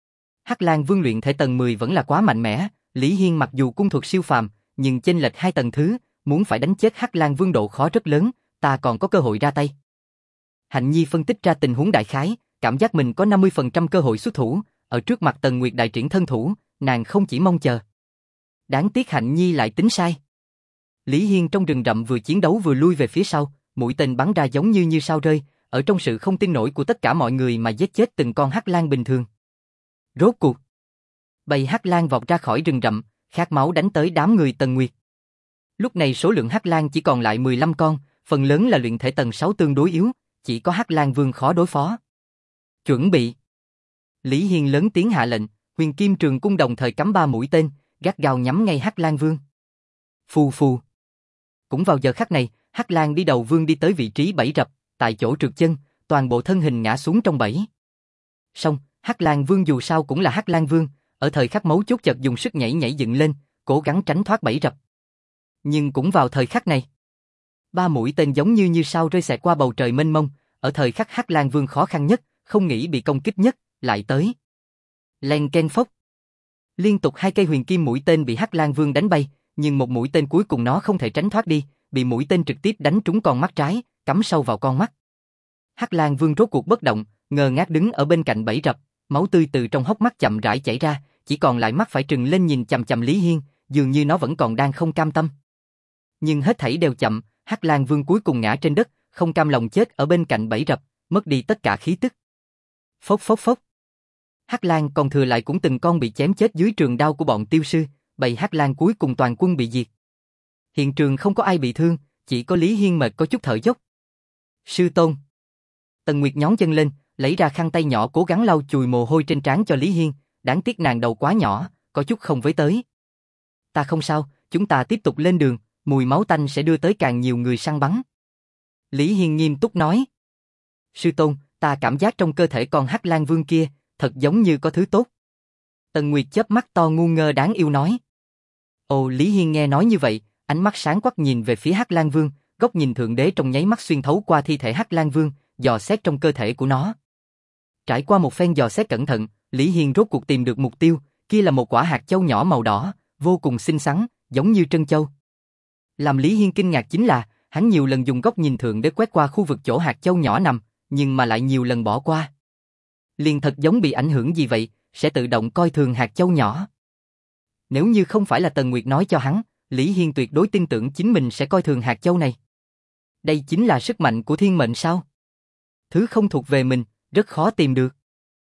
Hắc lang vương luyện thể tầng mười vẫn là quá mạnh mẽ, Lý Hiên mặc dù cung thuật siêu phàm, nhưng chênh lệch hai tầng thứ, muốn phải đánh chết hắc lang vương độ khó rất lớn, ta còn có cơ hội ra tay. Hạnh Nhi phân tích ra tình huống đại khái, cảm giác mình có năm mươi phần trăm cơ hội xuất thủ, ở trước mặt Tần Nguyệt đại triển thân thủ, nàng không chỉ mong chờ. Đáng tiếc Hạnh Nhi lại tính sai. Lý Hiên trong rừng rậm vừa chiến đấu vừa lui về phía sau, mũi tên bắn ra giống như như sao rơi, ở trong sự không tin nổi của tất cả mọi người mà giết chết từng con hắc lang bình thường. Rốt cuộc, bầy hắc lang vọt ra khỏi rừng rậm, khát máu đánh tới đám người Tần Nguyệt. Lúc này số lượng hắc lang chỉ còn lại mười lăm con, phần lớn là luyện thể tầng sáu tương đối yếu, chỉ có hắc lang vương khó đối phó. Chuẩn bị. Lý Hiên lớn tiếng hạ lệnh, huyền kim trường cung đồng thời cắm ba mũi tên, gắt gao nhắm ngay hắc lang vương. Phù phù. Cũng vào giờ khắc này, hắc lang đi đầu vương đi tới vị trí bẫy rập, tại chỗ trượt chân, toàn bộ thân hình ngã xuống trong bẫy. Song, hắc lang vương dù sao cũng là hắc lang vương, ở thời khắc mấu chốt chợt dùng sức nhảy nhảy dựng lên, cố gắng tránh thoát bẫy rập. Nhưng cũng vào thời khắc này, ba mũi tên giống như như sao rơi xẹt qua bầu trời mênh mông, ở thời khắc hắc lang vương khó khăn nhất, không nghĩ bị công kích nhất, lại tới. Len ken phốc. Liên tục hai cây huyền kim mũi tên bị hắc lang vương đánh bay, nhưng một mũi tên cuối cùng nó không thể tránh thoát đi, bị mũi tên trực tiếp đánh trúng con mắt trái, cắm sâu vào con mắt. Hắc lang vương rốt cuộc bất động, ngơ ngác đứng ở bên cạnh bẫy rập, máu tươi từ trong hốc mắt chậm rãi chảy ra, chỉ còn lại mắt phải trừng lên nhìn chằm chằm Lý Hiên, dường như nó vẫn còn đang không cam tâm. Nhưng hết thảy đều chậm, hắc lang vương cuối cùng ngã trên đất, không cam lòng chết ở bên cạnh bẫy rập, mất đi tất cả khí tức. Phốc phốc phốc. Hắc lang còn thừa lại cũng từng con bị chém chết dưới trường đao của bọn tiêu sư, bầy hắc lang cuối cùng toàn quân bị diệt. Hiện trường không có ai bị thương, chỉ có Lý Hiên mệt có chút thở dốc. Sư tôn. Tần Nguyệt nhón chân lên, lấy ra khăn tay nhỏ cố gắng lau chùi mồ hôi trên trán cho Lý Hiên, đáng tiếc nàng đầu quá nhỏ, có chút không với tới. Ta không sao, chúng ta tiếp tục lên đường, mùi máu tanh sẽ đưa tới càng nhiều người săn bắn. Lý Hiên nghiêm túc nói. Sư tôn, ta cảm giác trong cơ thể con Hắc Lang Vương kia, thật giống như có thứ tốt. Tần Nguyệt chớp mắt to ngu ngơ đáng yêu nói. Ồ, Lý Hiên nghe nói như vậy, ánh mắt sáng quắc nhìn về phía Hắc Lang Vương, góc nhìn thượng đế trong nháy mắt xuyên thấu qua thi thể Hắc Lang Vương, dò xét trong cơ thể của nó. Trải qua một phen dò xét cẩn thận, Lý Hiên rốt cuộc tìm được mục tiêu, kia là một quả hạt châu nhỏ màu đỏ, vô cùng xinh xắn, giống như trân châu. Làm Lý Hiên kinh ngạc chính là, hắn nhiều lần dùng góc nhìn thượng đế quét qua khu vực chỗ hạt châu nhỏ nằm, nhưng mà lại nhiều lần bỏ qua. Liền thật giống bị ảnh hưởng gì vậy, sẽ tự động coi thường hạt châu nhỏ. Nếu như không phải là Tần Nguyệt nói cho hắn, Lý Hiên tuyệt đối tin tưởng chính mình sẽ coi thường hạt châu này. Đây chính là sức mạnh của thiên mệnh sao? Thứ không thuộc về mình, rất khó tìm được.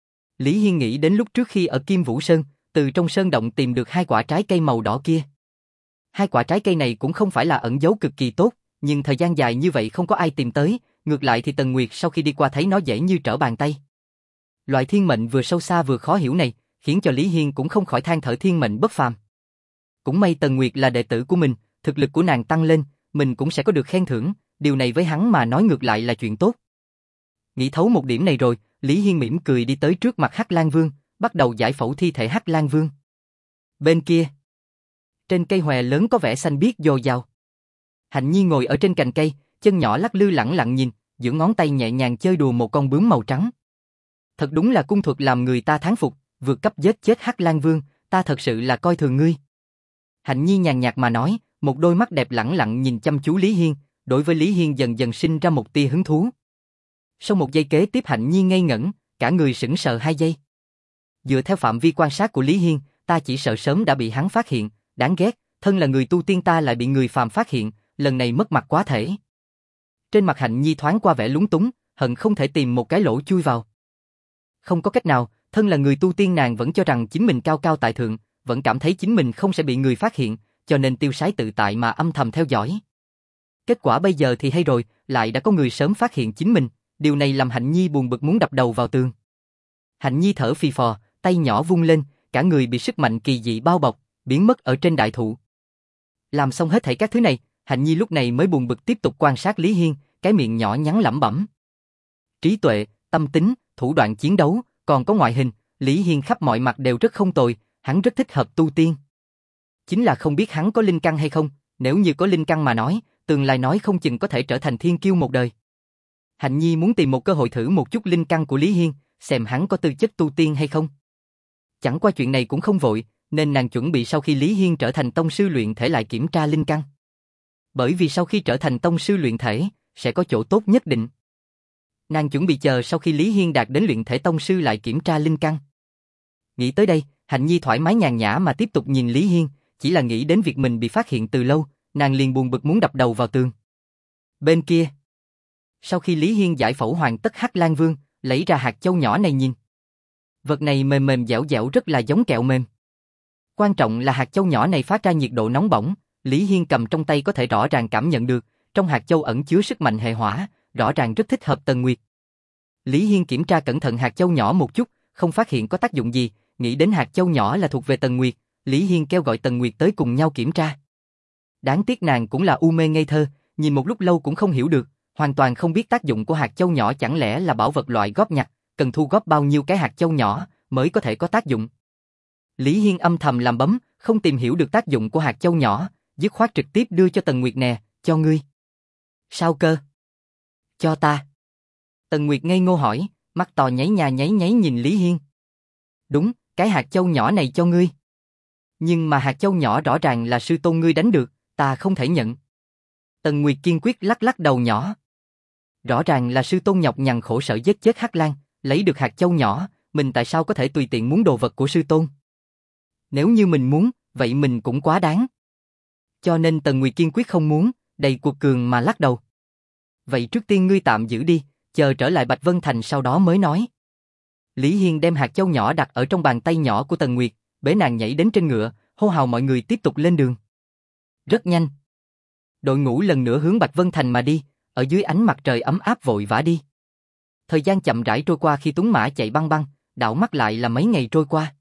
Lý Hiên nghĩ đến lúc trước khi ở Kim Vũ Sơn, từ trong sơn động tìm được hai quả trái cây màu đỏ kia. Hai quả trái cây này cũng không phải là ẩn giấu cực kỳ tốt, nhưng thời gian dài như vậy không có ai tìm tới, ngược lại thì Tần Nguyệt sau khi đi qua thấy nó dễ như trở bàn tay. Loại thiên mệnh vừa sâu xa vừa khó hiểu này, khiến cho Lý Hiên cũng không khỏi than thở thiên mệnh bất phàm. Cũng may Tần Nguyệt là đệ tử của mình, thực lực của nàng tăng lên, mình cũng sẽ có được khen thưởng, điều này với hắn mà nói ngược lại là chuyện tốt. Nghĩ thấu một điểm này rồi, Lý Hiên mỉm cười đi tới trước mặt Hắc Lang Vương, bắt đầu giải phẫu thi thể Hắc Lang Vương. Bên kia, trên cây hòe lớn có vẻ xanh biếc dồi dào. Hạnh Nhi ngồi ở trên cành cây, chân nhỏ lắc lư lẳng lặng nhìn, giữa ngón tay nhẹ nhàng chơi đùa một con bướm màu trắng. Thật đúng là cung thuật làm người ta thán phục, vượt cấp giết chết Hắc Lang Vương, ta thật sự là coi thường ngươi. Hạnh Nhi nhàn nhạt mà nói, một đôi mắt đẹp lẳng lặng nhìn chăm chú Lý Hiên, đối với Lý Hiên dần dần sinh ra một tia hứng thú. Sau một giây kế tiếp Hạnh Nhi ngây ngẩn, cả người sững sờ hai giây. Dựa theo phạm vi quan sát của Lý Hiên, ta chỉ sợ sớm đã bị hắn phát hiện, đáng ghét, thân là người tu tiên ta lại bị người phàm phát hiện, lần này mất mặt quá thể. Trên mặt Hạnh Nhi thoáng qua vẻ lúng túng, hận không thể tìm một cái lỗ chui vào. Không có cách nào, thân là người tu tiên nàng vẫn cho rằng chính mình cao cao tại thượng, vẫn cảm thấy chính mình không sẽ bị người phát hiện, cho nên tiêu sái tự tại mà âm thầm theo dõi. Kết quả bây giờ thì hay rồi, lại đã có người sớm phát hiện chính mình, điều này làm Hạnh Nhi buồn bực muốn đập đầu vào tường. Hạnh Nhi thở phì phò, tay nhỏ vung lên, cả người bị sức mạnh kỳ dị bao bọc, biến mất ở trên đại thụ. Làm xong hết thảy các thứ này, Hạnh Nhi lúc này mới buồn bực tiếp tục quan sát Lý Hiên, cái miệng nhỏ nhắn lẩm bẩm. Trí tuệ, tâm tính, thủ đoạn chiến đấu, còn có ngoại hình, Lý Hiên khắp mọi mặt đều rất không tồi, hắn rất thích hợp tu tiên. Chính là không biết hắn có linh căn hay không, nếu như có linh căn mà nói, tương lai nói không chừng có thể trở thành thiên kiêu một đời. Hạnh Nhi muốn tìm một cơ hội thử một chút linh căn của Lý Hiên, xem hắn có tư chất tu tiên hay không. Chẳng qua chuyện này cũng không vội, nên nàng chuẩn bị sau khi Lý Hiên trở thành tông sư luyện thể lại kiểm tra linh căn. Bởi vì sau khi trở thành tông sư luyện thể, sẽ có chỗ tốt nhất định. Nàng chuẩn bị chờ sau khi Lý Hiên đạt đến luyện thể tông sư lại kiểm tra linh căn. Nghĩ tới đây, Hạnh Nhi thoải mái nhàn nhã mà tiếp tục nhìn Lý Hiên, chỉ là nghĩ đến việc mình bị phát hiện từ lâu, nàng liền buồn bực muốn đập đầu vào tường. Bên kia, sau khi Lý Hiên giải phẫu hoàn tất Hắc Lang Vương, lấy ra hạt châu nhỏ này nhìn. Vật này mềm mềm dẻo dẻo rất là giống kẹo mềm. Quan trọng là hạt châu nhỏ này phát ra nhiệt độ nóng bỏng, Lý Hiên cầm trong tay có thể rõ ràng cảm nhận được, trong hạt châu ẩn chứa sức mạnh hệ hỏa, rõ ràng rất thích hợp Tần Nguyệt. Lý Hiên kiểm tra cẩn thận hạt châu nhỏ một chút, không phát hiện có tác dụng gì, nghĩ đến hạt châu nhỏ là thuộc về Tần Nguyệt, Lý Hiên kêu gọi Tần Nguyệt tới cùng nhau kiểm tra. Đáng tiếc nàng cũng là u mê ngây thơ, nhìn một lúc lâu cũng không hiểu được, hoàn toàn không biết tác dụng của hạt châu nhỏ chẳng lẽ là bảo vật loại góp nhặt, cần thu góp bao nhiêu cái hạt châu nhỏ mới có thể có tác dụng. Lý Hiên âm thầm làm bấm, không tìm hiểu được tác dụng của hạt châu nhỏ, dứt khoát trực tiếp đưa cho Tần Nguyệt nè, cho ngươi. Sao cơ? Cho ta. Tần Nguyệt ngây ngô hỏi, mắt to nháy nha nháy nháy nhìn Lý Hiên. Đúng, cái hạt châu nhỏ này cho ngươi. Nhưng mà hạt châu nhỏ rõ ràng là sư tôn ngươi đánh được, ta không thể nhận. Tần Nguyệt kiên quyết lắc lắc đầu nhỏ. Rõ ràng là sư tôn nhọc nhằn khổ sở giết chết Hắc Lang, lấy được hạt châu nhỏ, mình tại sao có thể tùy tiện muốn đồ vật của sư tôn? Nếu như mình muốn, vậy mình cũng quá đáng. Cho nên Tần Nguyệt kiên quyết không muốn, đầy cuộc cường mà lắc đầu. Vậy trước tiên ngươi tạm giữ đi, chờ trở lại Bạch Vân Thành sau đó mới nói. Lý Hiên đem hạt châu nhỏ đặt ở trong bàn tay nhỏ của Tần Nguyệt, bế nàng nhảy đến trên ngựa, hô hào mọi người tiếp tục lên đường. Rất nhanh, đội ngũ lần nữa hướng Bạch Vân Thành mà đi, ở dưới ánh mặt trời ấm áp vội vã đi. Thời gian chậm rãi trôi qua khi tuấn mã chạy băng băng, đảo mắt lại là mấy ngày trôi qua.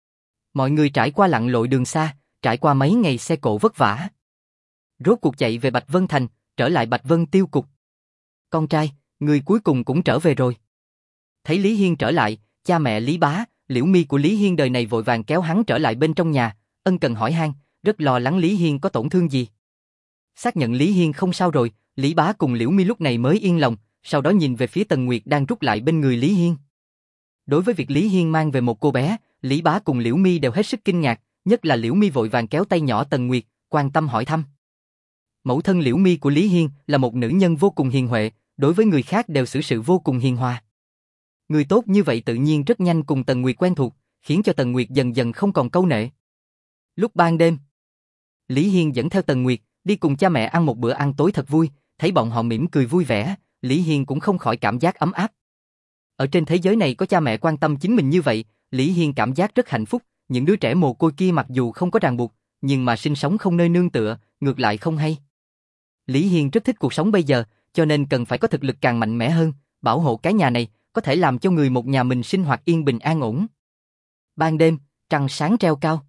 Mọi người trải qua lặn lội đường xa, trải qua mấy ngày xe cộ vất vả. Rốt cuộc chạy về Bạch Vân Thành, trở lại Bạch Vân Tiêu Cục. Con trai, người cuối cùng cũng trở về rồi. Thấy Lý Hiên trở lại, cha mẹ Lý Bá, Liễu Mi của Lý Hiên đời này vội vàng kéo hắn trở lại bên trong nhà, ân cần hỏi han, rất lo lắng Lý Hiên có tổn thương gì. Xác nhận Lý Hiên không sao rồi, Lý Bá cùng Liễu Mi lúc này mới yên lòng, sau đó nhìn về phía Tần Nguyệt đang rút lại bên người Lý Hiên. Đối với việc Lý Hiên mang về một cô bé, Lý Bá cùng Liễu Mi đều hết sức kinh ngạc, nhất là Liễu Mi vội vàng kéo tay nhỏ Tần Nguyệt, quan tâm hỏi thăm. Mẫu thân Liễu Mi của Lý Hiên là một nữ nhân vô cùng hiền huệ, đối với người khác đều xử sự vô cùng hiền hòa. Người tốt như vậy tự nhiên rất nhanh cùng Tần Nguyệt quen thuộc, khiến cho Tần Nguyệt dần dần không còn câu nệ. Lúc ban đêm, Lý Hiên dẫn theo Tần Nguyệt đi cùng cha mẹ ăn một bữa ăn tối thật vui, thấy bọn họ mỉm cười vui vẻ, Lý Hiên cũng không khỏi cảm giác ấm áp. Ở trên thế giới này có cha mẹ quan tâm chính mình như vậy, Lý Hiên cảm giác rất hạnh phúc, những đứa trẻ mồ côi kia mặc dù không có ràng buộc, nhưng mà sinh sống không nơi nương tựa, ngược lại không hay. Lý Hiên rất thích cuộc sống bây giờ, cho nên cần phải có thực lực càng mạnh mẽ hơn, bảo hộ cái nhà này, có thể làm cho người một nhà mình sinh hoạt yên bình an ổn. Ban đêm, trăng sáng treo cao.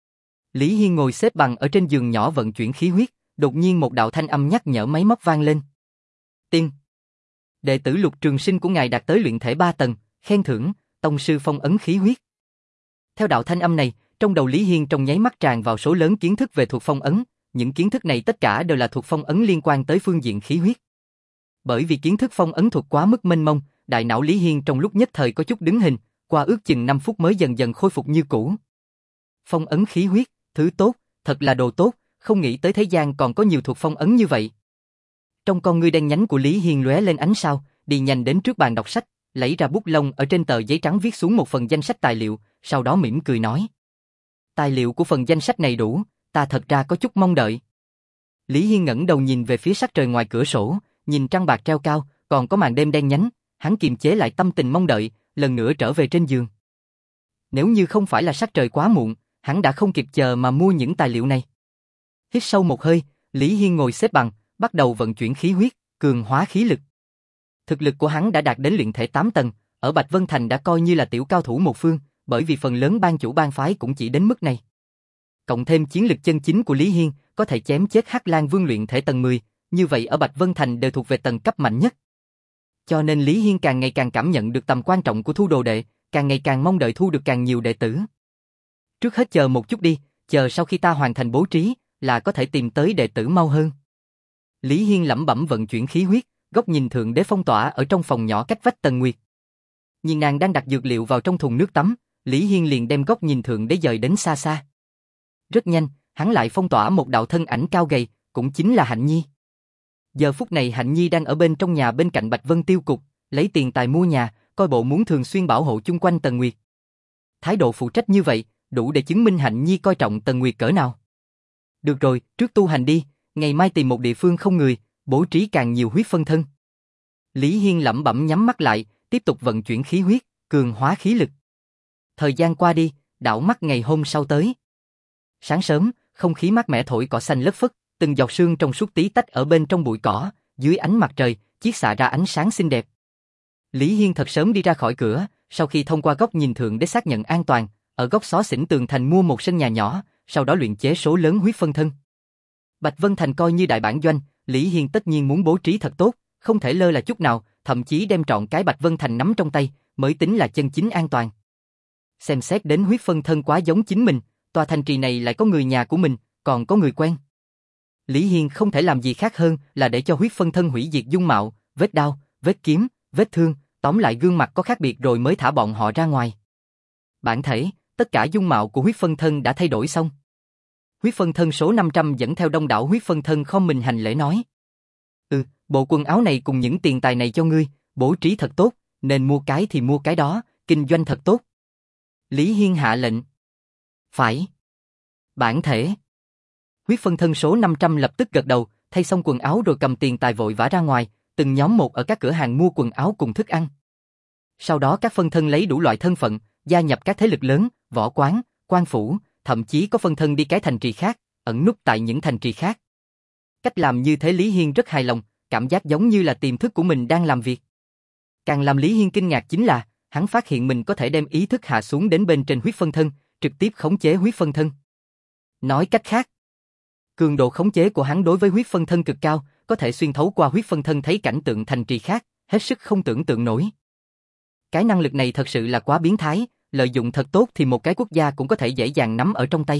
Lý Hiên ngồi xếp bằng ở trên giường nhỏ vận chuyển khí huyết, đột nhiên một đạo thanh âm nhắc nhở máy móc vang lên. Tiên. Đệ tử Lục Trường Sinh của ngài đạt tới luyện thể ba tầng, khen thưởng, tông sư phong ấn khí huyết. Theo đạo thanh âm này, trong đầu Lý Hiên trong nháy mắt tràn vào số lớn kiến thức về thuộc phong ấn, những kiến thức này tất cả đều là thuộc phong ấn liên quan tới phương diện khí huyết. Bởi vì kiến thức phong ấn thuộc quá mức mênh mông, đại não Lý Hiên trong lúc nhất thời có chút đứng hình, qua ước chừng năm phút mới dần dần khôi phục như cũ. Phong ấn khí huyết, thứ tốt, thật là đồ tốt, không nghĩ tới thế gian còn có nhiều thuộc phong ấn như vậy. Trong con ngươi đen nhánh của Lý Hiên lóe lên ánh sao, đi nhanh đến trước bàn đọc sách, lấy ra bút lông ở trên tờ giấy trắng viết xuống một phần danh sách tài liệu, sau đó mỉm cười nói. Tài liệu của phần danh sách này đủ, ta thật ra có chút mong đợi. Lý Hiên ngẩng đầu nhìn về phía sắc trời ngoài cửa sổ, nhìn trăng bạc treo cao, còn có màn đêm đen nhánh, hắn kiềm chế lại tâm tình mong đợi, lần nữa trở về trên giường. Nếu như không phải là sắc trời quá muộn, hắn đã không kịp chờ mà mua những tài liệu này. Hít sâu một hơi, Lý Hiên ngồi xếp bằng, bắt đầu vận chuyển khí huyết, cường hóa khí lực. Thực lực của hắn đã đạt đến luyện thể tám tầng, ở Bạch Vân Thành đã coi như là tiểu cao thủ một phương, bởi vì phần lớn ban chủ ban phái cũng chỉ đến mức này. Cộng thêm chiến lực chân chính của Lý Hiên, có thể chém chết Hắc Lang Vương luyện thể tầng mười, như vậy ở Bạch Vân Thành đều thuộc về tầng cấp mạnh nhất. Cho nên Lý Hiên càng ngày càng cảm nhận được tầm quan trọng của thu đồ đệ, càng ngày càng mong đợi thu được càng nhiều đệ tử. Trước hết chờ một chút đi, chờ sau khi ta hoàn thành bố trí, là có thể tìm tới đệ tử mau hơn. Lý Hiên lẩm bẩm vận chuyển khí huyết, góc nhìn Thượng Đế phong tỏa ở trong phòng nhỏ cách vách Tần Nguyệt. Nhìn nàng đang đặt dược liệu vào trong thùng nước tắm, Lý Hiên liền đem góc nhìn Thượng Đế dời đến xa xa. Rất nhanh, hắn lại phong tỏa một đạo thân ảnh cao gầy, cũng chính là Hạnh Nhi. Giờ phút này Hạnh Nhi đang ở bên trong nhà bên cạnh Bạch Vân Tiêu Cục, lấy tiền tài mua nhà, coi bộ muốn thường xuyên bảo hộ chung quanh Tần Nguyệt. Thái độ phụ trách như vậy, đủ để chứng minh Hạnh Nhi coi trọng Tần Nguyệt cỡ nào. Được rồi, trước tu hành đi, ngày mai tìm một địa phương không người, bố trí càng nhiều huyết phân thân. Lý Hiên lẩm bẩm nhắm mắt lại, tiếp tục vận chuyển khí huyết, cường hóa khí lực. Thời gian qua đi, đảo mắt ngày hôm sau tới. Sáng sớm, không khí mát mẻ thổi cỏ xanh lất phất, từng giọt sương trong suốt tí tách ở bên trong bụi cỏ, dưới ánh mặt trời, chiết xạ ra ánh sáng xinh đẹp. Lý Hiên thật sớm đi ra khỏi cửa, sau khi thông qua góc nhìn Thượng để xác nhận an toàn, ở góc xó xỉnh tường thành mua một sân nhà nhỏ, sau đó luyện chế số lớn huyết phân thân. Bạch Vân Thành coi như đại bản doanh, Lý Hiên tất nhiên muốn bố trí thật tốt, không thể lơ là chút nào, thậm chí đem trọn cái Bạch Vân Thành nắm trong tay, mới tính là chân chính an toàn. Xem xét đến huyết phân thân quá giống chính mình, tòa thành trì này lại có người nhà của mình, còn có người quen. Lý Hiên không thể làm gì khác hơn là để cho huyết phân thân hủy diệt dung mạo, vết đao, vết kiếm, vết thương, tóm lại gương mặt có khác biệt rồi mới thả bọn họ ra ngoài. Bản thể, tất cả dung mạo của huyết phân thân đã thay đổi xong. Huyết phân thân số năm trăm dẫn theo đông đảo huyết phân thân khom mình hành lễ nói. Ừ, bộ quần áo này cùng những tiền tài này cho ngươi, bố trí thật tốt, nên mua cái thì mua cái đó, kinh doanh thật tốt. Lý Hiên hạ lệnh. Phải. Bản thể. Huyết phân thân số năm trăm lập tức gật đầu, thay xong quần áo rồi cầm tiền tài vội vã ra ngoài, từng nhóm một ở các cửa hàng mua quần áo cùng thức ăn. Sau đó các phân thân lấy đủ loại thân phận, gia nhập các thế lực lớn, võ quán, quan phủ, thậm chí có phân thân đi cái thành trì khác, ẩn núp tại những thành trì khác. Cách làm như thế Lý Hiên rất hài lòng, cảm giác giống như là tiềm thức của mình đang làm việc. Càng làm Lý Hiên kinh ngạc chính là, hắn phát hiện mình có thể đem ý thức hạ xuống đến bên trên huyết phân thân, trực tiếp khống chế huyết phân thân. Nói cách khác, cường độ khống chế của hắn đối với huyết phân thân cực cao, có thể xuyên thấu qua huyết phân thân thấy cảnh tượng thành trì khác, hết sức không tưởng tượng nổi. Cái năng lực này thật sự là quá biến thái, lợi dụng thật tốt thì một cái quốc gia cũng có thể dễ dàng nắm ở trong tay.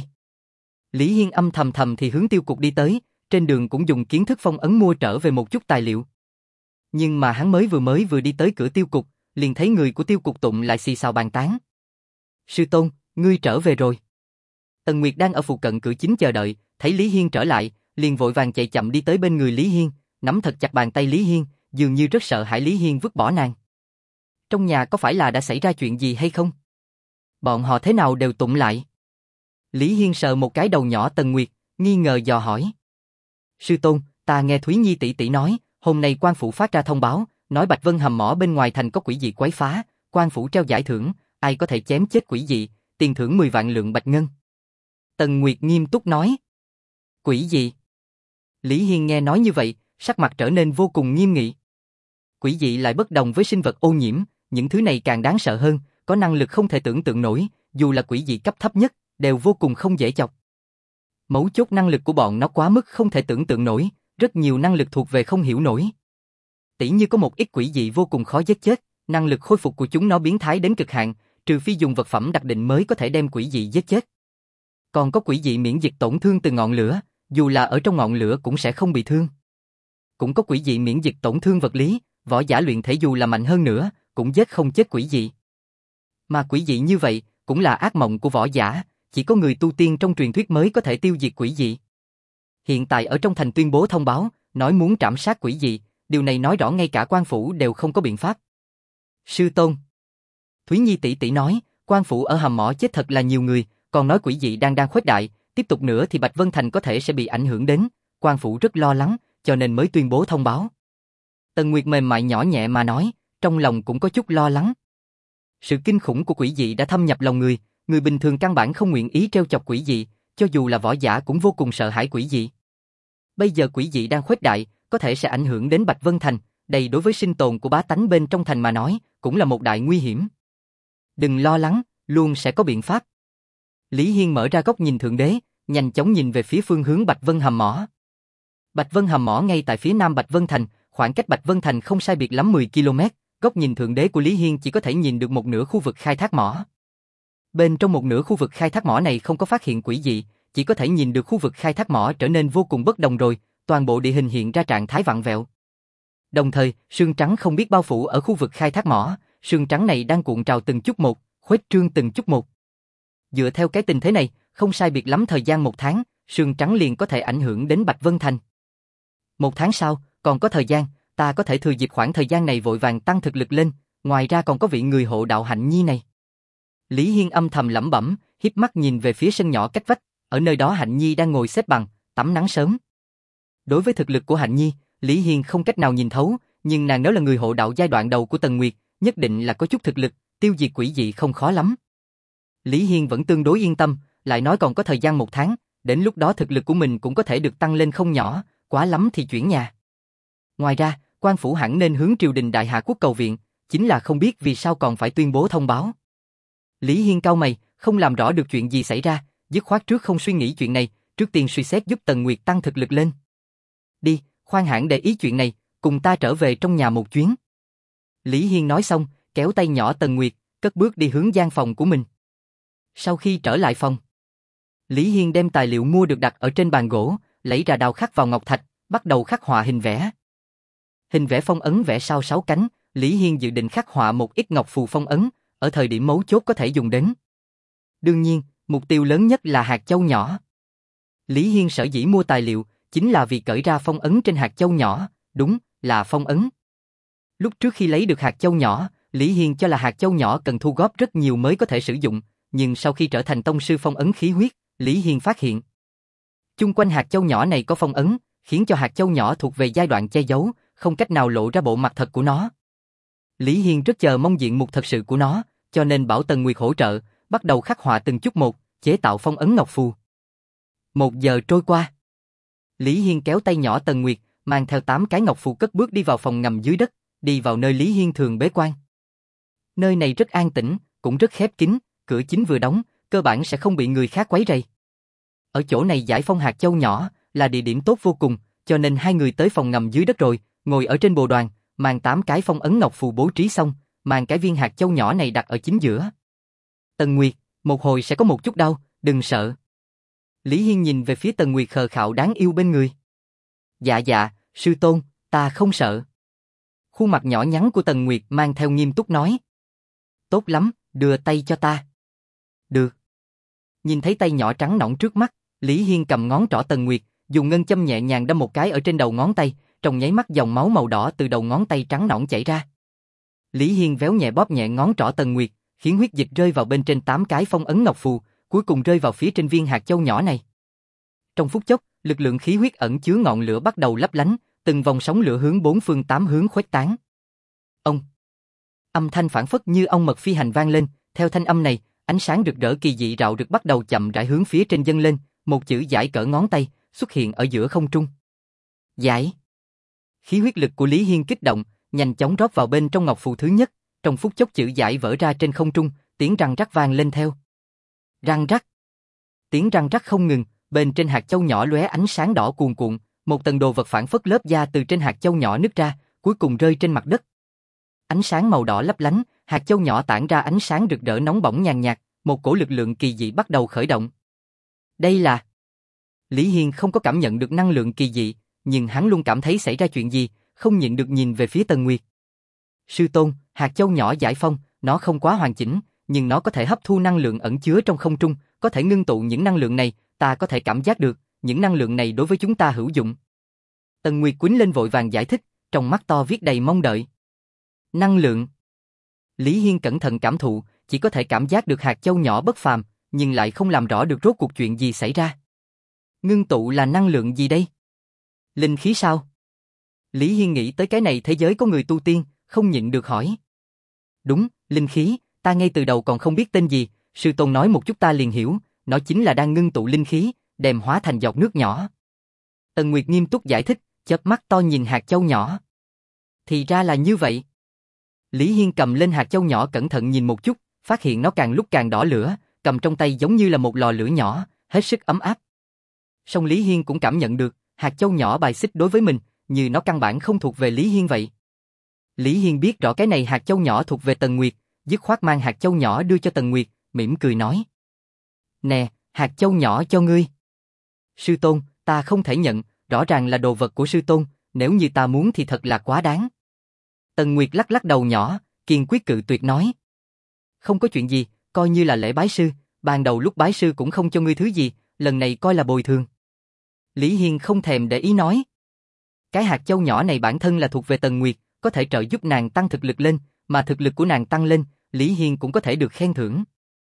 Lý Hiên âm thầm thầm thì hướng tiêu cục đi tới, trên đường cũng dùng kiến thức phong ấn mua trở về một chút tài liệu. Nhưng mà hắn mới vừa mới vừa đi tới cửa tiêu cục, liền thấy người của tiêu cục tụng lại xì xào bàn tán. Sư tôn, ngươi trở về rồi. Tần Nguyệt đang ở phụ cận cửa chính chờ đợi, thấy Lý Hiên trở lại, liền vội vàng chạy chậm đi tới bên người Lý Hiên, nắm thật chặt bàn tay Lý Hiên, dường như rất sợ hãi Lý Hiên vứt bỏ nàng. Trong nhà có phải là đã xảy ra chuyện gì hay không? Bọn họ thế nào đều tụng lại? Lý Hiên sờ một cái đầu nhỏ Tần Nguyệt, nghi ngờ dò hỏi. Sư tôn, ta nghe Thúy Nhi tỷ tỷ nói, hôm nay quan phủ phát ra thông báo, nói Bạch Vân hầm mỏ bên ngoài thành có quỷ dị quấy phá, quan phủ treo giải thưởng, ai có thể chém chết quỷ dị, tiền thưởng mười vạn lượng bạch ngân. Tần Nguyệt nghiêm túc nói. Quỷ dị? Lý Hiên nghe nói như vậy, sắc mặt trở nên vô cùng nghiêm nghị. Quỷ dị lại bất đồng với sinh vật ô nhiễm, những thứ này càng đáng sợ hơn, có năng lực không thể tưởng tượng nổi, dù là quỷ dị cấp thấp nhất, đều vô cùng không dễ chọc. Mấu chốt năng lực của bọn nó quá mức không thể tưởng tượng nổi, rất nhiều năng lực thuộc về không hiểu nổi. Tỉ như có một ít quỷ dị vô cùng khó giết chết, năng lực khôi phục của chúng nó biến thái đến cực hạn, trừ phi dùng vật phẩm đặc định mới có thể đem quỷ dị giết chết. Còn có quỷ dị miễn dịch tổn thương từ ngọn lửa, dù là ở trong ngọn lửa cũng sẽ không bị thương. Cũng có quỷ dị miễn dịch tổn thương vật lý, võ giả luyện thể dù là mạnh hơn nữa, cũng giết không chết quỷ dị. Mà quỷ dị như vậy, cũng là ác mộng của võ giả, chỉ có người tu tiên trong truyền thuyết mới có thể tiêu diệt quỷ dị. Hiện tại ở trong thành tuyên bố thông báo, nói muốn trảm sát quỷ dị, điều này nói rõ ngay cả quan phủ đều không có biện pháp. Sư tôn. Thúy Nhi tỷ tỷ nói, quan phủ ở hầm mỏ chết thật là nhiều người, còn nói quỷ dị đang đang khuếch đại, tiếp tục nữa thì Bạch Vân Thành có thể sẽ bị ảnh hưởng đến, quan phủ rất lo lắng, cho nên mới tuyên bố thông báo. Tần Nguyệt mềm mại nhỏ nhẹ mà nói, trong lòng cũng có chút lo lắng. Sự kinh khủng của quỷ dị đã thâm nhập lòng người, người bình thường căn bản không nguyện ý trêu chọc quỷ dị, cho dù là võ giả cũng vô cùng sợ hãi quỷ dị. Bây giờ quỷ dị đang khuếch đại, có thể sẽ ảnh hưởng đến Bạch Vân Thành, đây đối với sinh tồn của bá tánh bên trong thành mà nói, cũng là một đại nguy hiểm. Đừng lo lắng, luôn sẽ có biện pháp. Lý Hiên mở ra góc nhìn thượng đế, nhanh chóng nhìn về phía phương hướng Bạch Vân hầm mỏ. Bạch Vân hầm mỏ ngay tại phía nam Bạch Vân Thành, khoảng cách Bạch Vân Thành không sai biệt lắm mười ki lô mét, góc nhìn thượng đế của Lý Hiên chỉ có thể nhìn được một nửa khu vực khai thác mỏ. Bên trong một nửa khu vực khai thác mỏ này không có phát hiện quỷ dị, chỉ có thể nhìn được khu vực khai thác mỏ trở nên vô cùng bất đồng rồi, toàn bộ địa hình hiện ra trạng thái vặn vẹo. Đồng thời, sương trắng không biết bao phủ ở khu vực khai thác mỏ, sương trắng này đang cuộn trào từng chút một, khuếch trương từng chút một. Dựa theo cái tình thế này, không sai biệt lắm thời gian một tháng, sương trắng liền có thể ảnh hưởng đến Bạch Vân Thành. Một tháng sau, còn có thời gian, ta có thể thừa dịp khoảng thời gian này vội vàng tăng thực lực lên, ngoài ra còn có vị người hộ đạo Hạnh Nhi này. Lý Hiên âm thầm lẩm bẩm, híp mắt nhìn về phía sân nhỏ cách vách, ở nơi đó Hạnh Nhi đang ngồi xếp bằng, tắm nắng sớm. Đối với thực lực của Hạnh Nhi, Lý Hiên không cách nào nhìn thấu, nhưng nàng nếu là người hộ đạo giai đoạn đầu của Tần Nguyệt, nhất định là có chút thực lực, tiêu diệt quỷ dị không khó lắm. Lý Hiên vẫn tương đối yên tâm, lại nói còn có thời gian một tháng, đến lúc đó thực lực của mình cũng có thể được tăng lên không nhỏ, quá lắm thì chuyển nhà. Ngoài ra, quan phủ hẳn nên hướng triều đình đại hạ quốc cầu viện, chính là không biết vì sao còn phải tuyên bố thông báo. Lý Hiên cau mày, không làm rõ được chuyện gì xảy ra, dứt khoát trước không suy nghĩ chuyện này, trước tiên suy xét giúp Tần Nguyệt tăng thực lực lên. Đi, khoan hãng để ý chuyện này, cùng ta trở về trong nhà một chuyến. Lý Hiên nói xong, kéo tay nhỏ Tần Nguyệt, cất bước đi hướng gian phòng của mình. Sau khi trở lại phòng, Lý Hiên đem tài liệu mua được đặt ở trên bàn gỗ, lấy ra đao khắc vào ngọc thạch, bắt đầu khắc họa hình vẽ. Hình vẽ phong ấn vẽ sao sáu cánh, Lý Hiên dự định khắc họa một ít ngọc phù phong ấn, ở thời điểm mấu chốt có thể dùng đến. Đương nhiên, mục tiêu lớn nhất là hạt châu nhỏ. Lý Hiên sở dĩ mua tài liệu, chính là vì cởi ra phong ấn trên hạt châu nhỏ, đúng, là phong ấn. Lúc trước khi lấy được hạt châu nhỏ, Lý Hiên cho là hạt châu nhỏ cần thu góp rất nhiều mới có thể sử dụng, nhưng sau khi trở thành tông sư phong ấn khí huyết, Lý Hiên phát hiện chung quanh hạt châu nhỏ này có phong ấn, khiến cho hạt châu nhỏ thuộc về giai đoạn che giấu, không cách nào lộ ra bộ mặt thật của nó. Lý Hiên rất chờ mong diện mục thật sự của nó, cho nên bảo Tần Nguyệt hỗ trợ, bắt đầu khắc họa từng chút một, chế tạo phong ấn ngọc phù. Một giờ trôi qua, Lý Hiên kéo tay nhỏ Tần Nguyệt, mang theo tám cái ngọc phù cất bước đi vào phòng ngầm dưới đất, đi vào nơi Lý Hiên thường bế quan. Nơi này rất an tĩnh, cũng rất khép kín, cửa chính vừa đóng, cơ bản sẽ không bị người khác quấy rầy. Ở chỗ này giải phong hạt châu nhỏ là địa điểm tốt vô cùng, cho nên hai người tới phòng ngầm dưới đất rồi, ngồi ở trên bồ đoàn, mang tám cái phong ấn ngọc phù bố trí xong, mang cái viên hạt châu nhỏ này đặt ở chính giữa. Tần Nguyệt, một hồi sẽ có một chút đau, đừng sợ. Lý Hiên nhìn về phía Tần Nguyệt khờ khạo đáng yêu bên người. Dạ dạ, sư tôn, ta không sợ. Khuôn mặt nhỏ nhắn của Tần Nguyệt mang theo nghiêm túc nói. Tốt lắm, đưa tay cho ta. Được. Nhìn thấy tay nhỏ trắng nõn trước mắt, Lý Hiên cầm ngón trỏ Tần Nguyệt, dùng ngân châm nhẹ nhàng đâm một cái ở trên đầu ngón tay, trong nháy mắt dòng máu màu đỏ từ đầu ngón tay trắng nõn chảy ra. Lý Hiên véo nhẹ bóp nhẹ ngón trỏ Tần Nguyệt, khiến huyết dịch rơi vào bên trên tám cái phong ấn ngọc phù, cuối cùng rơi vào phía trên viên hạt châu nhỏ này. Trong phút chốc, lực lượng khí huyết ẩn chứa ngọn lửa bắt đầu lấp lánh, từng vòng sóng lửa hướng bốn phương tám hướng khuếch tán. Ông. Âm thanh phảng phất như ong mật phi hành vang lên, theo thanh âm này, ánh sáng rực rỡ kỳ dị rạo rực bắt đầu chậm rãi hướng phía trên dâng lên, một chữ giải cỡ ngón tay xuất hiện ở giữa không trung. Giải. Khí huyết lực của Lý Hiên kích động, nhanh chóng rót vào bên trong ngọc phù thứ nhất, trong phút chốc chữ giải vỡ ra trên không trung, tiếng răng rắc vang lên theo. Răng rắc. Tiếng răng rắc không ngừng, bên trên hạt châu nhỏ lóe ánh sáng đỏ cuồn cuộn, một tầng đồ vật phảng phất lớp da từ trên hạt châu nhỏ nứt ra, cuối cùng rơi trên mặt đất. Ánh sáng màu đỏ lấp lánh, hạt châu nhỏ tản ra ánh sáng rực rỡ nóng bỏng nhàn nhạt, một cổ lực lượng kỳ dị bắt đầu khởi động. Đây là... Lý Hiên không có cảm nhận được năng lượng kỳ dị, nhưng hắn luôn cảm thấy xảy ra chuyện gì, không nhịn được nhìn về phía Tần Nguyệt. Sư tôn, hạt châu nhỏ giải phong, nó không quá hoàn chỉnh, nhưng nó có thể hấp thu năng lượng ẩn chứa trong không trung, có thể ngưng tụ những năng lượng này, ta có thể cảm giác được, những năng lượng này đối với chúng ta hữu dụng. Tần Nguyệt quýnh lên vội vàng giải thích, trong mắt to viết đầy mong đợi. Năng lượng. Lý Hiên cẩn thận cảm thụ, chỉ có thể cảm giác được hạt châu nhỏ bất phàm, nhưng lại không làm rõ được rốt cuộc chuyện gì xảy ra. Ngưng tụ là năng lượng gì đây? Linh khí sao? Lý Hiên nghĩ tới cái này thế giới có người tu tiên, không nhịn được hỏi. Đúng, linh khí, ta ngay từ đầu còn không biết tên gì, sư tôn nói một chút ta liền hiểu, nó chính là đang ngưng tụ linh khí, đem hóa thành giọt nước nhỏ. Tần Nguyệt nghiêm túc giải thích, chớp mắt to nhìn hạt châu nhỏ. Thì ra là như vậy. Lý Hiên cầm lên hạt châu nhỏ cẩn thận nhìn một chút, phát hiện nó càng lúc càng đỏ lửa, cầm trong tay giống như là một lò lửa nhỏ, hết sức ấm áp. Song Lý Hiên cũng cảm nhận được, hạt châu nhỏ bài xích đối với mình, như nó căn bản không thuộc về Lý Hiên vậy. Lý Hiên biết rõ cái này hạt châu nhỏ thuộc về Tần Nguyệt, dứt khoát mang hạt châu nhỏ đưa cho Tần Nguyệt, mỉm cười nói. Nè, hạt châu nhỏ cho ngươi. Sư tôn, ta không thể nhận, rõ ràng là đồ vật của sư tôn, nếu như ta muốn thì thật là quá đáng. Tần Nguyệt lắc lắc đầu nhỏ, kiên quyết cự tuyệt nói. Không có chuyện gì, coi như là lễ bái sư, ban đầu lúc bái sư cũng không cho ngươi thứ gì, lần này coi là bồi thường. Lý Hiên không thèm để ý nói. Cái hạt châu nhỏ này bản thân là thuộc về Tần Nguyệt, có thể trợ giúp nàng tăng thực lực lên, mà thực lực của nàng tăng lên, Lý Hiên cũng có thể được khen thưởng.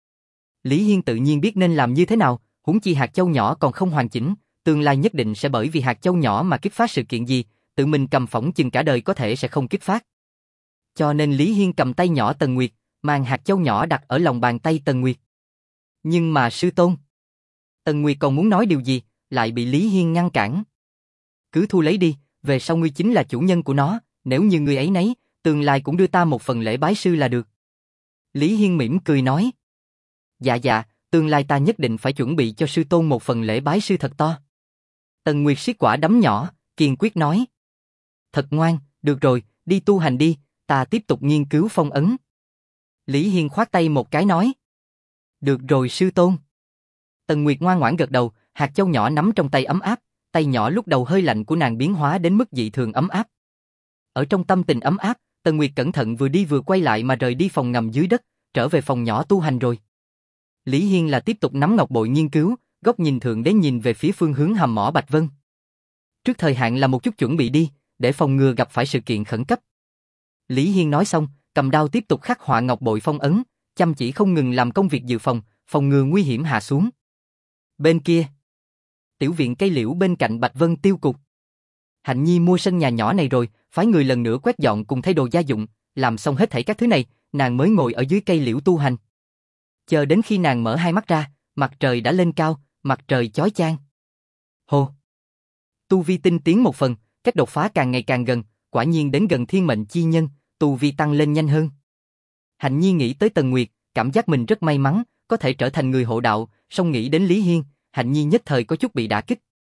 Lý Hiên tự nhiên biết nên làm như thế nào, huống chi hạt châu nhỏ còn không hoàn chỉnh, tương lai nhất định sẽ bởi vì hạt châu nhỏ mà kích phát sự kiện gì, tự mình cầm phỏng chừng cả đời có thể sẽ không kích phát. Cho nên Lý Hiên cầm tay nhỏ Tần Nguyệt, mang hạt châu nhỏ đặt ở lòng bàn tay Tần Nguyệt. Nhưng mà sư tôn... Tần Nguyệt còn muốn nói điều gì, lại bị Lý Hiên ngăn cản. Cứ thu lấy đi, về sau ngươi chính là chủ nhân của nó, nếu như ngươi ấy nấy, tương lai cũng đưa ta một phần lễ bái sư là được. Lý Hiên mỉm cười nói. Dạ dạ, tương lai ta nhất định phải chuẩn bị cho sư tôn một phần lễ bái sư thật to. Tần Nguyệt siết quả đấm nhỏ, kiên quyết nói. Thật ngoan, được rồi, đi tu hành đi, ta tiếp tục nghiên cứu phong ấn. Lý Hiên khoát tay một cái nói. Được rồi sư tôn. Tần Nguyệt ngoan ngoãn gật đầu, hạt châu nhỏ nắm trong tay ấm áp, tay nhỏ lúc đầu hơi lạnh của nàng biến hóa đến mức dị thường ấm áp. Ở trong tâm tình ấm áp, Tần Nguyệt cẩn thận vừa đi vừa quay lại mà rời đi phòng ngầm dưới đất, trở về phòng nhỏ tu hành rồi. Lý Hiên là tiếp tục nắm ngọc bội nghiên cứu, góc nhìn thượng đế nhìn về phía phương hướng hầm mỏ Bạch Vân. Trước thời hạn là một chút chuẩn bị đi, để phòng ngừa gặp phải sự kiện khẩn cấp. Lý Hiên nói xong, cầm đao tiếp tục khắc họa ngọc bội phong ấn, chăm chỉ không ngừng làm công việc dự phòng, phòng ngừa nguy hiểm hạ xuống. Bên kia, tiểu viện cây liễu bên cạnh Bạch Vân tiêu cục. Hạnh Nhi mua sân nhà nhỏ này rồi, phái người lần nữa quét dọn cùng thay đồ gia dụng, làm xong hết thảy các thứ này, nàng mới ngồi ở dưới cây liễu tu hành. Chờ đến khi nàng mở hai mắt ra, mặt trời đã lên cao, mặt trời chói chang. Hồ! Tu vi tinh tiến một phần, cách đột phá càng ngày càng gần, quả nhiên đến gần thiên mệnh chi nhân, tu vi tăng lên nhanh hơn. Hạnh Nhi nghĩ tới Tần Nguyệt, cảm giác mình rất may mắn, có thể trở thành người hộ đạo, song nghĩ đến Lý Hiên, Hạnh Nhi nhất thời có chút bị đả kích.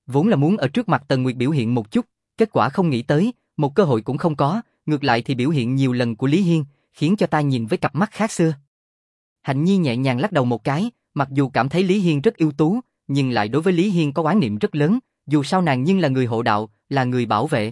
Vốn là muốn ở trước mặt Tần Nguyệt biểu hiện một chút, kết quả không nghĩ tới, một cơ hội cũng không có, ngược lại thì biểu hiện nhiều lần của Lý Hiên, khiến cho ta nhìn với cặp mắt khác xưa. Hạnh Nhi nhẹ nhàng lắc đầu một cái, mặc dù cảm thấy Lý Hiên rất ưu tú, nhưng lại đối với Lý Hiên có oán niệm rất lớn, dù sao nàng nhưng là người hộ đạo, là người bảo vệ.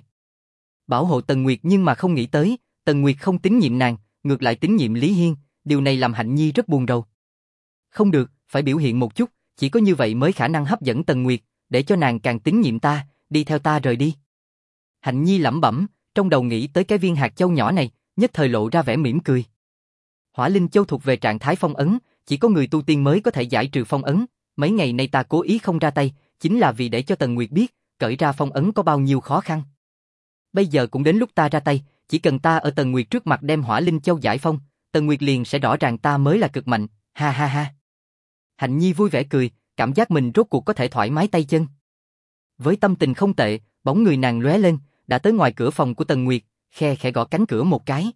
Bảo hộ Tần Nguyệt, nhưng mà không nghĩ tới, Tần Nguyệt không tín nhiệm nàng, ngược lại tín nhiệm Lý Hiên, điều này làm Hạnh Nhi rất buồn rầu. Không được, phải biểu hiện một chút, chỉ có như vậy mới khả năng hấp dẫn Tần Nguyệt, để cho nàng càng tín nhiệm ta, đi theo ta rời đi. Hạnh Nhi lẩm bẩm, trong đầu nghĩ tới cái viên hạt châu nhỏ này, nhất thời lộ ra vẻ mỉm cười. Hỏa Linh Châu thuộc về trạng thái phong ấn, chỉ có người tu tiên mới có thể giải trừ phong ấn, mấy ngày nay ta cố ý không ra tay, chính là vì để cho Tần Nguyệt biết, cởi ra phong ấn có bao nhiêu khó khăn. Bây giờ cũng đến lúc ta ra tay, chỉ cần ta ở Tần Nguyệt trước mặt đem Hỏa Linh Châu giải phong, Tần Nguyệt liền sẽ rõ ràng ta mới là cực mạnh, ha ha ha. Hạnh Nhi vui vẻ cười, cảm giác mình rốt cuộc có thể thoải mái tay chân. Với tâm tình không tệ, bóng người nàng lóe lên, đã tới ngoài cửa phòng của Tần Nguyệt, khe khẽ gõ cánh cửa một cái.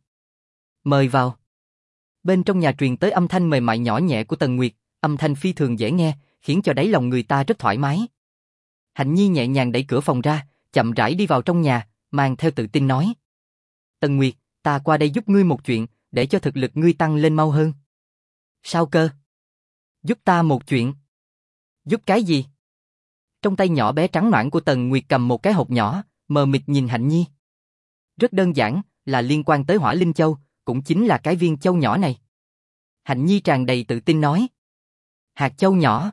Mời vào. Bên trong nhà truyền tới âm thanh mềm mại nhỏ nhẹ của Tần Nguyệt, âm thanh phi thường dễ nghe, khiến cho đáy lòng người ta rất thoải mái. Hạnh Nhi nhẹ nhàng đẩy cửa phòng ra, chậm rãi đi vào trong nhà, mang theo tự tin nói. Tần Nguyệt, ta qua đây giúp ngươi một chuyện, để cho thực lực ngươi tăng lên mau hơn. Sao cơ? Giúp ta một chuyện. Giúp cái gì? Trong tay nhỏ bé trắng nõn của Tần Nguyệt cầm một cái hộp nhỏ, mờ mịt nhìn Hạnh Nhi. Rất đơn giản, là liên quan tới Hỏa Linh Châu, cũng chính là cái viên châu nhỏ này. Hạnh Nhi tràn đầy tự tin nói. Hạt châu nhỏ.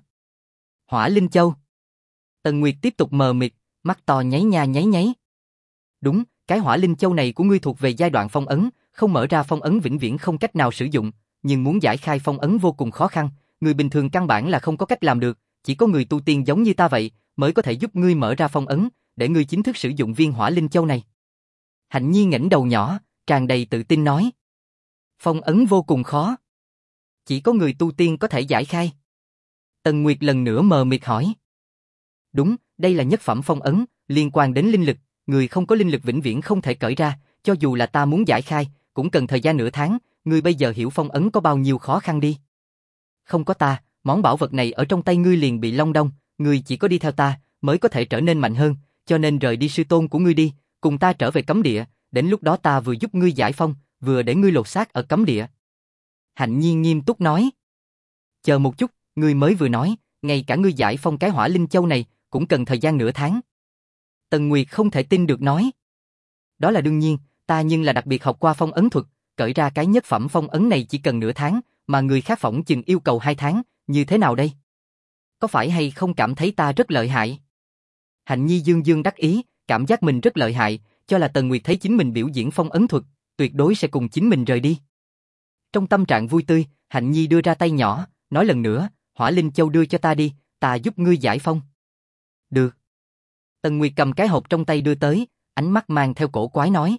Hỏa Linh Châu. Tần Nguyệt tiếp tục mờ mịt, mắt to nháy nha nháy nháy. Đúng, cái Hỏa Linh Châu này của ngươi thuộc về giai đoạn phong ấn, không mở ra phong ấn vĩnh viễn không cách nào sử dụng, nhưng muốn giải khai phong ấn vô cùng khó khăn, người bình thường căn bản là không có cách làm được, chỉ có người tu tiên giống như ta vậy, mới có thể giúp ngươi mở ra phong ấn, để ngươi chính thức sử dụng viên Hỏa Linh Châu này. Hạnh Nhi ngẩng đầu nhỏ, tràn đầy tự tin nói. Phong ấn vô cùng khó. Chỉ có người tu tiên có thể giải khai. Tần Nguyệt lần nữa mờ mịt hỏi. Đúng, đây là nhất phẩm phong ấn, liên quan đến linh lực, người không có linh lực vĩnh viễn không thể cởi ra, cho dù là ta muốn giải khai, cũng cần thời gian nửa tháng, ngươi bây giờ hiểu phong ấn có bao nhiêu khó khăn đi. Không có ta, món bảo vật này ở trong tay ngươi liền bị long đong, ngươi chỉ có đi theo ta, mới có thể trở nên mạnh hơn, cho nên rời đi sư tôn của ngươi đi, cùng ta trở về cấm địa, đến lúc đó ta vừa giúp ngươi giải phong, vừa để ngươi lột xác ở cấm địa. Hạnh Nhi nghiêm túc nói. Chờ một chút, ngươi mới vừa nói, ngay cả ngươi giải phong cái Hỏa Linh Châu này, cũng cần thời gian nửa tháng. Tần Nguyệt không thể tin được nói. Đó là đương nhiên, ta nhưng là đặc biệt học qua phong ấn thuật, cởi ra cái nhất phẩm phong ấn này chỉ cần nửa tháng, mà người khác phỏng chừng yêu cầu hai tháng, như thế nào đây? Có phải hay không cảm thấy ta rất lợi hại? Hạnh Nhi dương dương đắc ý, cảm giác mình rất lợi hại, cho là Tần Nguyệt thấy chính mình biểu diễn phong ấn thuật, tuyệt đối sẽ cùng chính mình rời đi. Trong tâm trạng vui tươi, Hạnh Nhi đưa ra tay nhỏ, nói lần nữa, Hỏa Linh Châu đưa cho ta đi, ta giúp ngươi giải phong. Được. Tần Nguyệt cầm cái hộp trong tay đưa tới, ánh mắt mang theo cổ quái nói.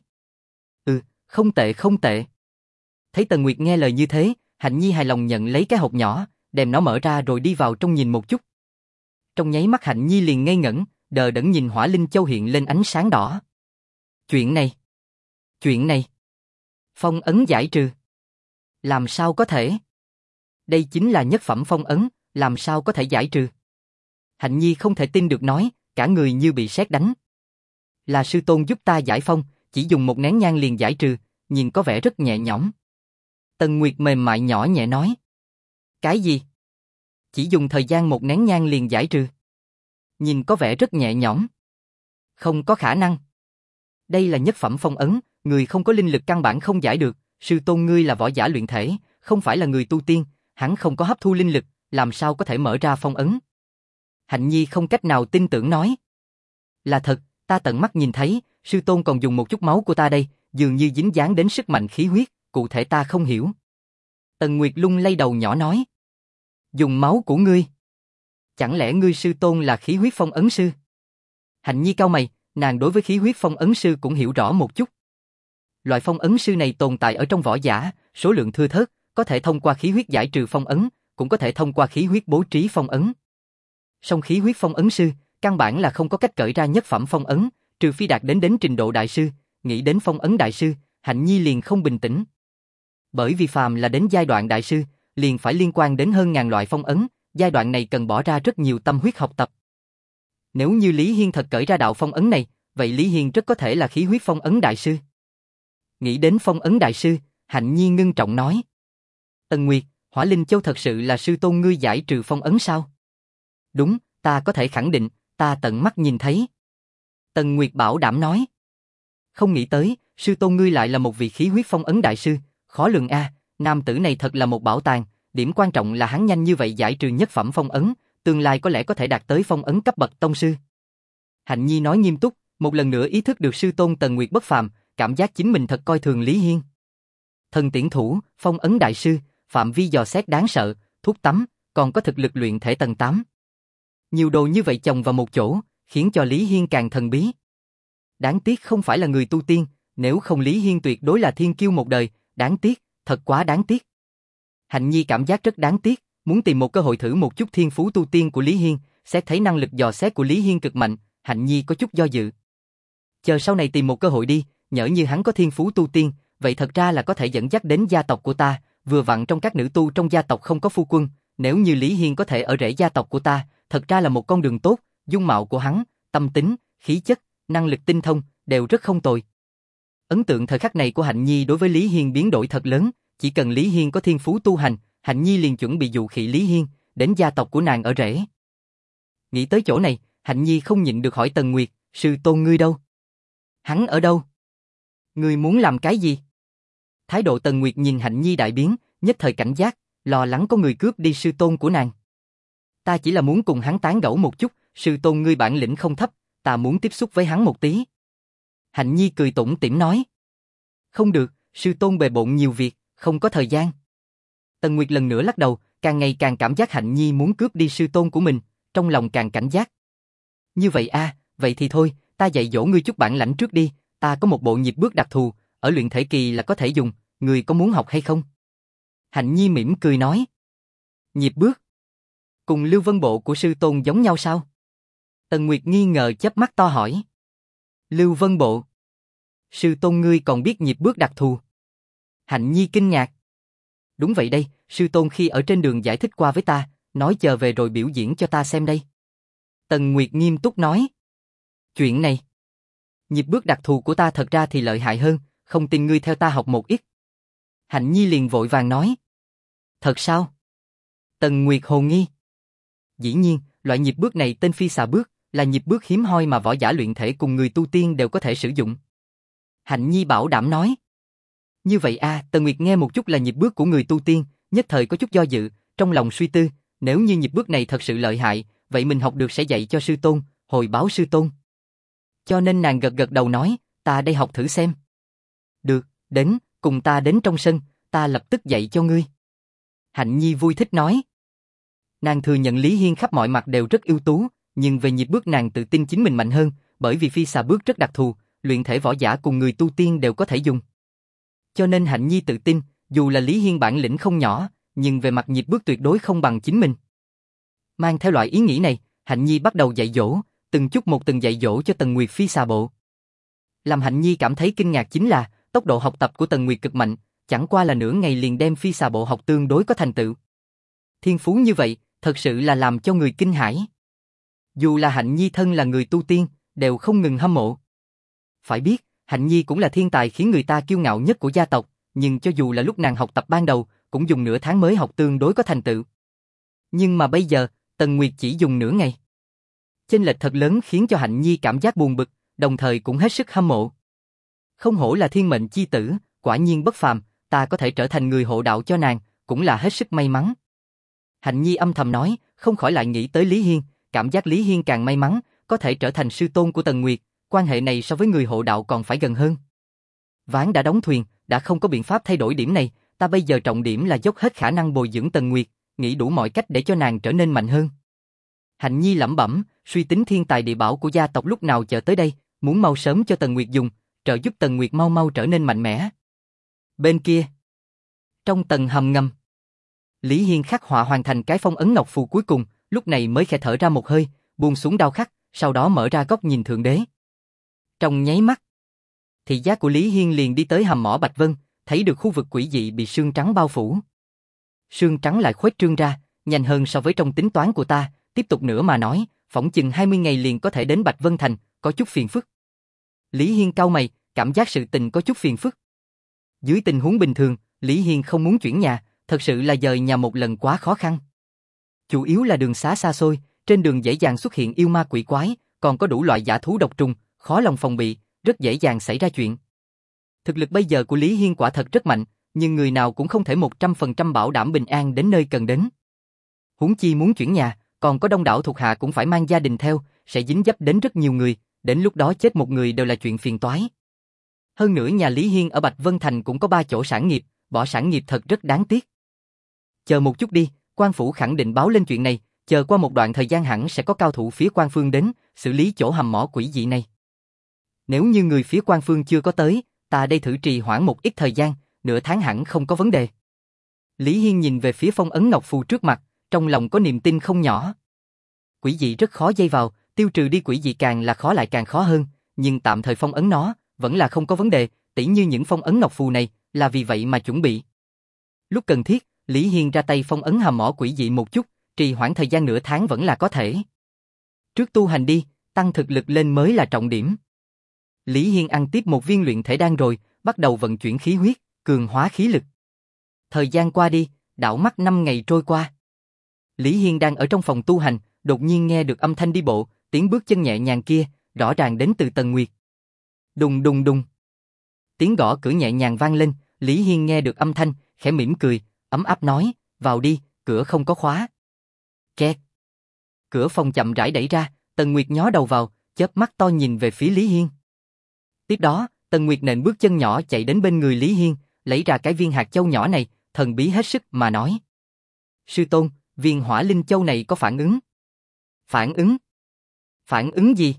Ừ, không tệ không tệ. Thấy Tần Nguyệt nghe lời như thế, Hạnh Nhi hài lòng nhận lấy cái hộp nhỏ, đem nó mở ra rồi đi vào trong nhìn một chút. Trong nháy mắt Hạnh Nhi liền ngây ngẩn, đờ đẫn nhìn Hỏa Linh Châu hiện lên ánh sáng đỏ. Chuyện này, chuyện này, phong ấn giải trừ. Làm sao có thể? Đây chính là nhất phẩm phong ấn, làm sao có thể giải trừ? Hạnh Nhi không thể tin được nói, cả người như bị sét đánh. Là sư tôn giúp ta giải phong, chỉ dùng một nén nhang liền giải trừ, nhìn có vẻ rất nhẹ nhõm. Tần Nguyệt mềm mại nhỏ nhẹ nói. Cái gì? Chỉ dùng thời gian một nén nhang liền giải trừ. Nhìn có vẻ rất nhẹ nhõm. Không có khả năng. Đây là nhất phẩm phong ấn, người không có linh lực căn bản không giải được, sư tôn ngươi là võ giả luyện thể, không phải là người tu tiên, hắn không có hấp thu linh lực, làm sao có thể mở ra phong ấn? Hạnh Nhi không cách nào tin tưởng nói. Là thật, ta tận mắt nhìn thấy, sư tôn còn dùng một chút máu của ta đây, dường như dính dáng đến sức mạnh khí huyết, cụ thể ta không hiểu. Tần Nguyệt lung lay đầu nhỏ nói. Dùng máu của ngươi? Chẳng lẽ ngươi sư tôn là khí huyết phong ấn sư? Hạnh Nhi cau mày, nàng đối với khí huyết phong ấn sư cũng hiểu rõ một chút. Loại phong ấn sư này tồn tại ở trong võ giả, số lượng thưa thớt, có thể thông qua khí huyết giải trừ phong ấn, cũng có thể thông qua khí huyết bố trí phong ấn. Song khí huyết phong ấn sư, căn bản là không có cách cởi ra nhất phẩm phong ấn, trừ phi đạt đến đến trình độ đại sư, nghĩ đến phong ấn đại sư, Hạnh Nhi liền không bình tĩnh. Bởi vì phàm là đến giai đoạn đại sư, liền phải liên quan đến hơn ngàn loại phong ấn, giai đoạn này cần bỏ ra rất nhiều tâm huyết học tập. Nếu như Lý Hiên thật cởi ra đạo phong ấn này, vậy Lý Hiên rất có thể là khí huyết phong ấn đại sư. Nghĩ đến phong ấn đại sư, Hạnh Nhi ngưng trọng nói. Tần Nguyệt, Hỏa Linh Châu thật sự là sư tôn ngươi giải trừ phong ấn sao? Đúng, ta có thể khẳng định, ta tận mắt nhìn thấy. Tần Nguyệt bảo đảm nói. Không nghĩ tới, sư tôn ngươi lại là một vị khí huyết phong ấn đại sư, khó lường a, nam tử này thật là một bảo tàng, điểm quan trọng là hắn nhanh như vậy giải trừ nhất phẩm phong ấn, tương lai có lẽ có thể đạt tới phong ấn cấp bậc tông sư. Hạnh Nhi nói nghiêm túc, một lần nữa ý thức được sư tôn Tần Nguyệt bất phàm, cảm giác chính mình thật coi thường Lý Hiên. Thần tiễn thủ, phong ấn đại sư, phạm vi dò xét đáng sợ, thuốc tắm, còn có thực lực luyện thể tầng tám. Nhiều đồ như vậy chồng vào một chỗ, khiến cho Lý Hiên càng thần bí. Đáng tiếc không phải là người tu tiên, nếu không Lý Hiên tuyệt đối là thiên kiêu một đời, đáng tiếc, thật quá đáng tiếc. Hạnh Nhi cảm giác rất đáng tiếc, muốn tìm một cơ hội thử một chút thiên phú tu tiên của Lý Hiên, xét thấy năng lực dò xét của Lý Hiên cực mạnh, Hạnh Nhi có chút do dự. Chờ sau này tìm một cơ hội đi, nhỡ như hắn có thiên phú tu tiên, vậy thật ra là có thể dẫn dắt đến gia tộc của ta, vừa vặn trong các nữ tu trong gia tộc không có phu quân, nếu như Lý Hiên có thể ở rễ gia tộc của ta, thật ra là một con đường tốt, dung mạo của hắn, tâm tính, khí chất, năng lực tinh thông, đều rất không tồi. Ấn tượng thời khắc này của Hạnh Nhi đối với Lý Hiên biến đổi thật lớn, chỉ cần Lý Hiên có thiên phú tu hành, Hạnh Nhi liền chuẩn bị dụ khỉ Lý Hiên, đến gia tộc của nàng ở rễ. Nghĩ tới chỗ này, Hạnh Nhi không nhịn được hỏi Tần Nguyệt, sư tôn ngươi đâu? Hắn ở đâu? Ngươi muốn làm cái gì? Thái độ Tần Nguyệt nhìn Hạnh Nhi đại biến, nhất thời cảnh giác, lo lắng có người cướp đi sư tôn của nàng. Ta chỉ là muốn cùng hắn tán gẫu một chút, sư tôn ngươi bản lĩnh không thấp, ta muốn tiếp xúc với hắn một tí. Hạnh Nhi cười tủm tỉm nói. Không được, sư tôn bề bộn nhiều việc, không có thời gian. Tần Nguyệt lần nữa lắc đầu, càng ngày càng cảm giác Hạnh Nhi muốn cướp đi sư tôn của mình, trong lòng càng cảnh giác. Như vậy a, à, vậy thì thôi, ta dạy dỗ ngươi chút bản lãnh trước đi, ta có một bộ nhịp bước đặc thù, ở luyện thể kỳ là có thể dùng, ngươi có muốn học hay không? Hạnh Nhi mỉm cười nói. Nhịp bước? Cùng Lưu Vân Bộ của sư tôn giống nhau sao? Tần Nguyệt nghi ngờ chớp mắt to hỏi. Lưu Vân Bộ? Sư tôn ngươi còn biết nhịp bước đặc thù? Hạnh Nhi kinh ngạc. Đúng vậy đây, sư tôn khi ở trên đường giải thích qua với ta, nói chờ về rồi biểu diễn cho ta xem đây. Tần Nguyệt nghiêm túc nói. Chuyện này, nhịp bước đặc thù của ta thật ra thì lợi hại hơn, không tin ngươi theo ta học một ít. Hạnh Nhi liền vội vàng nói. Thật sao? Tần Nguyệt hồ nghi. Dĩ nhiên, loại nhịp bước này tên phi xà bước, là nhịp bước hiếm hoi mà võ giả luyện thể cùng người tu tiên đều có thể sử dụng. Hạnh Nhi bảo đảm nói. Như vậy a, à, Tần Nguyệt nghe một chút là nhịp bước của người tu tiên, nhất thời có chút do dự, trong lòng suy tư, nếu như nhịp bước này thật sự lợi hại, vậy mình học được sẽ dạy cho sư tôn, hồi báo sư tôn. Cho nên nàng gật gật đầu nói, ta đây học thử xem. Được, đến, cùng ta đến trong sân, ta lập tức dạy cho ngươi. Hạnh Nhi vui thích nói. Nàng thừa nhận Lý Hiên khắp mọi mặt đều rất ưu tú, nhưng về nhịp bước nàng tự tin chính mình mạnh hơn, bởi vì phi xà bước rất đặc thù, luyện thể võ giả cùng người tu tiên đều có thể dùng. Cho nên Hạnh Nhi tự tin, dù là Lý Hiên bản lĩnh không nhỏ, nhưng về mặt nhịp bước tuyệt đối không bằng chính mình. Mang theo loại ý nghĩ này, Hạnh Nhi bắt đầu dạy dỗ, từng chút một từng dạy dỗ cho Tần Nguyệt phi xà bộ. Làm Hạnh Nhi cảm thấy kinh ngạc chính là, tốc độ học tập của Tần Nguyệt cực mạnh, chẳng qua là nửa ngày liền đem phi xà bộ học tương đối có thành tựu. Thiên phú như vậy, thật sự là làm cho người kinh hãi. Dù là Hạnh Nhi thân là người tu tiên, đều không ngừng hâm mộ. Phải biết, Hạnh Nhi cũng là thiên tài khiến người ta kiêu ngạo nhất của gia tộc, nhưng cho dù là lúc nàng học tập ban đầu, cũng dùng nửa tháng mới học tương đối có thành tựu. Nhưng mà bây giờ, Tần Nguyệt chỉ dùng nửa ngày. Chênh lệch thật lớn khiến cho Hạnh Nhi cảm giác buồn bực, đồng thời cũng hết sức hâm mộ. Không hổ là thiên mệnh chi tử, quả nhiên bất phàm, ta có thể trở thành người hộ đạo cho nàng, cũng là hết sức may mắn. Hạnh Nhi âm thầm nói, không khỏi lại nghĩ tới Lý Hiên, cảm giác Lý Hiên càng may mắn, có thể trở thành sư tôn của Tần Nguyệt, quan hệ này so với người hộ đạo còn phải gần hơn. Ván đã đóng thuyền, đã không có biện pháp thay đổi điểm này, ta bây giờ trọng điểm là dốc hết khả năng bồi dưỡng Tần Nguyệt, nghĩ đủ mọi cách để cho nàng trở nên mạnh hơn. Hạnh Nhi lẩm bẩm, suy tính thiên tài địa bảo của gia tộc lúc nào chờ tới đây, muốn mau sớm cho Tần Nguyệt dùng, trợ giúp Tần Nguyệt mau mau trở nên mạnh mẽ. Bên kia, trong tầng hầm ngầm, Lý Hiên khắc họa hoàn thành cái phong ấn ngọc phù cuối cùng, lúc này mới khẽ thở ra một hơi, buông xuống đao khắc, sau đó mở ra góc nhìn thượng đế. Trong nháy mắt, thị giác của Lý Hiên liền đi tới hầm mỏ Bạch Vân, thấy được khu vực quỷ dị bị sương trắng bao phủ. Sương trắng lại khuếch trương ra, nhanh hơn so với trong tính toán của ta, tiếp tục nữa mà nói, phỏng chừng hai mươi ngày liền có thể đến Bạch Vân Thành, có chút phiền phức. Lý Hiên cau mày, cảm giác sự tình có chút phiền phức. Dưới tình huống bình thường, Lý Hiên không muốn chuyển nhà, thật sự là dời nhà một lần quá khó khăn. Chủ yếu là đường xá xa xôi, trên đường dễ dàng xuất hiện yêu ma quỷ quái, còn có đủ loại dã thú độc trùng, khó lòng phòng bị, rất dễ dàng xảy ra chuyện. Thực lực bây giờ của Lý Hiên quả thật rất mạnh, nhưng người nào cũng không thể một trăm phần trăm bảo đảm bình an đến nơi cần đến. Huống chi muốn chuyển nhà, còn có đông đảo thuộc hạ cũng phải mang gia đình theo, sẽ dính dấp đến rất nhiều người, đến lúc đó chết một người đều là chuyện phiền toái. Hơn nữa nhà Lý Hiên ở Bạch Vân Thành cũng có ba chỗ sản nghiệp, bỏ sản nghiệp thật rất đáng tiếc. Chờ một chút đi, quan phủ khẳng định báo lên chuyện này, chờ qua một đoạn thời gian hẳn sẽ có cao thủ phía quan phương đến, xử lý chỗ hầm mỏ quỷ dị này. Nếu như người phía quan phương chưa có tới, ta đây thử trì hoãn một ít thời gian, nửa tháng hẳn không có vấn đề. Lý Hiên nhìn về phía phong ấn ngọc phù trước mặt, trong lòng có niềm tin không nhỏ. Quỷ dị rất khó dây vào, tiêu trừ đi quỷ dị càng là khó lại càng khó hơn, nhưng tạm thời phong ấn nó, vẫn là không có vấn đề, tỉ như những phong ấn ngọc phù này, là vì vậy mà chuẩn bị. Lúc cần thiết, Lý Hiên ra tay phong ấn hầm mỏ quỷ dị một chút, trì hoãn thời gian nửa tháng vẫn là có thể. Trước tu hành đi, tăng thực lực lên mới là trọng điểm. Lý Hiên ăn tiếp một viên luyện thể đan rồi, bắt đầu vận chuyển khí huyết, cường hóa khí lực. Thời gian qua đi, đảo mắt năm ngày trôi qua. Lý Hiên đang ở trong phòng tu hành, đột nhiên nghe được âm thanh đi bộ, tiếng bước chân nhẹ nhàng kia, rõ ràng đến từ Tần Nguyệt. Đùng đùng đùng. Tiếng gõ cửa nhẹ nhàng vang lên, Lý Hiên nghe được âm thanh, khẽ mỉm cười, ấm áp nói, vào đi, cửa không có khóa. Kẹt. Cửa phòng chậm rãi đẩy ra, Tần Nguyệt nhó đầu vào, chớp mắt to nhìn về phía Lý Hiên. Tiếp đó, Tần Nguyệt nện bước chân nhỏ chạy đến bên người Lý Hiên, lấy ra cái viên hạt châu nhỏ này, thần bí hết sức mà nói. Sư tôn, viên hỏa linh châu này có phản ứng. Phản ứng? Phản ứng gì?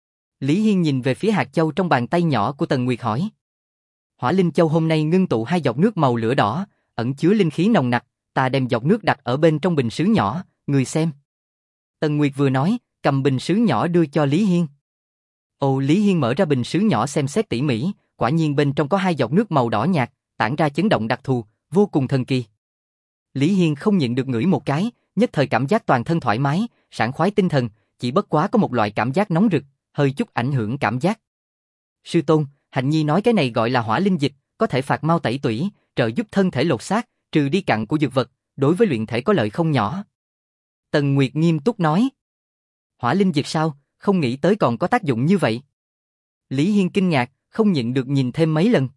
Lý Hiên nhìn về phía hạt châu trong bàn tay nhỏ của Tần Nguyệt hỏi. Hỏa linh châu hôm nay ngưng tụ hai giọt nước màu lửa đỏ, ẩn chứa linh khí nồng nặc, ta đem giọt nước đặt ở bên trong bình sứ nhỏ, người xem. Tần Nguyệt vừa nói, cầm bình sứ nhỏ đưa cho Lý Hiên. Ồ, Lý Hiên mở ra bình sứ nhỏ xem xét tỉ mỉ, quả nhiên bên trong có hai giọt nước màu đỏ nhạt, tản ra chấn động đặc thù, vô cùng thần kỳ. Lý Hiên không nhịn được ngửi một cái, nhất thời cảm giác toàn thân thoải mái, sảng khoái tinh thần, chỉ bất quá có một loại cảm giác nóng rực, hơi chút ảnh hưởng cảm giác. Sư tôn, Hạnh Nhi nói cái này gọi là hỏa linh dịch, có thể phạt mau tẩy tủy, trợ giúp thân thể lột xác, trừ đi cặn của dược vật, đối với luyện thể có lợi không nhỏ. Tần Nguyệt nghiêm túc nói. Hỏa linh dịch sao, không nghĩ tới còn có tác dụng như vậy. Lý Hiên kinh ngạc, không nhịn được nhìn thêm mấy lần.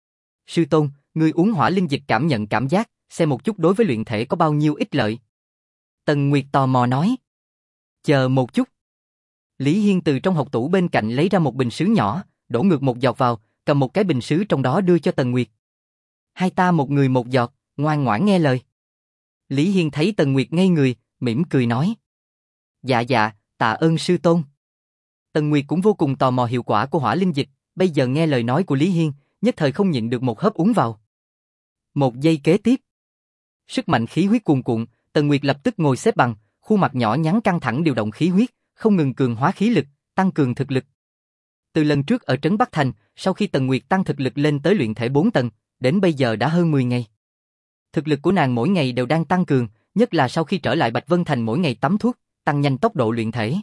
Sư tôn, ngươi uống hỏa linh dịch cảm nhận cảm giác, xem một chút đối với luyện thể có bao nhiêu ích lợi. Tần Nguyệt tò mò nói. Chờ một chút. Lý Hiên từ trong hộc tủ bên cạnh lấy ra một bình sứ nhỏ, đổ ngược một giọt vào, cầm một cái bình sứ trong đó đưa cho Tần Nguyệt. Hai ta một người một giọt, ngoan ngoãn nghe lời. Lý Hiên thấy Tần Nguyệt ngây người, mỉm cười nói. Dạ dạ, tạ ơn sư tôn. Tần Nguyệt cũng vô cùng tò mò hiệu quả của hỏa linh dịch, bây giờ nghe lời nói của Lý Hiên, nhất thời không nhịn được một hớp uống vào. Một giây kế tiếp, sức mạnh khí huyết cuồn cuộn, Tần Nguyệt lập tức ngồi xếp bằng, khuôn mặt nhỏ nhắn căng thẳng điều động khí huyết, không ngừng cường hóa khí lực, tăng cường thực lực. Từ lần trước ở trấn Bắc Thành, sau khi Tần Nguyệt tăng thực lực lên tới luyện thể bốn tầng, đến bây giờ đã hơn mười ngày. Thực lực của nàng mỗi ngày đều đang tăng cường, nhất là sau khi trở lại Bạch Vân Thành mỗi ngày tắm thuốc, tăng nhanh tốc độ luyện thể.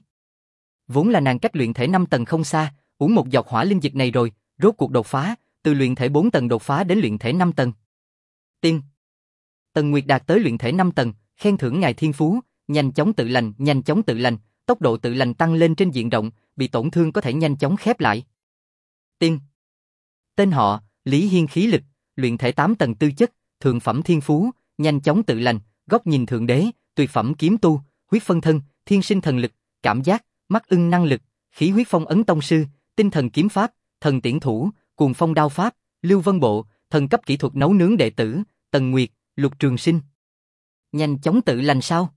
Vốn là nàng cách luyện thể năm tầng không xa, uống một giọt hỏa linh dịch này rồi, rốt cuộc đột phá, từ luyện thể bốn tầng đột phá đến luyện thể năm tầng. Tiên. Tần Nguyệt đạt tới luyện thể năm tầng, khen thưởng ngài thiên phú, nhanh chóng tự lành, nhanh chóng tự lành, tốc độ tự lành tăng lên trên diện rộng, bị tổn thương có thể nhanh chóng khép lại. Tiên. Tên họ, Lý Hiên khí lực, luyện thể tám tầng tư chất, thượng phẩm thiên phú, nhanh chóng tự lành, góc nhìn thượng đế, tuyệt phẩm kiếm tu, huyết phân thân, thiên sinh thần lực, cảm giác, mắt ưng năng lực, khí huyết phong ấn tông sư, tinh thần kiếm pháp, thần tiễn thủ, cuồng phong đao pháp, lưu vân bộ, thần cấp kỹ thuật nấu nướng đệ tử, Tần Nguyệt, Lục Trường Sinh. Nhanh chóng tự lành sao?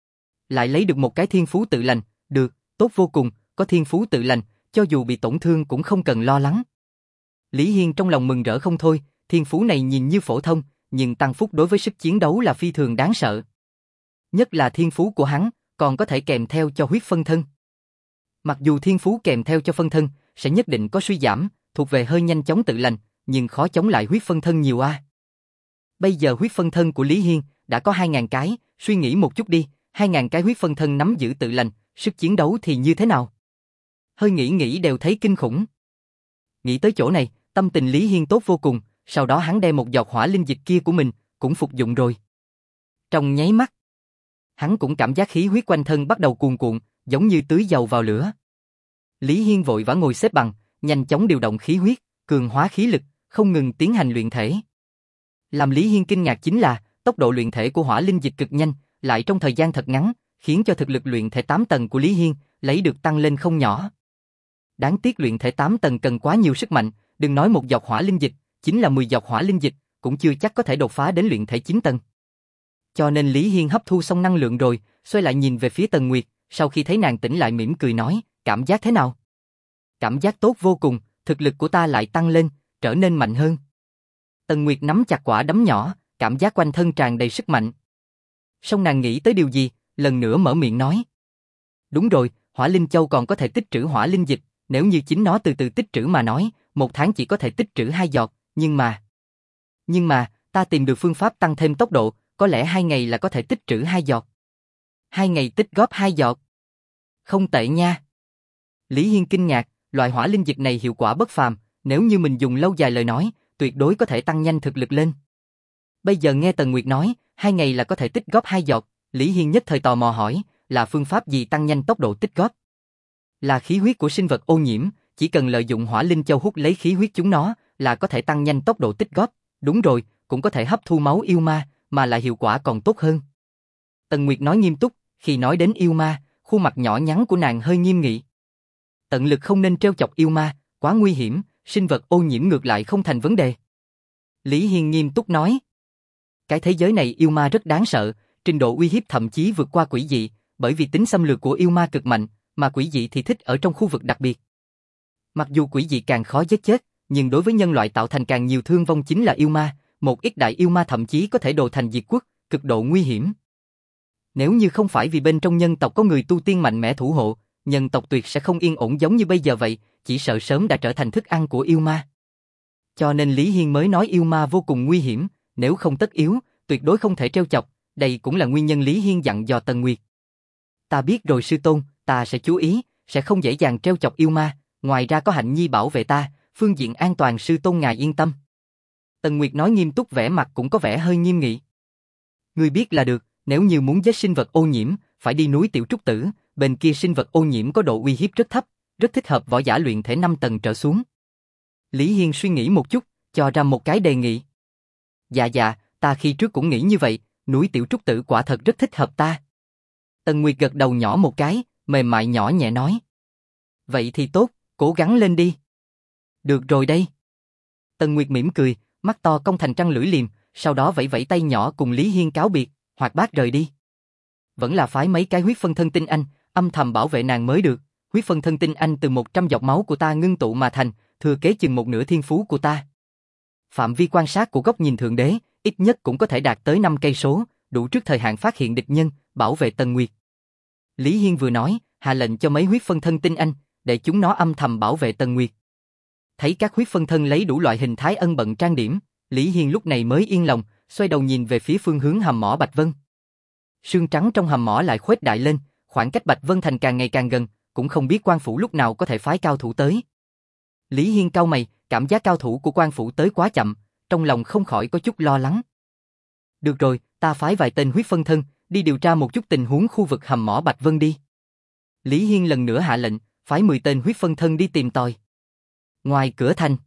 Lại lấy được một cái thiên phú tự lành, được, tốt vô cùng, có thiên phú tự lành, cho dù bị tổn thương cũng không cần lo lắng. Lý Hiên trong lòng mừng rỡ không thôi, thiên phú này nhìn như phổ thông, nhưng tăng phúc đối với sức chiến đấu là phi thường đáng sợ. Nhất là thiên phú của hắn, còn có thể kèm theo cho huyết phân thân. Mặc dù thiên phú kèm theo cho phân thân, sẽ nhất định có suy giảm, thuộc về hơi nhanh chóng tự lành, nhưng khó chống lại huyết phân thân nhiều a. Bây giờ huyết phân thân của Lý Hiên đã có hai ngàn cái, suy nghĩ một chút đi, hai ngàn cái huyết phân thân nắm giữ tự lành, sức chiến đấu thì như thế nào? Hơi nghĩ nghĩ đều thấy kinh khủng. Nghĩ tới chỗ này, tâm tình Lý Hiên tốt vô cùng, sau đó hắn đem một giọt hỏa linh dịch kia của mình, cũng phục dụng rồi. Trong nháy mắt, hắn cũng cảm giác khí huyết quanh thân bắt đầu cuồn cuộn, giống như tưới dầu vào lửa. Lý Hiên vội vã ngồi xếp bằng, nhanh chóng điều động khí huyết, cường hóa khí lực, không ngừng tiến hành luyện thể. Làm Lý Hiên kinh ngạc chính là, tốc độ luyện thể của hỏa linh dịch cực nhanh, lại trong thời gian thật ngắn, khiến cho thực lực luyện thể tám tầng của Lý Hiên lấy được tăng lên không nhỏ. Đáng tiếc luyện thể tám tầng cần quá nhiều sức mạnh, đừng nói một giọt hỏa linh dịch, chính là mười giọt hỏa linh dịch, cũng chưa chắc có thể đột phá đến luyện thể chín tầng. Cho nên Lý Hiên hấp thu xong năng lượng rồi, xoay lại nhìn về phía Tần Nguyệt, sau khi thấy nàng tỉnh lại mỉm cười nói, cảm giác thế nào? Cảm giác tốt vô cùng, thực lực của ta lại tăng lên, trở nên mạnh hơn. Tần Nguyệt nắm chặt quả đấm nhỏ, cảm giác quanh thân tràn đầy sức mạnh. Song nàng nghĩ tới điều gì, lần nữa mở miệng nói. Đúng rồi, hỏa linh châu còn có thể tích trữ hỏa linh dịch, nếu như chính nó từ từ tích trữ mà nói, một tháng chỉ có thể tích trữ hai giọt, nhưng mà... Nhưng mà, ta tìm được phương pháp tăng thêm tốc độ, có lẽ hai ngày là có thể tích trữ hai giọt. Hai ngày tích góp hai giọt. Không tệ nha. Lý Hiên kinh ngạc, loại hỏa linh dịch này hiệu quả bất phàm, nếu như mình dùng lâu dài lời nói, tuyệt đối có thể tăng nhanh thực lực lên. Bây giờ nghe Tần Nguyệt nói, hai ngày là có thể tích góp hai giọt, Lý Hiên nhất thời tò mò hỏi, là phương pháp gì tăng nhanh tốc độ tích góp? Là khí huyết của sinh vật ô nhiễm, chỉ cần lợi dụng hỏa linh châu hút lấy khí huyết chúng nó, là có thể tăng nhanh tốc độ tích góp, đúng rồi, cũng có thể hấp thu máu yêu ma, mà lại hiệu quả còn tốt hơn. Tần Nguyệt nói nghiêm túc, khi nói đến yêu ma, khuôn mặt nhỏ nhắn của nàng hơi nghiêm nghị. Tận lực không nên trêu chọc yêu ma, quá nguy hiểm, sinh vật ô nhiễm ngược lại không thành vấn đề. Lý Hiên nghiêm túc nói. Cái thế giới này yêu ma rất đáng sợ, trình độ uy hiếp thậm chí vượt qua quỷ dị, bởi vì tính xâm lược của yêu ma cực mạnh, mà quỷ dị thì thích ở trong khu vực đặc biệt. Mặc dù quỷ dị càng khó giết chết, nhưng đối với nhân loại tạo thành càng nhiều thương vong chính là yêu ma, một ít đại yêu ma thậm chí có thể đồ thành diệt quốc, cực độ nguy hiểm. Nếu như không phải vì bên trong nhân tộc có người tu tiên mạnh mẽ thủ hộ, nhân tộc tuyệt sẽ không yên ổn giống như bây giờ vậy, chỉ sợ sớm đã trở thành thức ăn của yêu ma. Cho nên Lý Hiên mới nói yêu ma vô cùng nguy hiểm, nếu không tất yếu, tuyệt đối không thể trêu chọc, đây cũng là nguyên nhân Lý Hiên dặn dò Tần Nguyệt. Ta biết rồi sư tôn, ta sẽ chú ý, sẽ không dễ dàng trêu chọc yêu ma, ngoài ra có Hạnh Nhi bảo vệ ta, phương diện an toàn sư tôn ngài yên tâm. Tần Nguyệt nói nghiêm túc, vẻ mặt cũng có vẻ hơi nghiêm nghị. Ngươi biết là được, nếu như muốn giết sinh vật ô nhiễm, phải đi núi Tiểu Trúc Tử, bên kia sinh vật ô nhiễm có độ uy hiếp rất thấp, rất thích hợp võ giả luyện thể năm tầng trở xuống. Lý Hiên suy nghĩ một chút, cho ra một cái đề nghị. Dạ dạ, ta khi trước cũng nghĩ như vậy, núi Tiểu Trúc Tử quả thật rất thích hợp ta. Tần Nguyệt gật đầu nhỏ một cái, mềm mại nhỏ nhẹ nói. Vậy thì tốt, cố gắng lên đi. Được rồi đây. Tần Nguyệt mỉm cười, mắt to cong thành trăng lưỡi liềm, sau đó vẫy vẫy tay nhỏ cùng Lý Hiên cáo biệt, hoạt bát rời đi. Vẫn là phái mấy cái huyết phân thân tinh anh, âm thầm bảo vệ nàng mới được. Huyết phân thân tinh anh từ một trăm giọt máu của ta ngưng tụ mà thành, thừa kế chừng một nửa thiên phú của ta. Phạm vi quan sát của góc nhìn thượng đế, ít nhất cũng có thể đạt tới năm cây số, đủ trước thời hạn phát hiện địch nhân, bảo vệ Tần Nguyệt. Lý Hiên vừa nói, hạ lệnh cho mấy huyết phân thân tinh anh, để chúng nó âm thầm bảo vệ Tần Nguyệt. Thấy các huyết phân thân lấy đủ loại hình thái ân bận trang điểm, Lý Hiên lúc này mới yên lòng, xoay đầu nhìn về phía phương hướng hầm mỏ Bạch Vân. Sương trắng trong hầm mỏ lại khuếch đại lên, khoảng cách Bạch Vân Thành càng ngày càng gần, cũng không biết Quan phủ lúc nào có thể phái cao thủ tới. Lý Hiên cau mày, cảm giác cao thủ của Quan phủ tới quá chậm, trong lòng không khỏi có chút lo lắng. Được rồi, ta phái vài tên huyết phân thân, đi điều tra một chút tình huống khu vực hầm mỏ Bạch Vân đi. Lý Hiên lần nữa hạ lệnh, phái mười tên huyết phân thân đi tìm tòi. Ngoài cửa thành,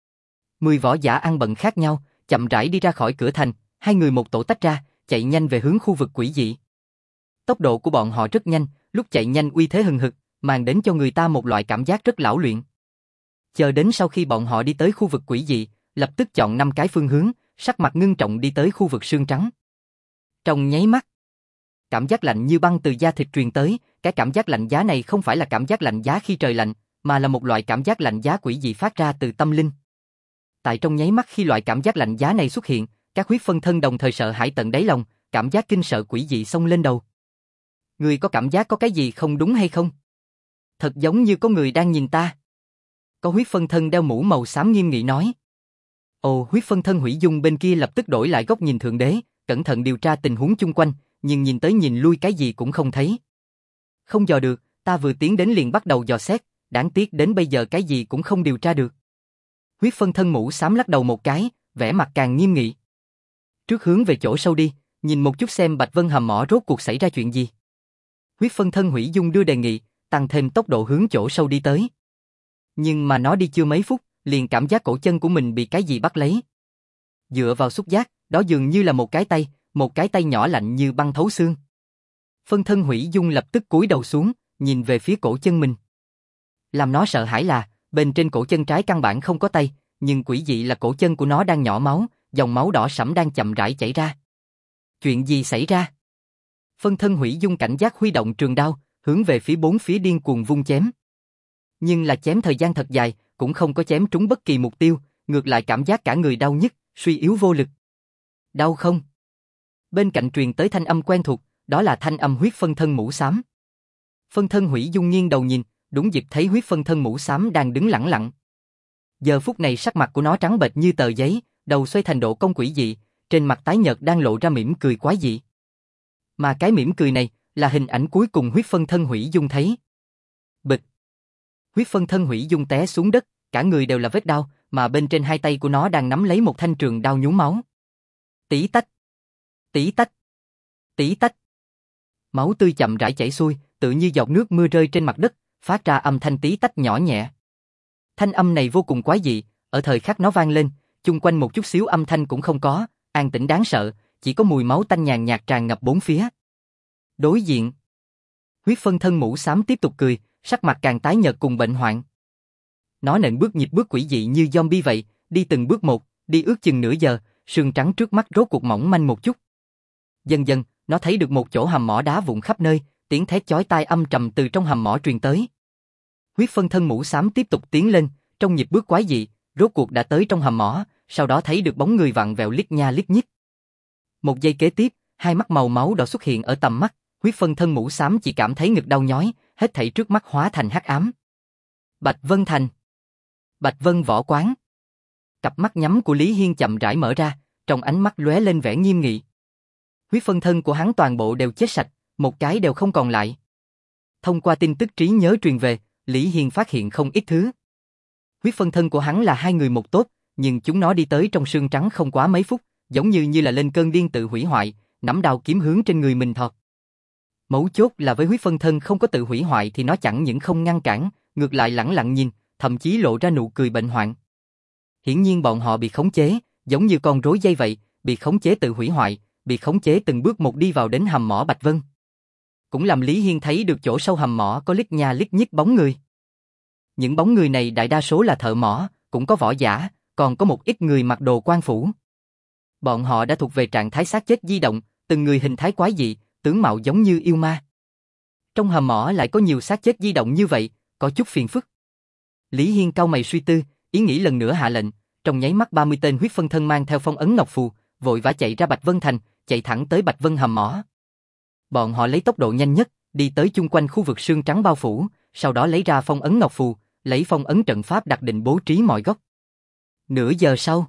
mười võ giả ăn bận khác nhau, chậm rãi đi ra khỏi cửa thành, hai người một tổ tách ra, chạy nhanh về hướng khu vực quỷ dị. Tốc độ của bọn họ rất nhanh, lúc chạy nhanh uy thế hừng hực, mang đến cho người ta một loại cảm giác rất lão luyện. Chờ đến sau khi bọn họ đi tới khu vực quỷ dị, lập tức chọn năm cái phương hướng, sắc mặt ngưng trọng đi tới khu vực sương trắng. Trong nháy mắt, cảm giác lạnh như băng từ da thịt truyền tới, cái cảm giác lạnh giá này không phải là cảm giác lạnh giá khi trời lạnh, mà là một loại cảm giác lạnh giá quỷ dị phát ra từ tâm linh. Tại trong nháy mắt khi loại cảm giác lạnh giá này xuất hiện, các huyết phân thân đồng thời sợ hãi tận đáy lòng, cảm giác kinh sợ quỷ dị xông lên đầu. Người có cảm giác có cái gì không đúng hay không? Thật giống như có người đang nhìn ta. Có huyết phân thân đeo mũ màu xám nghiêm nghị nói. Ồ, huyết phân thân Hủy Dung bên kia lập tức đổi lại góc nhìn thượng đế, cẩn thận điều tra tình huống chung quanh, nhưng nhìn tới nhìn lui cái gì cũng không thấy. Không dò được, ta vừa tiến đến liền bắt đầu dò xét, đáng tiếc đến bây giờ cái gì cũng không điều tra được. Huyết phân thân mũ xám lắc đầu một cái, vẻ mặt càng nghiêm nghị. Trước hướng về chỗ sâu đi, nhìn một chút xem Bạch Vân hầm mỏ rốt cuộc xảy ra chuyện gì. Huyết phân thân Hủy Dung đưa đề nghị, tăng thêm tốc độ hướng chỗ sâu đi tới. Nhưng mà nó đi chưa mấy phút, liền cảm giác cổ chân của mình bị cái gì bắt lấy. Dựa vào xúc giác, đó dường như là một cái tay, một cái tay nhỏ lạnh như băng thấu xương. Phân thân Hủy Dung lập tức cúi đầu xuống, nhìn về phía cổ chân mình. Làm nó sợ hãi là, bên trên cổ chân trái căn bản không có tay, nhưng quỷ dị là cổ chân của nó đang nhỏ máu, dòng máu đỏ sẫm đang chậm rãi chảy ra. Chuyện gì xảy ra? Phân thân Hủy Dung cảnh giác huy động trường đao, hướng về phía bốn phía điên cuồng vung chém. Nhưng là chém thời gian thật dài, cũng không có chém trúng bất kỳ mục tiêu, ngược lại cảm giác cả người đau nhức, suy yếu vô lực. Đau không? Bên cạnh truyền tới thanh âm quen thuộc, đó là thanh âm huyết phân thân mũ xám. Phân thân Hủy Dung nghiêng đầu nhìn, đúng dịp thấy huyết phân thân mũ xám đang đứng lẳng lặng. Giờ phút này sắc mặt của nó trắng bệch như tờ giấy, đầu xoay thành độ cong quỷ dị, trên mặt tái nhợt đang lộ ra mỉm cười quái dị. Mà cái mỉm cười này là hình ảnh cuối cùng huyết phân thân Hủy Dung thấy. Bịch. Huyết phân thân Hủy Dung té xuống đất, cả người đều là vết đau, mà bên trên hai tay của nó đang nắm lấy một thanh trường đao nhuốm máu. Tí tách, tí tách, tí tách. Máu tươi chậm rãi chảy xuôi, tự như giọt nước mưa rơi trên mặt đất, phát ra âm thanh tí tách nhỏ nhẹ. Thanh âm này vô cùng quái dị, ở thời khắc nó vang lên, chung quanh một chút xíu âm thanh cũng không có, an tĩnh đáng sợ, chỉ có mùi máu tanh nhàn nhạt tràn ngập bốn phía. Đối diện, huyết phân thân mũ xám tiếp tục cười, sắc mặt càng tái nhợt cùng bệnh hoạn. Nó nện bước nhịp bước quỷ dị như zombie vậy, đi từng bước một, đi ước chừng nửa giờ, sương trắng trước mắt rốt cuộc mỏng manh một chút. Dần dần, nó thấy được một chỗ hầm mỏ đá vụn khắp nơi, tiếng thét chói tai âm trầm từ trong hầm mỏ truyền tới. Huyết phân thân mũ xám tiếp tục tiến lên, trong nhịp bước quái dị, rốt cuộc đã tới trong hầm mỏ, sau đó thấy được bóng người vặn vẹo liếc nha liếc nhích. Một giây kế tiếp, hai mắt màu máu đỏ xuất hiện ở tầm mắt, huyết phân thân mũ xám chỉ cảm thấy ngực đau nhói, hết thảy trước mắt hóa thành hắc ám. Bạch Vân Thành, Bạch Vân Võ Quán. Cặp mắt nhắm của Lý Hiên chậm rãi mở ra, trong ánh mắt lóe lên vẻ nghiêm nghị. Huyết phân thân của hắn toàn bộ đều chết sạch, một cái đều không còn lại. Thông qua tin tức trí nhớ truyền về, Lý Hiên phát hiện không ít thứ. Huyết phân thân của hắn là hai người một tốt, nhưng chúng nó đi tới trong sương trắng không quá mấy phút, giống như như là lên cơn điên tự hủy hoại, nắm đao kiếm hướng trên người mình thọt. Mấu chốt là với huyết phân thân không có tự hủy hoại thì nó chẳng những không ngăn cản, ngược lại lẳng lặng nhìn, thậm chí lộ ra nụ cười bệnh hoạn. Hiển nhiên bọn họ bị khống chế, giống như con rối dây vậy, bị khống chế tự hủy hoại, bị khống chế từng bước một đi vào đến hầm mỏ Bạch Vân. Cũng làm Lý Hiên thấy được chỗ sâu hầm mỏ có lít nha lít nhít bóng người. Những bóng người này đại đa số là thợ mỏ, cũng có võ giả, còn có một ít người mặc đồ quan phủ. Bọn họ đã thuộc về trạng thái xác chết di động, từng người hình thái quái dị, tướng mạo giống như yêu ma. Trong hầm mỏ lại có nhiều xác chết di động như vậy, có chút phiền phức. Lý Hiên cau mày suy tư, ý nghĩ lần nữa hạ lệnh, trong nháy mắt ba mươi tên huyết phân thân mang theo phong ấn ngọc phù, vội vã chạy ra Bạch Vân Thành, chạy thẳng tới Bạch Vân hầm mỏ. Bọn họ lấy tốc độ nhanh nhất, đi tới chung quanh khu vực sương trắng bao phủ, sau đó lấy ra phong ấn ngọc phù, lấy phong ấn trận pháp đặc định bố trí mọi góc. Nửa giờ sau,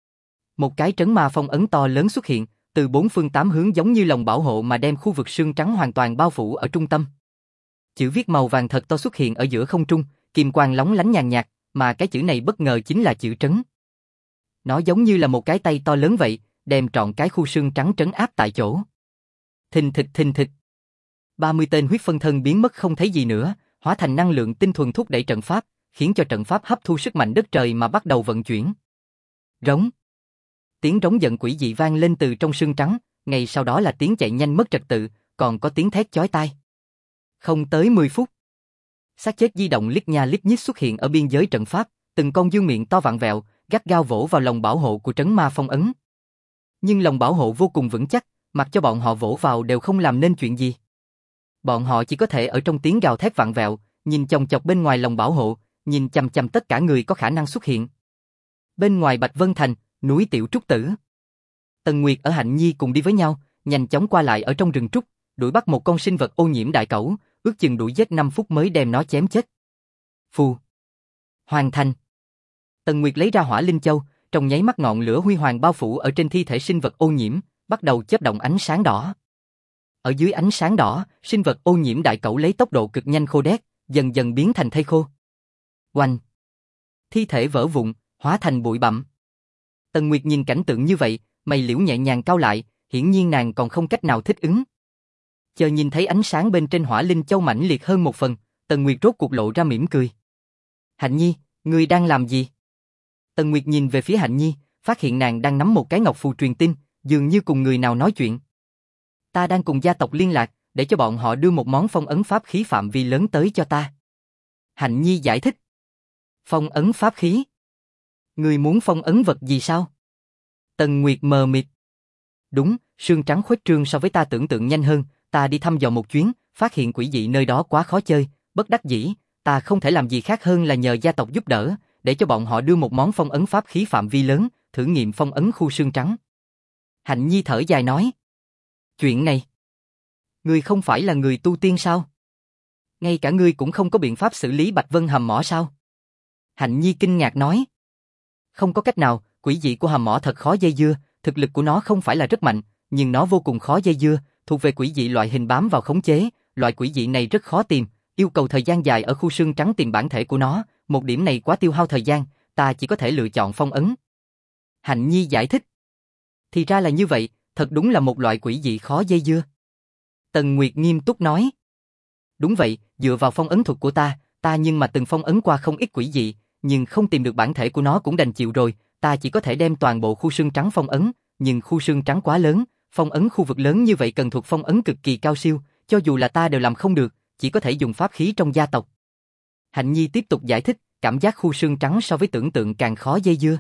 một cái trấn ma phong ấn to lớn xuất hiện, từ bốn phương tám hướng giống như lồng bảo hộ mà đem khu vực sương trắng hoàn toàn bao phủ ở trung tâm. Chữ viết màu vàng thật to xuất hiện ở giữa không trung, kim quang lóng lánh nhàn nhạt, mà cái chữ này bất ngờ chính là chữ trấn. Nó giống như là một cái tay to lớn vậy, đem trọn cái khu sương trắng trấn áp tại chỗ. Thình thịch thình thịch. ba mươi tên huyết phân thân biến mất không thấy gì nữa, hóa thành năng lượng tinh thuần thúc đẩy trận pháp, khiến cho trận pháp hấp thu sức mạnh đất trời mà bắt đầu vận chuyển. Rống. Tiếng rống giận quỷ dị vang lên từ trong sương trắng, ngay sau đó là tiếng chạy nhanh mất trật tự, còn có tiếng thét chói tai. Không tới mười phút, xác chết di động lít nha lít nhít xuất hiện ở biên giới trận pháp, từng con dương miệng to vặn vẹo, gắt gao vỗ vào lồng bảo hộ của trấn ma phong ấn. Nhưng lồng bảo hộ vô cùng vững chắc, mặc cho bọn họ vỗ vào đều không làm nên chuyện gì. Bọn họ chỉ có thể ở trong tiếng gào thét vặn vẹo, nhìn chòng chọc bên ngoài lồng bảo hộ, nhìn chằm chằm tất cả người có khả năng xuất hiện. Bên ngoài Bạch Vân Thành, núi Tiểu Trúc Tử. Tần Nguyệt ở Hạnh Nhi cùng đi với nhau, nhanh chóng qua lại ở trong rừng trúc, đuổi bắt một con sinh vật ô nhiễm đại cẩu, ước chừng đuổi giết năm phút mới đem nó chém chết. Phù. Hoàn thành. Tần Nguyệt lấy ra Hỏa Linh Châu, trong nháy mắt ngọn lửa huy hoàng bao phủ ở trên thi thể sinh vật ô nhiễm, bắt đầu chớp động ánh sáng đỏ. Ở dưới ánh sáng đỏ, sinh vật ô nhiễm đại cẩu lấy tốc độ cực nhanh khô đét, dần dần biến thành thây khô. Oanh! Thi thể vỡ vụn, hóa thành bụi bặm. Tần Nguyệt nhìn cảnh tượng như vậy, mày liễu nhẹ nhàng cau lại, hiển nhiên nàng còn không cách nào thích ứng. Chờ nhìn thấy ánh sáng bên trên hỏa linh châu mãnh liệt hơn một phần, Tần Nguyệt rốt cuộc lộ ra mỉm cười. Hạnh Nhi, ngươi đang làm gì? Tần Nguyệt nhìn về phía Hạnh Nhi, phát hiện nàng đang nắm một cái ngọc phù truyền tin, dường như cùng người nào nói chuyện. Ta đang cùng gia tộc liên lạc, để cho bọn họ đưa một món phong ấn pháp khí phạm vi lớn tới cho ta. Hạnh Nhi giải thích. Phong ấn pháp khí? Ngươi muốn phong ấn vật gì sao? Tần Nguyệt mờ mịt. Đúng, xương trắng khuếch trương so với ta tưởng tượng nhanh hơn, ta đi thăm dò một chuyến, phát hiện quỷ dị nơi đó quá khó chơi, bất đắc dĩ, ta không thể làm gì khác hơn là nhờ gia tộc giúp đỡ, để cho bọn họ đưa một món phong ấn pháp khí phạm vi lớn, thử nghiệm phong ấn khu xương trắng. Hạnh Nhi thở dài nói. Chuyện này, ngươi không phải là người tu tiên sao? Ngay cả ngươi cũng không có biện pháp xử lý Bạch Vân Hầm Mỏ sao? Hạnh Nhi kinh ngạc nói. Không có cách nào, quỷ dị của hầm mỏ thật khó dây dưa, thực lực của nó không phải là rất mạnh, nhưng nó vô cùng khó dây dưa, thuộc về quỷ dị loại hình bám vào khống chế, loại quỷ dị này rất khó tìm, yêu cầu thời gian dài ở khu xương trắng tìm bản thể của nó, một điểm này quá tiêu hao thời gian, ta chỉ có thể lựa chọn phong ấn. Hạnh Nhi giải thích. Thì ra là như vậy, thật đúng là một loại quỷ dị khó dây dưa. Tần Nguyệt nghiêm túc nói. Đúng vậy, dựa vào phong ấn thuật của ta, ta nhưng mà từng phong ấn qua không ít quỷ dị, nhưng không tìm được bản thể của nó cũng đành chịu rồi, ta chỉ có thể đem toàn bộ khu xương trắng phong ấn, nhưng khu xương trắng quá lớn, phong ấn khu vực lớn như vậy cần thuật phong ấn cực kỳ cao siêu, cho dù là ta đều làm không được, chỉ có thể dùng pháp khí trong gia tộc. Hạnh Nhi tiếp tục giải thích, cảm giác khu xương trắng so với tưởng tượng càng khó dây dưa.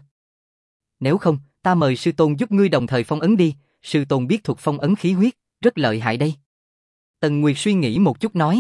Nếu không, ta mời sư tôn giúp ngươi đồng thời phong ấn đi, sư tôn biết thuật phong ấn khí huyết, rất lợi hại đây. Tần Nguyệt suy nghĩ một chút nói.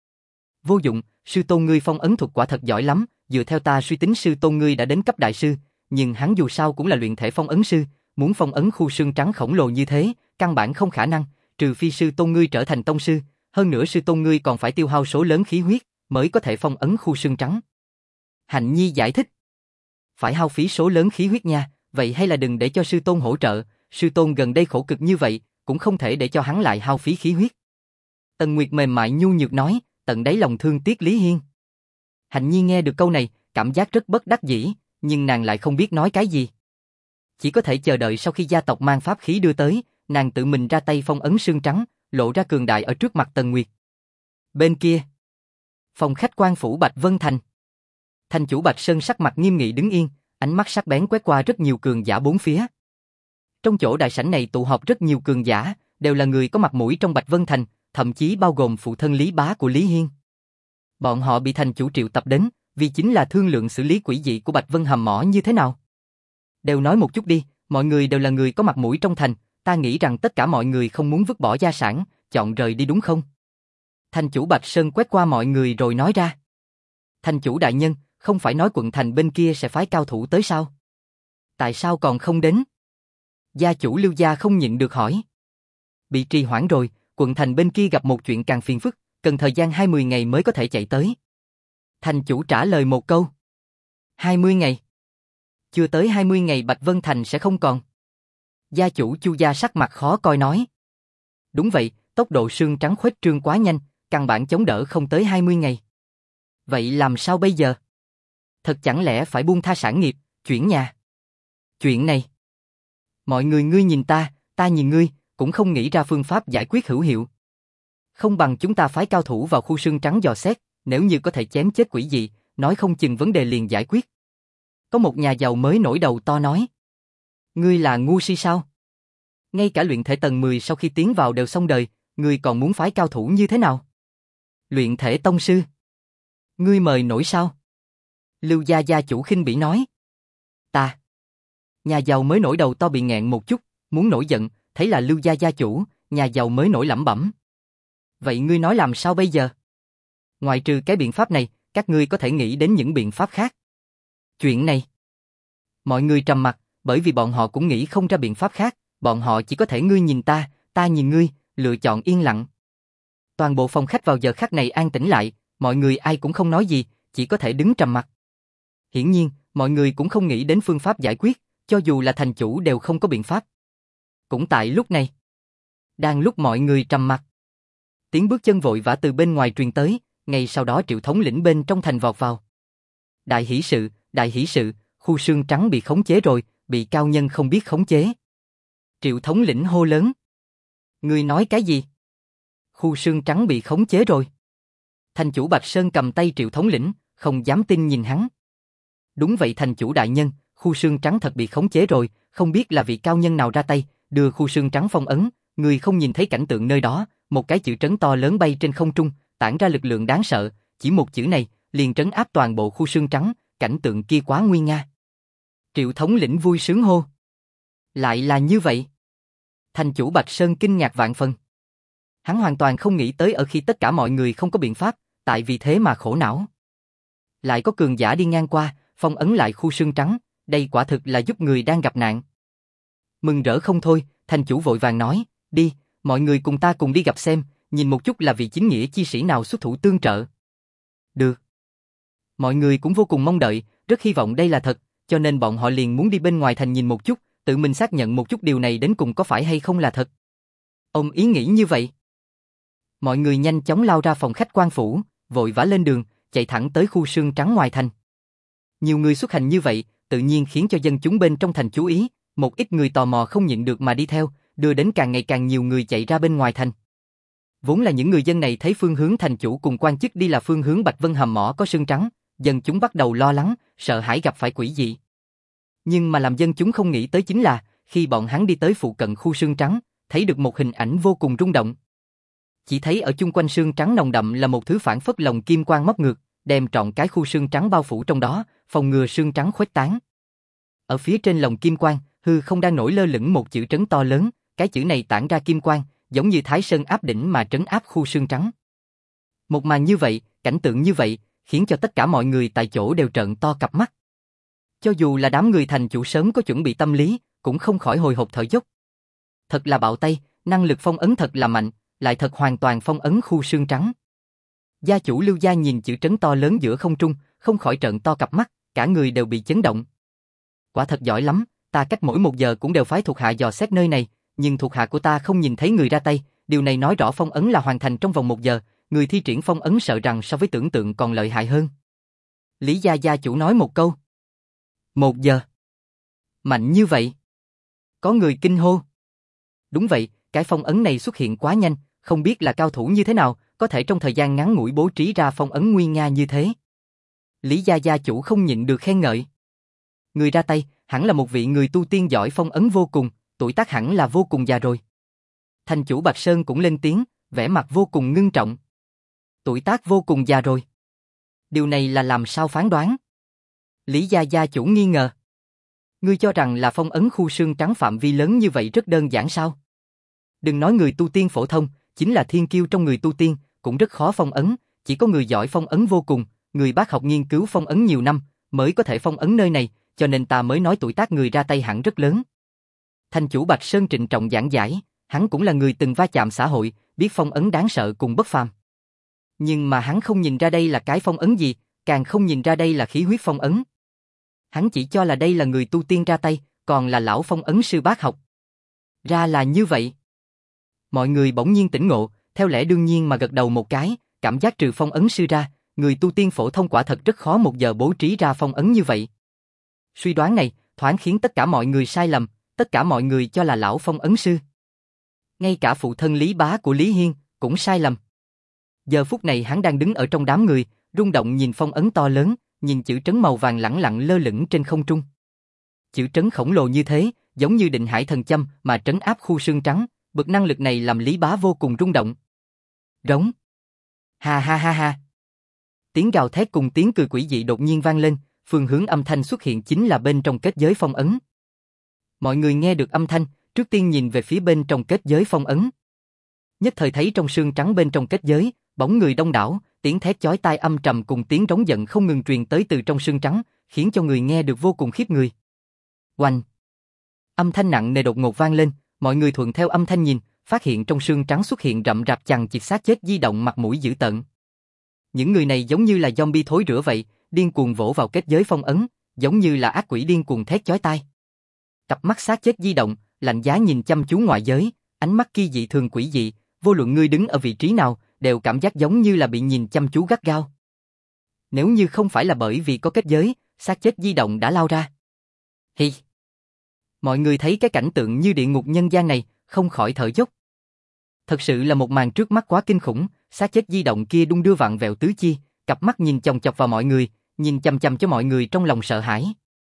Vô dụng, sư tôn ngươi phong ấn thuật quả thật giỏi lắm, dựa theo ta suy tính sư tôn ngươi đã đến cấp đại sư, nhưng hắn dù sao cũng là luyện thể phong ấn sư, muốn phong ấn khu xương trắng khổng lồ như thế, căn bản không khả năng, trừ phi sư tôn ngươi trở thành tông sư, hơn nữa sư tôn ngươi còn phải tiêu hao số lớn khí huyết, mới có thể phong ấn khu xương trắng. Hạnh Nhi giải thích. Phải hao phí số lớn khí huyết nha, vậy hay là đừng để cho sư tôn hỗ trợ, sư tôn gần đây khổ cực như vậy, cũng không thể để cho hắn lại hao phí khí huyết. Tần Nguyệt mềm mại nhu nhược nói, tận đáy lòng thương tiếc Lý Hiên. Hạnh Nhi nghe được câu này, cảm giác rất bất đắc dĩ, nhưng nàng lại không biết nói cái gì. Chỉ có thể chờ đợi sau khi gia tộc mang pháp khí đưa tới, nàng tự mình ra tay phong ấn xương trắng, lộ ra cường đại ở trước mặt Tần Nguyệt. Bên kia, phòng khách quan phủ Bạch Vân Thành. Thành chủ Bạch Sơn sắc mặt nghiêm nghị đứng yên, ánh mắt sắc bén quét qua rất nhiều cường giả bốn phía. Trong chỗ đại sảnh này tụ họp rất nhiều cường giả, đều là người có mặt mũi trong Bạch Vân Thành, thậm chí bao gồm phụ thân Lý Bá của Lý Hiên. Bọn họ bị thành chủ triệu tập đến, vì chính là thương lượng xử lý quỷ dị của Bạch Vân Hầm Mỏ như thế nào. Đều nói một chút đi, mọi người đều là người có mặt mũi trong thành, ta nghĩ rằng tất cả mọi người không muốn vứt bỏ gia sản, chọn rời đi đúng không? Thành chủ Bạch Sơn quét qua mọi người rồi nói ra. Thành chủ đại nhân, không phải nói quận thành bên kia sẽ phái cao thủ tới sao? Tại sao còn không đến? Gia chủ Lưu gia không nhịn được hỏi. Bị trì hoãn rồi, quận thành bên kia gặp một chuyện càng phiền phức, cần thời gian hai mươi ngày mới có thể chạy tới. Thành chủ trả lời một câu. hai mươi ngày? Chưa tới hai mươi ngày Bạch Vân Thành sẽ không còn. Gia chủ Chu gia sắc mặt khó coi nói. Đúng vậy, tốc độ xương trắng khuếch trương quá nhanh, căn bản chống đỡ không tới hai mươi ngày. Vậy làm sao bây giờ? Thật chẳng lẽ phải buông tha sản nghiệp, chuyển nhà? Chuyện này. Mọi người ngươi nhìn ta, ta nhìn ngươi, cũng không nghĩ ra phương pháp giải quyết hữu hiệu. Không bằng chúng ta phái cao thủ vào khu xương trắng dò xét, nếu như có thể chém chết quỷ dị, nói không chừng vấn đề liền giải quyết. Có một nhà giàu mới nổi đầu to nói. Ngươi là ngu si sao? Ngay cả luyện thể tầng mười sau khi tiến vào đều xong đời, ngươi còn muốn phái cao thủ như thế nào? Luyện thể tông sư? Ngươi mời nổi sao? Lưu gia gia chủ khinh bỉ nói. Ta. Nhà giàu mới nổi đầu to bị nghẹn một chút, muốn nổi giận, thấy là Lưu gia gia chủ, nhà giàu mới nổi lẩm bẩm. Vậy ngươi nói làm sao bây giờ? Ngoại trừ cái biện pháp này, các ngươi có thể nghĩ đến những biện pháp khác. Chuyện này. Mọi người trầm mặc, bởi vì bọn họ cũng nghĩ không ra biện pháp khác, bọn họ chỉ có thể ngươi nhìn ta, ta nhìn ngươi, lựa chọn yên lặng. Toàn bộ phòng khách vào giờ khắc này an tĩnh lại, mọi người ai cũng không nói gì, chỉ có thể đứng trầm mặc. Hiển nhiên, mọi người cũng không nghĩ đến phương pháp giải quyết, cho dù là thành chủ đều không có biện pháp. Cũng tại lúc này, đang lúc mọi người trầm mặc, Tiếng bước chân vội vã từ bên ngoài truyền tới, ngay sau đó Triệu thống lĩnh bên trong thành vọt vào. Đại hỷ sự, đại hỷ sự, khu xương trắng bị khống chế rồi, bị cao nhân không biết khống chế. Triệu thống lĩnh hô lớn. Ngươi nói cái gì? Khu xương trắng bị khống chế rồi. Thành chủ Bạch Sơn cầm tay Triệu thống lĩnh, không dám tin nhìn hắn. Đúng vậy thành chủ đại nhân, khu xương trắng thật bị khống chế rồi, không biết là vị cao nhân nào ra tay, đưa khu xương trắng phong ấn, người không nhìn thấy cảnh tượng nơi đó, một cái chữ trấn to lớn bay trên không trung, tản ra lực lượng đáng sợ, chỉ một chữ này, liền trấn áp toàn bộ khu xương trắng, cảnh tượng kia quá nguy nga. Triệu thống lĩnh vui sướng hô. Lại là như vậy. Thành chủ Bạch Sơn kinh ngạc vạn phần. Hắn hoàn toàn không nghĩ tới ở khi tất cả mọi người không có biện pháp, tại vì thế mà khổ não. Lại có cường giả đi ngang qua, phong ấn lại khu xương trắng, đây quả thực là giúp người đang gặp nạn. Mừng rỡ không thôi, thành chủ vội vàng nói, đi, mọi người cùng ta cùng đi gặp xem, nhìn một chút là vị chính nghĩa chi sĩ nào xuất thủ tương trợ. Được. Mọi người cũng vô cùng mong đợi, rất hy vọng đây là thật, cho nên bọn họ liền muốn đi bên ngoài thành nhìn một chút, tự mình xác nhận một chút điều này đến cùng có phải hay không là thật. Ông ý nghĩ như vậy. Mọi người nhanh chóng lao ra phòng khách quan phủ, vội vã lên đường, chạy thẳng tới khu xương trắng ngoài thành. Nhiều người xuất hành như vậy, tự nhiên khiến cho dân chúng bên trong thành chú ý, một ít người tò mò không nhịn được mà đi theo, đưa đến càng ngày càng nhiều người chạy ra bên ngoài thành. Vốn là những người dân này thấy phương hướng thành chủ cùng quan chức đi là phương hướng Bạch Vân hầm mỏ có xương trắng, dân chúng bắt đầu lo lắng, sợ hãi gặp phải quỷ dị. Nhưng mà làm dân chúng không nghĩ tới chính là, khi bọn hắn đi tới phụ cận khu xương trắng, thấy được một hình ảnh vô cùng rung động. Chỉ thấy ở chung quanh xương trắng nồng đậm là một thứ phản phất lồng kim quang móc ngược, đem trọn cái khu xương trắng bao phủ trong đó, phòng ngừa xương trắng khuếch tán. Ở phía trên lồng kim quang, hư không đang nổi lơ lửng một chữ trấn to lớn, cái chữ này tản ra kim quang, giống như Thái Sơn áp đỉnh mà trấn áp khu xương trắng. Một màn như vậy, cảnh tượng như vậy, khiến cho tất cả mọi người tại chỗ đều trợn to cặp mắt. Cho dù là đám người thành chủ sớm có chuẩn bị tâm lý, cũng không khỏi hồi hộp thở dốc. Thật là bạo tay, năng lực phong ấn thật là mạnh, lại thật hoàn toàn phong ấn khu xương trắng. Gia chủ Lưu Gia nhìn chữ trấn to lớn giữa không trung, không khỏi trợn to cặp mắt, cả người đều bị chấn động. Quả thật giỏi lắm, ta cách mỗi một giờ cũng đều phái thuộc hạ dò xét nơi này, nhưng thuộc hạ của ta không nhìn thấy người ra tay, điều này nói rõ phong ấn là hoàn thành trong vòng một giờ, người thi triển phong ấn sợ rằng so với tưởng tượng còn lợi hại hơn. Lý Gia gia chủ nói một câu. Một giờ. Mạnh như vậy. Có người kinh hô. Đúng vậy, cái phong ấn này xuất hiện quá nhanh, không biết là cao thủ như thế nào, có thể trong thời gian ngắn ngủi bố trí ra phong ấn nguy nga như thế. Lý Gia gia chủ không nhịn được khen ngợi. Người ra tay, hẳn là một vị người tu tiên giỏi phong ấn vô cùng, tuổi tác hẳn là vô cùng già rồi. Thành chủ Bạch Sơn cũng lên tiếng, vẻ mặt vô cùng ngưng trọng. Tuổi tác vô cùng già rồi. Điều này là làm sao phán đoán? Lý Gia gia chủ nghi ngờ. Ngươi cho rằng là phong ấn khu xương trắng phạm vi lớn như vậy rất đơn giản sao? Đừng nói người tu tiên phổ thông, chính là thiên kiêu trong người tu tiên, cũng rất khó phong ấn, chỉ có người giỏi phong ấn vô cùng, người bác học nghiên cứu phong ấn nhiều năm, mới có thể phong ấn nơi này, cho nên ta mới nói tuổi tác người ra tay hẳn rất lớn. Thành chủ Bạch Sơn trịnh trọng giảng giải, hắn cũng là người từng va chạm xã hội, biết phong ấn đáng sợ cùng bất phàm. Nhưng mà hắn không nhìn ra đây là cái phong ấn gì, càng không nhìn ra đây là khí huyết phong ấn. Hắn chỉ cho là đây là người tu tiên ra tay, còn là lão phong ấn sư bác học. Ra là như vậy. Mọi người bỗng nhiên tỉnh ngộ, theo lẽ đương nhiên mà gật đầu một cái, cảm giác trừ phong ấn sư ra, người tu tiên phổ thông quả thật rất khó một giờ bố trí ra phong ấn như vậy. Suy đoán này, thoáng khiến tất cả mọi người sai lầm, tất cả mọi người cho là lão phong ấn sư. Ngay cả phụ thân Lý Bá của Lý Hiên, cũng sai lầm. Giờ phút này hắn đang đứng ở trong đám người, rung động nhìn phong ấn to lớn, nhìn chữ trấn màu vàng lẳng lặng lơ lửng trên không trung. Chữ trấn khổng lồ như thế, giống như định hải thần châm mà trấn áp khu xương trắng, bậc năng lực này làm Lý Bá vô cùng rung động. Rống. Ha ha ha ha. Tiếng gào thét cùng tiếng cười quỷ dị đột nhiên vang lên, phương hướng âm thanh xuất hiện chính là bên trong kết giới phong ấn. Mọi người nghe được âm thanh, trước tiên nhìn về phía bên trong kết giới phong ấn. Nhất thời thấy trong xương trắng bên trong kết giới, bóng người đông đảo, tiếng thét chói tai âm trầm cùng tiếng rống giận không ngừng truyền tới từ trong xương trắng, khiến cho người nghe được vô cùng khiếp người. Oanh! Âm thanh nặng nề đột ngột vang lên, mọi người thuận theo âm thanh nhìn, phát hiện trong xương trắng xuất hiện rậm rạp chằng chịt xác chết di động mặt mũi dữ tợn. Những người này giống như là zombie thối rữa vậy, điên cuồng vỗ vào kết giới phong ấn, giống như là ác quỷ điên cuồng thét chói tai. Cặp mắt xác chết di động, lạnh giá nhìn chăm chú ngoại giới, ánh mắt kia dị thường quỷ dị, vô luận ngươi đứng ở vị trí nào, đều cảm giác giống như là bị nhìn chăm chú gắt gao. Nếu như không phải là bởi vì có kết giới, xác chết di động đã lao ra. Hi! Mọi người thấy cái cảnh tượng như địa ngục nhân gian này, không khỏi thở dốc. Thật sự là một màn trước mắt quá kinh khủng, xác chết di động kia đung đưa vặn vẹo tứ chi, cặp mắt nhìn chòng chọc vào mọi người, nhìn chằm chằm cho mọi người trong lòng sợ hãi.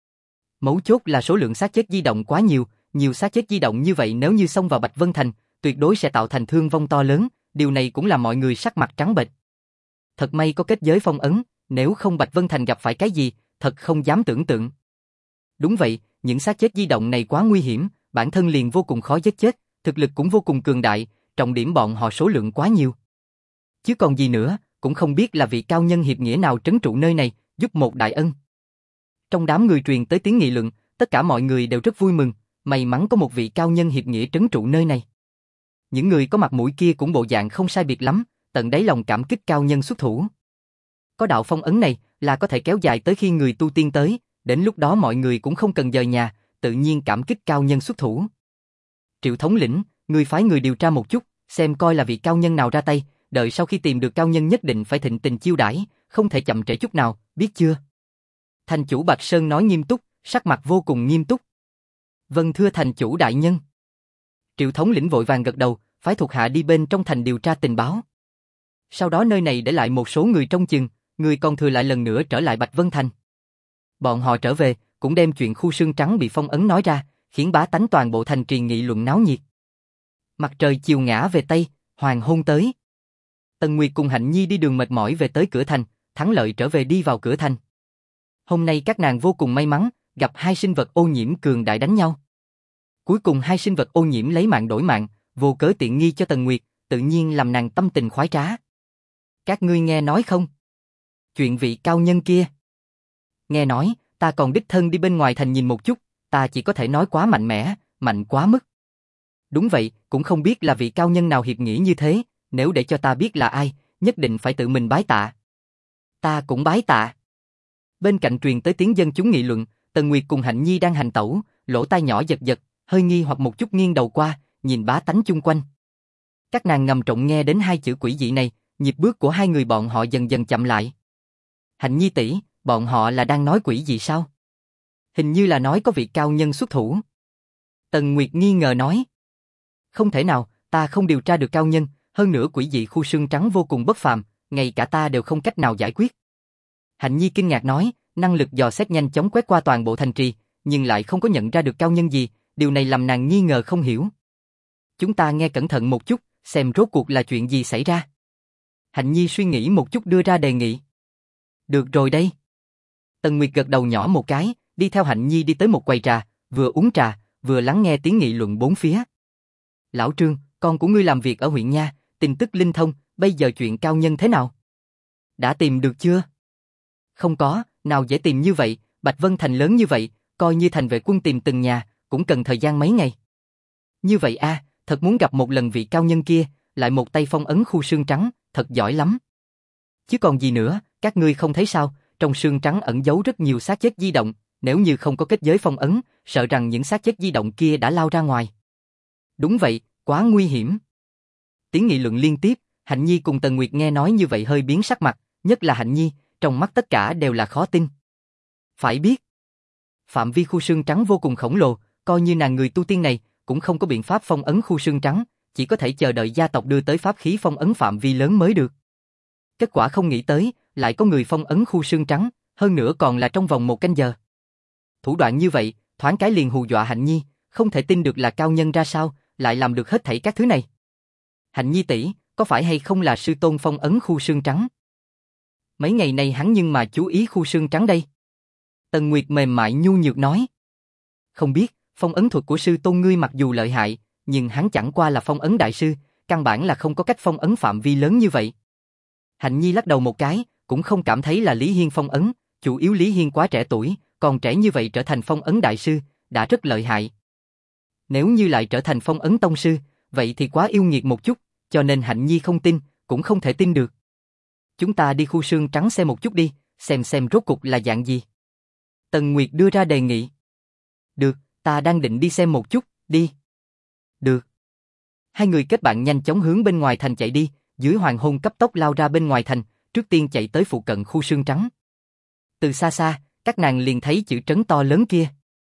Mấu chốt là số lượng xác chết di động quá nhiều, nhiều xác chết di động như vậy nếu như xông vào Bạch Vân Thành, tuyệt đối sẽ tạo thành thương vong to lớn, điều này cũng làm mọi người sắc mặt trắng bệch. Thật may có kết giới phong ấn, nếu không Bạch Vân Thành gặp phải cái gì, thật không dám tưởng tượng. Đúng vậy, những xác chết di động này quá nguy hiểm, bản thân liền vô cùng khó giết chết, thực lực cũng vô cùng cường đại, trọng điểm bọn họ số lượng quá nhiều. Chứ còn gì nữa, cũng không biết là vị cao nhân hiệp nghĩa nào trấn trụ nơi này, giúp một đại ân. Trong đám người truyền tới tiếng nghị luận, tất cả mọi người đều rất vui mừng, may mắn có một vị cao nhân hiệp nghĩa trấn trụ nơi này. Những người có mặt mũi kia cũng bộ dạng không sai biệt lắm, tận đáy lòng cảm kích cao nhân xuất thủ. Có đạo phong ấn này là có thể kéo dài tới khi người tu tiên tới, đến lúc đó mọi người cũng không cần dời nhà, tự nhiên cảm kích cao nhân xuất thủ. Triệu thống lĩnh, người phái người điều tra một chút, xem coi là vị cao nhân nào ra tay, đợi sau khi tìm được cao nhân nhất định phải thịnh tình chiêu đãi, không thể chậm trễ chút nào, biết chưa? Thành chủ Bạch Sơn nói nghiêm túc, sắc mặt vô cùng nghiêm túc. Vâng thưa thành chủ đại nhân. Triệu thống lĩnh vội vàng gật đầu, phái thuộc hạ đi bên trong thành điều tra tình báo. Sau đó nơi này để lại một số người trong chừng, người còn thừa lại lần nữa trở lại Bạch Vân Thành. Bọn họ trở về, cũng đem chuyện khu xương trắng bị phong ấn nói ra, khiến bá tánh toàn bộ thành trì nghị luận náo nhiệt. Mặt trời chiều ngã về Tây, hoàng hôn tới. Tần Nguyệt cùng Hạnh Nhi đi đường mệt mỏi về tới cửa thành, thắng lợi trở về đi vào cửa thành. Hôm nay các nàng vô cùng may mắn, gặp hai sinh vật ô nhiễm cường đại đánh nhau. Cuối cùng hai sinh vật ô nhiễm lấy mạng đổi mạng, vô cớ tiện nghi cho Tần Nguyệt, tự nhiên làm nàng tâm tình khoái trá. Các ngươi nghe nói không? Chuyện vị cao nhân kia. Nghe nói, ta còn đích thân đi bên ngoài thành nhìn một chút, ta chỉ có thể nói quá mạnh mẽ, mạnh quá mức. Đúng vậy, cũng không biết là vị cao nhân nào hiệp nghĩa như thế, nếu để cho ta biết là ai, nhất định phải tự mình bái tạ. Ta cũng bái tạ. Bên cạnh truyền tới tiếng dân chúng nghị luận, Tần Nguyệt cùng Hạnh Nhi đang hành tẩu, lỗ tai nhỏ giật giật, hơi nghi hoặc một chút nghiêng đầu qua, nhìn bá tánh chung quanh. Các nàng ngầm trọng nghe đến hai chữ quỷ dị này, nhịp bước của hai người bọn họ dần dần chậm lại. Hạnh Nhi tỷ, bọn họ là đang nói quỷ gì sao? Hình như là nói có vị cao nhân xuất thủ. Tần Nguyệt nghi ngờ nói. Không thể nào, ta không điều tra được cao nhân, hơn nữa quỷ dị khu xương trắng vô cùng bất phàm, ngay cả ta đều không cách nào giải quyết. Hạnh Nhi kinh ngạc nói, năng lực dò xét nhanh chóng quét qua toàn bộ thành trì, nhưng lại không có nhận ra được cao nhân gì, điều này làm nàng nghi ngờ không hiểu. Chúng ta nghe cẩn thận một chút, xem rốt cuộc là chuyện gì xảy ra. Hạnh Nhi suy nghĩ một chút đưa ra đề nghị. Được rồi đây. Tần Nguyệt gật đầu nhỏ một cái, đi theo Hạnh Nhi đi tới một quầy trà, vừa uống trà, vừa lắng nghe tiếng nghị luận bốn phía. Lão Trương, con của ngươi làm việc ở huyện nha, tin tức linh thông, bây giờ chuyện cao nhân thế nào? Đã tìm được chưa? Không có, nào dễ tìm như vậy, Bạch Vân Thành lớn như vậy, coi như thành vệ quân tìm từng nhà, cũng cần thời gian mấy ngày. Như vậy a, à, thật muốn gặp một lần vị cao nhân kia, lại một tay phong ấn khu xương trắng, thật giỏi lắm. Chứ còn gì nữa, các ngươi không thấy sao, trong xương trắng ẩn giấu rất nhiều xác chết di động, nếu như không có kết giới phong ấn, sợ rằng những xác chết di động kia đã lao ra ngoài. Đúng vậy, quá nguy hiểm. Tiếng nghị luận liên tiếp, Hạnh Nhi cùng Tần Nguyệt nghe nói như vậy hơi biến sắc mặt, nhất là Hạnh Nhi, trong mắt tất cả đều là khó tin. Phải biết, phạm vi khu xương trắng vô cùng khổng lồ, coi như nàng người tu tiên này, cũng không có biện pháp phong ấn khu xương trắng, chỉ có thể chờ đợi gia tộc đưa tới pháp khí phong ấn phạm vi lớn mới được. Kết quả không nghĩ tới, lại có người phong ấn khu xương trắng, hơn nữa còn là trong vòng một canh giờ. Thủ đoạn như vậy, thoáng cái liền hù dọa Hạnh Nhi, không thể tin được là cao nhân ra sao, lại làm được hết thảy các thứ này. Hạnh Nhi tỷ, có phải hay không là sư tôn phong ấn khu xương trắng? Mấy ngày nay hắn nhưng mà chú ý khu xương trắng đây. Tần Nguyệt mềm mại nhu nhược nói. Không biết, phong ấn thuật của sư tôn ngươi mặc dù lợi hại, nhưng hắn chẳng qua là phong ấn đại sư, căn bản là không có cách phong ấn phạm vi lớn như vậy. Hạnh Nhi lắc đầu một cái, cũng không cảm thấy là Lý Hiên phong ấn, chủ yếu Lý Hiên quá trẻ tuổi, còn trẻ như vậy trở thành phong ấn đại sư, đã rất lợi hại. Nếu như lại trở thành phong ấn tông sư, vậy thì quá yêu nghiệt một chút, cho nên Hạnh Nhi không tin, cũng không thể tin được. Chúng ta đi khu xương trắng xem một chút đi, xem xem rốt cục là dạng gì. Tần Nguyệt đưa ra đề nghị. Được, ta đang định đi xem một chút, đi. Được. Hai người kết bạn nhanh chóng hướng bên ngoài thành chạy đi, dưới hoàng hôn cấp tốc lao ra bên ngoài thành, trước tiên chạy tới phụ cận khu sương trắng. Từ xa xa, các nàng liền thấy chữ trấn to lớn kia.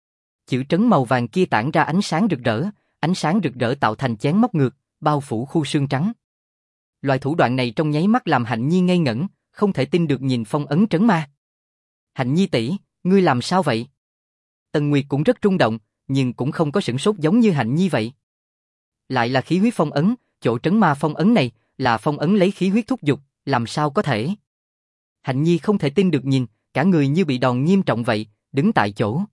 Chữ trấn màu vàng kia tản ra ánh sáng rực rỡ, ánh sáng rực rỡ tạo thành chén móc ngược, bao phủ khu sương trắng. Loại thủ đoạn này trong nháy mắt làm Hạnh Nhi ngây ngẩn, không thể tin được nhìn phong ấn trấn ma. Hạnh Nhi tỷ, ngươi làm sao vậy? Tần Nguyệt cũng rất rung động, nhưng cũng không có sửng sốt giống như Hạnh Nhi vậy. Lại là khí huyết phong ấn, chỗ trấn ma phong ấn này là phong ấn lấy khí huyết thúc dục, làm sao có thể? Hạnh Nhi không thể tin được nhìn, cả người như bị đòn nghiêm trọng vậy, đứng tại chỗ.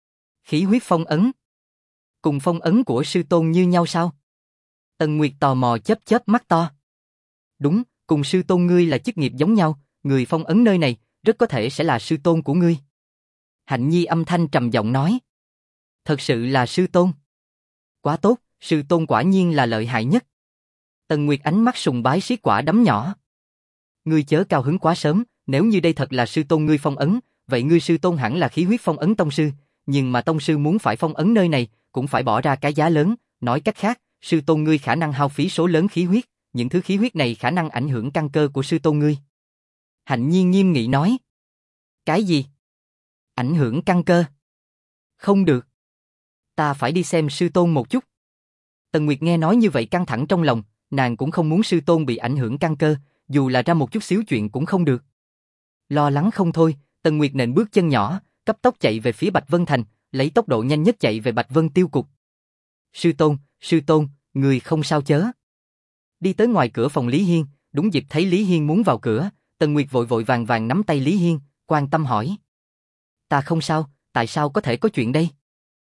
Khí huyết phong ấn? Cùng phong ấn của sư tôn như nhau sao? Tần Nguyệt tò mò chớp chớp mắt to. Đúng, cùng sư tôn ngươi là chức nghiệp giống nhau, người phong ấn nơi này, rất có thể sẽ là sư tôn của ngươi. Hạnh Nhi âm thanh trầm giọng nói. Thật sự là sư tôn. Quá tốt, sư tôn quả nhiên là lợi hại nhất. Tần Nguyệt ánh mắt sùng bái siết quả đấm nhỏ. Ngươi chớ cao hứng quá sớm, nếu như đây thật là sư tôn ngươi phong ấn, vậy ngươi sư tôn hẳn là khí huyết phong ấn tông sư, nhưng mà tông sư muốn phải phong ấn nơi này, cũng phải bỏ ra cái giá lớn, nói cách khác, sư tôn ngươi khả năng hao phí số lớn khí huyết, những thứ khí huyết này khả năng ảnh hưởng căn cơ của sư tôn ngươi. Hạnh Nhi nghiêm nghị nói. Cái gì? Ảnh hưởng căn cơ? Không được. Ta phải đi xem sư tôn một chút. Tần Nguyệt nghe nói như vậy căng thẳng trong lòng, nàng cũng không muốn sư tôn bị ảnh hưởng căn cơ, dù là ra một chút xíu chuyện cũng không được. Lo lắng không thôi, Tần Nguyệt nện bước chân nhỏ, cấp tốc chạy về phía Bạch Vân Thành, lấy tốc độ nhanh nhất chạy về Bạch Vân Tiêu Cục. Sư tôn, sư tôn, người không sao chớ? Đi tới ngoài cửa phòng Lý Hiên, đúng dịp thấy Lý Hiên muốn vào cửa, Tần Nguyệt vội vội vàng vàng nắm tay Lý Hiên, quan tâm hỏi. Ta không sao, tại sao có thể có chuyện đây?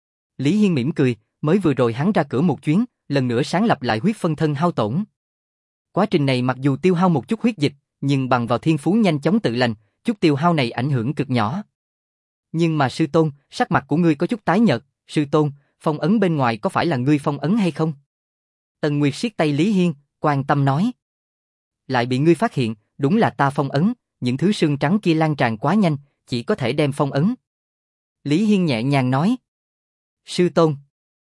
Lý Hiên mỉm cười, mới vừa rồi hắn ra cửa một chuyến, lần nữa sáng lập lại huyết phân thân hao tổn. Quá trình này mặc dù tiêu hao một chút huyết dịch, nhưng bằng vào thiên phú nhanh chóng tự lành, chút tiêu hao này ảnh hưởng cực nhỏ. Nhưng mà sư tôn, sắc mặt của ngươi có chút tái nhợt, sư tôn, phong ấn bên ngoài có phải là ngươi phong ấn hay không? Tần Nguyệt siết tay Lý Hiên, quan tâm nói. Lại bị ngươi phát hiện, đúng là ta phong ấn, những thứ sương trắng kia lan tràn quá nhanh, chỉ có thể đem phong ấn. Lý Hiên nhẹ nhàng nói. Sư tôn.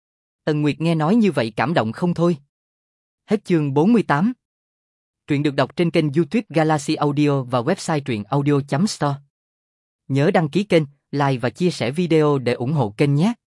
Tần Nguyệt nghe nói như vậy cảm động không thôi. Hết chương bốn mươi tám. Truyện được đọc trên kênh YouTube Galaxy Audio và website truyện audio chấm store. Nhớ đăng ký kênh, like và chia sẻ video để ủng hộ kênh nhé.